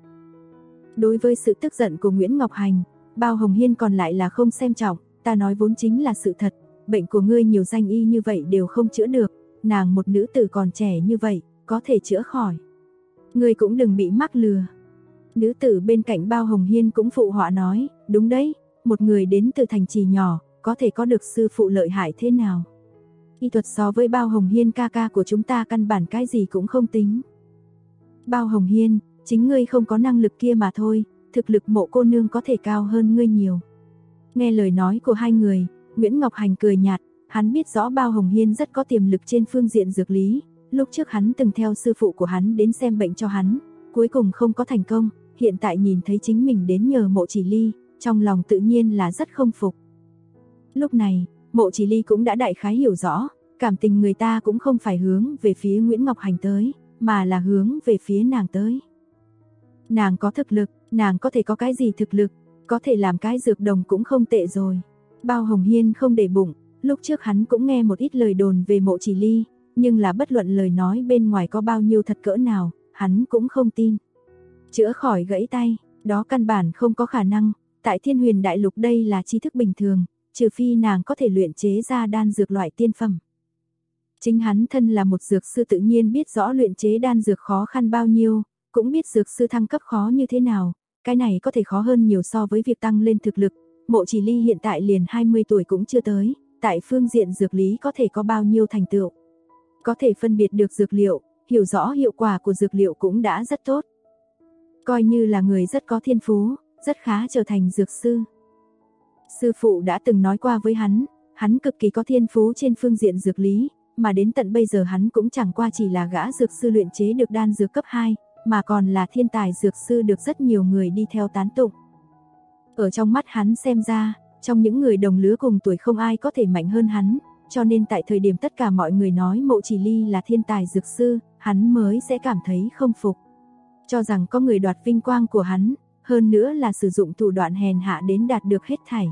Đối với sự tức giận của Nguyễn Ngọc Hành, Bao Hồng Hiên còn lại là không xem trọng, ta nói vốn chính là sự thật, bệnh của ngươi nhiều danh y như vậy đều không chữa được, nàng một nữ tử còn trẻ như vậy, có thể chữa khỏi. Ngươi cũng đừng bị mắc lừa. Nữ tử bên cạnh Bao Hồng Hiên cũng phụ họa nói, đúng đấy, một người đến từ thành trì nhỏ, có thể có được sư phụ lợi hại thế nào. Y thuật so với Bao Hồng Hiên ca ca của chúng ta căn bản cái gì cũng không tính. Bao Hồng Hiên, chính ngươi không có năng lực kia mà thôi, thực lực Mộ cô nương có thể cao hơn ngươi nhiều. Nghe lời nói của hai người, Nguyễn Ngọc Hành cười nhạt, hắn biết rõ Bao Hồng Hiên rất có tiềm lực trên phương diện dược lý, lúc trước hắn từng theo sư phụ của hắn đến xem bệnh cho hắn, cuối cùng không có thành công, hiện tại nhìn thấy chính mình đến nhờ Mộ Chỉ Ly, trong lòng tự nhiên là rất không phục. Lúc này, Mộ Chỉ Ly cũng đã đại khái hiểu rõ, cảm tình người ta cũng không phải hướng về phía Nguyễn Ngọc Hành tới, mà là hướng về phía nàng tới. Nàng có thực lực, nàng có thể có cái gì thực lực, có thể làm cái dược đồng cũng không tệ rồi. Bao Hồng Hiên không để bụng, lúc trước hắn cũng nghe một ít lời đồn về Mộ Chỉ Ly, nhưng là bất luận lời nói bên ngoài có bao nhiêu thật cỡ nào, hắn cũng không tin. Chữa khỏi gãy tay, đó căn bản không có khả năng, tại Thiên Huyền Đại Lục đây là tri thức bình thường, trừ phi nàng có thể luyện chế ra đan dược loại tiên phẩm. Chính hắn thân là một dược sư tự nhiên biết rõ luyện chế đan dược khó khăn bao nhiêu, cũng biết dược sư thăng cấp khó như thế nào, cái này có thể khó hơn nhiều so với việc tăng lên thực lực. Mộ Chỉ Ly hiện tại liền 20 tuổi cũng chưa tới, tại phương diện dược lý có thể có bao nhiêu thành tựu. Có thể phân biệt được dược liệu, hiểu rõ hiệu quả của dược liệu cũng đã rất tốt. Coi như là người rất có thiên phú, rất khá trở thành dược sư. Sư phụ đã từng nói qua với hắn cực kỳ có thiên phú trên phương diện dược lý, mà đến tận bây giờ hắn cũng chẳng qua chỉ là gã dược sư luyện chế được đan dược cấp 2, mà còn là thiên tài dược sư được rất nhiều người đi theo tán tụng. Ở trong mắt hắn xem ra, trong những người đồng lứa cùng tuổi không ai có thể mạnh hơn hắn, cho nên tại thời điểm tất cả mọi người nói Mộ Chỉ Ly là thiên tài dược sư, hắn mới sẽ cảm thấy không phục. Cho rằng có người đoạt vinh quang của hắn, hơn nữa là sử dụng thủ đoạn hèn hạ đến đạt được hết thảy.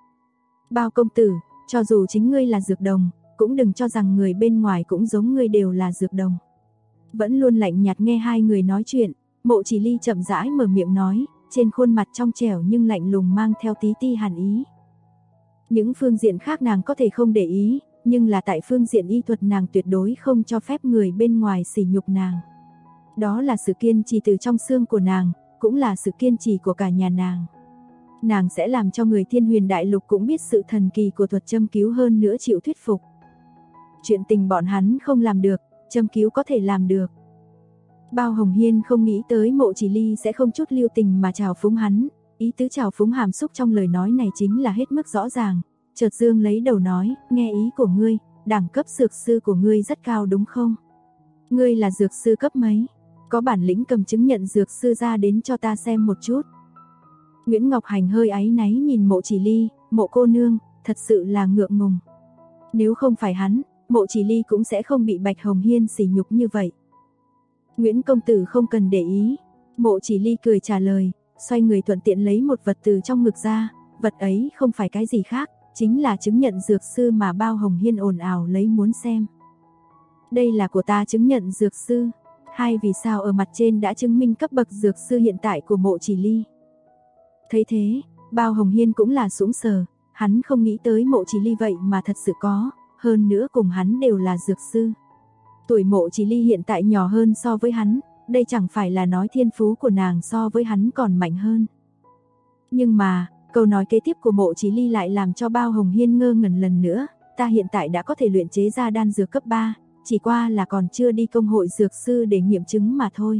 Bao công tử, cho dù chính ngươi là dược đồng, cũng đừng cho rằng người bên ngoài cũng giống ngươi đều là dược đồng. Vẫn luôn lạnh nhạt nghe hai người nói chuyện, Mộ Chỉ Ly chậm rãi mở miệng nói, trên khuôn mặt trong trẻo nhưng lạnh lùng mang theo tí ti hàn ý. Những phương diện khác nàng có thể không để ý, nhưng là tại phương diện y thuật nàng tuyệt đối không cho phép người bên ngoài sỉ nhục nàng. Đó là sự kiên trì từ trong xương của nàng, cũng là sự kiên trì của cả nhà nàng. Nàng sẽ làm cho người Thiên Huyền Đại Lục cũng biết sự thần kỳ của thuật châm cứu hơn nữa chịu thuyết phục. Chuyện tình bọn hắn không làm được, châm cứu có thể làm được. Bao Hồng Hiên không nghĩ tới Mộ Chỉ Ly sẽ không chút lưu tình mà chào phúng hắn, ý tứ chào phúng hàm xúc trong lời nói này chính là hết mức rõ ràng. Chợt dương lấy đầu nói, nghe ý của ngươi, đẳng cấp dược sư của ngươi rất cao đúng không? Ngươi là dược sư cấp mấy? Có bản lĩnh cầm chứng nhận dược sư ra đến cho ta xem một chút. Nguyễn Ngọc Hành hơi áy náy nhìn Mộ Chỉ Ly, Mộ cô nương, thật sự là ngượng ngùng. Nếu không phải hắn, Mộ Chỉ Ly cũng sẽ không bị Bạch Hồng Hiên sỉ nhục như vậy. Nguyễn công tử không cần để ý. Mộ Chỉ Ly cười trả lời, xoay người thuận tiện lấy một vật từ trong ngực ra, vật ấy không phải cái gì khác, chính là chứng nhận dược sư mà Bao Hồng Hiên ồn ào lấy muốn xem. Đây là của ta chứng nhận dược sư. Hai vì sao ở mặt trên đã chứng minh cấp bậc dược sư hiện tại của Mộ Chỉ Ly. Thấy thế, Bao Hồng Hiên cũng là sững sờ, hắn không nghĩ tới Mộ Chỉ Ly vậy mà thật sự có, hơn nữa cùng hắn đều là dược sư. Tuổi Mộ Chỉ Ly hiện tại nhỏ hơn so với hắn, đây chẳng phải là nói thiên phú của nàng so với hắn còn mạnh hơn. Nhưng mà, câu nói kế tiếp của Mộ Chỉ Ly lại làm cho Bao Hồng Hiên ngơ ngẩn lần nữa, ta hiện tại đã có thể luyện chế ra đan dược cấp 3, chỉ qua là còn chưa đi công hội dược sư để nghiệm chứng mà thôi.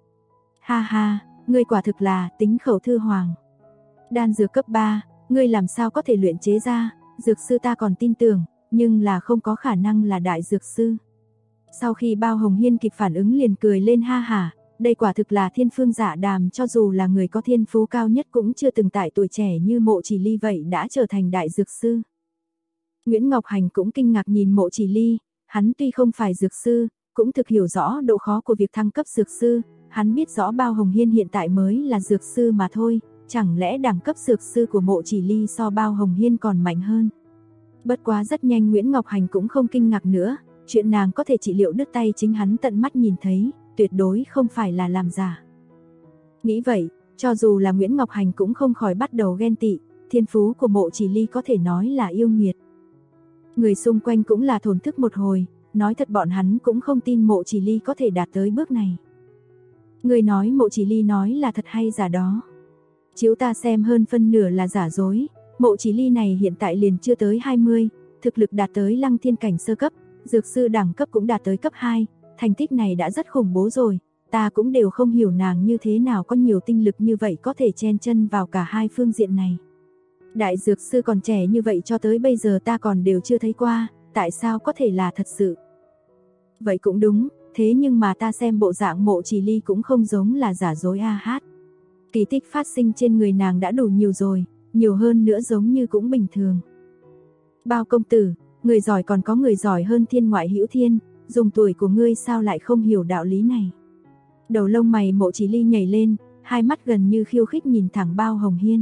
Ha ha, ngươi quả thực là tính khẩu thư hoàng. Đan dược cấp 3, ngươi làm sao có thể luyện chế ra, dược sư ta còn tin tưởng, nhưng là không có khả năng là đại dược sư. Sau khi Bao Hồng Hiên kịp phản ứng liền cười lên ha hả, đây quả thực là thiên phương dạ đàm, cho dù là người có thiên phú cao nhất cũng chưa từng tại tuổi trẻ như Mộ Chỉ Ly vậy đã trở thành đại dược sư. Nguyễn Ngọc Hành cũng kinh ngạc nhìn Mộ Chỉ Ly, hắn tuy không phải dược sư, cũng thực hiểu rõ độ khó của việc thăng cấp dược sư, hắn biết rõ Bao Hồng Hiên hiện tại mới là dược sư mà thôi, chẳng lẽ đẳng cấp dược sư của Mộ Chỉ Ly so Bao Hồng Hiên còn mạnh hơn. Bất quá rất nhanh Nguyễn Ngọc Hành cũng không kinh ngạc nữa, chuyện nàng có thể trị liệu đứt tay chính hắn tận mắt nhìn thấy, tuyệt đối không phải là làm giả. Nghĩ vậy, cho dù là Nguyễn Ngọc Hành cũng không khỏi bắt đầu ghen tị, thiên phú của Mộ Chỉ Ly có thể nói là yêu nghiệt. Người xung quanh cũng là thổn thức một hồi, nói thật bọn hắn cũng không tin Mộ Chỉ Ly có thể đạt tới bước này. Người nói Mộ Chỉ Ly nói là thật hay giả đó? Chiếu ta xem hơn phân nửa là giả dối, Mộ Chỉ Ly này hiện tại liền chưa tới 20, thực lực đạt tới Lăng Thiên cảnh sơ cấp, dược sư đẳng cấp cũng đạt tới cấp 2, thành tích này đã rất khủng bố rồi, ta cũng đều không hiểu nàng như thế nào có nhiều tinh lực như vậy có thể chen chân vào cả hai phương diện này. Đại dược sư còn trẻ như vậy cho tới bây giờ ta còn đều chưa thấy qua, tại sao có thể là thật sự? Vậy cũng đúng, thế nhưng mà ta xem bộ dạng Mộ Chỉ Ly cũng không giống là giả dối a hát. Kỳ tích phát sinh trên người nàng đã đủ nhiều rồi, nhiều hơn nữa giống như cũng bình thường. Bao công tử, người giỏi còn có người giỏi hơn thiên ngoại hữu thiên, dùng tuổi của ngươi sao lại không hiểu đạo lý này? Đầu lông mày Mộ Chỉ Ly nhảy lên, hai mắt gần như khiêu khích nhìn thẳng Bao Hồng Hiên.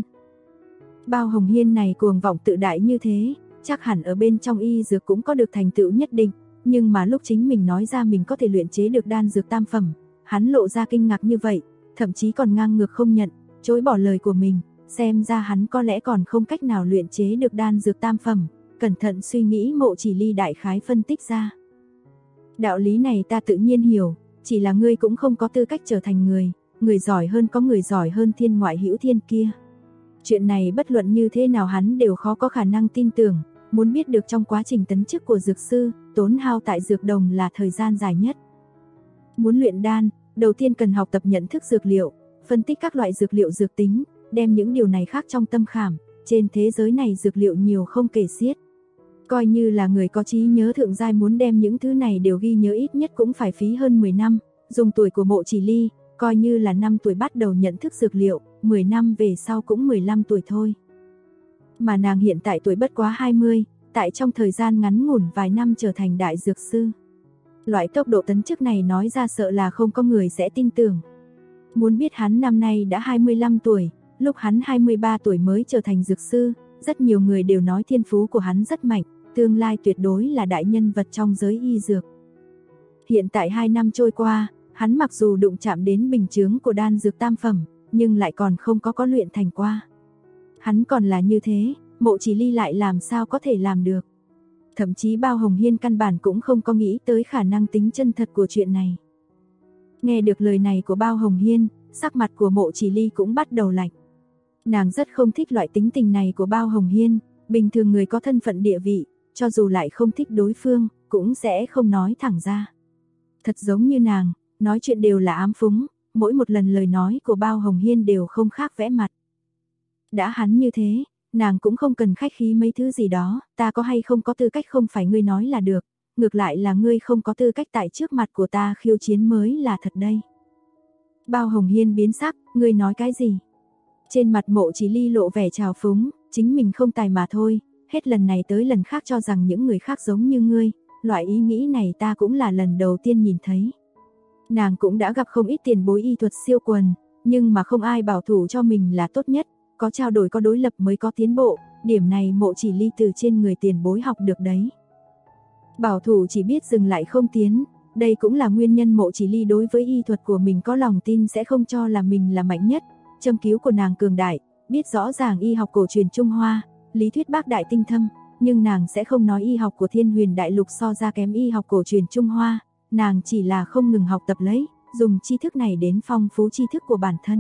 Bao Hồng Hiên này cuồng vọng tự đại như thế, chắc hẳn ở bên trong y dược cũng có được thành tựu nhất định, nhưng mà lúc chính mình nói ra mình có thể luyện chế được đan dược tam phẩm, hắn lộ ra kinh ngạc như vậy, thậm chí còn ngang ngược không nhận, chối bỏ lời của mình, xem ra hắn có lẽ còn không cách nào luyện chế được đan dược tam phẩm, cẩn thận suy nghĩ Mộ Chỉ Ly đại khái phân tích ra. Đạo lý này ta tự nhiên hiểu, chỉ là ngươi cũng không có tư cách trở thành người giỏi hơn có người giỏi hơn thiên ngoại hữu thiên kia. Chuyện này bất luận như thế nào hắn đều khó có khả năng tin tưởng, muốn biết được trong quá trình tấn chức của dược sư, tốn hao tại dược đồng là thời gian dài nhất. Muốn luyện đan, đầu tiên cần học tập nhận thức dược liệu, phân tích các loại dược liệu dược tính, đem những điều này khác trong tâm khảm, trên thế giới này dược liệu nhiều không kể xiết. Coi như là người có trí nhớ thượng giai muốn đem những thứ này đều ghi nhớ ít nhất cũng phải phí hơn 10 năm, dùng tuổi của Mộ Chỉ Ly, coi như là 5 tuổi bắt đầu nhận thức dược liệu, 10 năm về sau cũng 15 tuổi thôi. Mà nàng hiện tại tuổi bất quá 20, tại trong thời gian ngắn ngủn vài năm trở thành đại dược sư. Loại tốc độ tấn chức này nói ra sợ là không có người sẽ tin tưởng. Muốn biết hắn năm nay đã 25 tuổi, lúc hắn 23 tuổi mới trở thành dược sư, rất nhiều người đều nói thiên phú của hắn rất mạnh, tương lai tuyệt đối là đại nhân vật trong giới y dược. Hiện tại 2 năm trôi qua, hắn mặc dù đụng chạm đến bình chướng của đan dược tam phẩm, nhưng lại còn không có luyện thành qua. Hắn còn là như thế, Mộ Chỉ Ly lại làm sao có thể làm được. Thậm chí Bao Hồng Hiên căn bản cũng không có nghĩ tới khả năng tính chân thật của chuyện này. Nghe được lời này của Bao Hồng Hiên, sắc mặt của Mộ Chỉ Ly cũng bắt đầu lạnh. Nàng rất không thích loại tính tình này của Bao Hồng Hiên, bình thường người có thân phận địa vị, cho dù lại không thích đối phương, cũng sẽ không nói thẳng ra. Thật giống như nàng, nói chuyện đều là ám phúng, mỗi một lần lời nói của Bao Hồng Hiên đều không khác vẽ mặt. Đã hắn như thế, nàng cũng không cần khách khí mấy thứ gì đó, ta có hay không có tư cách không phải ngươi nói là được, ngược lại là ngươi không có tư cách tại trước mặt của ta khiêu chiến mới là thật đây. Bao Hồng Hiên biến sắc, ngươi nói cái gì? Trên mặt Mộ Chỉ Ly lộ vẻ trào phúng, chính mình không tài mà thôi, hết lần này tới lần khác cho rằng những người khác giống như ngươi, loại ý nghĩ này ta cũng là lần đầu tiên nhìn thấy. Nàng cũng đã gặp không ít tiền bối y thuật siêu quần, nhưng mà không ai bảo thủ cho mình là tốt nhất, có trao đổi có đối lập mới có tiến bộ, điểm này Mộ Chỉ Ly từ trên người tiền bối học được đấy. Bảo thủ chỉ biết dừng lại không tiến, đây cũng là nguyên nhân Mộ Chỉ Ly đối với y thuật của mình có lòng tin sẽ không cho là mình là mạnh nhất. Châm cứu của nàng cường đại, biết rõ ràng y học cổ truyền Trung Hoa, lý thuyết bác đại tinh thâm, nhưng nàng sẽ không nói y học của Thiên Huyền Đại Lục so ra kém y học cổ truyền Trung Hoa, nàng chỉ là không ngừng học tập lấy, dùng tri thức này đến phong phú tri thức của bản thân.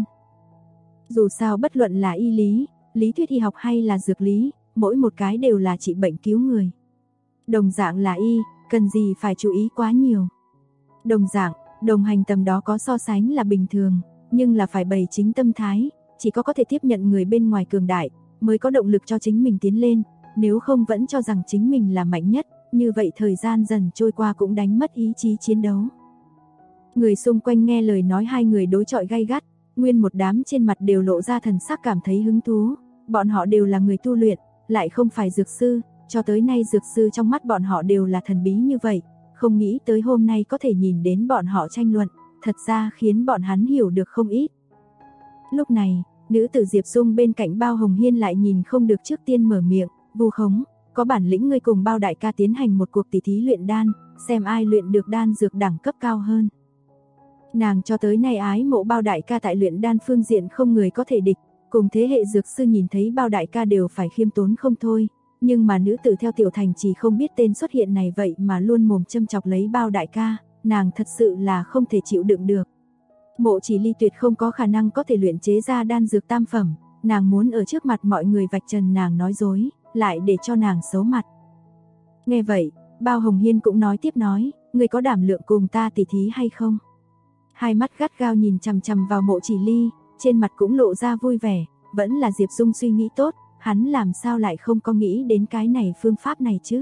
Dù sao bất luận là y lý, lý thuyết y học hay là dược lý, mỗi một cái đều là trị bệnh cứu người. Đồng dạng là y, cần gì phải chú ý quá nhiều. Đồng dạng, đồng hành tầm đó có so sánh là bình thường, nhưng là phải bày chính tâm thái, chỉ có thể tiếp nhận người bên ngoài cường đại, mới có động lực cho chính mình tiến lên, nếu không vẫn cho rằng chính mình là mạnh nhất, như vậy thời gian dần trôi qua cũng đánh mất ý chí chiến đấu. Người xung quanh nghe lời nói hai người đối chọi gay gắt, nguyên một đám trên mặt đều lộ ra thần sắc cảm thấy hứng thú, bọn họ đều là người tu luyện, lại không phải dược sư, cho tới nay dược sư trong mắt bọn họ đều là thần bí như vậy, không nghĩ tới hôm nay có thể nhìn đến bọn họ tranh luận, thật ra khiến bọn hắn hiểu được không ít. Lúc này, nữ tử Diệp Dung bên cạnh Bao Hồng Hiên lại nhìn không được trước tiên mở miệng, vu khống, có bản lĩnh ngươi cùng Bao đại ca tiến hành một cuộc tỷ thí luyện đan, xem ai luyện được đan dược đẳng cấp cao hơn. Nàng cho tới nay ái mộ Bao đại ca tại luyện đan phương diện không người có thể địch, cùng thế hệ dược sư nhìn thấy Bao đại ca đều phải khiêm tốn không thôi, Nhưng mà nữ tử theo Tiểu Thành chỉ không biết tên xuất hiện này vậy mà luôn mồm châm chọc lấy Bao đại ca, nàng thật sự là không thể chịu đựng được. Mộ Chỉ Ly tuyệt không có khả năng có thể luyện chế ra đan dược tam phẩm, nàng muốn ở trước mặt mọi người vạch trần nàng nói dối, lại để cho nàng xấu mặt. Nghe vậy, Bao Hồng Hiên cũng nói tiếp nói, ngươi có đảm lượng cùng ta tỉ thí hay không? Hai mắt gắt gao nhìn chằm chằm vào Mộ Chỉ Ly, trên mặt cũng lộ ra vui vẻ, vẫn là Diệp Dung suy nghĩ tốt, hắn làm sao lại không có nghĩ đến cái này phương pháp này chứ?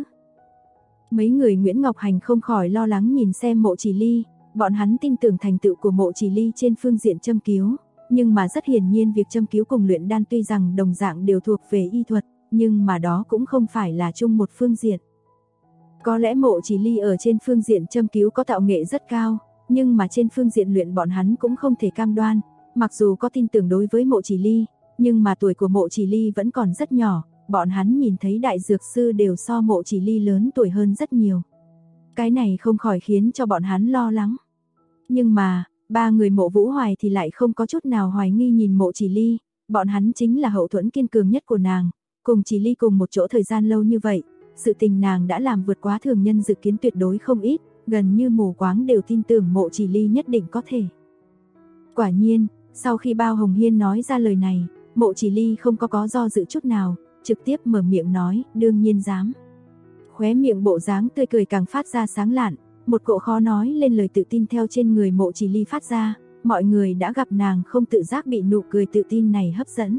Mấy người Nguyễn Ngọc Hành không khỏi lo lắng nhìn xem Mộ Chỉ Ly, bọn hắn tin tưởng thành tựu của Mộ Chỉ Ly trên phương diện châm cứu, nhưng mà rất hiển nhiên việc châm cứu cùng luyện đan tuy rằng đồng dạng đều thuộc về y thuật, nhưng mà đó cũng không phải là chung một phương diện. Có lẽ Mộ Chỉ Ly ở trên phương diện châm cứu có tạo nghệ rất cao, nhưng mà trên phương diện luyện bọn hắn cũng không thể cam đoan, mặc dù có tin tưởng đối với Mộ Chỉ Ly, nhưng mà tuổi của Mộ Chỉ Ly vẫn còn rất nhỏ, bọn hắn nhìn thấy đại dược sư đều so Mộ Chỉ Ly lớn tuổi hơn rất nhiều. Cái này không khỏi khiến cho bọn hắn lo lắng. Nhưng mà, ba người Mộ Vũ Hoài thì lại không có chút nào hoài nghi nhìn Mộ Chỉ Ly, bọn hắn chính là hậu thuẫn kiên cường nhất của nàng, cùng Chỉ Ly cùng một chỗ thời gian lâu như vậy, sự tình nàng đã làm vượt quá thường nhân dự kiến tuyệt đối không ít, gần như mù quáng đều tin tưởng Mộ Chỉ Ly nhất định có thể. Quả nhiên, sau khi Bao Hồng Hiên nói ra lời này, Mộ Chỉ Ly không có do dự chút nào, trực tiếp mở miệng nói, đương nhiên dám. Khóe miệng bộ dáng tươi cười càng phát ra sáng lạn, một cỗ khó nói lên lời tự tin theo trên người Mộ Chỉ Ly phát ra, mọi người đã gặp nàng không tự giác bị nụ cười tự tin này hấp dẫn.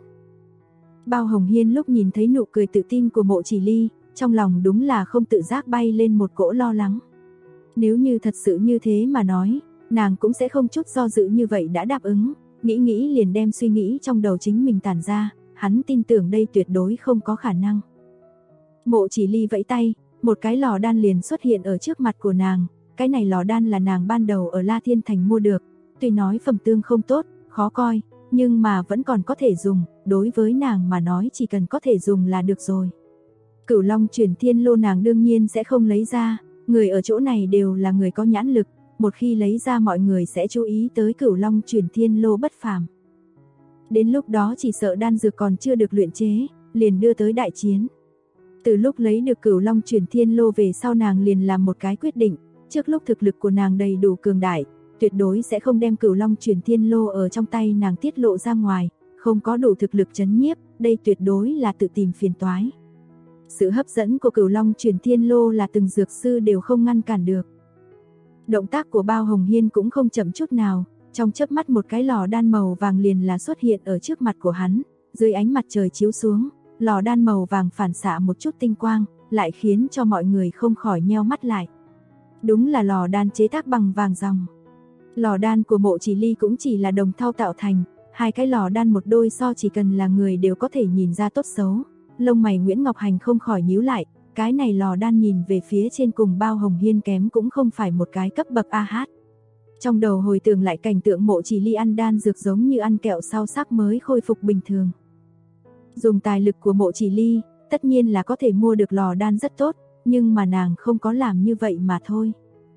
Bao Hồng Hiên lúc nhìn thấy nụ cười tự tin của Mộ Chỉ Ly, trong lòng đúng là không tự giác bay lên một cỗ lo lắng. Nếu như thật sự như thế mà nói, nàng cũng sẽ không chút do dự như vậy đã đáp ứng, nghĩ liền đem suy nghĩ trong đầu chính mình tản ra, hắn tin tưởng đây tuyệt đối không có khả năng. Mộ Chỉ Ly vẫy tay, một cái lò đan liền xuất hiện ở trước mặt của nàng, cái này lò đan là nàng ban đầu ở La Thiên Thành mua được, tuy nói phẩm tương không tốt, khó coi, nhưng mà vẫn còn có thể dùng, đối với nàng mà nói chỉ cần có thể dùng là được rồi. Cửu Long Chuyển Thiên Lô nàng đương nhiên sẽ không lấy ra, người ở chỗ này đều là người có nhãn lực, một khi lấy ra mọi người sẽ chú ý tới Cửu Long Chuyển Thiên Lô bất phàm. Đến lúc đó chỉ sợ đan dược còn chưa được luyện chế, liền đưa tới đại chiến. Từ lúc lấy được Cửu Long Chuyển Thiên Lô về sau nàng liền làm một cái quyết định, trước lúc thực lực của nàng đầy đủ cường đại, tuyệt đối sẽ không đem Cửu Long Chuyển Thiên Lô ở trong tay nàng tiết lộ ra ngoài, không có đủ thực lực trấn nhiếp, đây tuyệt đối là tự tìm phiền toái. Sự hấp dẫn của Cửu Long Chuyển Thiên Lô là từng dược sư đều không ngăn cản được. Động tác của Bao Hồng Hiên cũng không chậm chút nào, trong chớp mắt một cái lò đan màu vàng liền là xuất hiện ở trước mặt của hắn, dưới ánh mặt trời chiếu xuống, lò đan màu vàng phản xạ một chút tinh quang, lại khiến cho mọi người không khỏi nheo mắt lại. Đúng là lò đan chế tác bằng vàng ròng. Lò đan của Mộ Chỉ Ly cũng chỉ là đồng thau tạo thành, hai cái lò đan một đôi so chỉ cần là người đều có thể nhìn ra tốt xấu. Lông mày Nguyễn Ngọc Hành không khỏi nhíu lại, cái này lò đan nhìn về phía trên cùng Bao Hồng Hiên kém cũng không phải một cái cấp bậc AH. Trong đầu hồi tưởng lại cảnh tượng Mộ Chỉ Ly ăn đan dược giống như ăn kẹo sau sắc mới khôi phục bình thường. Dùng tài lực của Mộ Chỉ Ly, tất nhiên là có thể mua được lò đan rất tốt, nhưng mà nàng không có làm như vậy mà thôi.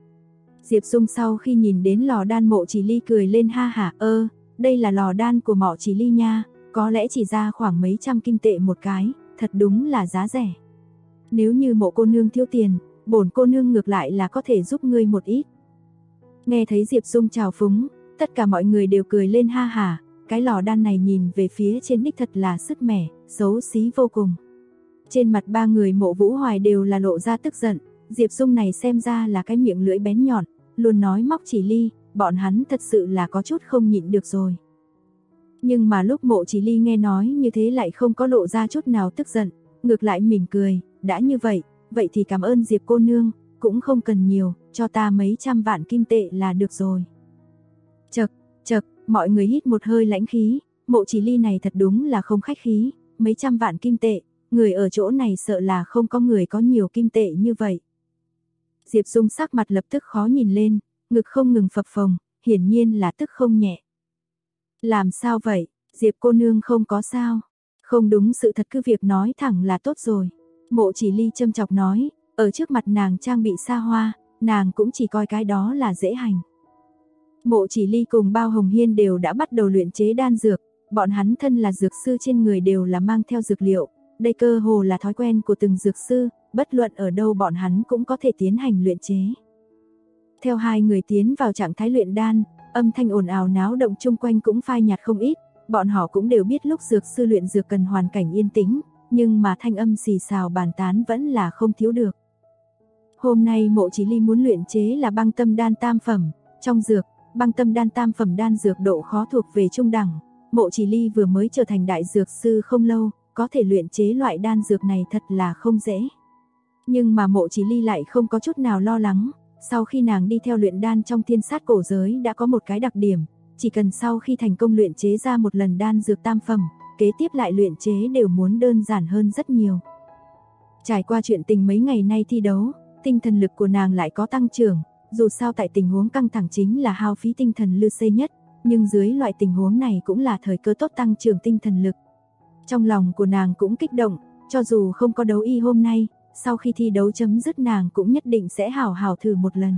Diệp Dung sau khi nhìn đến lò đan Mộ Chỉ Ly cười lên ha hả, đây là lò đan của Mộ Chỉ Ly nha, có lẽ chỉ ra khoảng mấy trăm kim tệ một cái, thật đúng là giá rẻ. Nếu như Mộ cô nương thiếu tiền, bổn cô nương ngược lại là có thể giúp ngươi một ít. Nghe thấy Diệp Dung chào phúng, tất cả mọi người đều cười lên ha hả, cái lò đan này nhìn về phía trên đích thật là sứt mẻ, xấu xí vô cùng. Trên mặt ba người Mộ Vũ Hoài đều là lộ ra tức giận, Diệp Dung này xem ra là cái miệng lưỡi bén nhọn, luôn nói móc Chỉ Ly, bọn hắn thật sự là có chút không nhịn được rồi. Nhưng mà lúc Mộ Chỉ Ly nghe nói như thế lại không có lộ ra chút nào tức giận, ngược lại mỉm cười, đã như vậy, vậy thì cảm ơn Diệp cô nương, cũng không cần nhiều, cho ta mấy trăm vạn kim tệ là được rồi. Chậc, mọi người hít một hơi lãnh khí, Mộ Chỉ Ly này thật đúng là không khách khí, mấy trăm vạn kim tệ, người ở chỗ này sợ là không có người có nhiều kim tệ như vậy. Diệp Dung sắc mặt lập tức khó nhìn lên, ngực không ngừng phập phồng, hiển nhiên là tức không nhẹ. Làm sao vậy, Diệp cô nương không có sao? Không đúng sự thật cứ việc nói thẳng là tốt rồi. Mộ Chỉ Ly châm chọc nói, ở trước mặt nàng trang bị xa hoa, nàng cũng chỉ coi cái đó là dễ hành. Mộ Chỉ Ly cùng Bao Hồng Hiên đều đã bắt đầu luyện chế đan dược, bọn hắn thân là dược sư trên người đều là mang theo dược liệu, Đây cơ hồ là thói quen của từng dược sư, bất luận ở đâu bọn hắn cũng có thể tiến hành luyện chế. Theo hai người tiến vào trạng thái luyện đan, âm thanh ồn ào náo động chung quanh cũng phai nhạt không ít, bọn họ cũng đều biết lúc dược sư luyện dược cần hoàn cảnh yên tĩnh, nhưng mà thanh âm xì xào bàn tán vẫn là không thiếu được. Hôm nay Mộ Chỉ Ly muốn luyện chế là băng tâm đan tam phẩm, trong dược, băng tâm đan tam phẩm đan dược độ khó thuộc về trung đẳng. Mộ Chỉ Ly vừa mới trở thành đại dược sư không lâu, có thể luyện chế loại đan dược này thật là không dễ. Nhưng mà Mộ Chỉ Ly lại không có chút nào lo lắng, sau khi nàng đi theo luyện đan trong thiên sát cổ giới đã có một cái đặc điểm, chỉ cần sau khi thành công luyện chế ra một lần đan dược tam phẩm, kế tiếp lại luyện chế đều muốn đơn giản hơn rất nhiều. Trải qua chuyện tình mấy ngày nay thi đấu, tinh thần lực của nàng lại có tăng trưởng, dù sao tại tình huống căng thẳng chính là hao phí tinh thần lư xê nhất, nhưng dưới loại tình huống này cũng là thời cơ tốt tăng trưởng tinh thần lực. Trong lòng của nàng cũng kích động, cho dù không có đấu y hôm nay, sau khi thi đấu chấm dứt nàng cũng nhất định sẽ hảo hảo thử một lần.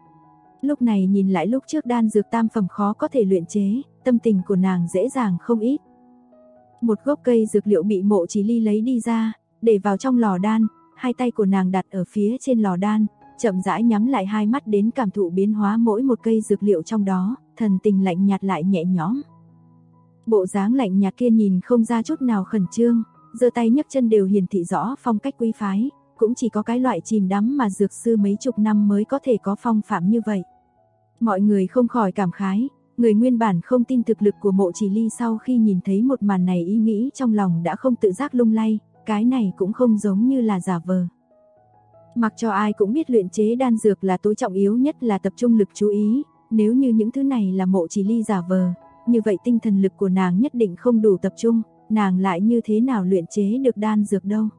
Lúc này nhìn lại lúc trước đan dược tam phẩm khó có thể luyện chế, tâm tình của nàng dễ dàng không ít. Một gốc cây dược liệu bị Mộ Chỉ Ly lấy đi ra, để vào trong lò đan, hai tay của nàng đặt ở phía trên lò đan, chậm rãi nhắm lại hai mắt đến cảm thụ biến hóa mỗi một cây dược liệu trong đó, thần tình lạnh nhạt lại nhẹ nhõm. Bộ dáng lạnh nhạt kia nhìn không ra chút nào khẩn trương, giơ tay nhấc chân đều hiển thị rõ phong cách quý phái, cũng chỉ có cái loại chìm đắm mà dược sư mấy chục năm mới có thể có phong phạm như vậy. Mọi người không khỏi cảm khái, người nguyên bản không tin thực lực của Mộ Chỉ Ly sau khi nhìn thấy một màn này ý nghĩ trong lòng đã không tự giác lung lay, cái này cũng không giống như là giả vờ. Mặc cho ai cũng biết luyện chế đan dược là tối trọng yếu nhất là tập trung lực chú ý, nếu như những thứ này là Mộ Chỉ Ly giả vờ, như vậy tinh thần lực của nàng nhất định không đủ tập trung, nàng lại như thế nào luyện chế được đan dược đâu.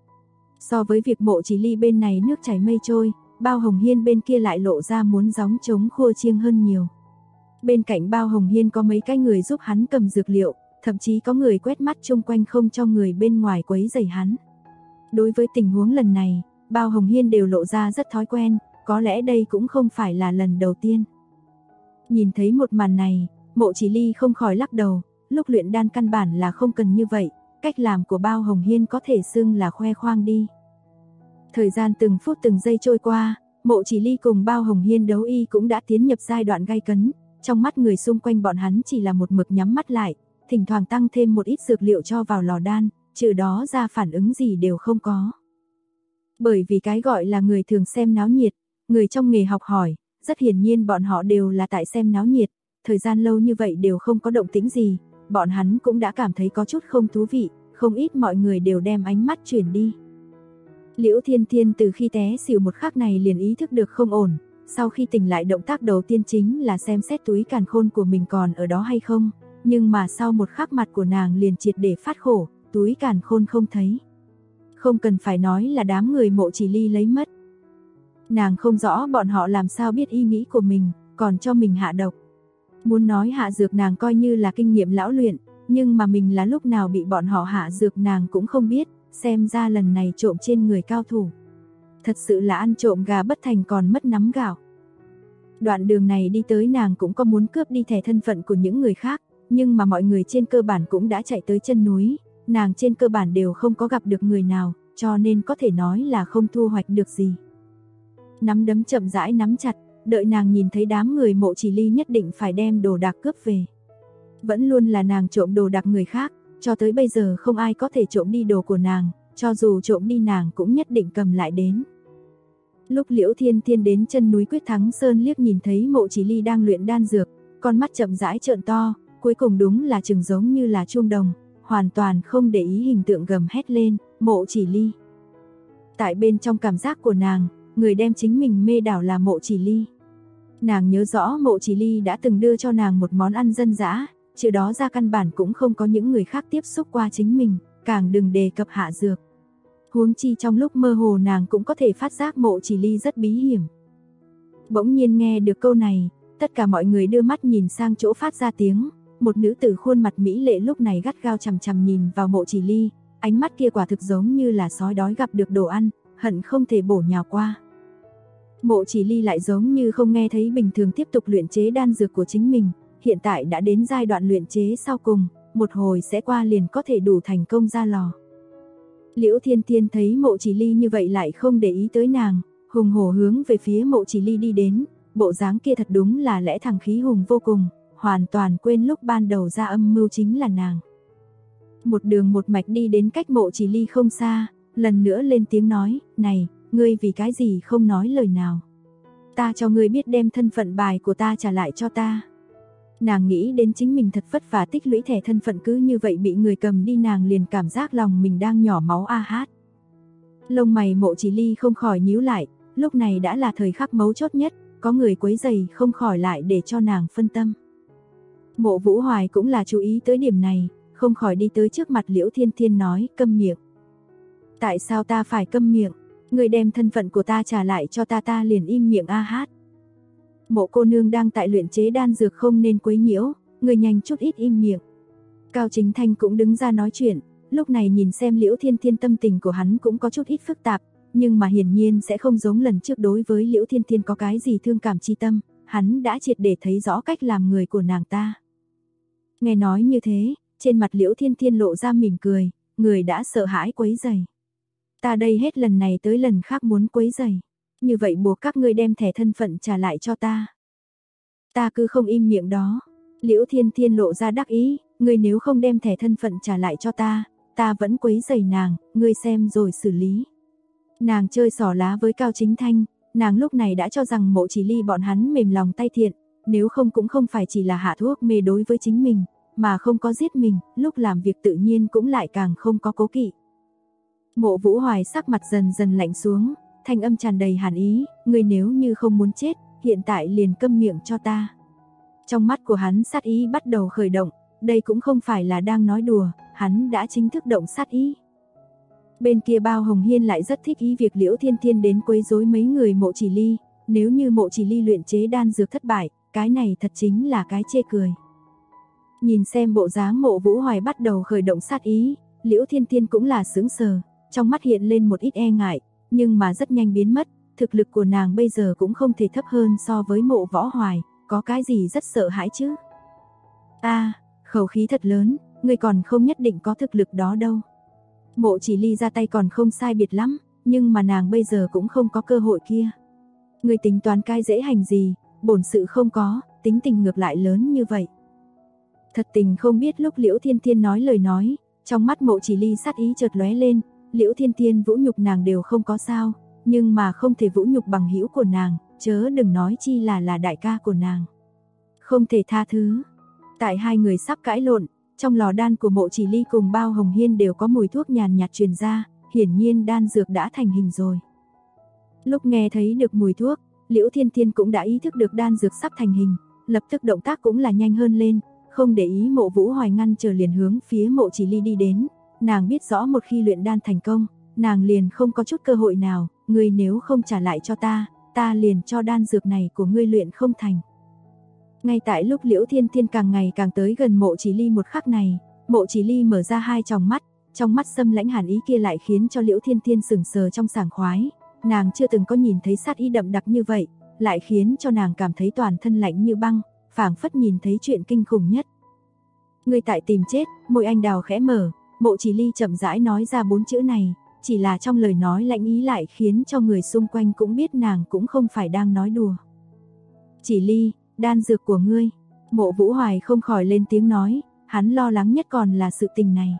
So với việc Mộ Chỉ Ly bên này nước chảy mây trôi, Bao Hồng Hiên bên kia lại lộ ra muốn gióng trống khua chiêng hơn nhiều. Bên cạnh Bao Hồng Hiên có mấy cái người giúp hắn cầm dược liệu, thậm chí có người quét mắt chung quanh không cho người bên ngoài quấy rầy hắn. Đối với tình huống lần này, Bao Hồng Hiên đều lộ ra rất thói quen, có lẽ đây cũng không phải là lần đầu tiên. Nhìn thấy một màn này, Mộ Chỉ Ly không khỏi lắc đầu, lúc luyện đan căn bản là không cần như vậy, cách làm của Bao Hồng Hiên có thể xưng là khoe khoang đi. Thời gian từng phút từng giây trôi qua, Mộ Chỉ Ly cùng Bao Hồng Hiên đấu y cũng đã tiến nhập giai đoạn gay cấn, trong mắt người xung quanh bọn hắn chỉ là một mực nhắm mắt lại, thỉnh thoảng tăng thêm một ít dược liệu cho vào lò đan, trừ đó ra phản ứng gì đều không có. Bởi vì cái gọi là người thường xem náo nhiệt, người trong nghề học hỏi, rất hiển nhiên bọn họ đều là tại xem náo nhiệt, thời gian lâu như vậy đều không có động tĩnh gì, bọn hắn cũng đã cảm thấy có chút không thú vị, không ít mọi người đều đem ánh mắt chuyển đi. Liễu Thiên Thiên từ khi té xỉu một khắc này liền ý thức được không ổn, sau khi tỉnh lại động tác đầu tiên chính là xem xét túi càn khôn của mình còn ở đó hay không, nhưng mà sau một khắc mặt của nàng liền triệt để phát khổ, túi càn khôn không thấy. Không cần phải nói là đám người Mộ Chỉ Ly lấy mất. Nàng không rõ bọn họ làm sao biết ý nghĩ của mình, còn cho mình hạ độc. Muốn nói hạ dược nàng coi như là kinh nghiệm lão luyện, nhưng mà mình là lúc nào bị bọn họ hạ dược nàng cũng không biết, xem ra lần này trộm trên người cao thủ. Thật sự là ăn trộm gà bất thành còn mất nắm gạo. Đoạn đường này đi tới nàng cũng có muốn cướp đi thẻ thân phận của những người khác, nhưng mà mọi người trên cơ bản cũng đã chạy tới chân núi, nàng trên cơ bản đều không có gặp được người nào, cho nên có thể nói là không thu hoạch được gì. Nắm đấm chậm rãi nắm chặt, đợi nàng nhìn thấy đám người Mộ Chỉ Ly nhất định phải đem đồ đạc cướp về. Vẫn luôn là nàng trộm đồ đạc người khác, cho tới bây giờ không ai có thể trộm đi đồ của nàng, cho dù trộm đi nàng cũng nhất định cầm lại đến. Lúc Liễu Thiên Thiên đến chân núi Quyết Thắng Sơn liếc nhìn thấy Mộ Chỉ Ly đang luyện đan dược, con mắt chậm rãi trợn to, cuối cùng đúng là chừng giống như là chuông đồng, hoàn toàn không để ý hình tượng gầm hét lên, Mộ Chỉ Ly. Tại bên trong cảm giác của nàng, người đem chính mình mê đảo là Mộ Chỉ Ly. Nàng nhớ rõ Mộ Chỉ Ly đã từng đưa cho nàng một món ăn dân dã, trừ đó ra căn bản cũng không có những người khác tiếp xúc qua chính mình, càng đừng đề cập hạ dược. Huống chi trong lúc mơ hồ nàng cũng có thể phát giác Mộ Chỉ Ly rất bí hiểm. Bỗng nhiên nghe được câu này, tất cả mọi người đưa mắt nhìn sang chỗ phát ra tiếng, một nữ tử khuôn mặt mỹ lệ lúc này gắt gao chằm chằm nhìn vào Mộ Chỉ Ly, ánh mắt kia quả thực giống như là sói đói gặp được đồ ăn, hận không thể bổ nhào qua. Mộ Chỉ Ly lại giống như không nghe thấy bình thường tiếp tục luyện chế đan dược của chính mình, hiện tại đã đến giai đoạn luyện chế sau cùng, một hồi sẽ qua liền có thể đủ thành công ra lò. Liễu Thiên Thiên thấy Mộ Chỉ Ly như vậy lại không để ý tới nàng, hùng hổ hướng về phía Mộ Chỉ Ly đi đến, bộ dáng kia thật đúng là lẽ thẳng khí hùng vô cùng, hoàn toàn quên lúc ban đầu ra âm mưu chính là nàng. Một đường một mạch đi đến cách Mộ Chỉ Ly không xa, lần nữa lên tiếng nói, này, ngươi vì cái gì không nói lời nào. Ta cho ngươi biết đem thân phận bài của ta trả lại cho ta. Nàng nghĩ đến chính mình thật vất vả tích lũy thẻ thân phận cứ như vậy bị người cầm đi, nàng liền cảm giác lòng mình đang nhỏ máu a hát. Lông mày Mộ Chỉ Ly không khỏi nhíu lại, lúc này đã là thời khắc mấu chốt nhất, có người quấy rầy không khỏi lại để cho nàng phân tâm. Mộ Vũ Hoài cũng là chú ý tới điểm này, không khỏi đi tới trước mặt Liễu Thiên Thiên nói, câm miệng. Tại sao ta phải câm miệng? Người đem thân phận của ta trả lại cho ta, ta liền im miệng a hát. Mộ cô nương đang tại luyện chế đan dược không nên quấy nhiễu, người nhanh chút ít im miệng. Cao Chính Thanh cũng đứng ra nói chuyện, lúc này nhìn xem Liễu Thiên Thiên tâm tình của hắn cũng có chút ít phức tạp, nhưng mà hiển nhiên sẽ không giống lần trước đối với Liễu Thiên Thiên có cái gì thương cảm chi tâm, hắn đã triệt để thấy rõ cách làm người của nàng ta. Nghe nói như thế, trên mặt Liễu Thiên Thiên lộ ra mỉm cười, người đã sợ hãi quấy rầy. Ta đây hết lần này tới lần khác muốn quấy rầy, như vậy buộc các ngươi đem thẻ thân phận trả lại cho ta. Ta cứ không im miệng đó. Liễu Thiên Thiên lộ ra đắc ý, ngươi nếu không đem thẻ thân phận trả lại cho ta, ta vẫn quấy rầy nàng, ngươi xem rồi xử lý. Nàng chơi xỏ lá với Cao Chính Thanh, nàng lúc này đã cho rằng Mộ Chỉ Ly bọn hắn mềm lòng tay thiện, nếu không cũng không phải chỉ là hạ thuốc mê đối với chính mình, mà không có giết mình, lúc làm việc tự nhiên cũng lại càng không có cố kỵ. Mộ Vũ Hoài sắc mặt dần dần lạnh xuống, thanh âm tràn đầy hàn ý, ngươi nếu như không muốn chết, hiện tại liền câm miệng cho ta. Trong mắt của hắn sát ý bắt đầu khởi động, đây cũng không phải là đang nói đùa, hắn đã chính thức động sát ý. Bên kia Bao Hồng Hiên lại rất thích ý việc Liễu Thiên Thiên đến quấy rối mấy người Mộ Chỉ Ly, nếu như Mộ Chỉ Ly luyện chế đan dược thất bại, cái này thật chính là cái chê cười. Nhìn xem bộ dáng Mộ Vũ Hoài bắt đầu khởi động sát ý, Liễu Thiên Thiên cũng là sững sờ, trong mắt hiện lên một ít e ngại, nhưng mà rất nhanh biến mất, thực lực của nàng bây giờ cũng không thể thấp hơn so với Mộ Võ Hoài, có cái gì rất sợ hãi chứ? Khẩu khí thật lớn, ngươi còn không nhất định có thực lực đó đâu. Mộ Chỉ Ly ra tay còn không sai biệt lắm, nhưng mà nàng bây giờ cũng không có cơ hội kia. Ngươi tính toán cai dễ hành gì, bổn sự không có, tính tình ngược lại lớn như vậy. Thật tình không biết lúc Liễu Thiên Thiên nói lời nói, trong mắt Mộ Chỉ Ly sát ý chợt lóe lên, Liễu Thiên Thiên vũ nhục nàng đều không có sao, nhưng mà không thể vũ nhục bằng hữu của nàng, chớ đừng nói chi là đại ca của nàng. Không thể tha thứ. Tại hai người sắp cãi lộn, trong lò đan của Mộ Chỉ Ly cùng Bao Hồng Hiên đều có mùi thuốc nhàn nhạt truyền ra, hiển nhiên đan dược đã thành hình rồi. Lúc nghe thấy được mùi thuốc, Liễu Thiên Thiên cũng đã ý thức được đan dược sắp thành hình, lập tức động tác cũng là nhanh hơn lên, không để ý Mộ Vũ Hoài ngăn trở liền hướng phía Mộ Chỉ Ly đi đến. Nàng biết rõ một khi luyện đan thành công, nàng liền không có chút cơ hội nào, ngươi nếu không trả lại cho ta, ta liền cho đan dược này của ngươi luyện không thành. Ngay tại lúc Liễu Thiên Thiên càng ngày càng tới gần Mộ Chỉ Ly một khắc này, Mộ Chỉ Ly mở ra hai tròng mắt, trong mắt xâm lãnh hàn ý kia lại khiến cho Liễu Thiên Thiên sững sờ trong sảng khoái, nàng chưa từng có nhìn thấy sát ý đậm đặc như vậy, lại khiến cho nàng cảm thấy toàn thân lạnh như băng, phảng phất nhìn thấy chuyện kinh khủng nhất. Ngươi tại tìm chết, môi anh đào khẽ mở, Mộ Chỉ Ly chậm rãi nói ra 4 chữ này, chỉ là trong lời nói lạnh ý lại khiến cho người xung quanh cũng biết nàng cũng không phải đang nói đùa. Chỉ Ly, đan dược của ngươi. Mộ Vũ Hoài không khỏi lên tiếng nói, hắn lo lắng nhất còn là sự tình này.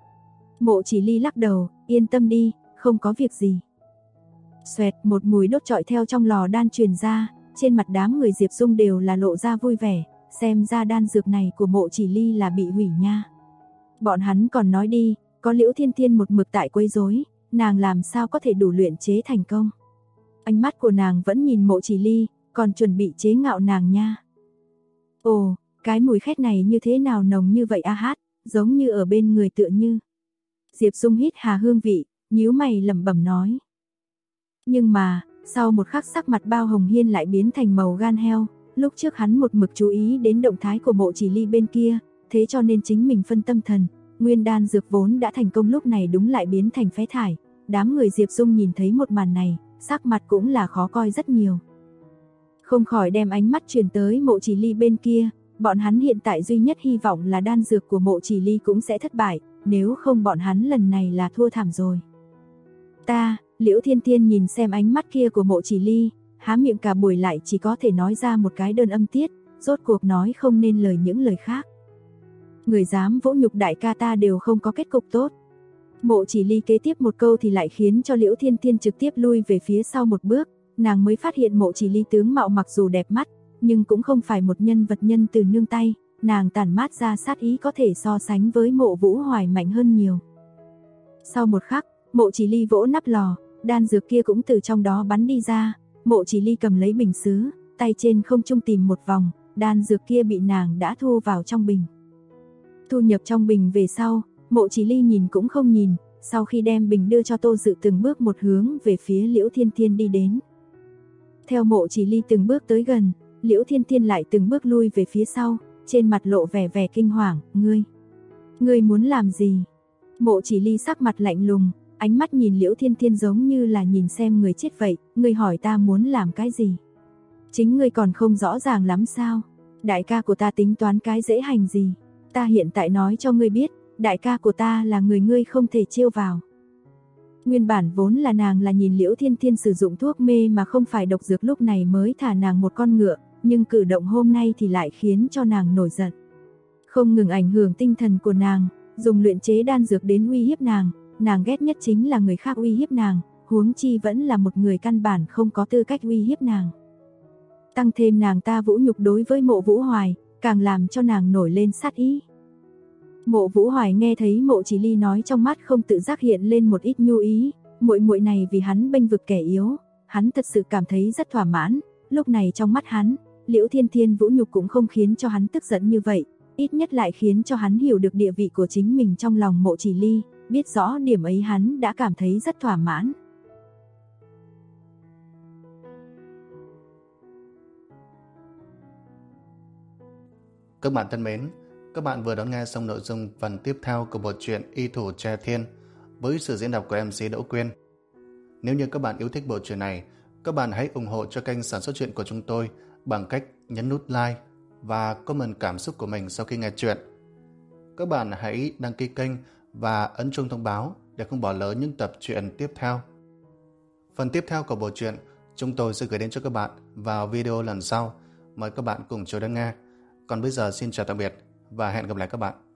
Mộ Chỉ Ly lắc đầu, yên tâm đi, không có việc gì. Xoẹt, một mùi đốt trọi theo trong lò đan truyền ra, trên mặt đám người Diệp Dung đều là lộ ra vui vẻ, xem ra đan dược này của Mộ Chỉ Ly là bị hủy nha. Bọn hắn còn nói đi, có Liễu Thiên Thiên một mực tại quấy rối, nàng làm sao có thể đủ luyện chế thành công. Ánh mắt của nàng vẫn nhìn Mộ Chỉ Ly, còn chuẩn bị chế ngạo nàng nha. Ồ, cái mùi khét này như thế nào nồng như vậy a hát, giống như ở bên người tựa như. Diệp Dung hít hà hương vị, nhíu mày lẩm bẩm nói. Nhưng mà, sau một khắc sắc mặt Bao Hồng Hiên lại biến thành màu gan heo, lúc trước hắn một mực chú ý đến động thái của Mộ Chỉ Ly bên kia, thế cho nên chính mình phân tâm thần, nguyên đan dược vốn đã thành công lúc này đúng lại biến thành phế thải. Đám người Diệp Dung nhìn thấy một màn này, sắc mặt cũng là khó coi rất nhiều. Không khỏi đem ánh mắt truyền tới Mộ Chỉ Ly bên kia, bọn hắn hiện tại duy nhất hy vọng là đan dược của Mộ Chỉ Ly cũng sẽ thất bại, nếu không bọn hắn lần này là thua thảm rồi. Liễu Thiên Thiên nhìn xem ánh mắt kia của Mộ Chỉ Ly, há miệng cả buổi lại chỉ có thể nói ra một cái đơn âm tiết, rốt cuộc nói không nên lời những lời khác. Người dám vỗ nhục đại ca ta đều không có kết cục tốt. Mộ Chỉ Ly kế tiếp một câu thì lại khiến cho Liễu Thiên Thiên trực tiếp lui về phía sau một bước, nàng mới phát hiện Mộ Chỉ Ly tướng mạo mặc dù đẹp mắt, nhưng cũng không phải một nhân vật nhân từ nương tay, nàng tản mát ra sát ý có thể so sánh với Mộ Vũ Hoài mạnh hơn nhiều. Sau một khắc, Mộ Chỉ Ly vỗ nắp lò, đan dược kia cũng từ trong đó bắn đi ra, Mộ Chỉ Ly cầm lấy bình sứ, tay trên không trung tìm một vòng, đan dược kia bị nàng đã thu vào trong bình. Thu nhập trong bình về sau, Mộ Chỉ Ly nhìn cũng không nhìn, sau khi đem bình đưa cho Tô Dự từng bước một hướng về phía Liễu Thiên Thiên đi đến. Theo Mộ Chỉ Ly từng bước tới gần, Liễu Thiên Thiên lại từng bước lui về phía sau, trên mặt lộ vẻ kinh hoàng, ngươi muốn làm gì? Mộ Chỉ Ly sắc mặt lạnh lùng, ánh mắt nhìn Liễu Thiên Thiên giống như là nhìn xem người chết vậy, ngươi hỏi ta muốn làm cái gì? Chính ngươi còn không rõ ràng lắm sao? Đại ca của ta tính toán cái dễ hành gì? Ta hiện tại nói cho ngươi biết, đại ca của ta là người ngươi không thể trêu vào. Nguyên bản vốn là nàng là nhìn Liễu Thiên Thiên sử dụng thuốc mê mà không phải độc dược lúc này mới thả nàng một con ngựa, nhưng cử động hôm nay thì lại khiến cho nàng nổi giận. Không ngừng ảnh hưởng tinh thần của nàng, dùng luyện chế đan dược đến uy hiếp nàng ghét nhất chính là người khác uy hiếp nàng, huống chi vẫn là một người căn bản không có tư cách uy hiếp nàng. Tăng thêm nàng ta vũ nhục đối với Mộ Vũ Hoài, càng làm cho nàng nổi lên sát ý. Mộ Vũ Hoài nghe thấy Mộ Chỉ Ly nói trong mắt không tự giác hiện lên một ít nhu ý, muội muội này vì hắn bênh vực kẻ yếu, hắn thật sự cảm thấy rất thỏa mãn, lúc này trong mắt hắn, Liễu Thiên Thiên vũ nhục cũng không khiến cho hắn tức giận như vậy, ít nhất lại khiến cho hắn hiểu được địa vị của chính mình trong lòng Mộ Chỉ Ly, biết rõ điểm ấy hắn đã cảm thấy rất thỏa mãn. Các bạn thân mến, các bạn vừa đón nghe xong nội dung phần tiếp theo của bộ truyện Y Thủ Tre Thiên với sự diễn đọc của MC Đỗ Quyên. Nếu như các bạn yêu thích bộ truyện này, các bạn hãy ủng hộ cho kênh sản xuất truyện của chúng tôi bằng cách nhấn nút like và comment cảm xúc của mình sau khi nghe truyện. Các bạn hãy đăng ký kênh và ấn chuông thông báo để không bỏ lỡ những tập truyện tiếp theo. Phần tiếp theo của bộ truyện chúng tôi sẽ gửi đến cho các bạn vào video lần sau. Mời các bạn cùng chờ đón nghe. Còn bây giờ xin chào tạm biệt và hẹn gặp lại các bạn.